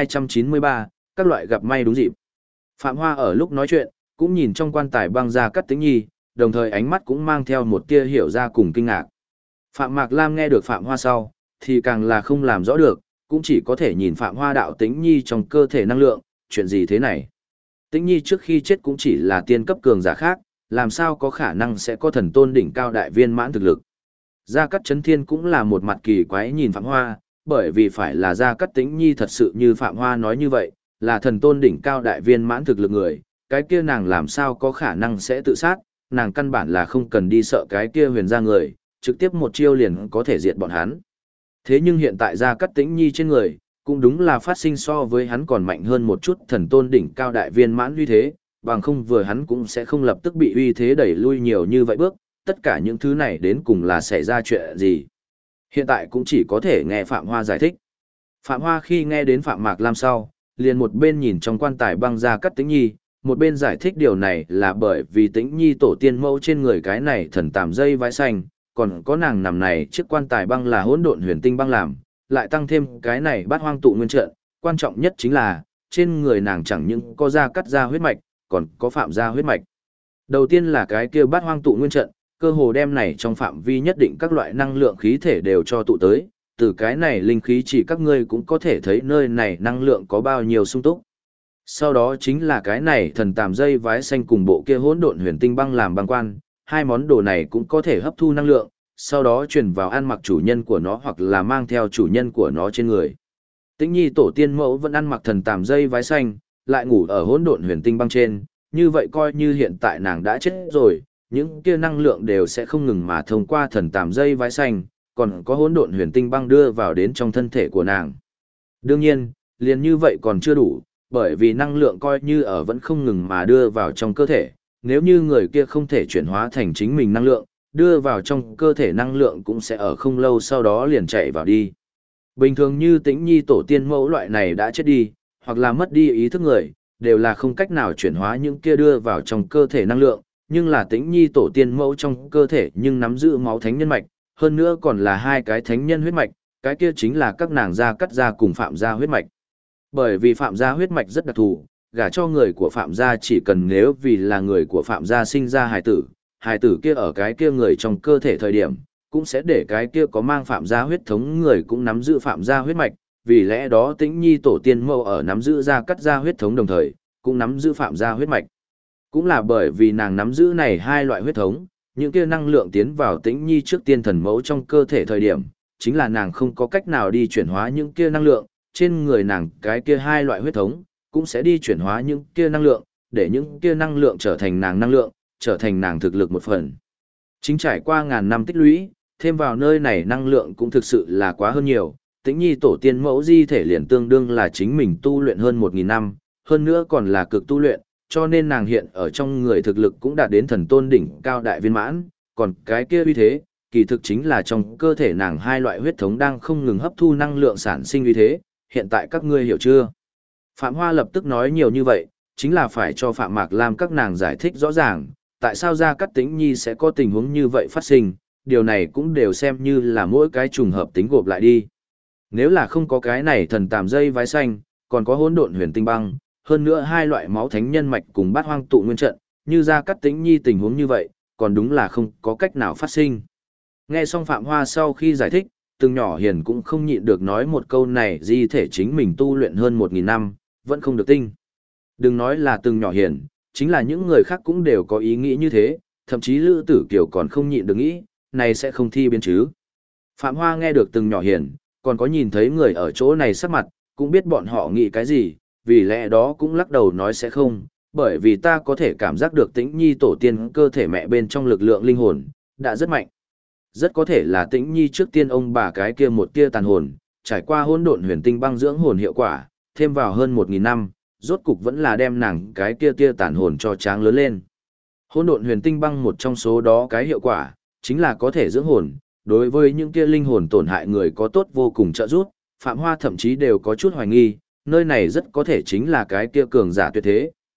1293, các loại gặp may đúng dịp. Phạm Hoa ở lúc nói chuyện, cũng nhìn trong quan tài băng Gia Cát Tĩnh Nhi, đồng thời ánh mắt cũng mang theo một tia hiểu ra cùng kinh ngạc. Phạm Mạc Lam nghe được Phạm Hoa sau, thì càng là không làm rõ được, cũng chỉ có thể nhìn Phạm Hoa đạo Tĩnh Nhi trong cơ thể năng lượng, chuyện gì thế này. Tĩnh Nhi trước khi chết cũng chỉ là tiên cấp cường giả khác, làm sao có khả năng sẽ có thần tôn đỉnh cao đại viên mãn thực lực. Gia Cát Chấn Thiên cũng là một mặt kỳ quái nhìn Phạm Hoa, bởi vì phải là Gia Cát Tĩnh Nhi thật sự như Phạm Hoa nói như vậy, là thần tôn đỉnh cao đại viên mãn thực lực người, cái kia nàng làm sao có khả năng sẽ tự sát, nàng căn bản là không cần đi sợ cái kia huyền gia người, trực tiếp một chiêu liền có thể diệt bọn hắn. Thế nhưng hiện tại Gia Cát Tĩnh Nhi trên người, cũng đúng là phát sinh so với hắn còn mạnh hơn một chút thần tôn đỉnh cao đại viên mãn uy thế, bằng không vừa hắn cũng sẽ không lập tức bị uy thế đẩy lui nhiều như vậy bước, tất cả những thứ này đến cùng là xảy ra chuyện gì. Hiện tại cũng chỉ có thể nghe Phạm Hoa giải thích. Phạm Hoa khi nghe đến Phạm Mạc Lam sau, liền một bên nhìn trong quan tài băng Gia Cát Tĩnh Nhi, một bên giải thích điều này là bởi vì Tĩnh Nhi tổ tiên mẫu trên người cái này thần tàm dây vãi xanh, còn có nàng nằm này chiếc quan tài băng là hỗn độn huyền tinh băng làm, lại tăng thêm cái này bát hoang tụ nguyên trận, quan trọng nhất chính là, trên người nàng chẳng những có Gia Cát gia huyết mạch, còn có Phạm gia huyết mạch. Đầu tiên là cái kia bát hoang tụ nguyên trận, cơ hồ đem này trong phạm vi nhất định các loại năng lượng khí thể đều cho tụ tới, từ cái này linh khí chỉ các ngươi cũng có thể thấy nơi này năng lượng có bao nhiêu sung túc. Sau đó chính là cái này thần tàm dây vái xanh cùng bộ kia hỗn độn huyền tinh băng làm băng quan, hai món đồ này cũng có thể hấp thu năng lượng, sau đó truyền vào ăn mặc chủ nhân của nó hoặc là mang theo chủ nhân của nó trên người. Tĩnh Nhi tổ tiên mẫu vẫn ăn mặc thần tàm dây vái xanh, lại ngủ ở hỗn độn huyền tinh băng trên, như vậy coi như hiện tại nàng đã chết rồi, những kia năng lượng đều sẽ không ngừng mà thông qua thần tàm dây vái xanh, còn có hỗn độn huyền tinh băng đưa vào đến trong thân thể của nàng. Đương nhiên, liền như vậy còn chưa đủ, bởi vì năng lượng coi như ở vẫn không ngừng mà đưa vào trong cơ thể, nếu như người kia không thể chuyển hóa thành chính mình năng lượng, đưa vào trong cơ thể năng lượng cũng sẽ ở không lâu sau đó liền chạy vào đi. Bình thường như Tĩnh Nhi tổ tiên mẫu loại này đã chết đi, hoặc là mất đi ý thức người, đều là không cách nào chuyển hóa những kia đưa vào trong cơ thể năng lượng, nhưng là Tĩnh Nhi tổ tiên mẫu trong cơ thể nhưng nắm giữ máu thánh nhân mạch, hơn nữa còn là hai cái thánh nhân huyết mạch, cái kia chính là các nàng Gia Cát gia cùng Phạm gia huyết mạch. Bởi vì Phạm gia huyết mạch rất đặc thù, gả cho người của Phạm gia chỉ cần nếu vì là người của Phạm gia sinh ra hài tử kia ở cái kia người trong cơ thể thời điểm, cũng sẽ để cái kia có mang Phạm gia huyết thống người cũng nắm giữ Phạm gia huyết mạch, vì lẽ đó Tĩnh Nhi tổ tiên mẫu ở nắm giữ Gia Cát gia huyết thống đồng thời, cũng nắm giữ Phạm gia huyết mạch. Cũng là bởi vì nàng nắm giữ này hai loại huyết thống, những kia năng lượng tiến vào Tĩnh Nhi trước tiên thần mẫu trong cơ thể thời điểm, chính là nàng không có cách nào đi chuyển hóa những kia năng lượng, trên người nàng cái kia hai loại huyết thống, cũng sẽ đi chuyển hóa những kia năng lượng, để những kia năng lượng trở thành nàng năng lượng, trở thành nàng thực lực một phần. Chính trải qua ngàn năm tích lũy, thêm vào nơi này năng lượng cũng thực sự là quá hơn nhiều, Tĩnh Nhi tổ tiên mẫu di thể liền tương đương là chính mình tu luyện hơn 1000 năm, hơn nữa còn là cực tu luyện, cho nên nàng hiện ở trong người thực lực cũng đạt đến thần tôn đỉnh cao đại viên mãn, còn cái kia uy thế, kỳ thực chính là trong cơ thể nàng hai loại huyết thống đang không ngừng hấp thu năng lượng sản sinh uy thế, hiện tại các ngươi hiểu chưa? Phạm Hoa lập tức nói nhiều như vậy, chính là phải cho Phạm Mạc Lam các nàng giải thích rõ ràng, tại sao Gia Cát Tĩnh Nhi sẽ có tình huống như vậy phát sinh, điều này cũng đều xem như là mỗi cái trùng hợp tính gộp lại đi. Nếu là không có cái này thần tàm dây vái xanh, còn có hỗn độn huyền tinh băng, hơn nữa hai loại máu thánh nhân mạch cùng bát hoang tụ nguyên trận, như Gia Cát Tĩnh Nhi tình huống như vậy, còn đúng là không có cách nào phát sinh. Nghe xong Phạm Hoa sau khi giải thích, Từng Nhỏ Hiền cũng không nhịn được nói một câu này, di thể chính mình tu luyện hơn 1000 năm, vẫn không được tinh. Đừng nói là Từng Nhỏ Hiền, chính là những người khác cũng đều có ý nghĩ như thế, thậm chí Lữ Tử Kiều còn không nhịn được nghĩ, này sẽ không thi biến chứ. Phạm Hoa nghe được Từng Nhỏ Hiền, còn có nhìn thấy người ở chỗ này sắc mặt, cũng biết bọn họ nghĩ cái gì, vì lẽ đó cũng lắc đầu nói sẽ không, bởi vì ta có thể cảm giác được Tĩnh Nhi tổ tiên cơ thể mẹ bên trong lực lượng linh hồn, đã rất mạnh. Rất có thể là Tĩnh Nhi trước tiên ông bà cái kia một tia tàn hồn, trải qua hỗn độn huyền tinh băng dưỡng hồn hiệu quả, thêm vào hơn 1000 năm, rốt cục vẫn là đem nàng cái kia tia tàn hồn cho tráng lớn lên. Hỗn độn huyền tinh băng một trong số đó cái hiệu quả, chính là có thể dưỡng hồn, đối với những kia linh hồn tổn hại người có tốt vô cùng trợ giúp, Phạm Hoa thậm chí đều có chút hoài nghi, nơi này rất có thể chính là cái kia cường giả tuyệt thế,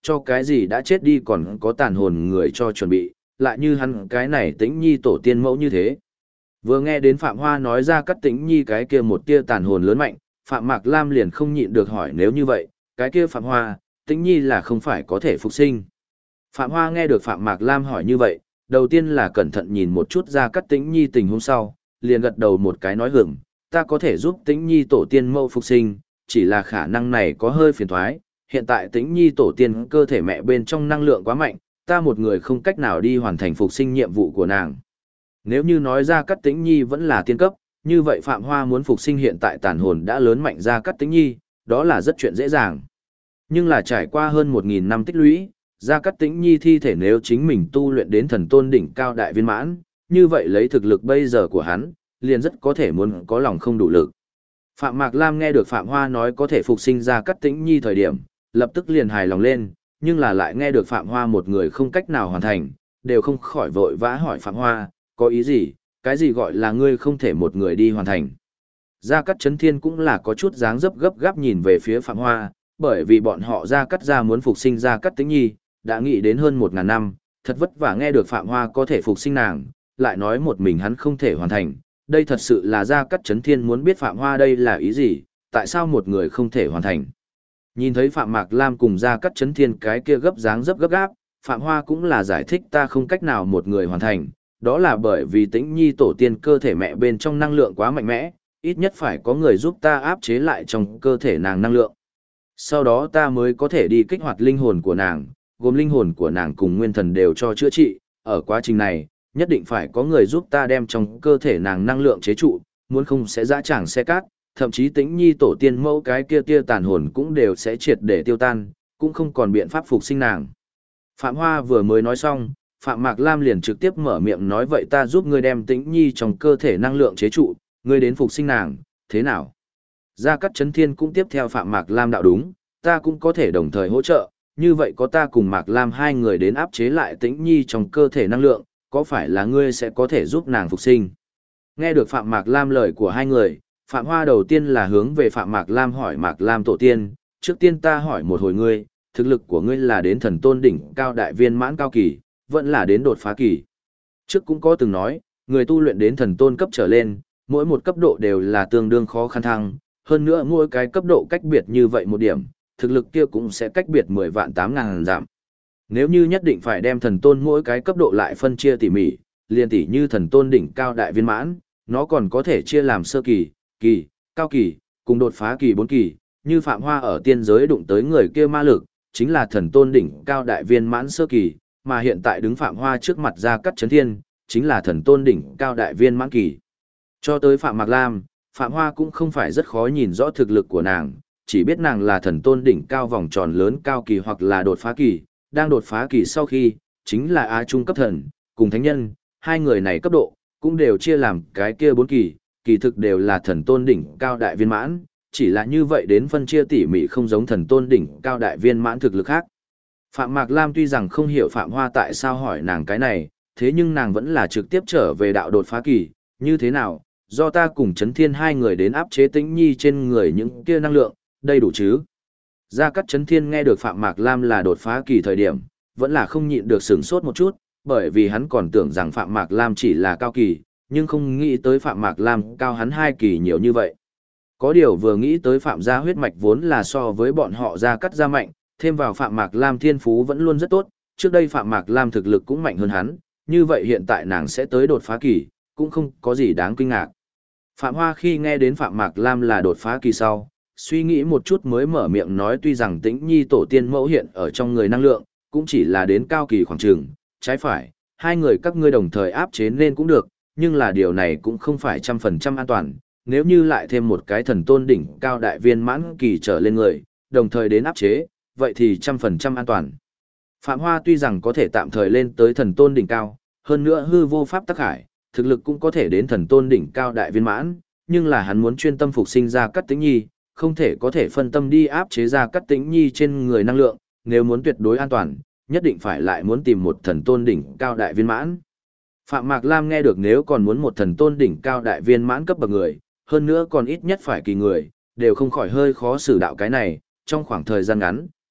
cho cái gì đã chết đi còn có tàn hồn người cho chuẩn bị, lại như hắn cái này Tĩnh Nhi tổ tiên mẫu như thế. Vừa nghe đến Phạm Hoa nói ra Cát Tĩnh Nhi cái kia một tia tàn hồn lớn mạnh, Phạm Mạc Lam liền không nhịn được hỏi nếu như vậy, cái kia Phạm Hoa, Tĩnh Nhi là không phải có thể phục sinh. Phạm Hoa nghe được Phạm Mạc Lam hỏi như vậy, đầu tiên là cẩn thận nhìn một chút ra Cát Tĩnh Nhi tình huống sau, liền gật đầu một cái nói hưởng, ta có thể giúp Tĩnh Nhi tổ tiên mẫu phục sinh, chỉ là khả năng này có hơi phiền thoái, hiện tại Tĩnh Nhi tổ tiên cơ thể mẹ bên trong năng lượng quá mạnh, ta một người không cách nào đi hoàn thành phục sinh nhiệm vụ của nàng. Nếu như nói ra Cát Tĩnh Nhi vẫn là tiên cấp, như vậy Phạm Hoa muốn phục sinh hiện tại tàn hồn đã lớn mạnh ra Cát Tĩnh Nhi, đó là rất chuyện dễ dàng. Nhưng là trải qua hơn 1.000 năm tích lũy, Gia Cát Tĩnh Nhi thi thể nếu chính mình tu luyện đến thần tôn đỉnh cao đại viên mãn, như vậy lấy thực lực bây giờ của hắn, liền rất có thể muốn có lòng không đủ lực. Phạm Mạc Lam nghe được Phạm Hoa nói có thể phục sinh Gia Cát Tĩnh Nhi thời điểm, lập tức liền hài lòng lên, nhưng là lại nghe được Phạm Hoa một người không cách nào hoàn thành, đều không khỏi vội vã hỏi Phạm Hoa, có ý gì, cái gì gọi là ngươi không thể một người đi hoàn thành. Gia Cát Chấn Thiên cũng là có chút dáng dấp gấp gáp nhìn về phía Phạm Hoa, bởi vì bọn họ Gia Cát gia muốn phục sinh Gia Cát Tĩnh Nhi, đã nghĩ đến hơn 1.000 năm, thật vất vả nghe được Phạm Hoa có thể phục sinh nàng, lại nói một mình hắn không thể hoàn thành, đây thật sự là Gia Cát Chấn Thiên muốn biết Phạm Hoa đây là ý gì, tại sao một người không thể hoàn thành. Nhìn thấy Phạm Mạc Lam cùng Gia Cát Chấn Thiên cái kia gấp dáng dấp gấp gáp, Phạm Hoa cũng là giải thích ta không cách nào một người hoàn thành, đó là bởi vì Tĩnh Nhi tổ tiên cơ thể mẹ bên trong năng lượng quá mạnh mẽ, ít nhất phải có người giúp ta áp chế lại trong cơ thể nàng năng lượng. Sau đó ta mới có thể đi kích hoạt linh hồn của nàng, gồm linh hồn của nàng cùng nguyên thần đều cho chữa trị, ở quá trình này, nhất định phải có người giúp ta đem trong cơ thể nàng năng lượng chế trụ, muốn không sẽ dã tràng xe cát, thậm chí Tĩnh Nhi tổ tiên mẫu cái kia tia tàn hồn cũng đều sẽ triệt để tiêu tan, cũng không còn biện pháp phục sinh nàng. Phạm Hoa vừa mới nói xong, Phạm Mạc Lam liền trực tiếp mở miệng nói vậy ta giúp ngươi đem Tĩnh Nhi trong cơ thể năng lượng chế trụ, ngươi đến phục sinh nàng, thế nào? Gia Cát Chấn Thiên cũng tiếp theo Phạm Mạc Lam đạo đúng, ta cũng có thể đồng thời hỗ trợ, như vậy có ta cùng Mạc Lam hai người đến áp chế lại Tĩnh Nhi trong cơ thể năng lượng, có phải là ngươi sẽ có thể giúp nàng phục sinh? Nghe được Phạm Mạc Lam lời của hai người, Phạm Hoa đầu tiên là hướng về Phạm Mạc Lam hỏi Mạc Lam tổ tiên, trước tiên ta hỏi một hồi ngươi, thực lực của ngươi là đến thần tôn đỉnh cao đại viên mãn cao kỳ, vẫn là đến đột phá kỳ. Trước cũng có từng nói, người tu luyện đến thần tôn cấp trở lên, mỗi một cấp độ đều là tương đương khó khăn thăng, hơn nữa mỗi cái cấp độ cách biệt như vậy một điểm, thực lực kia cũng sẽ cách biệt 10 vạn 8.000 giảm. Nếu như nhất định phải đem thần tôn mỗi cái cấp độ lại phân chia tỉ mỉ, liền tỉ như thần tôn đỉnh cao đại viên mãn, nó còn có thể chia làm sơ kỳ, kỳ, cao kỳ, cùng đột phá kỳ 4 kỳ, như Phạm Hoa ở tiên giới đụng tới người kia ma lực, chính là thần tôn đỉnh cao đại viên mãn sơ kỳ, mà hiện tại đứng Phạm Hoa trước mặt Gia Cát Chấn Thiên, chính là thần tôn đỉnh cao đại viên mãn kỳ. Cho tới Phạm Mạc Lam, Phạm Hoa cũng không phải rất khó nhìn rõ thực lực của nàng, chỉ biết nàng là thần tôn đỉnh cao vòng tròn lớn cao kỳ hoặc là đột phá kỳ, đang đột phá kỳ sau khi, chính là Á Trung cấp thần, cùng thánh nhân, hai người này cấp độ, cũng đều chia làm cái kia 4 kỳ, kỳ thực đều là thần tôn đỉnh cao đại viên mãn, chỉ là như vậy đến phân chia tỉ mỉ không giống thần tôn đỉnh cao đại viên mãn thực lực khác. Phạm Mạc Lam tuy rằng không hiểu Phạm Hoa tại sao hỏi nàng cái này, thế nhưng nàng vẫn là trực tiếp trở về đạo đột phá kỳ, như thế nào, do ta cùng Chấn Thiên hai người đến áp chế Tĩnh Nhi trên người những kia năng lượng, đây đủ chứ? Gia Cát Chấn Thiên nghe được Phạm Mạc Lam là đột phá kỳ thời điểm, vẫn là không nhịn được sửng sốt một chút, bởi vì hắn còn tưởng rằng Phạm Mạc Lam chỉ là cao kỳ, nhưng không nghĩ tới Phạm Mạc Lam cao hắn 2 kỳ nhiều như vậy. Có điều vừa nghĩ tới Phạm gia huyết mạch vốn là so với bọn họ Gia Cát gia mạnh, thêm vào Phạm Mạc Lam thiên phú vẫn luôn rất tốt, trước đây Phạm Mạc Lam thực lực cũng mạnh hơn hắn, như vậy hiện tại nàng sẽ tới đột phá kỳ, cũng không có gì đáng kinh ngạc. Phạm Hoa khi nghe đến Phạm Mạc Lam là đột phá kỳ sau, suy nghĩ một chút mới mở miệng nói tuy rằng Tĩnh Nhi tổ tiên mẫu hiện ở trong người năng lượng, cũng chỉ là đến cao kỳ khoảng trường, trái phải, hai người các ngươi đồng thời áp chế nên cũng được, nhưng là điều này cũng không phải 100% an toàn, nếu như lại thêm một cái thần tôn đỉnh cao đại viên mãn kỳ trở lên người, đồng thời đến áp chế, vậy thì 100% an toàn. Phạm Hoa tuy rằng có thể tạm thời lên tới thần tôn đỉnh cao, hơn nữa hư vô pháp tắc hải, thực lực cũng có thể đến thần tôn đỉnh cao đại viên mãn, nhưng là hắn muốn chuyên tâm phục sinh Gia Cát Tĩnh Nhi, không thể có thể phân tâm đi áp chế Gia Cát Tĩnh Nhi trên người năng lượng, nếu muốn tuyệt đối an toàn, nhất định phải lại muốn tìm một thần tôn đỉnh cao đại viên mãn. Phạm Mạc Lam nghe được nếu còn muốn một thần tôn đỉnh cao đại viên mãn cấp bậc người, hơn nữa còn ít nhất phải kỳ người, đều không khỏi hơi khó xử đạo cái này, trong khoảng thời gian ngắn,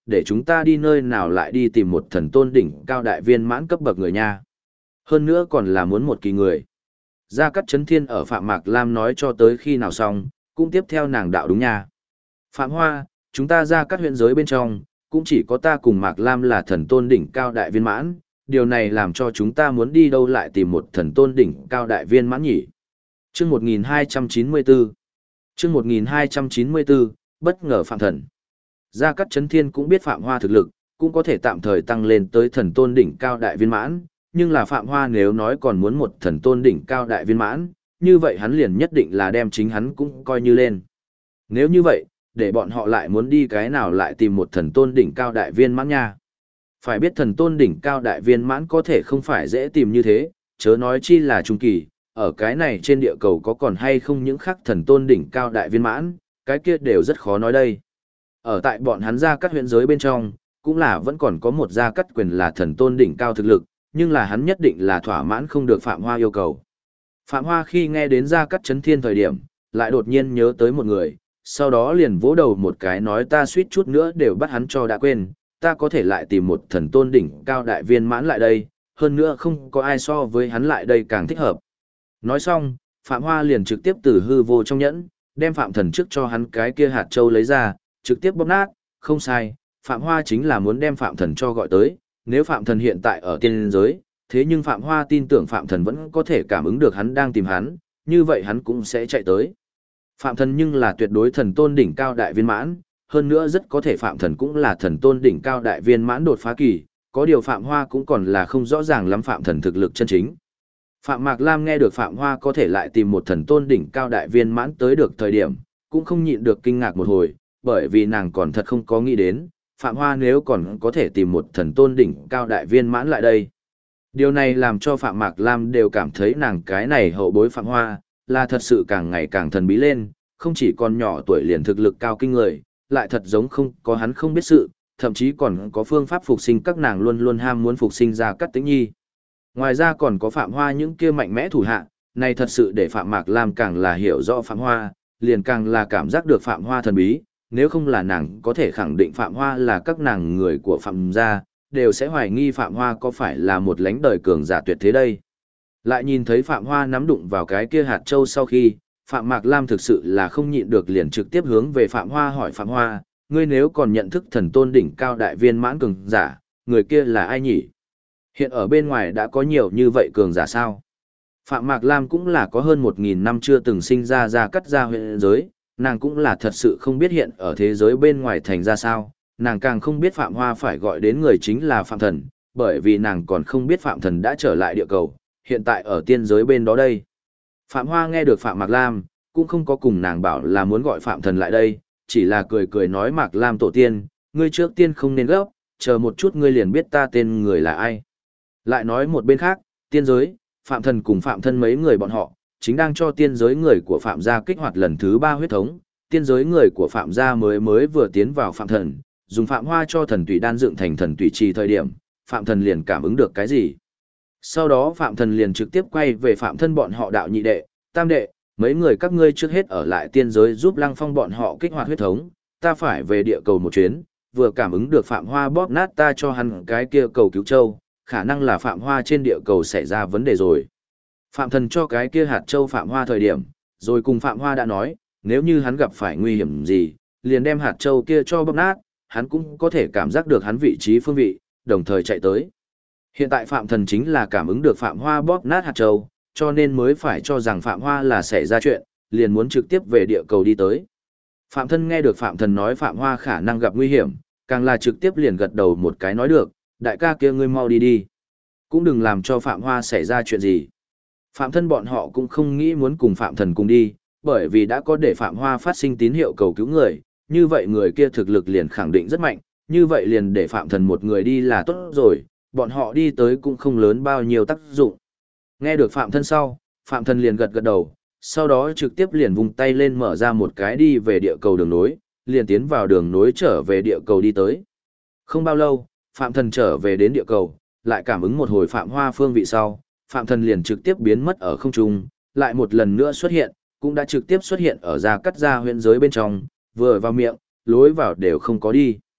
để chúng ta đi nơi nào lại đi tìm một thần tôn đỉnh cao đại viên mãn cấp bậc người nha. Hơn nữa còn là muốn một kỳ người. Gia Cát Chấn Thiên ở Phạm Mạc Lam nói cho tới khi nào xong, cũng tiếp theo nàng đạo đúng nha. Phạm Hoa, chúng ta Gia Cát huyện giới bên trong, cũng chỉ có ta cùng Mạc Lam là thần tôn đỉnh cao đại viên mãn, điều này làm cho chúng ta muốn đi đâu lại tìm một thần tôn đỉnh cao đại viên mãn nhỉ. Chương 1294 Chương 1294, bất ngờ Phạm Thần. Gia Cát Chấn Thiên cũng biết Phạm Hoa thực lực, cũng có thể tạm thời tăng lên tới thần tôn đỉnh cao đại viên mãn, nhưng là Phạm Hoa nếu nói còn muốn một thần tôn đỉnh cao đại viên mãn, như vậy hắn liền nhất định là đem chính hắn cũng coi như lên. Nếu như vậy, để bọn họ lại muốn đi cái nào lại tìm một thần tôn đỉnh cao đại viên mãn nha. Phải biết thần tôn đỉnh cao đại viên mãn có thể không phải dễ tìm như thế, chớ nói chi là trung kỳ, ở cái này trên địa cầu có còn hay không những khắc thần tôn đỉnh cao đại viên mãn, cái kia đều rất khó nói đây. Ở tại bọn hắn Gia Cát huyện giới bên trong, cũng là vẫn còn có một Gia Cát quyền là thần tôn đỉnh cao thực lực, nhưng là hắn nhất định là thỏa mãn không được Phạm Hoa yêu cầu. Phạm Hoa khi nghe đến Gia Cát Chấn Thiên thời điểm, lại đột nhiên nhớ tới một người, sau đó liền vỗ đầu một cái nói ta suýt chút nữa đều bắt hắn cho đã quên, ta có thể lại tìm một thần tôn đỉnh cao đại viên mãn lại đây, hơn nữa không có ai so với hắn lại đây càng thích hợp. Nói xong, Phạm Hoa liền trực tiếp từ hư vô trong nhẫn, đem Phạm Thần trước cho hắn cái kia hạt châu lấy ra, trực tiếp bóp nát, không sai, Phạm Hoa chính là muốn đem Phạm Thần cho gọi tới, nếu Phạm Thần hiện tại ở tiên giới, thế nhưng Phạm Hoa tin tưởng Phạm Thần vẫn có thể cảm ứng được hắn đang tìm hắn, như vậy hắn cũng sẽ chạy tới. Phạm Thần nhưng là tuyệt đối thần tôn đỉnh cao đại viên mãn, hơn nữa rất có thể Phạm Thần cũng là thần tôn đỉnh cao đại viên mãn đột phá kỳ, có điều Phạm Hoa cũng còn là không rõ ràng lắm Phạm Thần thực lực chân chính. Phạm Mạc Lam nghe được Phạm Hoa có thể lại tìm một thần tôn đỉnh cao đại viên mãn tới được thời điểm, cũng không nhịn được kinh ngạc một hồi, bởi vì nàng còn thật không có nghĩ đến, Phạm Hoa nếu còn có thể tìm một thần tôn đỉnh cao đại viên mãn lại đây. Điều này làm cho Phạm Mạc Lam đều cảm thấy nàng cái này hậu bối Phạm Hoa, là thật sự càng ngày càng thần bí lên, không chỉ còn nhỏ tuổi liền thực lực cao kinh người, lại thật giống không có hắn không biết sự, thậm chí còn có phương pháp phục sinh các nàng luôn luôn ham muốn phục sinh ra Cát Tĩnh Nhi. Ngoài ra còn có Phạm Hoa những kia mạnh mẽ thủ hạ, này thật sự để Phạm Mạc Lam càng là hiểu rõ Phạm Hoa, liền càng là cảm giác được Phạm Hoa thần bí, nếu không là nàng có thể khẳng định Phạm Hoa là các nàng người của Phạm gia, đều sẽ hoài nghi Phạm Hoa có phải là một lãnh đời cường giả tuyệt thế đây. Lại nhìn thấy Phạm Hoa nắm đụng vào cái kia hạt châu sau khi, Phạm Mạc Lam thực sự là không nhịn được liền trực tiếp hướng về Phạm Hoa hỏi Phạm Hoa, ngươi nếu còn nhận thức thần tôn đỉnh cao đại viên mãn cường giả, người kia là ai nhỉ? Hiện ở bên ngoài đã có nhiều như vậy cường giả sao? Phạm Mạc Lam cũng là có hơn 1.000 năm chưa từng sinh ra Gia Cát gia huyện giới, nàng cũng là thật sự không biết hiện ở thế giới bên ngoài thành ra sao, nàng càng không biết Phạm Hoa phải gọi đến người chính là Phạm Thần, bởi vì nàng còn không biết Phạm Thần đã trở lại địa cầu, hiện tại ở tiên giới bên đó đây. Phạm Hoa nghe được Phạm Mạc Lam, cũng không có cùng nàng bảo là muốn gọi Phạm Thần lại đây, chỉ là cười cười nói Mạc Lam tổ tiên, ngươi trước tiên không nên gấp, chờ một chút ngươi liền biết ta tên người là ai. Lại nói một bên khác, tiên giới, Phạm Thần cùng Phạm Thân mấy người bọn họ, chính đang cho tiên giới người của Phạm gia kích hoạt lần thứ 3 huyết thống, tiên giới người của Phạm gia mới vừa tiến vào Phạm Thần, dùng Phạm Hoa cho thần tùy đan dựng thành thần tùy trì thời điểm, Phạm Thần liền cảm ứng được cái gì. Sau đó Phạm Thần liền trực tiếp quay về Phạm Thân bọn họ đạo nhị đệ, tam đệ, mấy người các ngươi trước hết ở lại tiên giới giúp Lăng Phong bọn họ kích hoạt huyết thống, ta phải về địa cầu một chuyến, vừa cảm ứng được Phạm Hoa bóp nát ta cho hắn cái kia cầu cứu châu, khả năng là Phạm Hoa trên địa cầu xảy ra vấn đề rồi. Phạm Thần cho cái kia hạt châu Phạm Hoa thời điểm, rồi cùng Phạm Hoa đã nói, nếu như hắn gặp phải nguy hiểm gì, liền đem hạt châu kia cho bóp nát, hắn cũng có thể cảm giác được hắn vị trí phương vị, đồng thời chạy tới. Hiện tại Phạm Thần chính là cảm ứng được Phạm Hoa bóp nát hạt châu, cho nên mới phải cho rằng Phạm Hoa là xảy ra chuyện, liền muốn trực tiếp về địa cầu đi tới. Phạm Thân nghe được Phạm Thần nói Phạm Hoa khả năng gặp nguy hiểm, càng là trực tiếp liền gật đầu một cái nói được, đại ca kia ngươi mau đi đi. Cũng đừng làm cho Phạm Hoa xảy ra chuyện gì. Phạm Thân bọn họ cũng không nghĩ muốn cùng Phạm Thần cùng đi, bởi vì đã có để Phạm Hoa phát sinh tín hiệu cầu cứu người, như vậy người kia thực lực liền khẳng định rất mạnh, như vậy liền để Phạm Thần một người đi là tốt rồi, bọn họ đi tới cũng không lớn bao nhiêu tác dụng. Nghe được Phạm Thân sau, Phạm Thần liền gật gật đầu, sau đó trực tiếp liền vung tay lên mở ra một cái đi về địa cầu đường nối, liền tiến vào đường nối trở về địa cầu đi tới. Không bao lâu, Phạm Thần trở về đến địa cầu, lại cảm ứng một hồi Phạm Hoa phương vị sau, Phạm Thần liền trực tiếp biến mất ở không trung, lại một lần nữa xuất hiện, cũng đã trực tiếp xuất hiện ở Gia Cát gia huyện giới bên trong, vừa vào miệng, lối vào đều không có đi.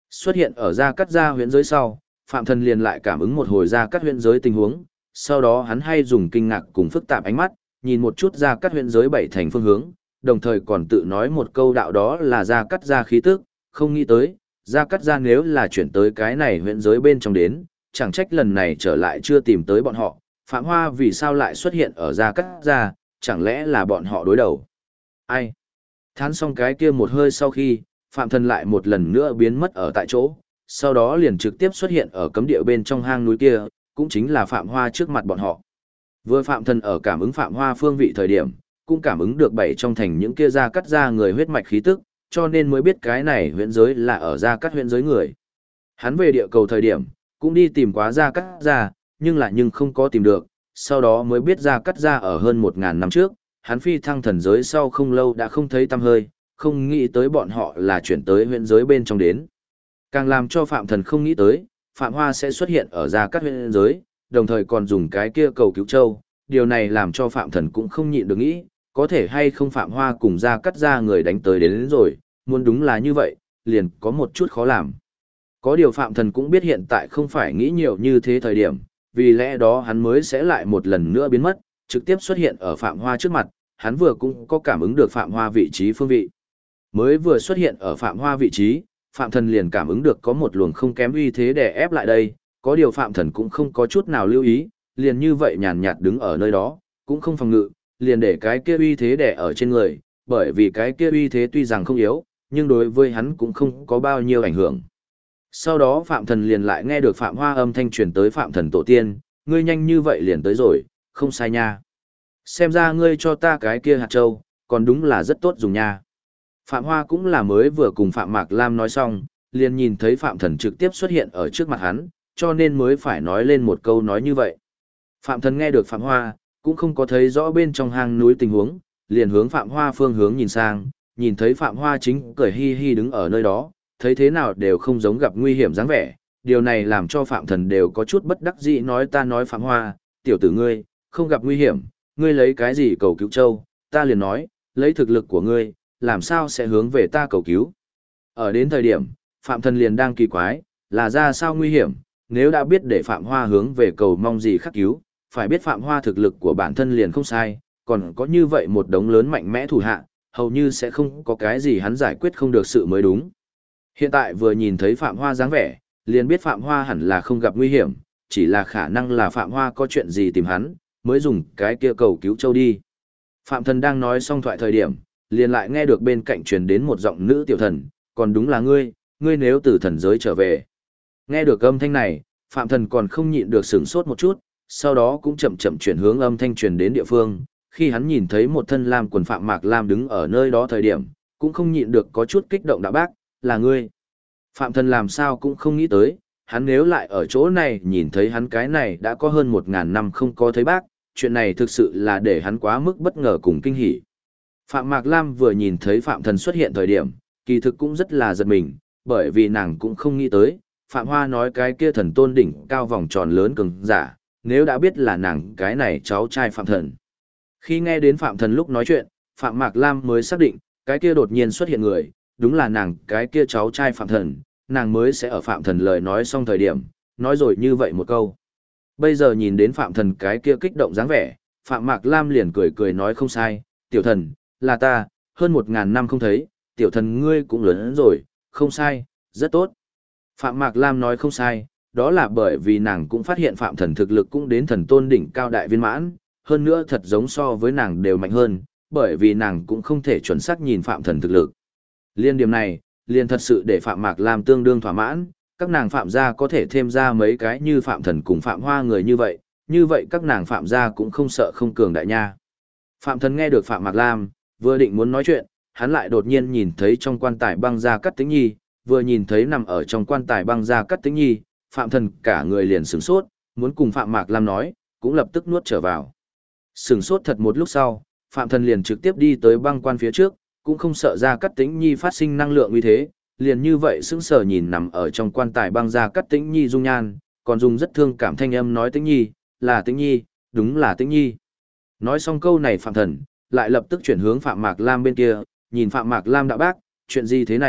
Xuất hiện ở Gia Cát Gia huyễn giới sau, Phạm Thần liền lại cảm ứng một hồi Gia Cát huyễn giới tình huống, sau đó hắn hay dùng kinh ngạc cùng phức tạp ánh mắt, nhìn một chút Gia Cát huyễn giới bảy thành phương hướng, đồng thời còn tự nói một câu đạo đó là Gia Cát Gia khí tức, không nghĩ tới, Gia Cát Gia nếu là chuyển tới cái này huyễn giới bên trong đến, chẳng trách lần này trở lại chưa tìm tới bọn họ, Phạm Hoa vì sao lại xuất hiện ở Gia Cát Gia, chẳng lẽ là bọn họ đối đầu. Ai? Thán xong cái kia một hơi sau khi, Phạm Thần lại một lần nữa biến mất ở tại chỗ, sau đó liền trực tiếp xuất hiện ở cấm địa bên trong hang núi kia, cũng chính là Phạm Hoa trước mặt bọn họ. Vừa Phạm Thần ở cảm ứng Phạm Hoa phương vị thời điểm, cũng cảm ứng được bảy trong thành những kia Gia Cát Gia người huyết mạch khí tức, cho nên mới biết cái này huyễn giới là ở Gia Cát huyễn giới người. Hắn về địa cầu thời điểm, cũng đi tìm quá Gia Cát Gia, nhưng không có tìm được, sau đó mới biết Gia Cát Gia ở hơn 1000 năm trước, hắn phi thăng thần giới sau không lâu đã không thấy tăm hơi, không nghĩ tới bọn họ là chuyển tới huyễn giới bên trong đến. Càng làm cho Phạm Thần không nghĩ tới, Phạm Hoa sẽ xuất hiện ở Gia Cát huyễn giới, đồng thời còn dùng cái kia cầu cứu châu, điều này làm cho Phạm Thần cũng không nhịn được nghĩ, có thể hay không Phạm Hoa cùng Gia Cát Gia người đánh tới đến rồi, muốn đúng là như vậy, liền có một chút khó làm. Có điều Phạm Thần cũng biết hiện tại không phải nghĩ nhiều như thế thời điểm, vì lẽ đó hắn mới sẽ lại một lần nữa biến mất, trực tiếp xuất hiện ở Phạm Hoa trước mặt, hắn vừa cũng có cảm ứng được Phạm Hoa vị trí phương vị. Mới vừa xuất hiện ở Phạm Hoa vị trí, Phạm Thần liền cảm ứng được có một luồng không kém uy thế đè ép lại đây, có điều Phạm Thần cũng không có chút nào lưu ý, liền như vậy nhàn nhạt đứng ở nơi đó, cũng không phòng ngự, liền để cái kia uy thế đè ở trên người, bởi vì cái kia uy thế tuy rằng không yếu, nhưng đối với hắn cũng không có bao nhiêu ảnh hưởng. Sau đó Phạm Thần liền lại nghe được Phạm Hoa âm thanh truyền tới Phạm Thần tổ tiên, ngươi nhanh như vậy liền tới rồi, không sai nha. Xem ra ngươi cho ta cái kia hạt châu, còn đúng là rất tốt dùng nha. Phạm Hoa cũng là mới vừa cùng Phạm Mạc Lam nói xong, liền nhìn thấy Phạm Thần trực tiếp xuất hiện ở trước mặt hắn, cho nên mới phải nói lên một câu nói như vậy. Phạm Thần nghe được Phạm Hoa, cũng không có thấy rõ bên trong hang núi tình huống, liền hướng Phạm Hoa phương hướng nhìn sang, nhìn thấy Phạm Hoa chính cười hi hi đứng ở nơi đó, thấy thế nào đều không giống gặp nguy hiểm dáng vẻ, điều này làm cho Phạm Thần đều có chút bất đắc dĩ nói ta nói Phạm Hoa, tiểu tử ngươi, không gặp nguy hiểm, ngươi lấy cái gì cầu cứu châu, ta liền nói, lấy thực lực của ngươi, làm sao sẽ hướng về ta cầu cứu. Ở đến thời điểm, Phạm Thần liền đang kỳ quái, là ra sao nguy hiểm, nếu đã biết để Phạm Hoa hướng về cầu mong gì khắc cứu, phải biết Phạm Hoa thực lực của bản thân liền không sai, còn có như vậy một đống lớn mạnh mẽ thủ hạ, hầu như sẽ không có cái gì hắn giải quyết không được sự mới đúng. Hiện tại vừa nhìn thấy Phạm Hoa dáng vẻ, liền biết Phạm Hoa hẳn là không gặp nguy hiểm, chỉ là khả năng là Phạm Hoa có chuyện gì tìm hắn, mới dùng cái kia cầu cứu châu đi. Phạm Thần đang nói xong thoại thời điểm, liền lại nghe được bên cạnh truyền đến một giọng nữ tiểu thần, còn đúng là ngươi, ngươi nếu từ thần giới trở về. Nghe được âm thanh này, Phạm Thần còn không nhịn được sửng sốt một chút, sau đó cũng chậm chậm chuyển hướng âm thanh truyền đến địa phương, khi hắn nhìn thấy một thân lam quần Phạm Mạc Lam đứng ở nơi đó thời điểm, cũng không nhịn được có chút kích động đạo bác, là ngươi. Phạm Thần làm sao cũng không nghĩ tới, hắn nếu lại ở chỗ này nhìn thấy hắn cái này đã có hơn 1000 năm không có thấy bác, chuyện này thực sự là để hắn quá mức bất ngờ cùng kinh hỉ. Phạm Mạc Lam vừa nhìn thấy Phạm Thần xuất hiện thời điểm, kỳ thực cũng rất là giật mình, bởi vì nàng cũng không nghĩ tới, Phạm Hoa nói cái kia thần tôn đỉnh cao vòng tròn lớn cường giả, nếu đã biết là nàng cái này cháu trai Phạm Thần. Khi nghe đến Phạm Thần lúc nói chuyện, Phạm Mạc Lam mới xác định, cái kia đột nhiên xuất hiện người, đúng là nàng cái kia cháu trai Phạm Thần, nàng mới sẽ ở Phạm Thần lời nói xong thời điểm, nói rồi như vậy một câu. Bây giờ nhìn đến Phạm Thần cái kia kích động dáng vẻ, Phạm Mạc Lam liền cười cười nói không sai, tiểu thần, là ta, hơn 1000 năm không thấy, tiểu thần ngươi cũng lớn rồi, không sai, rất tốt. Phạm Mạc Lam nói không sai, đó là bởi vì nàng cũng phát hiện Phạm Thần thực lực cũng đến thần tôn đỉnh cao đại viên mãn, hơn nữa thật giống so với nàng đều mạnh hơn, bởi vì nàng cũng không thể chuẩn xác nhìn Phạm Thần thực lực. Liên điểm này, liền thật sự để Phạm Mạc Lam tương đương thỏa mãn, các nàng Phạm gia có thể thêm ra mấy cái như Phạm Thần cùng Phạm Hoa người như vậy các nàng Phạm gia cũng không sợ không cường đại nha. Phạm Thần nghe được Phạm Mạc Lam, vừa định muốn nói chuyện, hắn lại đột nhiên nhìn thấy trong quan tài băng Gia Cát Tĩnh Nhi, vừa nhìn thấy nằm ở trong quan tài băng Gia Cát Tĩnh Nhi, Phạm Thần cả người liền sửng sốt, muốn cùng Phạm Mạc Lam nói, cũng lập tức nuốt trở vào. Sửng sốt thật một lúc sau, Phạm Thần liền trực tiếp đi tới băng quan phía trước, cũng không sợ Gia Cát Tĩnh Nhi phát sinh năng lượng uy thế, liền như vậy sững sờ nhìn nằm ở trong quan tài băng Gia Cát Tĩnh Nhi dung nhan, còn dùng rất thương cảm thanh âm nói Tĩnh Nhi, là Tĩnh Nhi, đúng là Tĩnh Nhi. Nói xong câu này Phạm Thần lại lập tức chuyển hướng Phạm Mạc Lam bên kia, nhìn Phạm Mạc Lam đạo bác, chuyện gì thế này,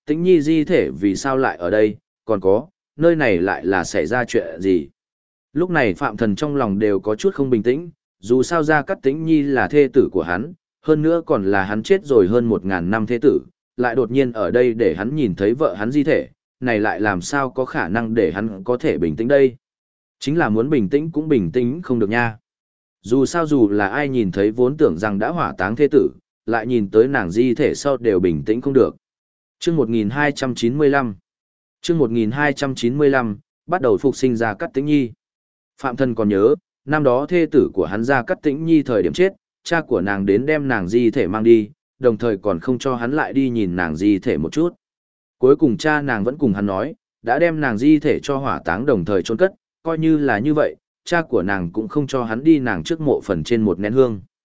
Tĩnh Nhi di thể vì sao lại ở đây, còn có, nơi này lại là xảy ra chuyện gì? Lúc này Phạm Thần trong lòng đều có chút không bình tĩnh, dù sao Gia Cát Tĩnh Nhi là thê tử của hắn, hơn nữa còn là hắn chết rồi hơn 1000 năm thế tử, lại đột nhiên ở đây để hắn nhìn thấy vợ hắn di thể, này lại làm sao có khả năng để hắn có thể bình tĩnh đây? Chính là muốn bình tĩnh cũng bình tĩnh không được nha. Dù sao dù là ai nhìn thấy vốn tưởng rằng đã hỏa táng thế tử, lại nhìn tới nàng di thể sau đều bình tĩnh không được. Chương 1295 Chương 1295, bắt đầu phục sinh Gia Cát Tĩnh Nhi. Phạm Thần còn nhớ, năm đó thê tử của hắn Gia Cát Tĩnh Nhi thời điểm chết, cha của nàng đến đem nàng di thể mang đi, đồng thời còn không cho hắn lại đi nhìn nàng di thể một chút. Cuối cùng cha nàng vẫn cùng hắn nói, đã đem nàng di thể cho hỏa táng đồng thời chôn cất, coi như là như vậy, cha của nàng cũng không cho hắn đi nàng trước mộ phần trên một nén hương.